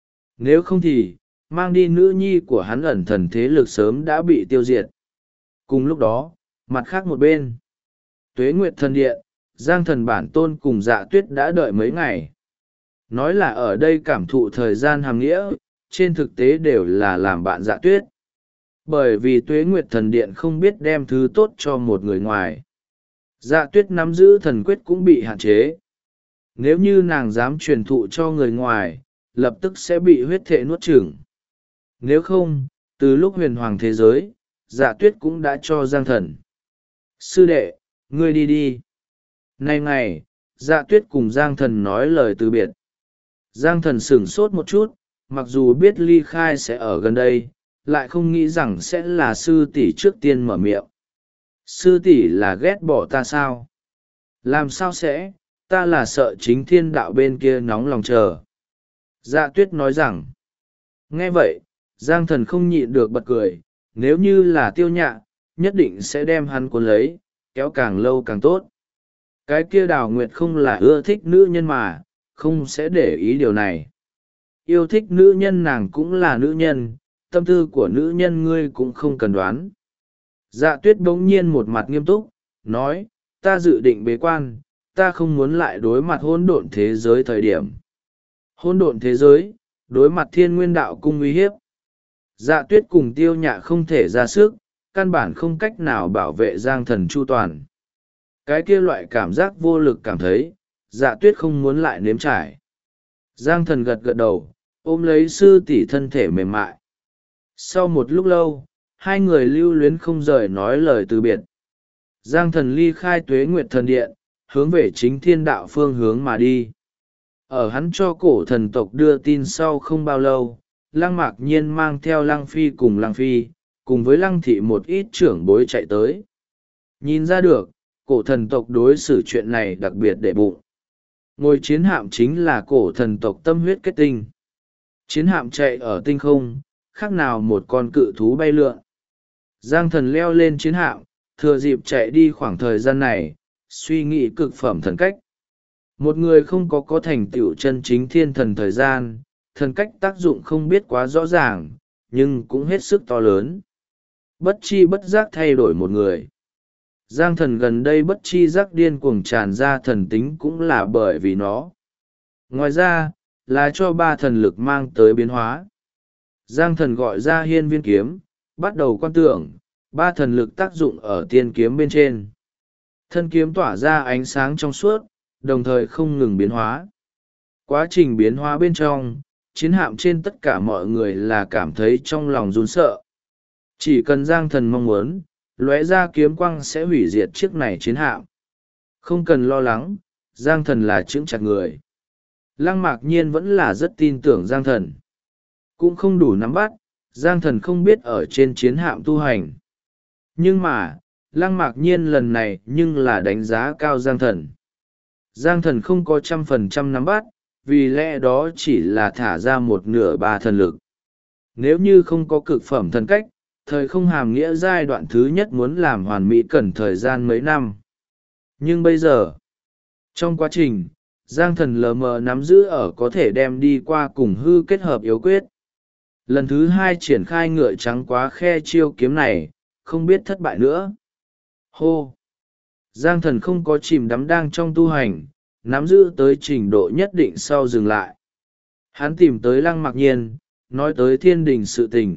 Nếu không thì, mang đi nữ nhi của hắn ẩn thần thế lực sớm đã bị tiêu diệt. Cùng lúc đó, mặt khác một bên, Tuế Nguyệt Thần Điện, Giang thần bản tôn cùng Dạ Tuyết đã đợi mấy ngày. Nói là ở đây cảm thụ thời gian hàm nghĩa, trên thực tế đều là làm bạn Dạ Tuyết. Bởi vì Tuế Nguyệt Thần Điện không biết đem thứ tốt cho một người ngoài. Dạ Tuyết nắm giữ thần quyết cũng bị hạn chế. Nếu như nàng dám truyền thụ cho người ngoài, lập tức sẽ bị huyết thể nuốt chửng. Nếu không, từ lúc huyền hoàng thế giới, Dạ Tuyết cũng đã cho Giang thần. Sư đệ, ngươi đi đi. Nay ngày, Dạ Tuyết cùng Giang thần nói lời từ biệt. Giang thần sửng sốt một chút, mặc dù biết ly khai sẽ ở gần đây, lại không nghĩ rằng sẽ là sư tỷ trước tiên mở miệng. Sư tỷ là ghét bỏ ta sao? Làm sao sẽ, ta là sợ chính thiên đạo bên kia nóng lòng chờ. Dạ Tuyết nói rằng. Nghe vậy, Giang thần không nhịn được bật cười, nếu như là Tiêu Nhạ, nhất định sẽ đem hắn cuốn lấy, kéo càng lâu càng tốt. Cái kia Đào Nguyệt không là ưa thích nữ nhân mà, không sẽ để ý điều này. Yêu thích nữ nhân nàng cũng là nữ nhân, tâm tư của nữ nhân ngươi cũng không cần đoán. Dạ Tuyết bỗng nhiên một mặt nghiêm túc, nói, ta dự định bế quan, ta không muốn lại đối mặt hỗn độn thế giới thời điểm. Hỗn độn thế giới, đối mặt Thiên Nguyên Đạo Cung uy hiếp. Dạ Tuyết cùng Tiêu Nhạ không thể ra sức, căn bản không cách nào bảo vệ Giang thần chu toàn. Cái kia loại cảm giác vô lực cảm thấy, Dạ Tuyết không muốn lại nếm trải. Giang thần gật gật đầu, ôm lấy sư tỷ thân thể mềm mại. Sau một lúc lâu, hai người lưu luyến không rời nói lời từ biệt. Giang Thần ly khai Tuế Nguyệt Thần Điện, hướng về chính thiên đạo phương hướng mà đi. Ở hắn cho cổ thần tộc đưa tin sau không bao lâu, Lăng Mạc Nhiên mang theo Lăng Phi cùng với Lăng Thị một ít trưởng bối chạy tới. Nhìn ra được, cổ thần tộc đối xử chuyện này đặc biệt để bụng. Ngồi chiến hạm chính là cổ thần tộc tâm huyết kết tinh. Chiến hạm chạy ở tinh không, khác nào một con cự thú bay lượn. Giang Thần leo lên chiến hạm, thừa dịp chạy đi khoảng thời gian này, suy nghĩ cực phẩm thần cách. Một người không có thành tựu chân chính thiên thần thời gian, thần cách tác dụng không biết quá rõ ràng, nhưng cũng hết sức to lớn. Bất chi bất giác thay đổi một người. Giang Thần gần đây bất chi giác điên cuồng tràn ra thần tính cũng là bởi vì nó. Ngoài ra, là cho ba thần lực mang tới biến hóa. Giang Thần gọi ra hiên viên kiếm, bắt đầu quan tưởng, ba thần lực tác dụng ở tiên kiếm bên trên. Thân kiếm tỏa ra ánh sáng trong suốt, đồng thời không ngừng biến hóa. Quá trình biến hóa bên trong, chiến hạm trên tất cả mọi người là cảm thấy trong lòng run sợ. Chỉ cần Giang Thần mong muốn, lóe ra kiếm quang sẽ hủy diệt chiếc này chiến hạm. Không cần lo lắng, Giang Thần là chững chặt người. Lăng Mạc Nhiên vẫn là rất tin tưởng Giang Thần. Cũng không đủ nắm bắt, Giang Thần không biết ở trên chiến hạm tu hành. Nhưng mà, Lăng Mạc Nhiên lần này nhưng là đánh giá cao Giang Thần. Giang Thần không có 100% nắm bắt, vì lẽ đó chỉ là thả ra một nửa ba thần lực. Nếu như không có cực phẩm thần cách, thời không hàm nghĩa giai đoạn thứ nhất muốn làm hoàn mỹ cần thời gian mấy năm. Nhưng bây giờ, trong quá trình, Giang Thần lờ mờ nắm giữ ở có thể đem đi qua cùng hư kết hợp yếu quyết. Lần thứ hai triển khai ngựa trắng quá khe chiêu kiếm này, không biết thất bại nữa. Hô! Giang Thần không có chìm đắm đang trong tu hành, nắm giữ tới trình độ nhất định sau dừng lại. Hắn tìm tới Lăng Mạc Nhiên, nói tới thiên đình sự tình.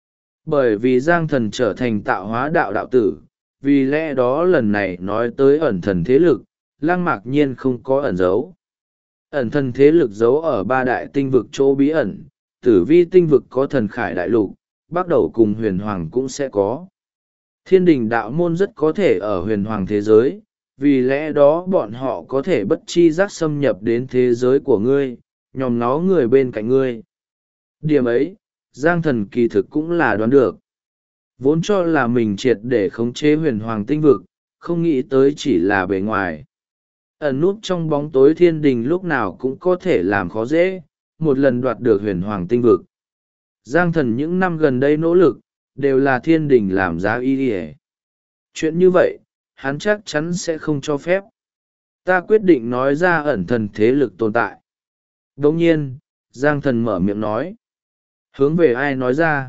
Bởi vì Giang Thần trở thành tạo hóa đạo đạo tử, vì lẽ đó lần này nói tới ẩn thần thế lực, Lăng Mạc Nhiên không có ẩn giấu. Ẩn thần thế lực giấu ở ba đại tinh vực chỗ bí ẩn, Tử Vi tinh vực có thần khải đại lục, bắt đầu cùng huyền hoàng cũng sẽ có. Thiên đình đạo môn rất có thể ở huyền hoàng thế giới, vì lẽ đó bọn họ có thể bất chi giác xâm nhập đến thế giới của ngươi, nhòm nó người bên cạnh ngươi. Điểm ấy, Giang Thần kỳ thực cũng là đoán được. Vốn cho là mình triệt để khống chế huyền hoàng tinh vực, không nghĩ tới chỉ là bề ngoài. Ẩn núp trong bóng tối thiên đình lúc nào cũng có thể làm khó dễ, một lần đoạt được huyền hoàng tinh vực. Giang Thần những năm gần đây nỗ lực, đều là thiên đình làm giá y đi. Chuyện như vậy, hắn chắc chắn sẽ không cho phép. Ta quyết định nói ra ẩn thần thế lực tồn tại. Đồng nhiên, Giang Thần mở miệng nói. Hướng về ai nói ra?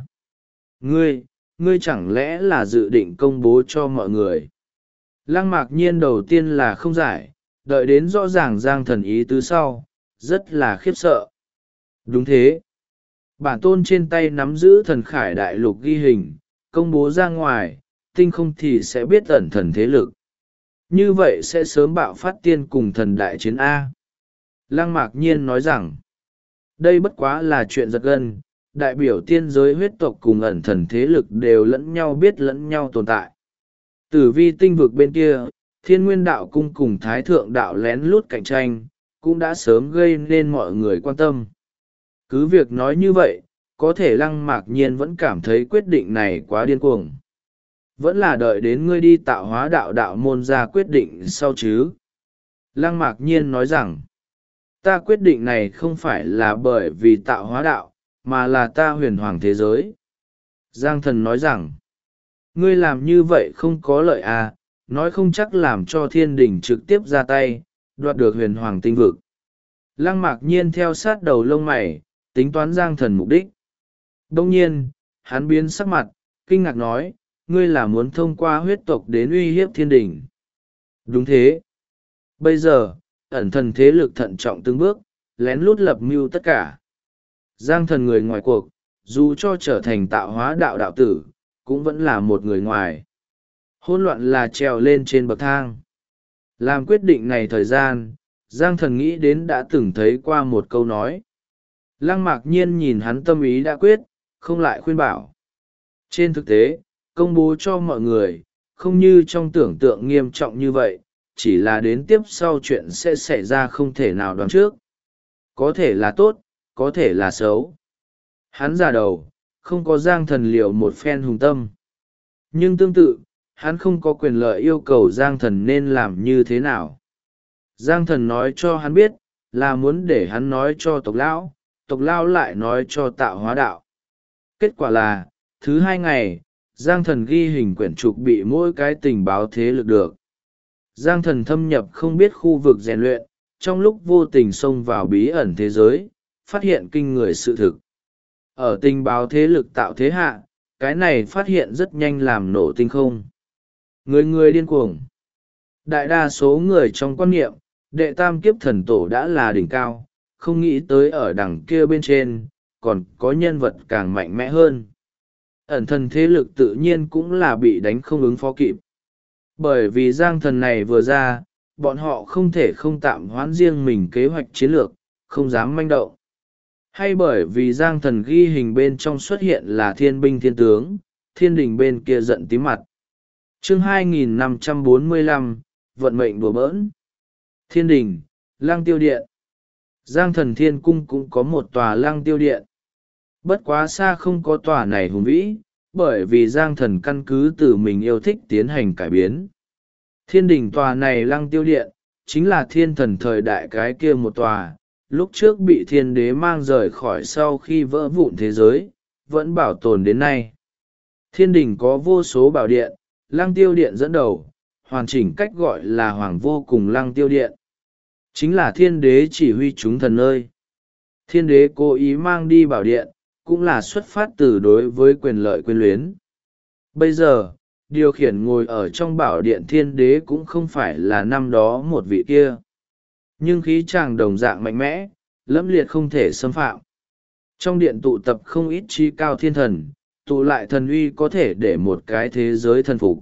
Ngươi chẳng lẽ là dự định công bố cho mọi người? Lăng Mạc Nhiên đầu tiên là không giải, đợi đến rõ ràng Giang Thần ý tứ sau, rất là khiếp sợ. Đúng thế. Bản tôn trên tay nắm giữ thần khải đại lục ghi hình, công bố ra ngoài, tinh không thì sẽ biết ẩn thần thế lực. Như vậy sẽ sớm bạo phát tiên cùng thần đại chiến A. Lăng Mạc Nhiên nói rằng, đây bất quá là chuyện giật gân, đại biểu tiên giới huyết tộc cùng ẩn thần thế lực đều lẫn nhau biết lẫn nhau tồn tại. Tử Vi tinh vực bên kia, Thiên Nguyên đạo cung cùng Thái Thượng đạo lén lút cạnh tranh, cũng đã sớm gây nên mọi người quan tâm. Cứ việc nói như vậy, có thể Lăng Mạc Nhiên vẫn cảm thấy quyết định này quá điên cuồng. Vẫn là đợi đến ngươi đi tạo hóa đạo đạo môn ra quyết định sau chứ. Lăng Mạc Nhiên nói rằng, ta quyết định này không phải là bởi vì tạo hóa đạo, mà là ta huyền hoàng thế giới. Giang Thần nói rằng, ngươi làm như vậy không có lợi à, nói không chắc làm cho thiên đình trực tiếp ra tay, đoạt được huyền hoàng tinh vực. Lăng Mạc Nhiên theo sát đầu lông mày, tính toán Giang Thần mục đích. Đông nhiên, hắn biến sắc mặt, kinh ngạc nói, ngươi là muốn thông qua huyết tộc đến uy hiếp thiên đình. Đúng thế. Bây giờ, ẩn thần thế lực thận trọng từng bước, lén lút lập mưu tất cả. Giang Thần người ngoài cuộc, dù cho trở thành tạo hóa đạo đạo tử, cũng vẫn là một người ngoài. Hỗn loạn là trèo lên trên bậc thang. Làm quyết định này thời gian, Giang Thần nghĩ đến đã từng thấy qua một câu nói. Lăng Mạc Nhiên nhìn hắn tâm ý đã quyết, không lại khuyên bảo. Trên thực tế, công bố cho mọi người, không như trong tưởng tượng nghiêm trọng như vậy, chỉ là đến tiếp sau chuyện sẽ xảy ra không thể nào đoán trước. Có thể là tốt, có thể là xấu. Hắn già đầu, không có Giang Thần liệu một phen hùng tâm. Nhưng tương tự, hắn không có quyền lợi yêu cầu Giang Thần nên làm như thế nào. Giang Thần nói cho hắn biết, là muốn để hắn nói cho tộc lão lại nói cho Tạo Hóa Đạo. Kết quả là, thứ 2 ngày, Giang Thần ghi hình quyển trục bị mỗi cái tình báo thế lực được. Giang Thần thâm nhập không biết khu vực rèn luyện, trong lúc vô tình xông vào bí ẩn thế giới, phát hiện kinh người sự thực. Ở tình báo thế lực tạo thế hạ, cái này phát hiện rất nhanh làm nổ tinh không. Người điên cuồng. Đại đa số người trong quan niệm, đệ tam kiếp thần tổ đã là đỉnh cao, không nghĩ tới ở đằng kia bên trên, còn có nhân vật càng mạnh mẽ hơn. Ẩn thần thế lực tự nhiên cũng là bị đánh không ứng phó kịp. Bởi vì Giang Thần này vừa ra, bọn họ không thể không tạm hoãn riêng mình kế hoạch chiến lược, không dám manh động. Hay bởi vì Giang Thần ghi hình bên trong xuất hiện là thiên binh thiên tướng, thiên đình bên kia giận tím mặt. Chương 2545, vận mệnh đùa bỡn. Thiên đình, Lăng Tiêu Điện. Giang Thần Thiên Cung cũng có một tòa Lăng Tiêu Điện. Bất quá xa không có tòa này hùng vĩ, bởi vì Giang Thần căn cứ từ mình yêu thích tiến hành cải biến. Thiên đình tòa này Lăng Tiêu Điện, chính là thiên thần thời đại cái kia một tòa, lúc trước bị thiên đế mang rời khỏi sau khi vỡ vụn thế giới, vẫn bảo tồn đến nay. Thiên đình có vô số bảo điện, Lăng Tiêu Điện dẫn đầu, hoàn chỉnh cách gọi là Hoàng Vô Cùng Lăng Tiêu Điện. Chính là thiên đế chỉ huy chúng thần nơi. Thiên đế cố ý mang đi bảo điện, cũng là xuất phát từ đối với quyền lợi quyền luyến. Bây giờ, điều khiển ngồi ở trong bảo điện thiên đế cũng không phải là năm đó một vị kia. Nhưng khí chàng đồng dạng mạnh mẽ, lẫm liệt không thể xâm phạm. Trong điện tụ tập không ít trí cao thiên thần, tụ lại thần uy có thể để một cái thế giới thần phục.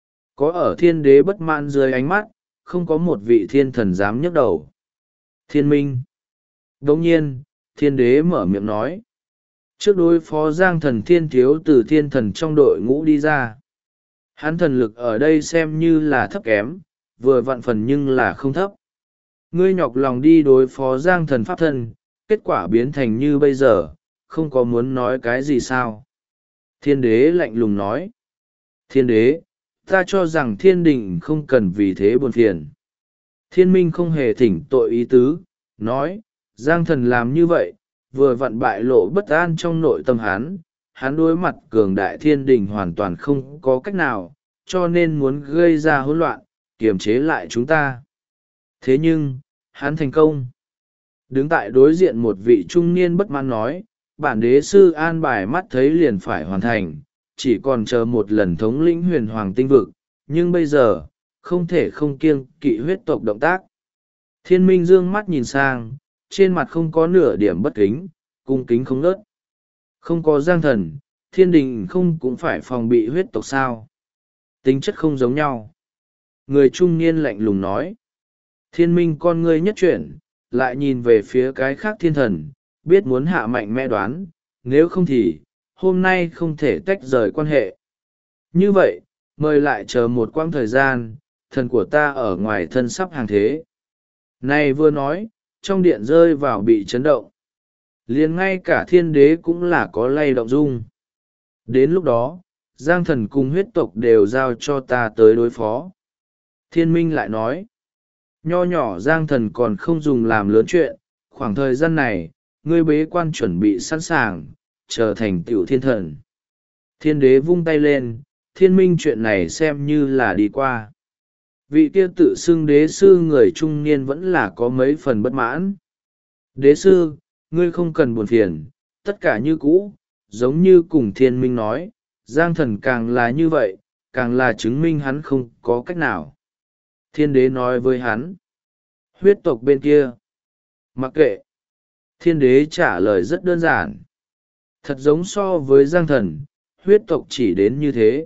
Có ở thiên đế bất mãn dưới ánh mắt, không có một vị thiên thần dám nhấc đầu. Thiên minh. Đồng nhiên, thiên đế mở miệng nói. Trước đối phó Giang Thần thiên thiếu từ thiên thần trong đội ngũ đi ra. Hắn thần lực ở đây xem như là thấp kém, vừa vặn phần nhưng là không thấp. Ngươi nhọc lòng đi đối phó Giang Thần pháp thân, kết quả biến thành như bây giờ, không có muốn nói cái gì sao. Thiên đế lạnh lùng nói. Thiên đế, ta cho rằng thiên đình không cần vì thế buồn phiền. Thiên minh không hề thỉnh tội ý tứ, nói, Giang Thần làm như vậy, vừa vặn bại lộ bất an trong nội tâm hắn đối mặt cường đại thiên đình hoàn toàn không có cách nào, cho nên muốn gây ra hỗn loạn, kiềm chế lại chúng ta. Thế nhưng, hắn thành công. Đứng tại đối diện một vị trung niên bất mãn nói, bản đế sư an bài mắt thấy liền phải hoàn thành, chỉ còn chờ một lần thống lĩnh huyền hoàng tinh vực, nhưng bây giờ, không thể không kiêng kỵ huyết tộc động tác. Thiên minh dương mắt nhìn sang, trên mặt không có nửa điểm bất kính, cung kính không nớt. Không có Giang Thần, thiên đình không cũng phải phòng bị huyết tộc sao. Tính chất không giống nhau. Người trung niên lạnh lùng nói. Thiên minh con ngươi nhất chuyển, lại nhìn về phía cái khác thiên thần, biết muốn hạ mạnh mẽ đoán, nếu không thì, hôm nay không thể tách rời quan hệ. Như vậy, mời lại chờ một quãng thời gian, thần của ta ở ngoài thân sắp hàng thế. Này vừa nói, trong điện rơi vào bị chấn động. Liền ngay cả thiên đế cũng là có lay động dung. Đến lúc đó, Giang Thần cùng huyết tộc đều giao cho ta tới đối phó. Thiên minh lại nói, nho nhỏ Giang Thần còn không dùng làm lớn chuyện, khoảng thời gian này, ngươi bế quan chuẩn bị sẵn sàng, trở thành tiểu thiên thần. Thiên đế vung tay lên, thiên minh chuyện này xem như là đi qua. Vị kia tự xưng đế sư người trung niên vẫn là có mấy phần bất mãn. Đế sư, ngươi không cần buồn phiền, tất cả như cũ, giống như cùng thiên minh nói, Giang Thần càng là như vậy, càng là chứng minh hắn không có cách nào. Thiên đế nói với hắn, huyết tộc bên kia, mặc kệ. Thiên đế trả lời rất đơn giản. Thật giống so với Giang Thần, huyết tộc chỉ đến như thế.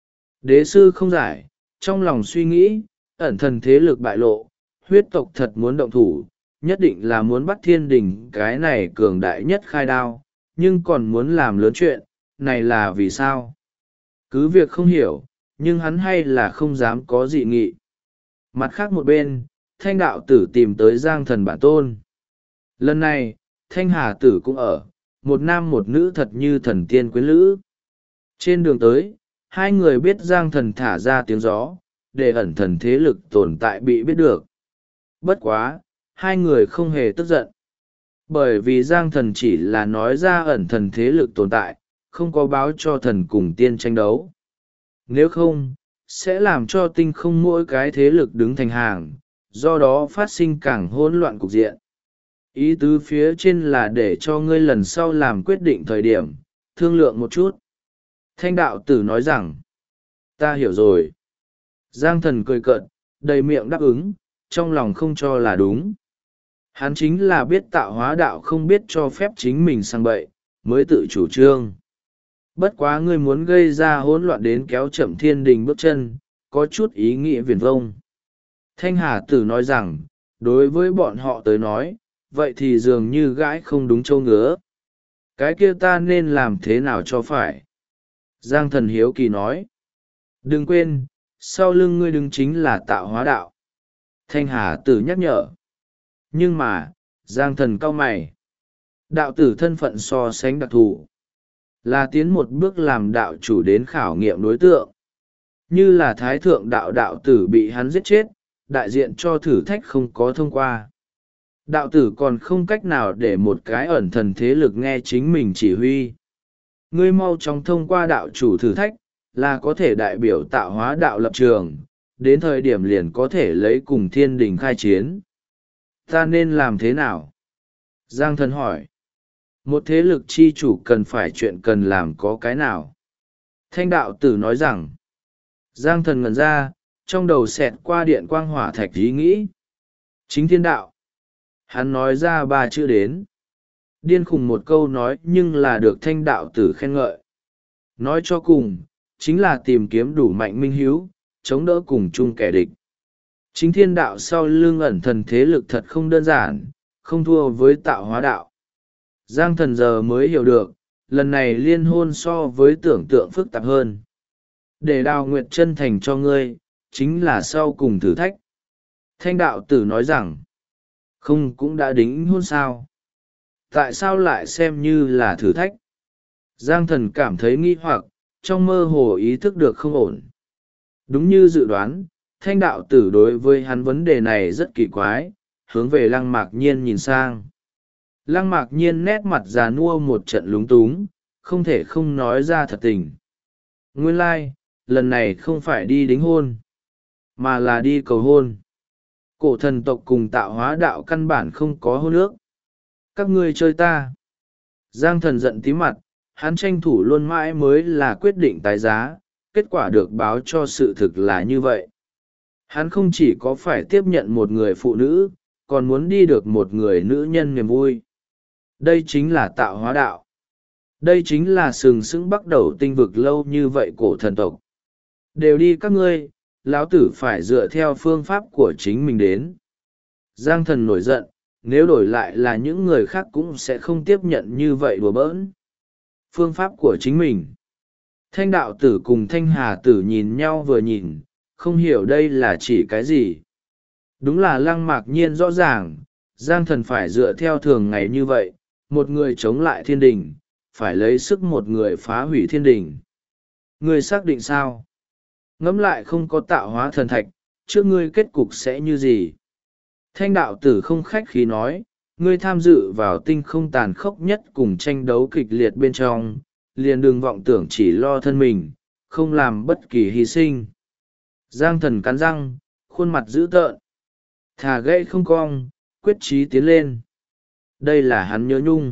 Đế sư không giải, trong lòng suy nghĩ, ẩn thần thế lực bại lộ, huyết tộc thật muốn động thủ, nhất định là muốn bắt thiên đình cái này cường đại nhất khai đao, nhưng còn muốn làm lớn chuyện, này là vì sao? Cứ việc không hiểu, nhưng hắn hay là không dám có dị nghị. Mặt khác một bên, thanh đạo tử tìm tới Giang Thần bản tôn. Lần này, thanh hà tử cũng ở, một nam một nữ thật như thần tiên quyến lữ. Trên đường tới, hai người biết Giang Thần thả ra tiếng gió, để ẩn thần thế lực tồn tại bị biết được. Bất quá, hai người không hề tức giận. Bởi vì Giang Thần chỉ là nói ra ẩn thần thế lực tồn tại, không có báo cho thần cùng tiên tranh đấu. Nếu không, sẽ làm cho tinh không mỗi cái thế lực đứng thành hàng, do đó phát sinh càng hỗn loạn cục diện. Ý tứ phía trên là để cho ngươi lần sau làm quyết định thời điểm, thương lượng một chút. Thanh đạo tử nói rằng, ta hiểu rồi. Giang Thần cười cợt, đầy miệng đáp ứng, trong lòng không cho là đúng. Hắn chính là biết tạo hóa đạo không biết cho phép chính mình sang bậy, mới tự chủ trương. Bất quá ngươi muốn gây ra hỗn loạn đến kéo chậm thiên đình bước chân, có chút ý nghĩa viển vông. Thanh Hà Tử nói rằng, đối với bọn họ tới nói, vậy thì dường như gãi không đúng châu ngứa. Cái kia ta nên làm thế nào cho phải? Giang Thần hiếu kỳ nói. Đừng quên, sau lưng ngươi đứng chính là tạo hóa đạo. Thanh Hà Tử nhắc nhở. Nhưng mà, Giang Thần cau mày. Đạo tử thân phận so sánh đặc thù, là tiến một bước làm đạo chủ đến khảo nghiệm đối tượng. Như là thái thượng đạo đạo tử bị hắn giết chết, đại diện cho thử thách không có thông qua. Đạo tử còn không cách nào để một cái ẩn thần thế lực nghe chính mình chỉ huy. Ngươi mau chóng thông qua đạo chủ thử thách, là có thể đại biểu tạo hóa đạo lập trường, đến thời điểm liền có thể lấy cùng thiên đình khai chiến. Ta nên làm thế nào? Giang Thần hỏi. Một thế lực chi chủ cần phải chuyện cần làm có cái nào? Thanh đạo tử nói rằng. Giang Thần ngẩn ra, trong đầu xẹt qua điện quang hỏa thạch ý nghĩ. Chính thiên đạo. Hắn nói ra 3 chữ đến. Điên khùng một câu nói nhưng là được thanh đạo tử khen ngợi. Nói cho cùng, chính là tìm kiếm đủ mạnh minh hiếu, chống đỡ cùng chung kẻ địch. Chính thiên đạo sau lưng ẩn thần thế lực thật không đơn giản, không thua với tạo hóa đạo. Giang Thần giờ mới hiểu được, lần này liên hôn so với tưởng tượng phức tạp hơn. Để Đào Nguyệt chân thành cho ngươi, chính là sau cùng thử thách. Thanh đạo tử nói rằng, không cũng đã đính hôn sao? Tại sao lại xem như là thử thách? Giang Thần cảm thấy nghi hoặc, trong mơ hồ ý thức được không ổn. Đúng như dự đoán, thanh đạo tử đối với hắn vấn đề này rất kỳ quái, hướng về Lăng Mạc Nhiên nhìn sang. Lăng Mạc Nhiên nét mặt già nua một trận lúng túng, không thể không nói ra thật tình. Nguyên lai, lần này không phải đi đính hôn, mà là đi cầu hôn. Cổ thần tộc cùng tạo hóa đạo căn bản không có hôn ước. Các ngươi chơi ta. Giang Thần giận tí mặt, hắn tranh thủ luôn mãi mới là quyết định tái giá, kết quả được báo cho sự thực là như vậy. Hắn không chỉ có phải tiếp nhận một người phụ nữ, còn muốn đi được một người nữ nhân niềm vui. Đây chính là tạo hóa đạo. Đây chính là sừng sững bắt đầu tinh vực lâu như vậy cổ thần tộc. Đều đi các ngươi, lão tử phải dựa theo phương pháp của chính mình đến. Giang Thần nổi giận, nếu đổi lại là những người khác cũng sẽ không tiếp nhận như vậy đùa bỡn. Phương pháp của chính mình. Thanh đạo tử cùng thanh hà tử nhìn nhau vừa nhìn, không hiểu đây là chỉ cái gì. Đúng là Lăng Mạc Nhiên rõ ràng, Giang Thần phải dựa theo thường ngày như vậy, một người chống lại thiên đình, phải lấy sức một người phá hủy thiên đình. Ngươi xác định sao? Ngẫm lại không có tạo hóa thần thạch, trước ngươi kết cục sẽ như gì? Thanh đạo tử không khách khí nói, ngươi tham dự vào tinh không tàn khốc nhất cùng tranh đấu kịch liệt bên trong, liền đừng vọng tưởng chỉ lo thân mình, không làm bất kỳ hy sinh. Giang Thần cắn răng, khuôn mặt dữ tợn. Thà gãy không cong, quyết chí tiến lên. Đây là hắn nhớ nhung.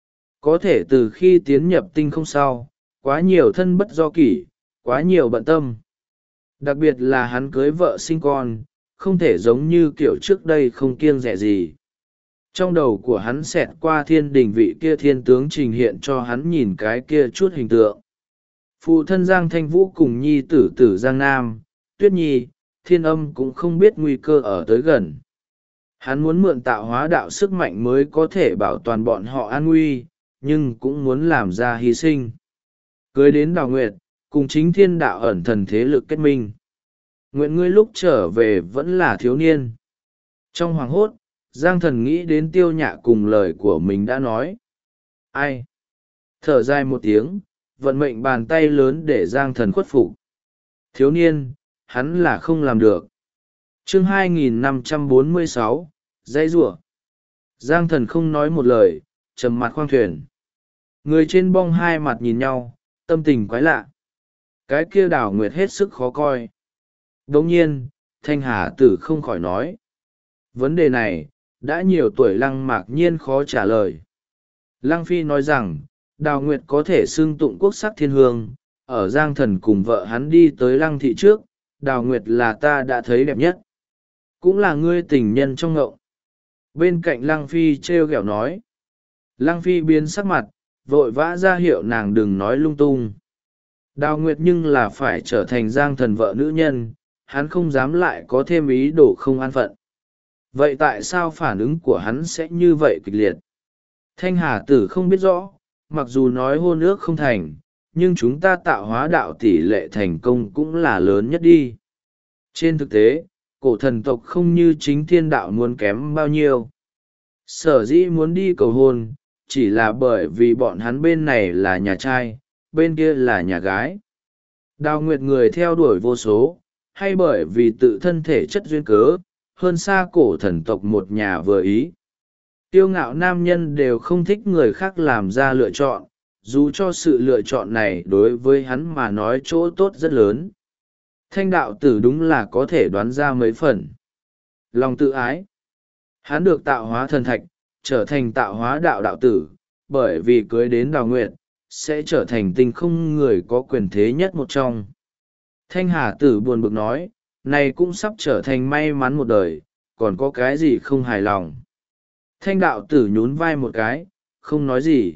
Có thể từ khi tiến nhập tinh không sau, quá nhiều thân bất do kỷ, quá nhiều bận tâm. Đặc biệt là hắn cưới vợ sinh con, không thể giống như kiểu trước đây không kiêng dè gì. Trong đầu của hắn xẹt qua thiên đình vị kia thiên tướng trình hiện cho hắn nhìn cái kia chút hình tượng. Phụ thân Giang Thanh Vũ cùng nhi tử tử Giang Nam, Tuyết Nhi, Thiên Âm cũng không biết nguy cơ ở tới gần. Hắn muốn mượn tạo hóa đạo sức mạnh mới có thể bảo toàn bọn họ an nguy, nhưng cũng muốn làm ra hy sinh. Cưới đến Đào Nguyệt, cùng chính thiên đạo ẩn thần thế lực kết minh. Nguyện ngươi lúc trở về vẫn là thiếu niên. Trong hoàng hốt, Giang Thần nghĩ đến Tiêu Nhạ cùng lời của mình đã nói. Ai? Thở dài một tiếng, vận mệnh bàn tay lớn để Giang Thần khuất phục. Thiếu niên, hắn là không làm được. Chương 2546, dãy rủa. Giang Thần không nói một lời, trầm mặt khoang thuyền. Người trên bong hai mặt nhìn nhau, tâm tình quái lạ. Cái kia Đào Nguyệt hết sức khó coi. Đồng nhiên, Thanh Hà Tử không khỏi nói. Vấn đề này, đã nhiều tuổi Lăng Mạc Nhiên khó trả lời. Lăng Phi nói rằng, Đào Nguyệt có thể xưng tụng quốc sắc thiên hương, ở Giang Thần cùng vợ hắn đi tới Lăng thị trước, Đào Nguyệt là ta đã thấy đẹp nhất. Cũng là ngươi tình nhân trong ngộng. Bên cạnh Lăng Phi trêu ghẹo nói. Lăng Phi biến sắc mặt, vội vã ra hiệu nàng đừng nói lung tung. Đào Nguyệt nhưng là phải trở thành Giang Thần vợ nữ nhân, hắn không dám lại có thêm ý đồ không an phận. Vậy tại sao phản ứng của hắn sẽ như vậy kịch liệt? Thanh Hà Tử không biết rõ, mặc dù nói hôn ước không thành, nhưng chúng ta tạo hóa đạo tỷ lệ thành công cũng là lớn nhất đi. Trên thực tế, cổ thần tộc không như chính thiên đạo muốn kém bao nhiêu. Sở dĩ muốn đi cầu hôn, chỉ là bởi vì bọn hắn bên này là nhà trai, bên kia là nhà gái. Đào Nguyệt người theo đuổi vô số, hay bởi vì tự thân thể chất duyên cớ, hơn xa cổ thần tộc một nhà vừa ý. Tiêu ngạo nam nhân đều không thích người khác làm ra lựa chọn, dù cho sự lựa chọn này đối với hắn mà nói chỗ tốt rất lớn. Thanh đạo tử đúng là có thể đoán ra mấy phần. Lòng tự ái. Hắn được tạo hóa thần thạch, trở thành tạo hóa đạo đạo tử, bởi vì cưới đến Đào Nguyệt, sẽ trở thành tinh không người có quyền thế nhất một trong. Thanh Hà Tử buồn bực nói, này cũng sắp trở thành may mắn một đời, còn có cái gì không hài lòng. Thanh đạo tử nhún vai một cái, không nói gì.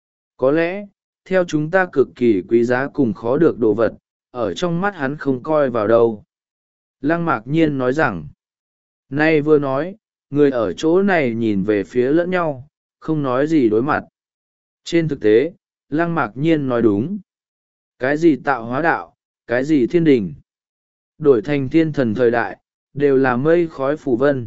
Có lẽ, theo chúng ta cực kỳ quý giá cùng khó được đồ vật, ở trong mắt hắn không coi vào đâu. Lăng Mạc Nhiên nói rằng, nay vừa nói, người ở chỗ này nhìn về phía lẫn nhau, không nói gì đối mặt. Trên thực tế, Lăng Mạc Nhiên nói đúng. Cái gì tạo hóa đạo, cái gì thiên đình, đổi thành thiên thần thời đại, đều là mây khói phù vân.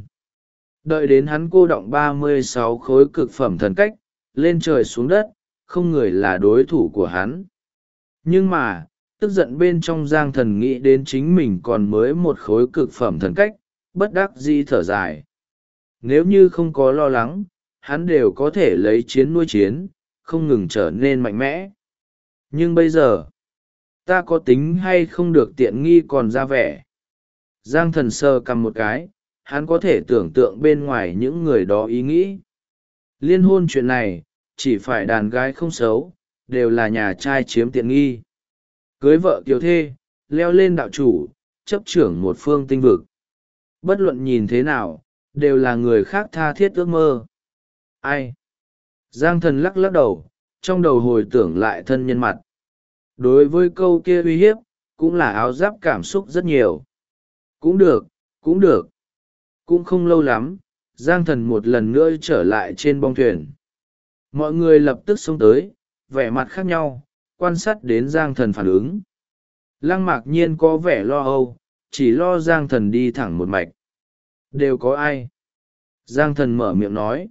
Đợi đến hắn cô động 36 khối cực phẩm thần cách, lên trời xuống đất, không người là đối thủ của hắn. Nhưng mà, tức giận bên trong Giang Thần nghĩ đến chính mình còn mới một khối cực phẩm thần cách, bất đắc dĩ thở dài. Nếu như không có lo lắng, hắn đều có thể lấy chiến nuôi chiến, không ngừng trở nên mạnh mẽ. Nhưng bây giờ, ta có tính hay không được tiện nghi còn ra vẻ. Giang Thần sờ cầm một cái, hắn có thể tưởng tượng bên ngoài những người đó ý nghĩ. Liên hôn chuyện này, chỉ phải đàn gái không xấu, đều là nhà trai chiếm tiện nghi. Cưới vợ kiều thê, leo lên đạo chủ, chấp trưởng một phương tinh vực. Bất luận nhìn thế nào, đều là người khác tha thiết ước mơ. Ai? Giang Thần lắc lắc đầu, trong đầu hồi tưởng lại thân nhân mặt. Đối với câu kia uy hiếp, cũng là áo giáp cảm xúc rất nhiều. Cũng được, cũng được. Cũng không lâu lắm, Giang Thần một lần nữa trở lại trên bong thuyền. Mọi người lập tức xông tới, vẻ mặt khác nhau, quan sát đến Giang Thần phản ứng. Lăng Mạc Nhiên có vẻ lo âu, chỉ lo Giang Thần đi thẳng một mạch. Đều có ai? Giang Thần mở miệng nói.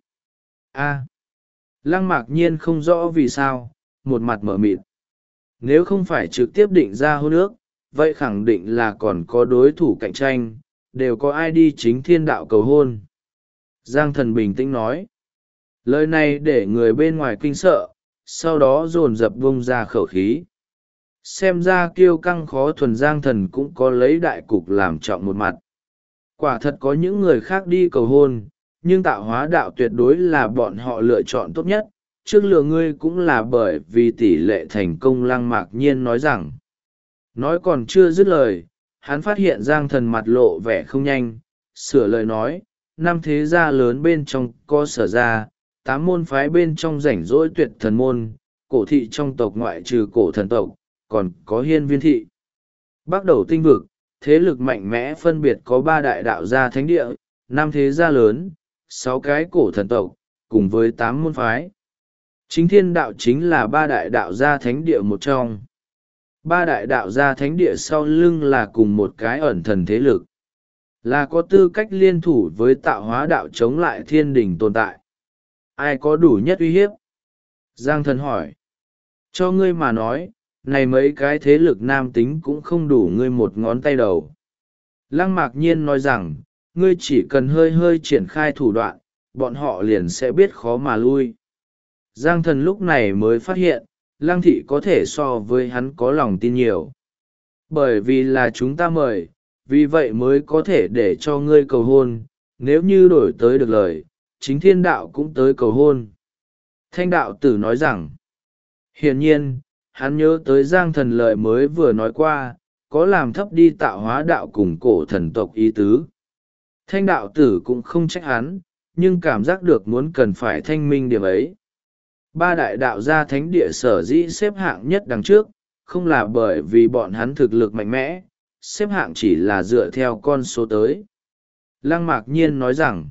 A. Lăng Mạc Nhiên không rõ vì sao, một mặt mở mịt. Nếu không phải trực tiếp định ra hôn ước, vậy khẳng định là còn có đối thủ cạnh tranh, đều có ai đi chính thiên đạo cầu hôn. Giang Thần bình tĩnh nói. Lời này để người bên ngoài kinh sợ, sau đó dồn dập bung ra khẩu khí. Xem ra kiêu căng khó thuần Giang Thần cũng có lấy đại cục làm trọng một mặt. Quả thật có những người khác đi cầu hôn, nhưng tạo hóa đạo tuyệt đối là bọn họ lựa chọn tốt nhất. Trước lừa ngươi cũng là bởi vì tỷ lệ thành công. Lăng Mạc Nhiên nói rằng. Nói còn chưa dứt lời, hắn phát hiện Giang Thần mặt lộ vẻ không nhanh, sửa lời nói, năm thế gia lớn bên trong có Sở gia, 8 môn phái bên trong rảnh rỗi tuyệt thần môn, cổ thị trong tộc ngoại trừ cổ thần tộc, còn có hiên viên thị. Bắt đầu tinh vực, thế lực mạnh mẽ phân biệt có 3 đại đạo gia thánh địa, 5 thế gia lớn, 6 cái cổ thần tộc, cùng với 8 môn phái. Chính thiên đạo chính là 3 đại đạo gia thánh địa một trong. ba đại đạo gia thánh địa sau lưng là cùng một cái ẩn thần thế lực, là có tư cách liên thủ với tạo hóa đạo chống lại thiên đình tồn tại. Ai có đủ nhất uy hiếp? Giang thần hỏi. Cho ngươi mà nói, này mấy cái thế lực nam tính cũng không đủ ngươi một ngón tay đầu. Lăng Mạc Nhiên nói rằng, ngươi chỉ cần hơi hơi triển khai thủ đoạn, bọn họ liền sẽ biết khó mà lui. Giang thần lúc này mới phát hiện, Lăng thị có thể so với hắn có lòng tin nhiều. Bởi vì là chúng ta mời, vì vậy mới có thể để cho ngươi cầu hôn, nếu như đổi tới được lời, chính thiên đạo cũng tới cầu hôn. Thanh đạo tử nói rằng, hiển nhiên, hắn nhớ tới Giang thần lời mới vừa nói qua, có làm thấp đi tạo hóa đạo cùng cổ thần tộc ý tứ. Thanh đạo tử cũng không trách hắn, nhưng cảm giác được muốn cần phải thanh minh điểm ấy. Ba đại đạo gia thánh địa sở dĩ xếp hạng nhất đằng trước, không là bởi vì bọn hắn thực lực mạnh mẽ, xếp hạng chỉ là dựa theo con số tới. Lăng Mạc Nhiên nói rằng,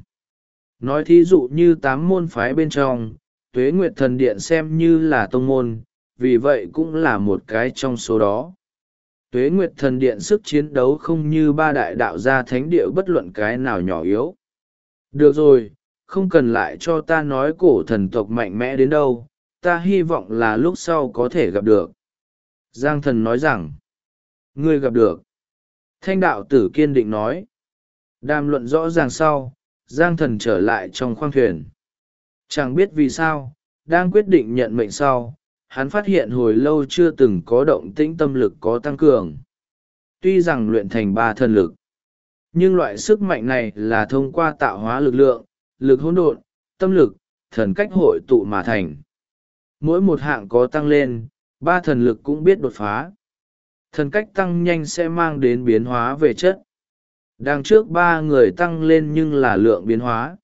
nói thí dụ như 8 môn phái bên trong, Tuế Nguyệt Thần Điện xem như là tông môn, vì vậy cũng là một cái trong số đó. Tuế Nguyệt Thần Điện sức chiến đấu không như ba đại đạo gia thánh địa bất luận cái nào nhỏ yếu. Được rồi, không cần lại cho ta nói cổ thần tộc mạnh mẽ đến đâu, ta hy vọng là lúc sau có thể gặp được. Giang thần nói rằng, ngươi gặp được. Thanh đạo tử kiên định nói. Đàm luận rõ ràng sau, Giang thần trở lại trong khoang thuyền. Chẳng biết vì sao, đang quyết định nhận mệnh sau, hắn phát hiện hồi lâu chưa từng có động tĩnh tâm lực có tăng cường. Tuy rằng luyện thành 3 thần lực, nhưng loại sức mạnh này là thông qua tạo hóa lực lượng, lực hỗn độn, tâm lực, thần cách hội tụ mà thành. Mỗi một hạng có tăng lên, 3 thần lực cũng biết đột phá. Thần cách tăng nhanh sẽ mang đến biến hóa về chất. Đằng trước 3 người tăng lên nhưng là lượng biến hóa.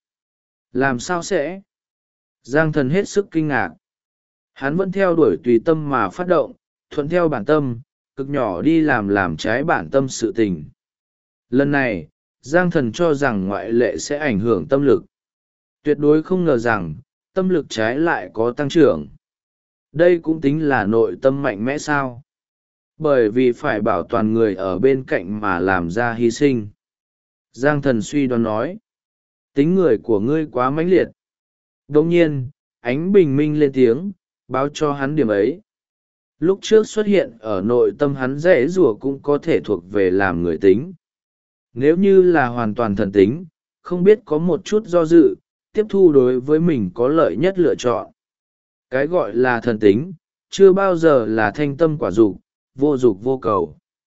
Làm sao sẽ? Giang thần hết sức kinh ngạc. Hắn vẫn theo đuổi tùy tâm mà phát động, thuận theo bản tâm, cực nhỏ đi làm trái bản tâm sự tình. Lần này, Giang thần cho rằng ngoại lệ sẽ ảnh hưởng tâm lực. Tuyệt đối không ngờ rằng, tâm lực trái lại có tăng trưởng. Đây cũng tính là nội tâm mạnh mẽ sao? Bởi vì phải bảo toàn người ở bên cạnh mà làm ra hy sinh. Giang thần suy đoán nói. Tính người của ngươi quá mãnh liệt. Đồng nhiên, ánh bình minh lên tiếng, báo cho hắn điểm ấy. Lúc trước xuất hiện ở nội tâm hắn dễ rùa cũng có thể thuộc về làm người tính. Nếu như là hoàn toàn thần tính, không biết có một chút do dự, tiếp thu đối với mình có lợi nhất lựa chọn. Cái gọi là thần tính, chưa bao giờ là thanh tâm quả dục, vô dục vô cầu,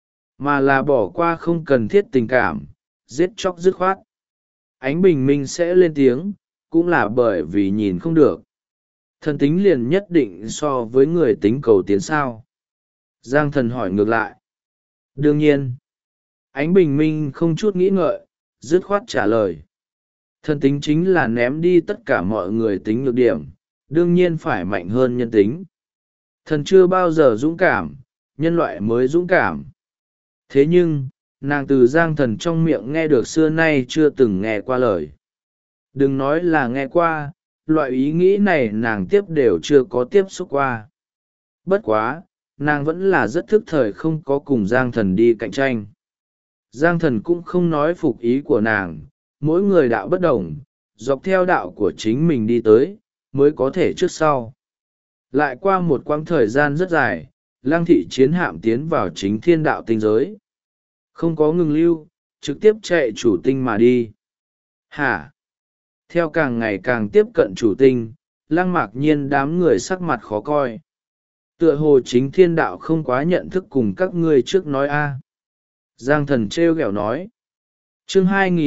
mà là bỏ qua không cần thiết tình cảm, giết chóc dứt khoát. Ánh bình minh sẽ lên tiếng, cũng là bởi vì nhìn không được. Thần tính liền nhất định so với người tính cầu tiến sao? Giang thần hỏi ngược lại. Đương nhiên. Ánh bình minh không chút nghĩ ngợi, dứt khoát trả lời. Thần tính chính là ném đi tất cả mọi người tính nhược điểm, đương nhiên phải mạnh hơn nhân tính. Thần chưa bao giờ dũng cảm, nhân loại mới dũng cảm. Thế nhưng, nàng từ Giang thần trong miệng nghe được xưa nay chưa từng nghe qua lời. Đừng nói là nghe qua, loại ý nghĩ này nàng tiếp đều chưa có tiếp xúc qua. Bất quá, nàng vẫn là rất thức thời không có cùng Giang thần đi cạnh tranh. Giang thần cũng không nói phục ý của nàng, mỗi người đạo bất đồng, dọc theo đạo của chính mình đi tới, mới có thể trước sau. Lại qua một quãng thời gian rất dài, Lang thị chiến hạm tiến vào chính thiên đạo tinh giới. Không có ngừng lưu, trực tiếp chạy chủ tinh mà đi. Hả? Theo càng ngày càng tiếp cận chủ tinh, Lăng Mạc Nhiên đám người sắc mặt khó coi. Tựa hồ chính thiên đạo không quá nhận thức cùng các ngươi trước nói a. Giang thần trêu ghẹo nói. Chương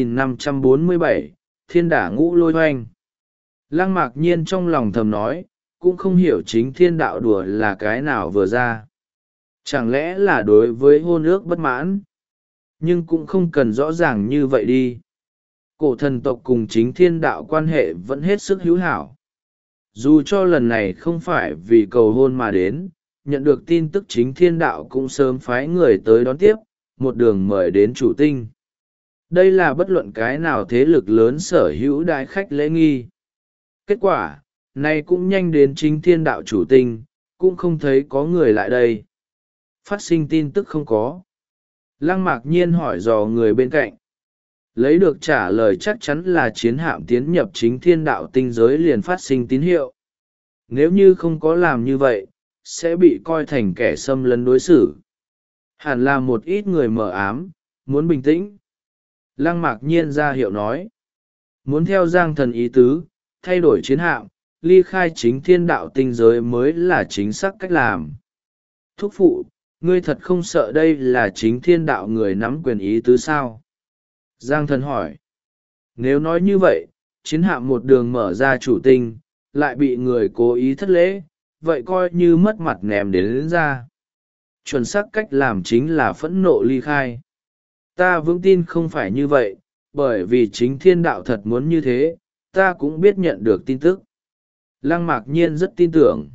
2547, Thiên đả ngũ lôi hoanh. Lăng Mạc Nhiên trong lòng thầm nói, cũng không hiểu chính thiên đạo đùa là cái nào vừa ra. Chẳng lẽ là đối với hôn ước bất mãn? Nhưng cũng không cần rõ ràng như vậy đi. Cổ thần tộc cùng chính thiên đạo quan hệ vẫn hết sức hữu hảo. Dù cho lần này không phải vì cầu hôn mà đến, nhận được tin tức chính thiên đạo cũng sớm phái người tới đón tiếp, một đường mời đến chủ tinh. Đây là bất luận cái nào thế lực lớn sở hữu đại khách lễ nghi. Kết quả, này cũng nhanh đến chính thiên đạo chủ tinh, cũng không thấy có người lại đây. Phát sinh tin tức không có. Lăng Mạc Nhiên hỏi dò người bên cạnh. Lấy được trả lời chắc chắn là chiến hạm tiến nhập chính thiên đạo tinh giới liền phát sinh tín hiệu. Nếu như không có làm như vậy, sẽ bị coi thành kẻ xâm lấn đối xử. Hẳn là một ít người mờ ám, muốn bình tĩnh. Lăng Mạc Nhiên ra hiệu nói. Muốn theo Giang Thần ý tứ, thay đổi chiến hạm, ly khai chính thiên đạo tinh giới mới là chính xác cách làm. Thúc phụ, ngươi thật không sợ đây là chính thiên đạo người nắm quyền ý tứ sao? Giang Thần hỏi. Nếu nói như vậy, chiến hạm một đường mở ra chủ tinh, lại bị người cố ý thất lễ, vậy coi như mất mặt ném đến ra. Chuẩn xác cách làm chính là phẫn nộ ly khai. Ta vững tin không phải như vậy, bởi vì chính thiên đạo thật muốn như thế, ta cũng biết nhận được tin tức. Lăng Mạc Nhiên rất tin tưởng.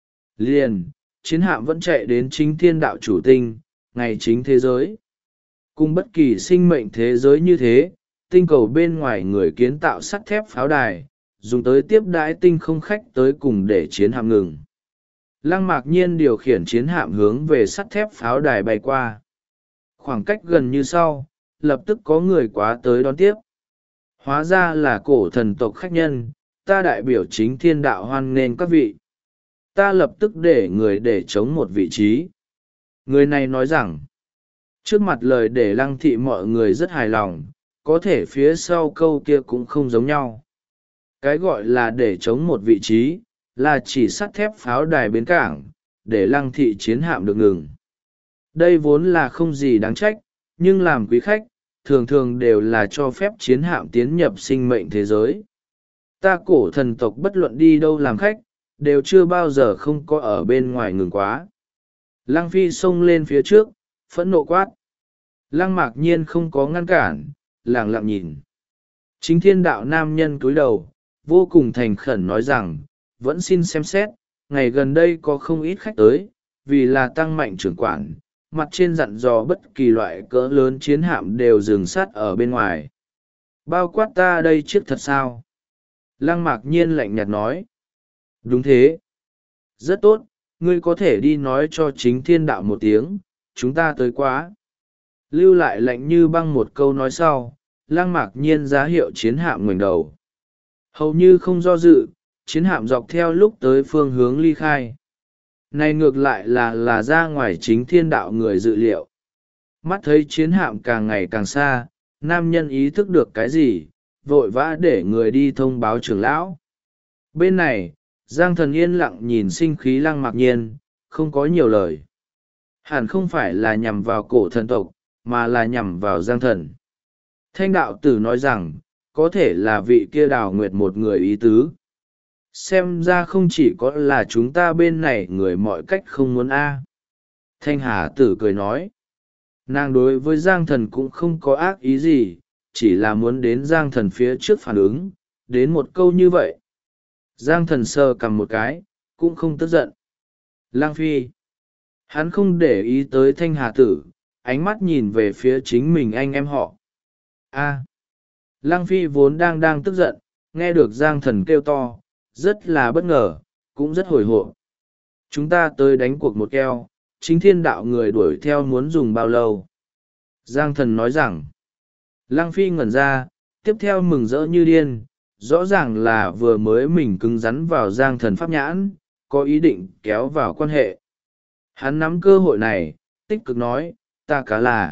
Liền, chiến hạm vẫn chạy đến chính thiên đạo chủ tinh, ngày chính thế giới. Cùng bất kỳ sinh mệnh thế giới như thế, tinh cầu bên ngoài người kiến tạo sắt thép pháo đài, dùng tới tiếp đãi tinh không khách tới cùng để chiến hạm ngừng. Lăng Mạc Nhiên điều khiển chiến hạm hướng về sắt thép pháo đài bay qua. Khoảng cách gần như sau, lập tức có người quá tới đón tiếp. Hóa ra là cổ thần tộc khách nhân, ta đại biểu chính thiên đạo hoan nghênh các vị. Ta lập tức để người để chống một vị trí. Người này nói rằng, trước mặt lời để Lăng thị mọi người rất hài lòng, có thể phía sau câu kia cũng không giống nhau. Cái gọi là để chống một vị trí, là chỉ sắt thép pháo đài bến cảng, để Lăng thị chiến hạm được ngừng. Đây vốn là không gì đáng trách, nhưng làm quý khách, thường thường đều là cho phép chiến hạm tiến nhập sinh mệnh thế giới. Ta cổ thần tộc bất luận đi đâu làm khách, đều chưa bao giờ không có ở bên ngoài ngừng quá. Lăng Phi xông lên phía trước, phẫn nộ quát. Lăng Mạc Nhiên không có ngăn cản, lặng lặng nhìn. Chính thiên đạo nam nhân cúi đầu, vô cùng thành khẩn nói rằng, vẫn xin xem xét, ngày gần đây có không ít khách tới, vì là tăng mạnh trưởng quản, mặt trên dặn dò bất kỳ loại cỡ lớn chiến hạm đều dừng sát ở bên ngoài. Bao quát ta đây chiếc thật sao? Lăng Mạc Nhiên lạnh nhạt nói. Đúng thế. Rất tốt, ngươi có thể đi nói cho chính thiên đạo một tiếng, chúng ta tới quá. Lưu lại lạnh như băng một câu nói sau, Lăng Mạc Nhiên ra hiệu chiến hạm ngoảnh đầu. Hầu như không do dự, chiến hạm dọc theo lúc tới phương hướng ly khai. Này ngược lại là ra ngoài chính thiên đạo người dự liệu. Mắt thấy chiến hạm càng ngày càng xa, nam nhân ý thức được cái gì, vội vã để người đi thông báo trưởng lão. Bên này, Giang Thần yên lặng nhìn sinh khí Lăng Mạc Nhiên, không có nhiều lời. Hẳn không phải là nhằm vào cổ thần tộc, mà là nhằm vào Giang Thần. Thanh đạo tử nói rằng, có thể là vị kia Đào Nguyệt một người ý tứ. Xem ra không chỉ có là chúng ta bên này người mọi cách không muốn a. Thanh Hà tử cười nói. Nàng đối với Giang Thần cũng không có ác ý gì, chỉ là muốn đến Giang Thần phía trước phản ứng, đến một câu như vậy. Giang Thần sờ cầm một cái, cũng không tức giận. Lang Phi. Hắn không để ý tới Thanh Hà tử, ánh mắt nhìn về phía chính mình anh em họ. A. Lang Phi vốn đang tức giận, nghe được Giang Thần kêu to, rất là bất ngờ, cũng rất hồi hộp. Chúng ta tới đánh cuộc một keo, chính thiên đạo người đuổi theo muốn dùng bao lâu? Giang Thần nói rằng, Lăng Phi ngẩn ra, tiếp theo mừng rỡ như điên, rõ ràng là vừa mới mình cứng rắn vào Giang Thần pháp nhãn, có ý định kéo vào quan hệ. Hắn nắm cơ hội này, tích cực nói, ta cá là.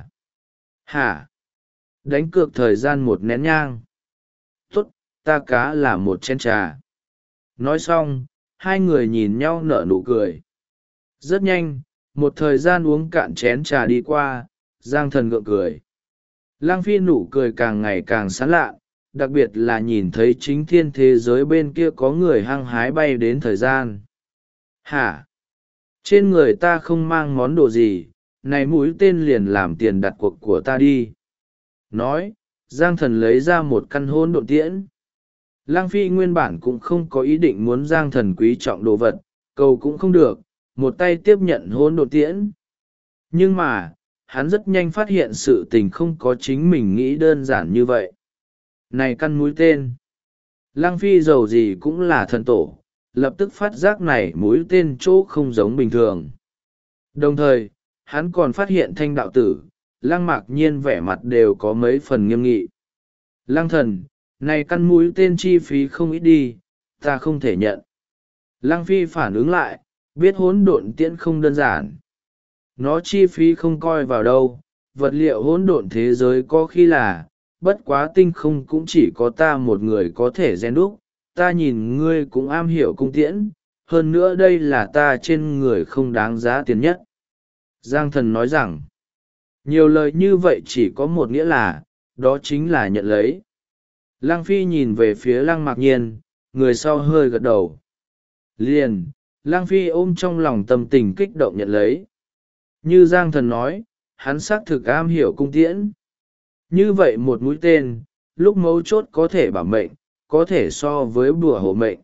Hả? Đánh cược thời gian một nén nhang. Tốt, ta cá là một chén trà. Nói xong, hai người nhìn nhau nở nụ cười. Rất nhanh, một thời gian uống cạn chén trà đi qua, Giang Thần gượng cười. Lăng Phi nụ cười càng ngày càng sán lạ, đặc biệt là nhìn thấy chính thiên thế giới bên kia có người hăng hái bay đến thời gian. Hả? Trên người ta không mang món đồ gì, này mũi tên liền làm tiền đặt cuộc của ta đi. Nói, Giang Thần lấy ra một căn hôn độn tiễn. Lăng Phi nguyên bản cũng không có ý định muốn Giang Thần quý trọng đồ vật, cầu cũng không được, một tay tiếp nhận hôn độn tiễn. Nhưng mà, hắn rất nhanh phát hiện sự tình không có chính mình nghĩ đơn giản như vậy. Này căn mũi tên. Lăng Phi dầu gì cũng là thần tổ, lập tức phát giác này mũi tên chỗ không giống bình thường. Đồng thời, hắn còn phát hiện Thanh đạo tử, Lăng Mạc Nhiên vẻ mặt đều có mấy phần nghiêm nghị. Lăng thần, này căn mũi tên chi phí không ít đi, ta không thể nhận. Lăng Phi phản ứng lại, biết hỗn độn tiễn không đơn giản. Nó chi phí không coi vào đâu, vật liệu hỗn độn thế giới có khi là, bất quá tinh không cũng chỉ có ta một người có thể rèn đúc, ta nhìn ngươi cũng am hiểu cung tiễn, hơn nữa đây là ta trên người không đáng giá tiền nhất. Giang thần nói rằng, nhiều lời như vậy chỉ có một nghĩa là, đó chính là nhận lấy. Lăng Phi nhìn về phía Lăng Mạc Nhiên, người sau hơi gật đầu. Liền, Lăng Phi ôm trong lòng tâm tình kích động nhận lấy. Như Giang thần nói, hắn xác thực am hiểu cung tiễn. Như vậy một mũi tên, lúc mấu chốt có thể bảo mệnh, có thể so với bùa hộ mệnh.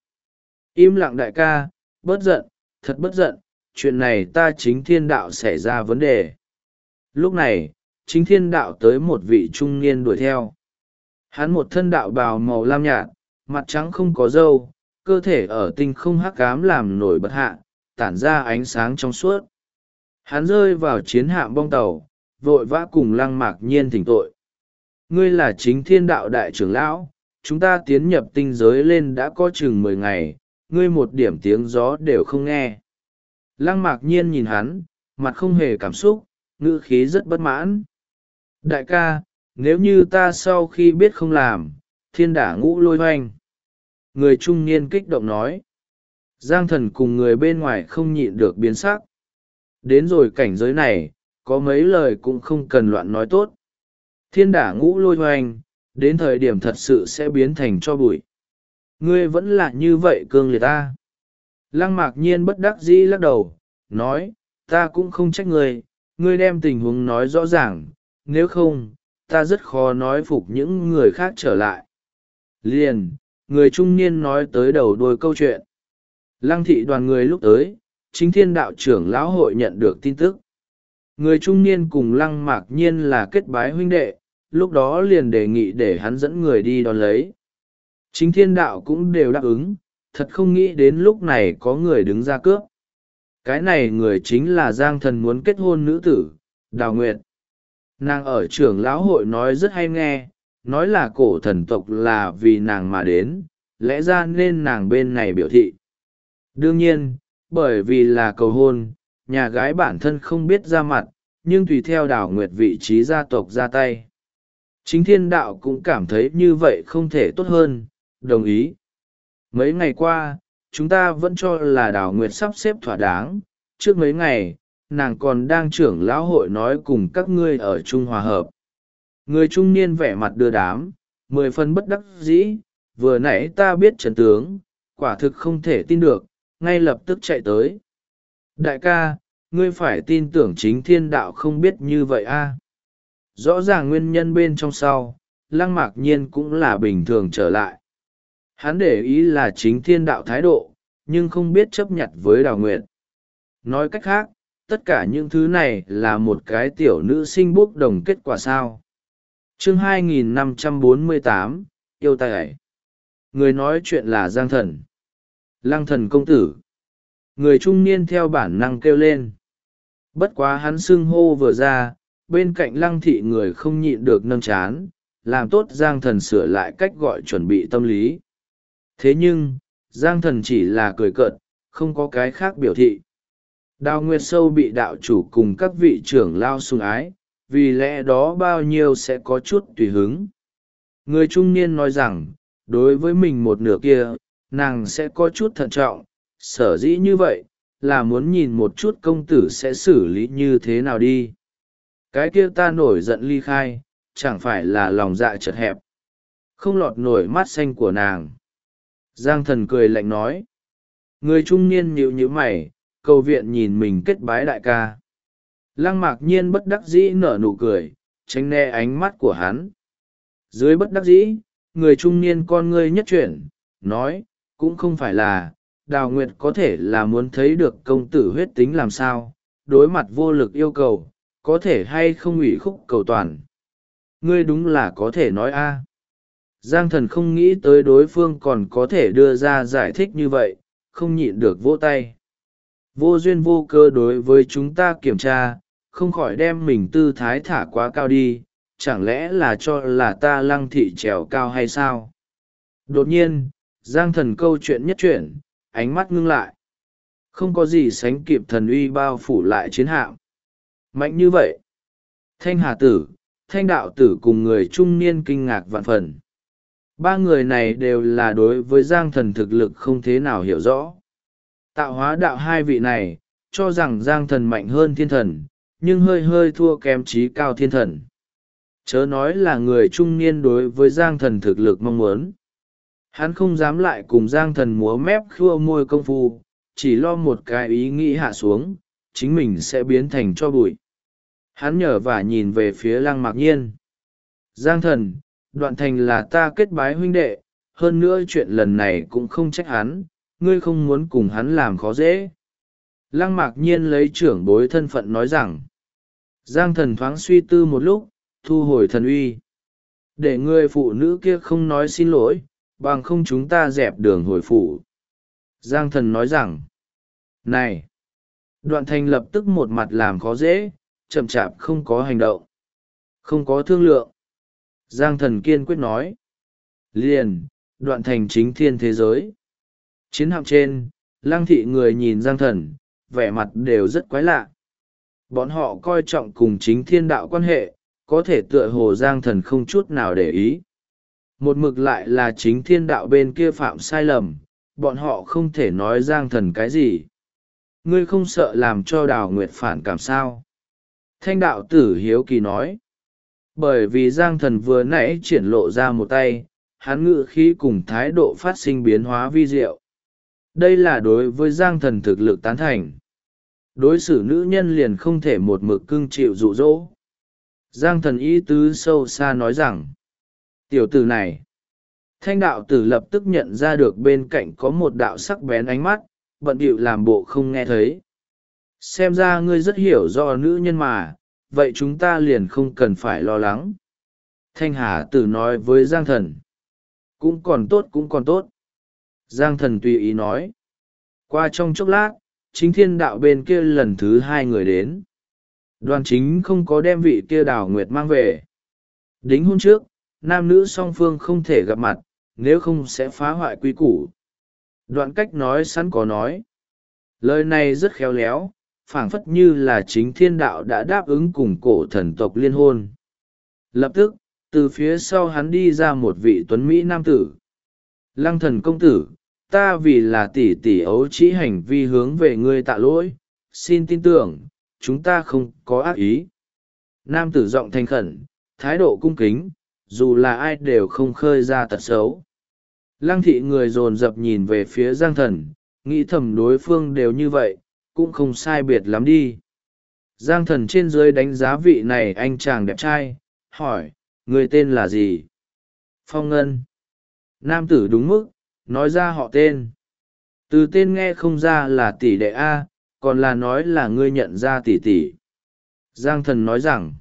Im lặng đại ca, bớt giận, thật bớt giận, chuyện này ta chính thiên đạo xảy ra vấn đề. Lúc này, chính thiên đạo tới một vị trung niên đuổi theo. Hắn một thân đạo bào màu lam nhạt, mặt trắng không có râu, cơ thể ở tinh không hắc ám làm nổi bật hạ, tản ra ánh sáng trong suốt. Hắn rơi vào chiến hạm bong tàu, vội vã cùng Lăng Mạc Nhiên thỉnh tội. Ngươi là chính thiên đạo đại trưởng lão, chúng ta tiến nhập tinh giới lên đã có chừng 10 ngày, ngươi một điểm tiếng gió đều không nghe. Lăng Mạc Nhiên nhìn hắn, mặt không hề cảm xúc, ngữ khí rất bất mãn. Đại ca, nếu như ta sau khi biết không làm, thiên đả ngũ lôi hoanh. Người trung niên kích động nói. Giang thần cùng người bên ngoài không nhịn được biến sắc. Đến rồi cảnh giới này, có mấy lời cũng không cần loạn nói tốt. Thiên đả ngũ lôi hoành, đến thời điểm thật sự sẽ biến thành cho bụi. Ngươi vẫn là như vậy cương liệt ta. Lăng Mạc Nhiên bất đắc dĩ lắc đầu, nói, ta cũng không trách ngươi, ngươi đem tình huống nói rõ ràng, nếu không, ta rất khó nói phục những người khác trở lại. Liền, người trung niên nói tới đầu đuôi câu chuyện. Lăng thị đoàn người lúc tới, chính thiên đạo trưởng lão hội nhận được tin tức. Người trung niên cùng Lăng Mạc Nhiên là kết bái huynh đệ, lúc đó liền đề nghị để hắn dẫn người đi đón lấy. Chính thiên đạo cũng đều đáp ứng, thật không nghĩ đến lúc này có người đứng ra cướp. Cái này người chính là Giang thần muốn kết hôn nữ tử, Đào Nguyệt. Nàng ở trưởng lão hội nói rất hay nghe, nói là cổ thần tộc là vì nàng mà đến, lẽ ra nên nàng bên này biểu thị. Đương nhiên, bởi vì là cầu hôn, nhà gái bản thân không biết ra mặt, nhưng tùy theo Đào Nguyệt vị trí gia tộc ra tay. Chính thiên đạo cũng cảm thấy như vậy không thể tốt hơn, đồng ý. Mấy ngày qua, chúng ta vẫn cho là Đào Nguyệt sắp xếp thỏa đáng, trước mấy ngày, nàng còn đang trưởng lão hội nói cùng các ngươi ở chung hòa hợp. Người trung niên vẻ mặt đưa đám, 10 phần bất đắc dĩ, vừa nãy ta biết trận tướng, quả thực không thể tin được, ngay lập tức chạy tới. Đại ca, ngươi phải tin tưởng chính thiên đạo không biết như vậy a. Rõ ràng nguyên nhân bên trong sau, Lăng Mạc Nhiên cũng là bình thường trở lại. Hắn để ý là chính thiên đạo thái độ, nhưng không biết chấp nhận với Đào Nguyệt. Nói cách khác, tất cả những thứ này là một cái tiểu nữ sinh bốc đồng kết quả sao. Chương 2548, yêu tài. Người nói chuyện là Giang thần. Lăng thần công tử. Người trung niên theo bản năng kêu lên. Bất quá hắn xưng hô vừa ra, bên cạnh Lăng thị người không nhịn được nâng chán, làm tốt Giang thần sửa lại cách gọi chuẩn bị tâm lý. Thế nhưng, Giang thần chỉ là cười cợt, không có cái khác biểu thị. Đào Nguyệt Sâu bị đạo chủ cùng các vị trưởng lao sủng ái, vì lẽ đó bao nhiêu sẽ có chút tùy hứng. Người trung niên nói rằng, đối với mình một nửa kia, nàng sẽ có chút thận trọng, sở dĩ như vậy, là muốn nhìn một chút công tử sẽ xử lý như thế nào đi. Cái kia ta nổi giận ly khai, chẳng phải là lòng dạ chật hẹp, không lọt nổi mắt xanh của nàng. Giang thần cười lạnh nói. Người trung niên nhíu nhíu mày, cầu viện nhìn mình kết bái đại ca. Lăng Mạc Nhiên bất đắc dĩ nở nụ cười, tránh né ánh mắt của hắn. Dưới bất đắc dĩ, người trung niên con ngươi nhất chuyển, nói, cũng không phải là, Đào Nguyệt có thể là muốn thấy được công tử huyết tính làm sao, đối mặt vô lực yêu cầu, có thể hay không ủy khúc cầu toàn. Ngươi đúng là có thể nói a. Giang thần không nghĩ tới đối phương còn có thể đưa ra giải thích như vậy, không nhịn được vỗ tay. Vô duyên vô cơ đối với chúng ta kiểm tra, không khỏi đem mình tư thái thả quá cao đi, chẳng lẽ là cho là ta Lăng thị trèo cao hay sao? Đột nhiên, Giang Thần câu chuyện nhất chuyển, ánh mắt ngưng lại. Không có gì sánh kịp thần uy bao phủ lại chiến hạm. Mạnh như vậy. Thanh Hà Tử, Thanh Đạo Tử cùng người trung niên kinh ngạc vạn phần. Ba người này đều là đối với Giang Thần thực lực không thế nào hiểu rõ. Tạo hóa đạo hai vị này, cho rằng Giang Thần mạnh hơn thiên thần, nhưng hơi hơi thua kém trí cao thiên thần. Chớ nói là người trung niên đối với Giang Thần thực lực mong muốn. Hắn không dám lại cùng Giang Thần múa mép khua môi công phu, chỉ lo một cái ý nghĩ hạ xuống, chính mình sẽ biến thành cho bụi. Hắn nhở và nhìn về phía Lăng Mạc Nhiên. Giang Thần, Đoạn Thành là ta kết bái huynh đệ, hơn nữa chuyện lần này cũng không trách hắn, ngươi không muốn cùng hắn làm khó dễ. Lăng Mạc Nhiên lấy trưởng bối thân phận nói rằng. Giang Thần thoáng suy tư một lúc, thu hồi thần uy. Để người phụ nữ kia không nói xin lỗi, bằng không chúng ta dẹp đường hồi phủ. Giang Thần nói rằng. Này! Đoạn Thành lập tức một mặt làm khó dễ, chậm chạp không có hành động. Không có thương lượng. Giang Thần kiên quyết nói. Liền, Đoạn Thành chính thiên thế giới. Chiến hạm trên, Lăng thị người nhìn Giang Thần, vẻ mặt đều rất quái lạ. Bọn họ coi trọng cùng chính thiên đạo quan hệ, có thể tựa hồ Giang Thần không chút nào để ý. Một mực lại là chính thiên đạo bên kia phạm sai lầm, bọn họ không thể nói Giang Thần cái gì. Ngươi không sợ làm cho Đào Nguyệt phản cảm sao? Thanh đạo tử hiếu kỳ nói. Bởi vì Giang Thần vừa nãy triển lộ ra một tay, hắn ngự khí cùng thái độ phát sinh biến hóa vi diệu. Đây là đối với Giang Thần thực lực tán thành. Đối xử nữ nhân liền không thể một mực cưng chịu dụ dỗ. Giang Thần ý tứ sâu xa nói rằng. Tiểu tử này. Thanh đạo tử lập tức nhận ra được bên cạnh có một đạo sắc bén ánh mắt, bận bịu làm bộ không nghe thấy. Xem ra ngươi rất hiểu do nữ nhân mà, vậy chúng ta liền không cần phải lo lắng. Thanh Hà Tử nói với Giang Thần. Cũng còn tốt cũng còn tốt. Giang Thần tùy ý nói. Qua trong chốc lát, chính thiên đạo bên kia lần thứ hai người đến. Đoàn chính không có đem vị kia Đào Nguyệt mang về. Đính hôn trước, nam nữ song phương không thể gặp mặt, nếu không sẽ phá hoại quy củ. Đoạn cách nói sẵn có nói. Lời này rất khéo léo, phảng phất như là chính thiên đạo đã đáp ứng cùng cổ thần tộc liên hôn. Lập tức, từ phía sau hắn đi ra một vị tuấn Mỹ nam tử. Lăng Thần công tử, ta vì là tỷ tỷ ấu trĩ hành vi hướng về ngươi tạ lỗi, xin tin tưởng, chúng ta không có ác ý. Nam tử giọng thành khẩn, thái độ cung kính, dù là ai đều không khơi ra tật xấu. Lăng thị người dồn dập nhìn về phía Giang Thần, nghĩ thầm đối phương đều như vậy, cũng không sai biệt lắm đi. Giang Thần trên dưới đánh giá vị này anh chàng đẹp trai, hỏi, người tên là gì? Phong Ngân. Nam tử đúng mức, nói ra họ tên. Từ tên nghe không ra là tỷ đệ A, còn là nói là ngươi nhận ra tỷ tỷ. Giang Thần nói rằng,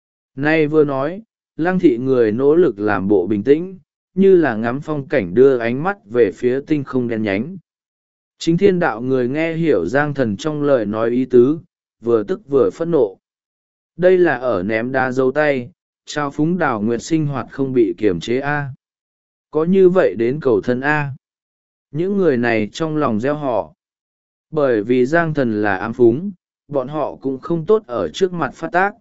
nay vừa nói, Lăng thị người nỗ lực làm bộ bình tĩnh, như là ngắm phong cảnh đưa ánh mắt về phía tinh không đen nhánh. Chính thiên đạo người nghe hiểu Giang Thần trong lời nói ý tứ, vừa tức vừa phẫn nộ. Đây là ở ném đá dấu tay, trao phúng Đào Nguyệt sinh hoạt không bị kiềm chế A. Có như vậy đến cầu thân A. Những người này trong lòng gieo họ. Bởi vì Giang Thần là ám phúng, bọn họ cũng không tốt ở trước mặt phát tác.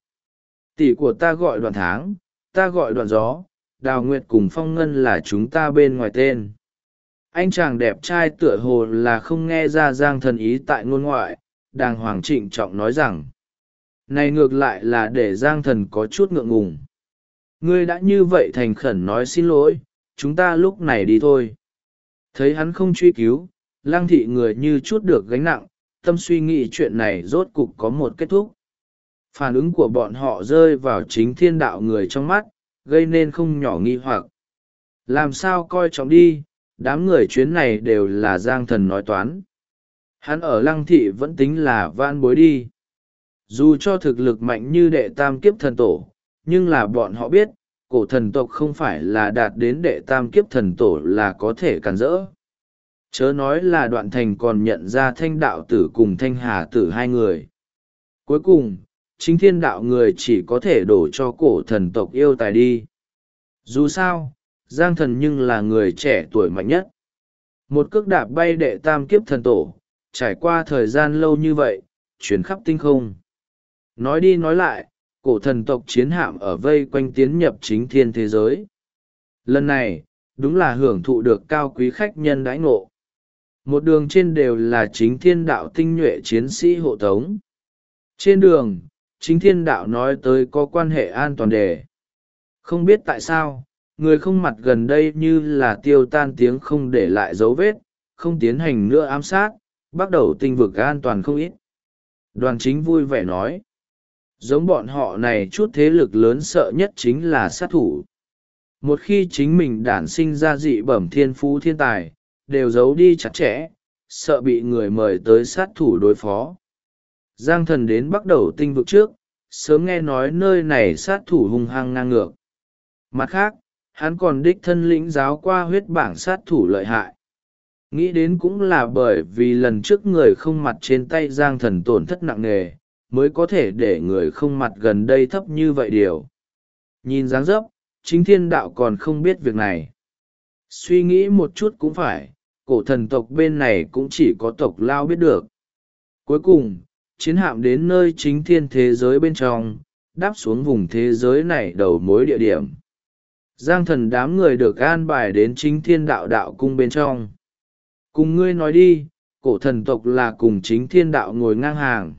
Tỷ của ta gọi Đoạn Tháng, ta gọi Đoạn Gió, Đào Nguyệt cùng Phong Ngân là chúng ta bên ngoài tên. Anh chàng đẹp trai tựa hồ là không nghe ra Giang Thần ý tại ngôn ngoại, đàng hoàng trịnh trọng nói rằng. Này ngược lại là để Giang Thần có chút ngượng ngùng. Ngươi đã như vậy thành khẩn nói xin lỗi, chúng ta lúc này đi thôi. Thấy hắn không truy cứu, Lăng thị người như chút được gánh nặng, tâm suy nghĩ chuyện này rốt cục có một kết thúc. Phản ứng của bọn họ rơi vào chính thiên đạo người trong mắt, gây nên không nhỏ nghi hoặc. Làm sao coi trọng đi, đám người chuyến này đều là Giang Thần nói toán. Hắn ở Lăng thị vẫn tính là van bối đi. Dù cho thực lực mạnh như đệ tam kiếp thần tổ, nhưng là bọn họ biết, cổ thần tộc không phải là đạt đến đệ tam kiếp thần tổ là có thể cản rỡ. Chớ nói là Đoạn Thành còn nhận ra Thanh đạo tử cùng Thanh Hà tử hai người. Cuối cùng, chính thiên đạo người chỉ có thể đổ cho cổ thần tộc yêu tài đi. Dù sao, Giang Thần nhưng là người trẻ tuổi mạnh nhất. Một cước đạp bay đệ tam kiếp thần tổ, trải qua thời gian lâu như vậy, chuyển khắp tinh không. Nói đi nói lại, cổ thần tộc chiến hạm ở vây quanh tiến nhập chính thiên thế giới. Lần này, đúng là hưởng thụ được cao quý khách nhân đãi ngộ. Một đường trên đều là chính thiên đạo tinh nhuệ chiến sĩ hộ tống. Trên đường, chính thiên đạo nói tới có quan hệ an toàn đề. Không biết tại sao, người không mặt gần đây như là tiêu tan tiếng không để lại dấu vết, không tiến hành nữa ám sát, bắt đầu tinh vực an toàn không ít. Đoàn chính vui vẻ nói, giống bọn họ này chút thế lực lớn sợ nhất chính là sát thủ. Một khi chính mình đản sinh ra dị bẩm thiên phú thiên tài, đều giấu đi chặt chẽ, sợ bị người mời tới sát thủ đối phó. Giang Thần đến bắt đầu tinh vực trước, sớm nghe nói nơi này sát thủ hung hăng ngang ngược. Mặt khác, hắn còn đích thân lĩnh giáo qua huyết bảng sát thủ lợi hại. Nghĩ đến cũng là bởi vì lần trước người không mặt trên tay Giang Thần tổn thất nặng nề, mới có thể để người không mặt gần đây thấp như vậy điều. Nhìn dáng dấp, chính thiên đạo còn không biết việc này. Suy nghĩ một chút cũng phải, cổ thần tộc bên này cũng chỉ có tộc Lao biết được. Cuối cùng, chiến hạm đến nơi chính thiên thế giới bên trong, đáp xuống vùng thế giới này đầu mối địa điểm. Giang Thần đám người được an bài đến chính thiên đạo đạo cung bên trong. Cùng ngươi nói đi, cổ thần tộc là cùng chính thiên đạo ngồi ngang hàng.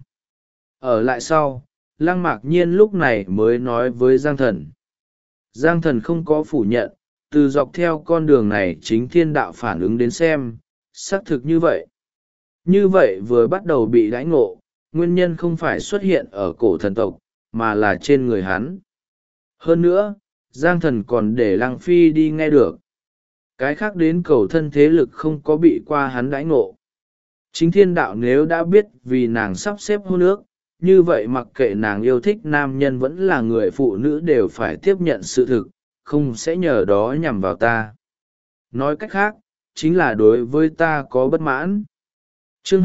Ở lại sau, Lăng Mạc Nhiên lúc này mới nói với Giang Thần. Giang Thần không có phủ nhận, từ dọc theo con đường này chính thiên đạo phản ứng đến xem, xác thực như vậy. Như vậy vừa bắt đầu bị đãi ngộ, nguyên nhân không phải xuất hiện ở cổ thần tộc, mà là trên người hắn. Hơn nữa, Giang Thần còn để Lăng Phi đi nghe được. Cái khác đến cầu thân thế lực không có bị qua hắn đãi ngộ. Chính thiên đạo nếu đã biết vì nàng sắp xếp hôn ước, như vậy mặc kệ nàng yêu thích nam nhân vẫn là người phụ nữ đều phải tiếp nhận sự thực, không sẽ nhờ đó nhằm vào ta. Nói cách khác, chính là đối với ta có bất mãn. Chương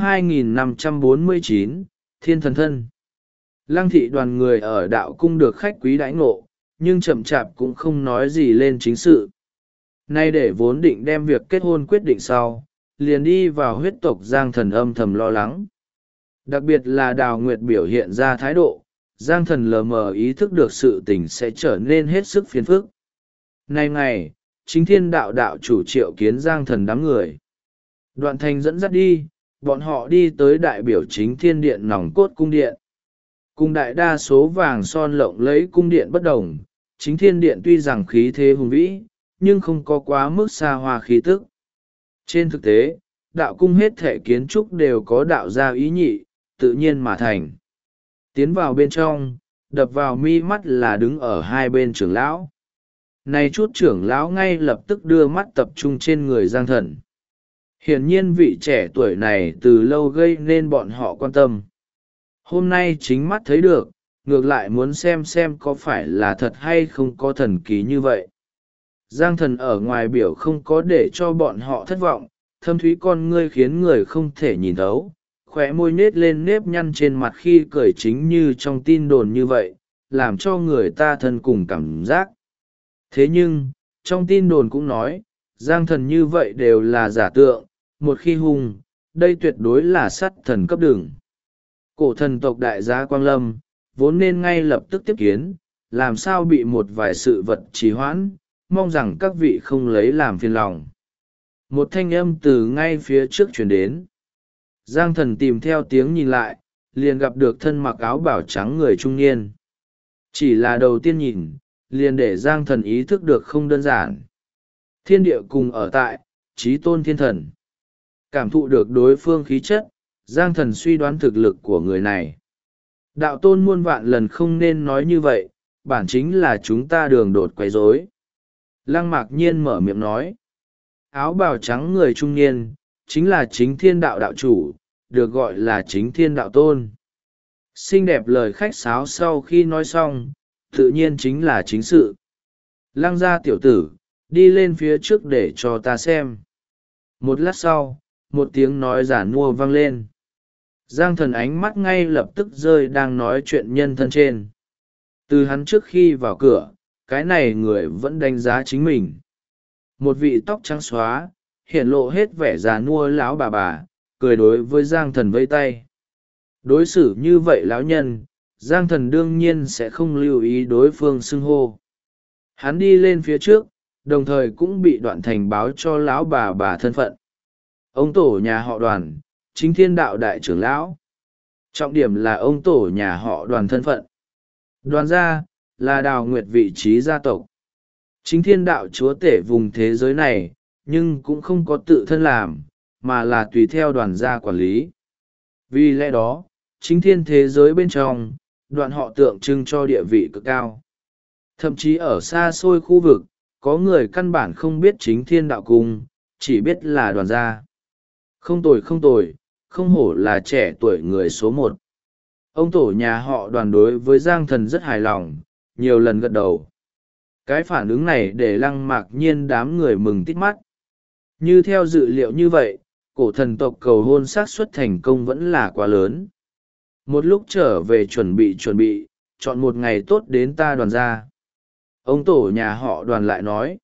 2549, Thiên Thần Thân. Lăng thị đoàn người ở đạo cung được khách quý đãi ngộ, nhưng chậm chạp cũng không nói gì lên chính sự. Nay để vốn định đem việc kết hôn quyết định sau, liền đi vào huyết tộc Giang Thần âm thầm lo lắng. Đặc biệt là Đào Nguyệt biểu hiện ra thái độ, Giang Thần lờ mờ ý thức được sự tình sẽ trở nên hết sức phiền phức. Nay ngày, chính thiên đạo đạo chủ triệu kiến Giang Thần đám người. Đoạn thành dẫn dắt đi, bọn họ đi tới đại biểu chính thiên điện nòng cốt cung điện. Cùng đại đa số vàng son lộng lẫy cung điện bất đồng, chính thiên điện tuy rằng khí thế hùng vĩ, nhưng không có quá mức xa hoa khí tức. Trên thực tế, đạo cung hết thể kiến trúc đều có đạo gia ý nhị, tự nhiên mà thành. Tiến vào bên trong, đập vào mi mắt là đứng ở hai bên trưởng lão. Này chút trưởng lão ngay lập tức đưa mắt tập trung trên người Giang Thần. Hiển nhiên vị trẻ tuổi này từ lâu gây nên bọn họ quan tâm. Hôm nay chính mắt thấy được, ngược lại muốn xem có phải là thật hay không có thần kỳ như vậy. Giang Thần ở ngoài biểu không có để cho bọn họ thất vọng, thâm thúy con ngươi khiến người không thể nhìn thấu, khóe môi nết lên nếp nhăn trên mặt khi cười chính như trong tin đồn như vậy, làm cho người ta thân cùng cảm giác. Thế nhưng, trong tin đồn cũng nói, Giang Thần như vậy đều là giả tượng, một khi hung, đây tuyệt đối là sát thần cấp đường. Cổ thần tộc đại gia Quang Lâm, vốn nên ngay lập tức tiếp kiến, làm sao bị một vài sự vật trì hoãn, mong rằng các vị không lấy làm phiền lòng. Một thanh âm từ ngay phía trước chuyển đến. Giang Thần tìm theo tiếng nhìn lại, liền gặp được thân mặc áo bảo trắng người trung niên. Chỉ là đầu tiên nhìn, liền để Giang Thần ý thức được không đơn giản. Thiên địa cùng ở tại, chí tôn thiên thần. Cảm thụ được đối phương khí chất, Giang Thần suy đoán thực lực của người này. Đạo tôn muôn vạn lần không nên nói như vậy, bản chính là chúng ta đường đột quấy rối. Lăng Mạc Nhiên mở miệng nói. Áo bào trắng người trung niên, chính là chính thiên đạo đạo chủ, được gọi là chính thiên đạo tôn. Xinh đẹp lời khách sáo sau khi nói xong, tự nhiên chính là chính sự. Lăng gia tiểu tử, đi lên phía trước để cho ta xem. Một lát sau, một tiếng nói giả nua vang lên. Giang Thần ánh mắt ngay lập tức rơi đang nói chuyện nhân thân trên. Từ hắn trước khi vào cửa, cái này người vẫn đánh giá chính mình. Một vị tóc trắng xóa, hiện lộ hết vẻ già nua lão bà, cười đối với Giang Thần vây tay. Đối xử như vậy lão nhân, Giang Thần đương nhiên sẽ không lưu ý đối phương xưng hô. Hắn đi lên phía trước, đồng thời cũng bị Đoạn Thành báo cho lão bà thân phận. Ông tổ nhà họ Đoàn, Chính Thiên Đạo đại trưởng lão. Trọng điểm là ông tổ nhà họ Đoàn thân phận. Đoàn gia là Đào Nguyệt vị trí gia tộc. Chính Thiên Đạo chúa tể vùng thế giới này, nhưng cũng không có tự thân làm, mà là tùy theo Đoàn gia quản lý. Vì lẽ đó, chính thiên thế giới bên trong, Đoạn họ tượng trưng cho địa vị cực cao. Thậm chí ở xa xôi khu vực, có người căn bản không biết Chính Thiên Đạo cung, chỉ biết là Đoàn gia. Không tồi không tồi, không hổ là trẻ tuổi người số một. Ông tổ nhà họ Đoàn đối với Giang Thần rất hài lòng, nhiều lần gật đầu. Cái phản ứng này để Lăng Mạc Nhiên đám người mừng tít mắt. Như theo dự liệu như vậy, cổ thần tộc cầu hôn xác suất thành công vẫn là quá lớn. Một lúc trở về chuẩn bị, chọn một ngày tốt đến ta Đoàn ra. Ông tổ nhà họ Đoàn lại nói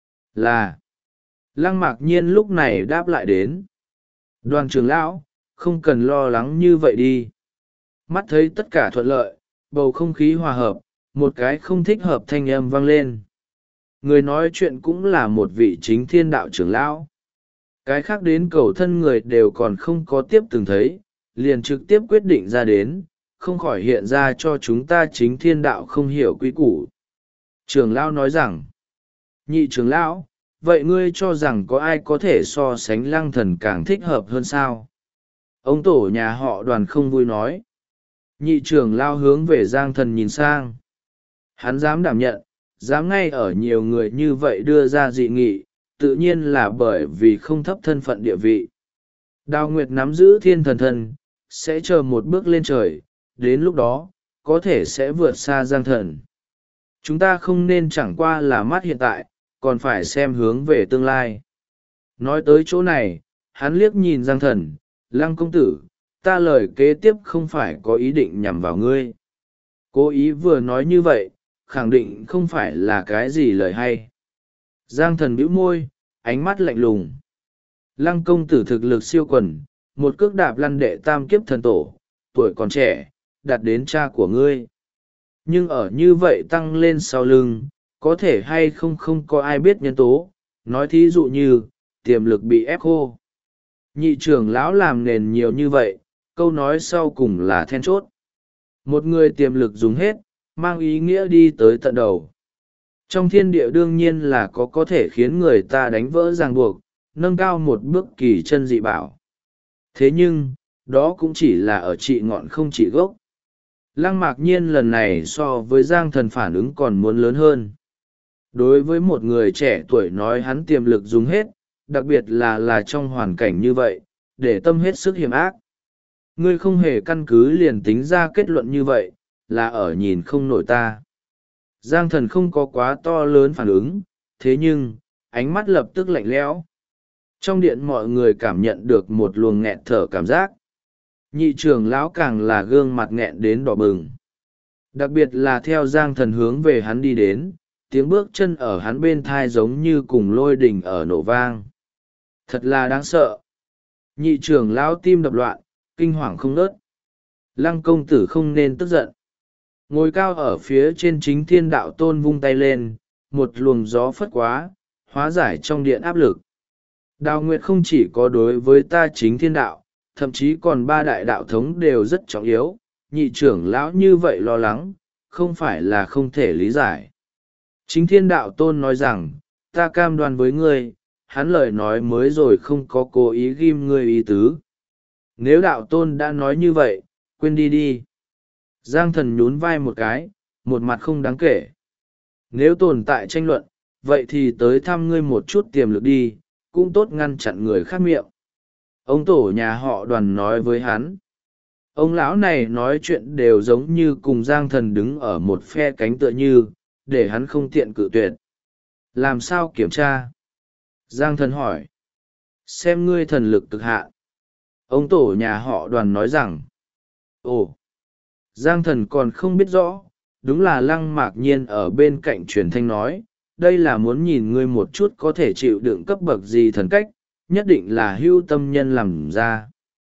là. Lăng Mạc Nhiên lúc này đáp lại đến. Đoàn trưởng lão, không cần lo lắng như vậy đi. Mắt thấy tất cả thuận lợi, bầu không khí hòa hợp, một cái không thích hợp thanh âm vang lên. Người nói chuyện cũng là một vị Chính Thiên Đạo trưởng lão. Cái khác đến cầu thân người đều còn không có tiếp từng thấy, liền trực tiếp quyết định ra đến, không khỏi hiện ra cho chúng ta Chính Thiên Đạo không hiểu quy củ. Trưởng lão nói rằng, nhị trưởng lão, vậy ngươi cho rằng có ai có thể so sánh Lăng Thần càng thích hợp hơn sao? Ông tổ nhà họ Đoàn không vui nói. Nhị trưởng lão hướng về Giang Thần nhìn sang. Hắn dám đảm nhận, dám ngay ở nhiều người như vậy đưa ra dị nghị, tự nhiên là bởi vì không thấp thân phận địa vị. Đào Nguyệt nắm giữ thiên thần thân, sẽ chờ một bước lên trời, đến lúc đó, có thể sẽ vượt xa Giang Thần. Chúng ta không nên chẳng qua là mắt hiện tại, còn phải xem hướng về tương lai. Nói tới chỗ này, hắn liếc nhìn Giang Thần, Lăng công tử, ta lời kế tiếp không phải có ý định nhằm vào ngươi. Cố ý vừa nói như vậy, khẳng định không phải là cái gì lời hay. Giang Thần bĩu môi, ánh mắt lạnh lùng. Lăng công tử thực lực siêu quần, một cước đạp lăn đệ tam kiếp thần tổ, tuổi còn trẻ, đạt đến cha của ngươi. Nhưng ở như vậy tăng lên sau lưng, có thể hay không có ai biết nhân tố, nói thí dụ như, tiềm lực bị ép khô. Nhị trưởng lão làm nền nhiều như vậy, câu nói sau cùng là then chốt. Một người tiềm lực dùng hết, mang ý nghĩa đi tới tận đầu. Trong thiên địa đương nhiên là có thể khiến người ta đánh vỡ ràng buộc, nâng cao một bước kỳ chân dị bảo. Thế nhưng, đó cũng chỉ là ở trị ngọn không trị gốc. Lăng Mạc Nhiên lần này so với Giang Thần phản ứng còn muốn lớn hơn. Đối với một người trẻ tuổi nói hắn tiềm lực dùng hết, đặc biệt là trong hoàn cảnh như vậy, để tâm hết sức hiểm ác. Ngươi không hề căn cứ liền tính ra kết luận như vậy, là ở nhìn không nổi ta. Giang Thần không có quá to lớn phản ứng, thế nhưng, ánh mắt lập tức lạnh lẽo. Trong điện mọi người cảm nhận được một luồng nghẹn thở cảm giác. Nhị trưởng lão càng là gương mặt nghẹn đến đỏ bừng. Đặc biệt là theo Giang Thần hướng về hắn đi đến, tiếng bước chân ở hắn bên thai giống như cùng lôi đình ở nổ vang. Thật là đáng sợ. Nhị trưởng lão tim đập loạn, kinh hoàng không ngớt. Lăng công tử không nên tức giận. Ngồi cao ở phía trên Chính Thiên Đạo tôn vung tay lên, một luồng gió phất quá, hóa giải trong điện áp lực. Đào Nguyệt không chỉ có đối với ta Chính Thiên Đạo, thậm chí còn ba đại đạo thống đều rất trọng yếu, nhị trưởng lão như vậy lo lắng, không phải là không thể lý giải. Chính Thiên Đạo tôn nói rằng, ta cam đoan với ngươi, hắn lời nói mới rồi không có cố ý ghim ngươi ý tứ. Nếu đạo tôn đã nói như vậy, quên đi đi. Giang Thần nhún vai một cái, một mặt không đáng kể. Nếu tồn tại tranh luận, vậy thì tới thăm ngươi một chút tiềm lực đi, cũng tốt ngăn chặn người khác miệng. Ông tổ nhà họ Đoàn nói với hắn. Ông lão này nói chuyện đều giống như cùng Giang Thần đứng ở một phe cánh tựa như, để hắn không tiện cự tuyệt. Làm sao kiểm tra? Giang Thần hỏi. Xem ngươi thần lực cực hạn. Ông tổ nhà họ Đoàn nói rằng, ồ, Giang Thần còn không biết rõ, đúng là Lăng Mạc Nhiên ở bên cạnh truyền thanh nói, đây là muốn nhìn ngươi một chút có thể chịu đựng cấp bậc gì thần cách, nhất định là hưu tâm nhân làm ra.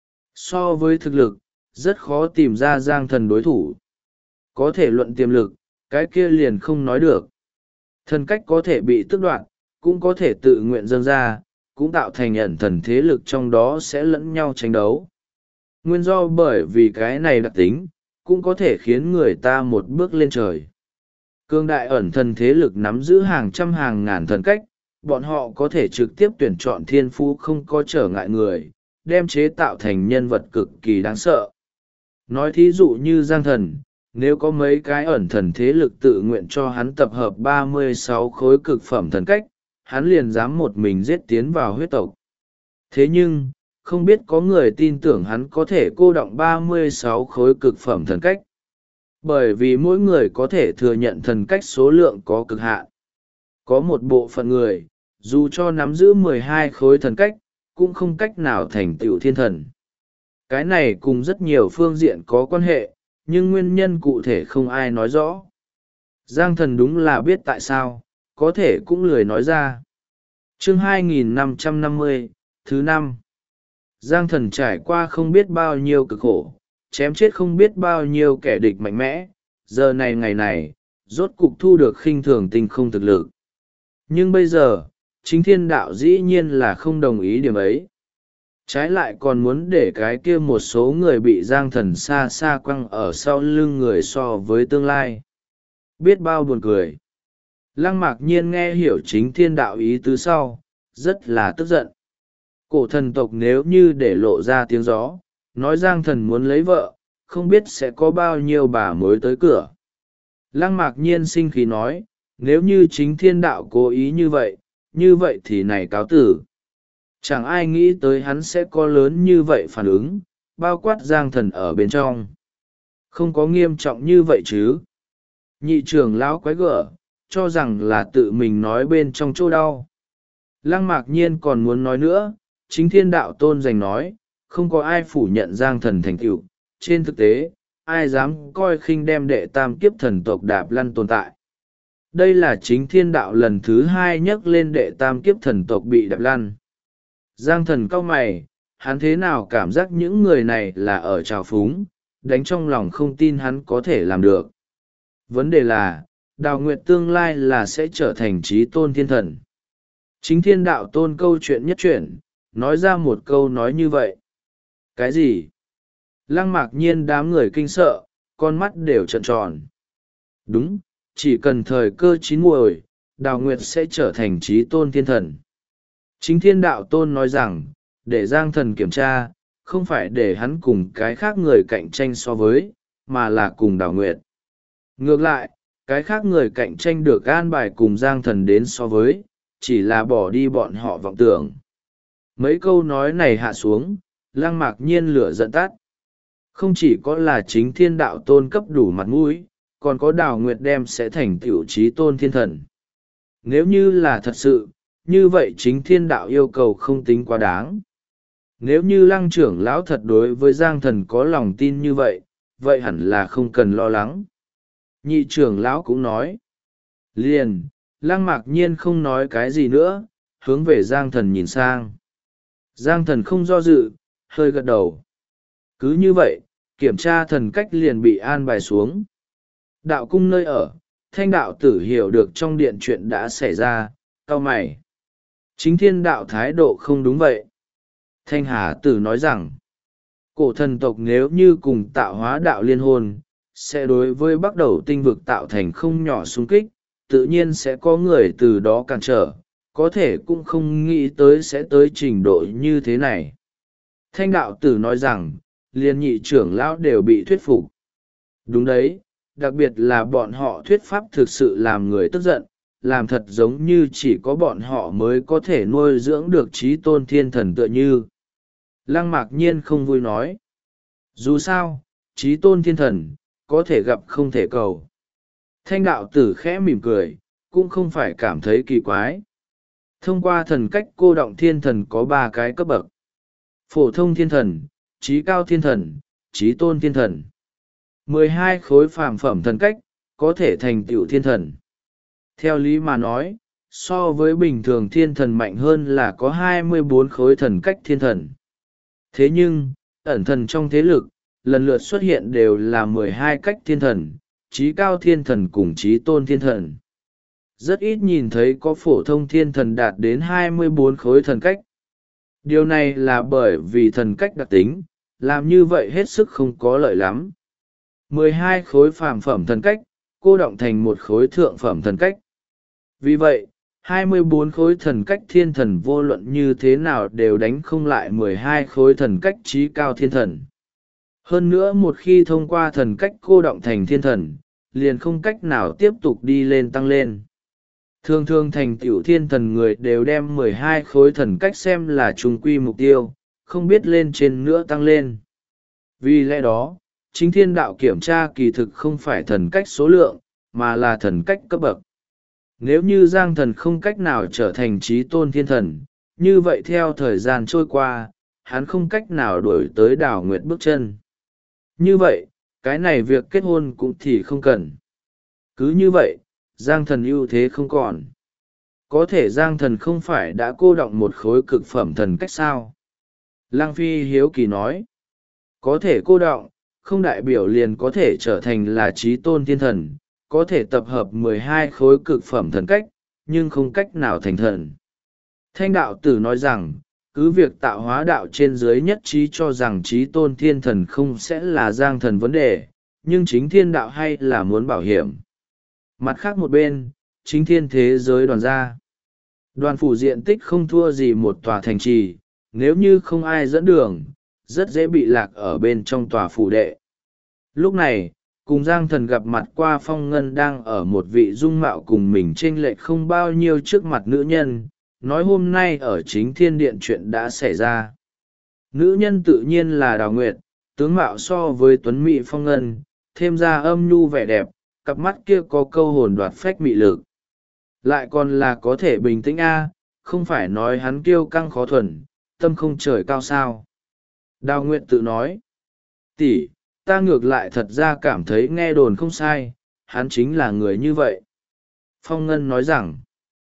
So với thực lực, rất khó tìm ra Giang Thần đối thủ. Có thể luận tiềm lực, cái kia liền không nói được. Thần cách có thể bị tước đoạt, cũng có thể tự nguyện dâng ra, cũng tạo thành ẩn thần thế lực trong đó sẽ lẫn nhau tranh đấu. Nguyên do bởi vì cái này đặc tính, cũng có thể khiến người ta một bước lên trời. Cương đại ẩn thần thế lực nắm giữ hàng trăm hàng ngàn thần cách, bọn họ có thể trực tiếp tuyển chọn thiên phú không có trở ngại người, đem chế tạo thành nhân vật cực kỳ đáng sợ. Nói thí dụ như Giang Thần, nếu có mấy cái ẩn thần thế lực tự nguyện cho hắn tập hợp 36 khối cực phẩm thần cách, hắn liền dám một mình giết tiến vào huyết tộc. Thế nhưng, không biết có người tin tưởng hắn có thể cô đọng 36 khối cực phẩm thần cách. Bởi vì mỗi người có thể thừa nhận thần cách số lượng có cực hạn. Có một bộ phận người, dù cho nắm giữ 12 khối thần cách, cũng không cách nào thành tựu thiên thần. Cái này cùng rất nhiều phương diện có quan hệ, nhưng nguyên nhân cụ thể không ai nói rõ. Giang Thần đúng là biết tại sao, có thể cũng lười nói ra. Chương 2550, thứ 5. Giang Thần trải qua không biết bao nhiêu cực khổ, chém chết không biết bao nhiêu kẻ địch mạnh mẽ, giờ này ngày này, rốt cục thu được khinh thường tinh không thực lực. Nhưng bây giờ, chính thiên đạo dĩ nhiên là không đồng ý điểm ấy. Trái lại còn muốn để cái kia một số người bị Giang Thần xa xa quăng ở sau lưng người so với tương lai. Biết bao buồn cười. Lăng Mạc Nhiên nghe hiểu chính thiên đạo ý tứ sau, rất là tức giận. Cổ thần tộc nếu như để lộ ra tiếng gió, nói Giang Thần muốn lấy vợ, không biết sẽ có bao nhiêu bà mới tới cửa. Lăng Mạc Nhiên sinh khí nói, nếu như chính thiên đạo cố ý như vậy thì này cáo tử. Chẳng ai nghĩ tới hắn sẽ có lớn như vậy phản ứng, bao quát Giang Thần ở bên trong. Không có nghiêm trọng như vậy chứ. Nhị trưởng lão quái gở, cho rằng là tự mình nói bên trong chỗ đau. Lăng Mạc Nhiên còn muốn nói nữa, chính thiên đạo tôn giành nói, không có ai phủ nhận Giang Thần thành tựu. Trên thực tế, ai dám coi khinh đem đệ tam kiếp thần tộc đạp lăn tồn tại. Đây là chính thiên đạo lần thứ 2 nhắc lên đệ tam kiếp thần tộc bị đạp lăn. Giang Thần cau mày, hắn thế nào cảm giác những người này là ở trào phúng, đánh trong lòng không tin hắn có thể làm được. Vấn đề là, Đào Nguyệt tương lai là sẽ trở thành trí tôn thiên thần. Chính thiên đạo tôn câu chuyện nhất chuyển, nói ra một câu nói như vậy. Cái gì? Lăng Mạc Nhiên đám người kinh sợ, con mắt đều trợn tròn. Đúng, chỉ cần thời cơ chín muồi, Đào Nguyệt sẽ trở thành trí tôn thiên thần. Chính thiên đạo tôn nói rằng, để Giang Thần kiểm tra, không phải để hắn cùng cái khác người cạnh tranh so với, mà là cùng Đào Nguyệt. Ngược lại, cái khác người cạnh tranh được an bài cùng Giang Thần đến so với, chỉ là bỏ đi bọn họ vọng tưởng. Mấy câu nói này hạ xuống, Lăng Mạc Nhiên lửa giận tắt. Không chỉ có là chính thiên đạo tôn cấp đủ mặt mũi, còn có Đào Nguyệt đem sẽ thành tiểu trí tôn thiên thần. Nếu như là thật sự, như vậy chính thiên đạo yêu cầu không tính quá đáng. Nếu như Lăng trưởng lão thật đối với Giang Thần có lòng tin như vậy, vậy hẳn là không cần lo lắng. Nhị trưởng lão cũng nói. Liền, Lăng Mạc Nhiên không nói cái gì nữa, hướng về Giang Thần nhìn sang. Giang Thần không do dự, hơi gật đầu. Cứ như vậy, kiểm tra thần cách liền bị an bài xuống. Đạo cung nơi ở, Thanh đạo tử hiểu được trong điện chuyện đã xảy ra, cau mày. Chính thiên đạo thái độ không đúng vậy. Thanh Hà tử nói rằng, cổ thần tộc nếu như cùng tạo hóa đạo liên hôn, sẽ đối với bắt đầu tinh vực tạo thành không nhỏ xung kích, tự nhiên sẽ có người từ đó cản trở, có thể cũng không nghĩ tới sẽ tới trình độ như thế này. Thanh đạo tử nói rằng, liên nhị trưởng lão đều bị thuyết phục. Đúng đấy, đặc biệt là bọn họ thuyết pháp thực sự làm người tức giận, làm thật giống như chỉ có bọn họ mới có thể nuôi dưỡng được trí tôn thiên thần tựa như. Lăng Mạc Nhiên không vui nói. Dù sao, trí tôn thiên thần, có thể gặp không thể cầu. Thanh đạo tử khẽ mỉm cười, cũng không phải cảm thấy kỳ quái. Thông qua thần cách cô động thiên thần có 3 cái cấp bậc. phổ thông thiên thần, trí cao thiên thần, trí tôn thiên thần. 12 khối phàm phẩm thần cách, có thể thành tựu thiên thần. Theo lý mà nói, so với bình thường thiên thần mạnh hơn là có 24 khối thần cách thiên thần. Thế nhưng, ẩn thần trong thế lực, lần lượt xuất hiện đều là 12 cách thiên thần, trí cao thiên thần cùng trí tôn thiên thần. Rất ít nhìn thấy có phổ thông thiên thần đạt đến 24 khối thần cách. Điều này là bởi vì thần cách đặc tính, làm như vậy hết sức không có lợi lắm. 12 khối phàm phẩm thần cách, cô động thành một khối thượng phẩm thần cách. Vì vậy, 24 khối thần cách thiên thần vô luận như thế nào đều đánh không lại 12 khối thần cách trí cao thiên thần. Hơn nữa một khi thông qua thần cách cô động thành thiên thần, liền không cách nào tiếp tục đi lên tăng lên. Thường thường thành tựu thiên thần người đều đem 12 khối thần cách xem là trung quy mục tiêu, không biết lên trên nữa tăng lên. Vì lẽ đó, chính thiên đạo kiểm tra kỳ thực không phải thần cách số lượng, mà là thần cách cấp bậc. Nếu như Giang Thần không cách nào trở thành trí tôn thiên thần, như vậy theo thời gian trôi qua, hắn không cách nào đuổi tới Đào Nguyệt bước chân. Như vậy, cái này việc kết hôn cũng thì không cần. Cứ như vậy, Giang Thần ưu thế không còn. Có thể Giang Thần không phải đã cô động một khối cực phẩm thần cách sao? Lang Phi hiếu kỳ nói. Có thể cô động, không đại biểu liền có thể trở thành là trí tôn thiên thần, có thể tập hợp 12 khối cực phẩm thần cách, nhưng không cách nào thành thần. Thanh đạo tử nói rằng, cứ việc tạo hóa đạo trên dưới nhất trí cho rằng trí tôn thiên thần không sẽ là Giang Thần vấn đề, nhưng chính thiên đạo hay là muốn bảo hiểm. Mặt khác một bên, chính thiên thế giới đoàn gia. Đoàn phủ diện tích không thua gì một tòa thành trì, nếu như không ai dẫn đường, rất dễ bị lạc ở bên trong tòa phủ đệ. Lúc này, cùng Giang Thần gặp mặt qua Phong Ngân đang ở một vị dung mạo cùng mình chênh lệch không bao nhiêu trước mặt nữ nhân, nói hôm nay ở chính thiên điện chuyện đã xảy ra. Nữ nhân tự nhiên là Đào Nguyệt, tướng mạo so với tuấn mỹ Phong Ngân, thêm ra âm nhu vẻ đẹp, cặp mắt kia có câu hồn đoạt phách mị lực. Lại còn là có thể bình tĩnh không phải nói hắn kiêu căng khó thuần, tâm không trời cao sao. Đào Nguyệt tự nói, tỷ, ta ngược lại thật ra cảm thấy nghe đồn không sai, hắn chính là người như vậy. Phong Ngân nói rằng,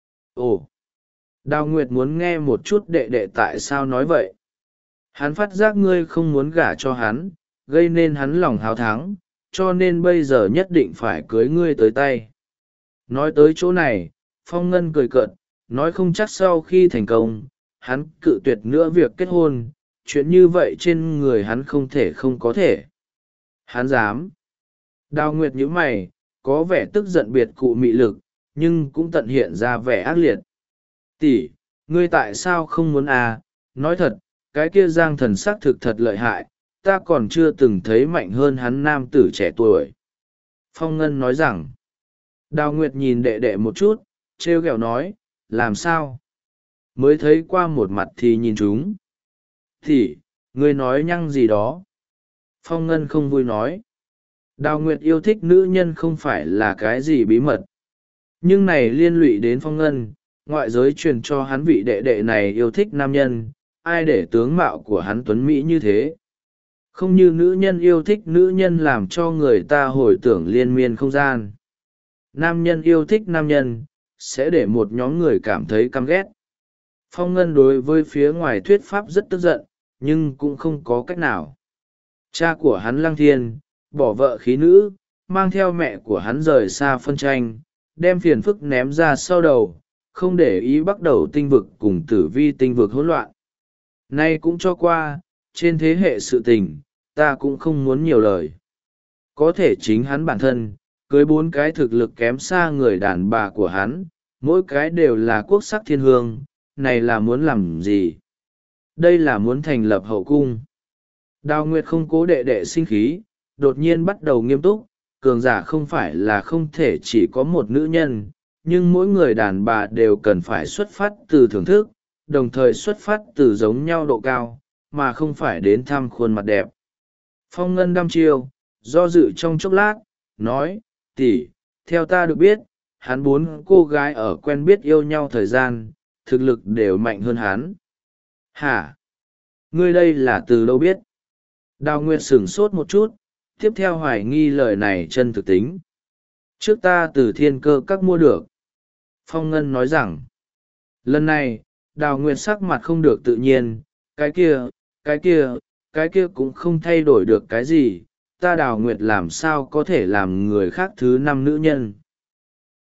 ồ, Đào Nguyệt muốn nghe một chút đệ đệ tại sao nói vậy. Hắn phát giác ngươi không muốn gả cho hắn, gây nên hắn lòng háo thắng, cho nên bây giờ nhất định phải cưới ngươi tới tay. Nói tới chỗ này, Phong Ngân cười cợt, nói không chắc sau khi thành công, hắn cự tuyệt nữa việc kết hôn, chuyện như vậy trên người hắn không thể không có thể. Hắn dám. Đào Nguyệt nhíu mày, có vẻ tức giận biệt cụ mị lực, nhưng cũng tận hiện ra vẻ ác liệt. Tỷ, ngươi tại sao không muốn nói thật, cái kia Giang Thần xác thực thật lợi hại, ta còn chưa từng thấy mạnh hơn hắn nam tử trẻ tuổi. Phong Ngân nói rằng, Đào Nguyệt nhìn đệ đệ một chút, trêu ghẹo nói, làm sao? Mới thấy qua một mặt thì nhìn chúng. Tỷ, ngươi nói nhăng gì đó? Phong Ngân không vui nói. Đào Nguyệt yêu thích nữ nhân không phải là cái gì bí mật. Nhưng này liên lụy đến Phong Ngân, ngoại giới truyền cho hắn vị đệ đệ này yêu thích nam nhân, ai để tướng mạo của hắn tuấn mỹ như thế. Không như nữ nhân yêu thích nữ nhân làm cho người ta hồi tưởng liên miên không gian. Nam nhân yêu thích nam nhân, sẽ để một nhóm người cảm thấy căm ghét. Phong Ngân đối với phía ngoài thuyết pháp rất tức giận, nhưng cũng không có cách nào. Cha của hắn Lăng Thiên, bỏ vợ khí nữ, mang theo mẹ của hắn rời xa phân tranh, đem phiền phức ném ra sau đầu, không để ý bắt đầu tinh vực cùng tử vi tinh vực hỗn loạn. Nay cũng cho qua, trên thế hệ sự tình, ta cũng không muốn nhiều lời. Có thể chính hắn bản thân, cưới 4 cái thực lực kém xa người đàn bà của hắn, mỗi cái đều là quốc sắc thiên hương, này là muốn làm gì? Đây là muốn thành lập hậu cung. Đào Nguyệt không cố đệ đệ sinh khí, đột nhiên bắt đầu nghiêm túc, cường giả không phải là không thể chỉ có một nữ nhân, nhưng mỗi người đàn bà đều cần phải xuất phát từ thưởng thức, đồng thời xuất phát từ giống nhau độ cao, mà không phải đến thăm khuôn mặt đẹp. Phong Ngân đăm chiêu, do dự trong chốc lát, nói, tỷ, theo ta được biết, hắn 4 cô gái ở quen biết yêu nhau thời gian, thực lực đều mạnh hơn hắn. Hả? Ngươi đây là từ đâu biết? Đào Nguyệt sửng sốt một chút, tiếp theo hoài nghi lời này chân thực tính. Trước ta từ Thiên Cơ Các mua được. Phong Ngân nói rằng, lần này, Đào Nguyệt sắc mặt không được tự nhiên, cái kia, cái kia, cái kia cũng không thay đổi được cái gì, ta Đào Nguyệt làm sao có thể làm người khác thứ năm nữ nhân.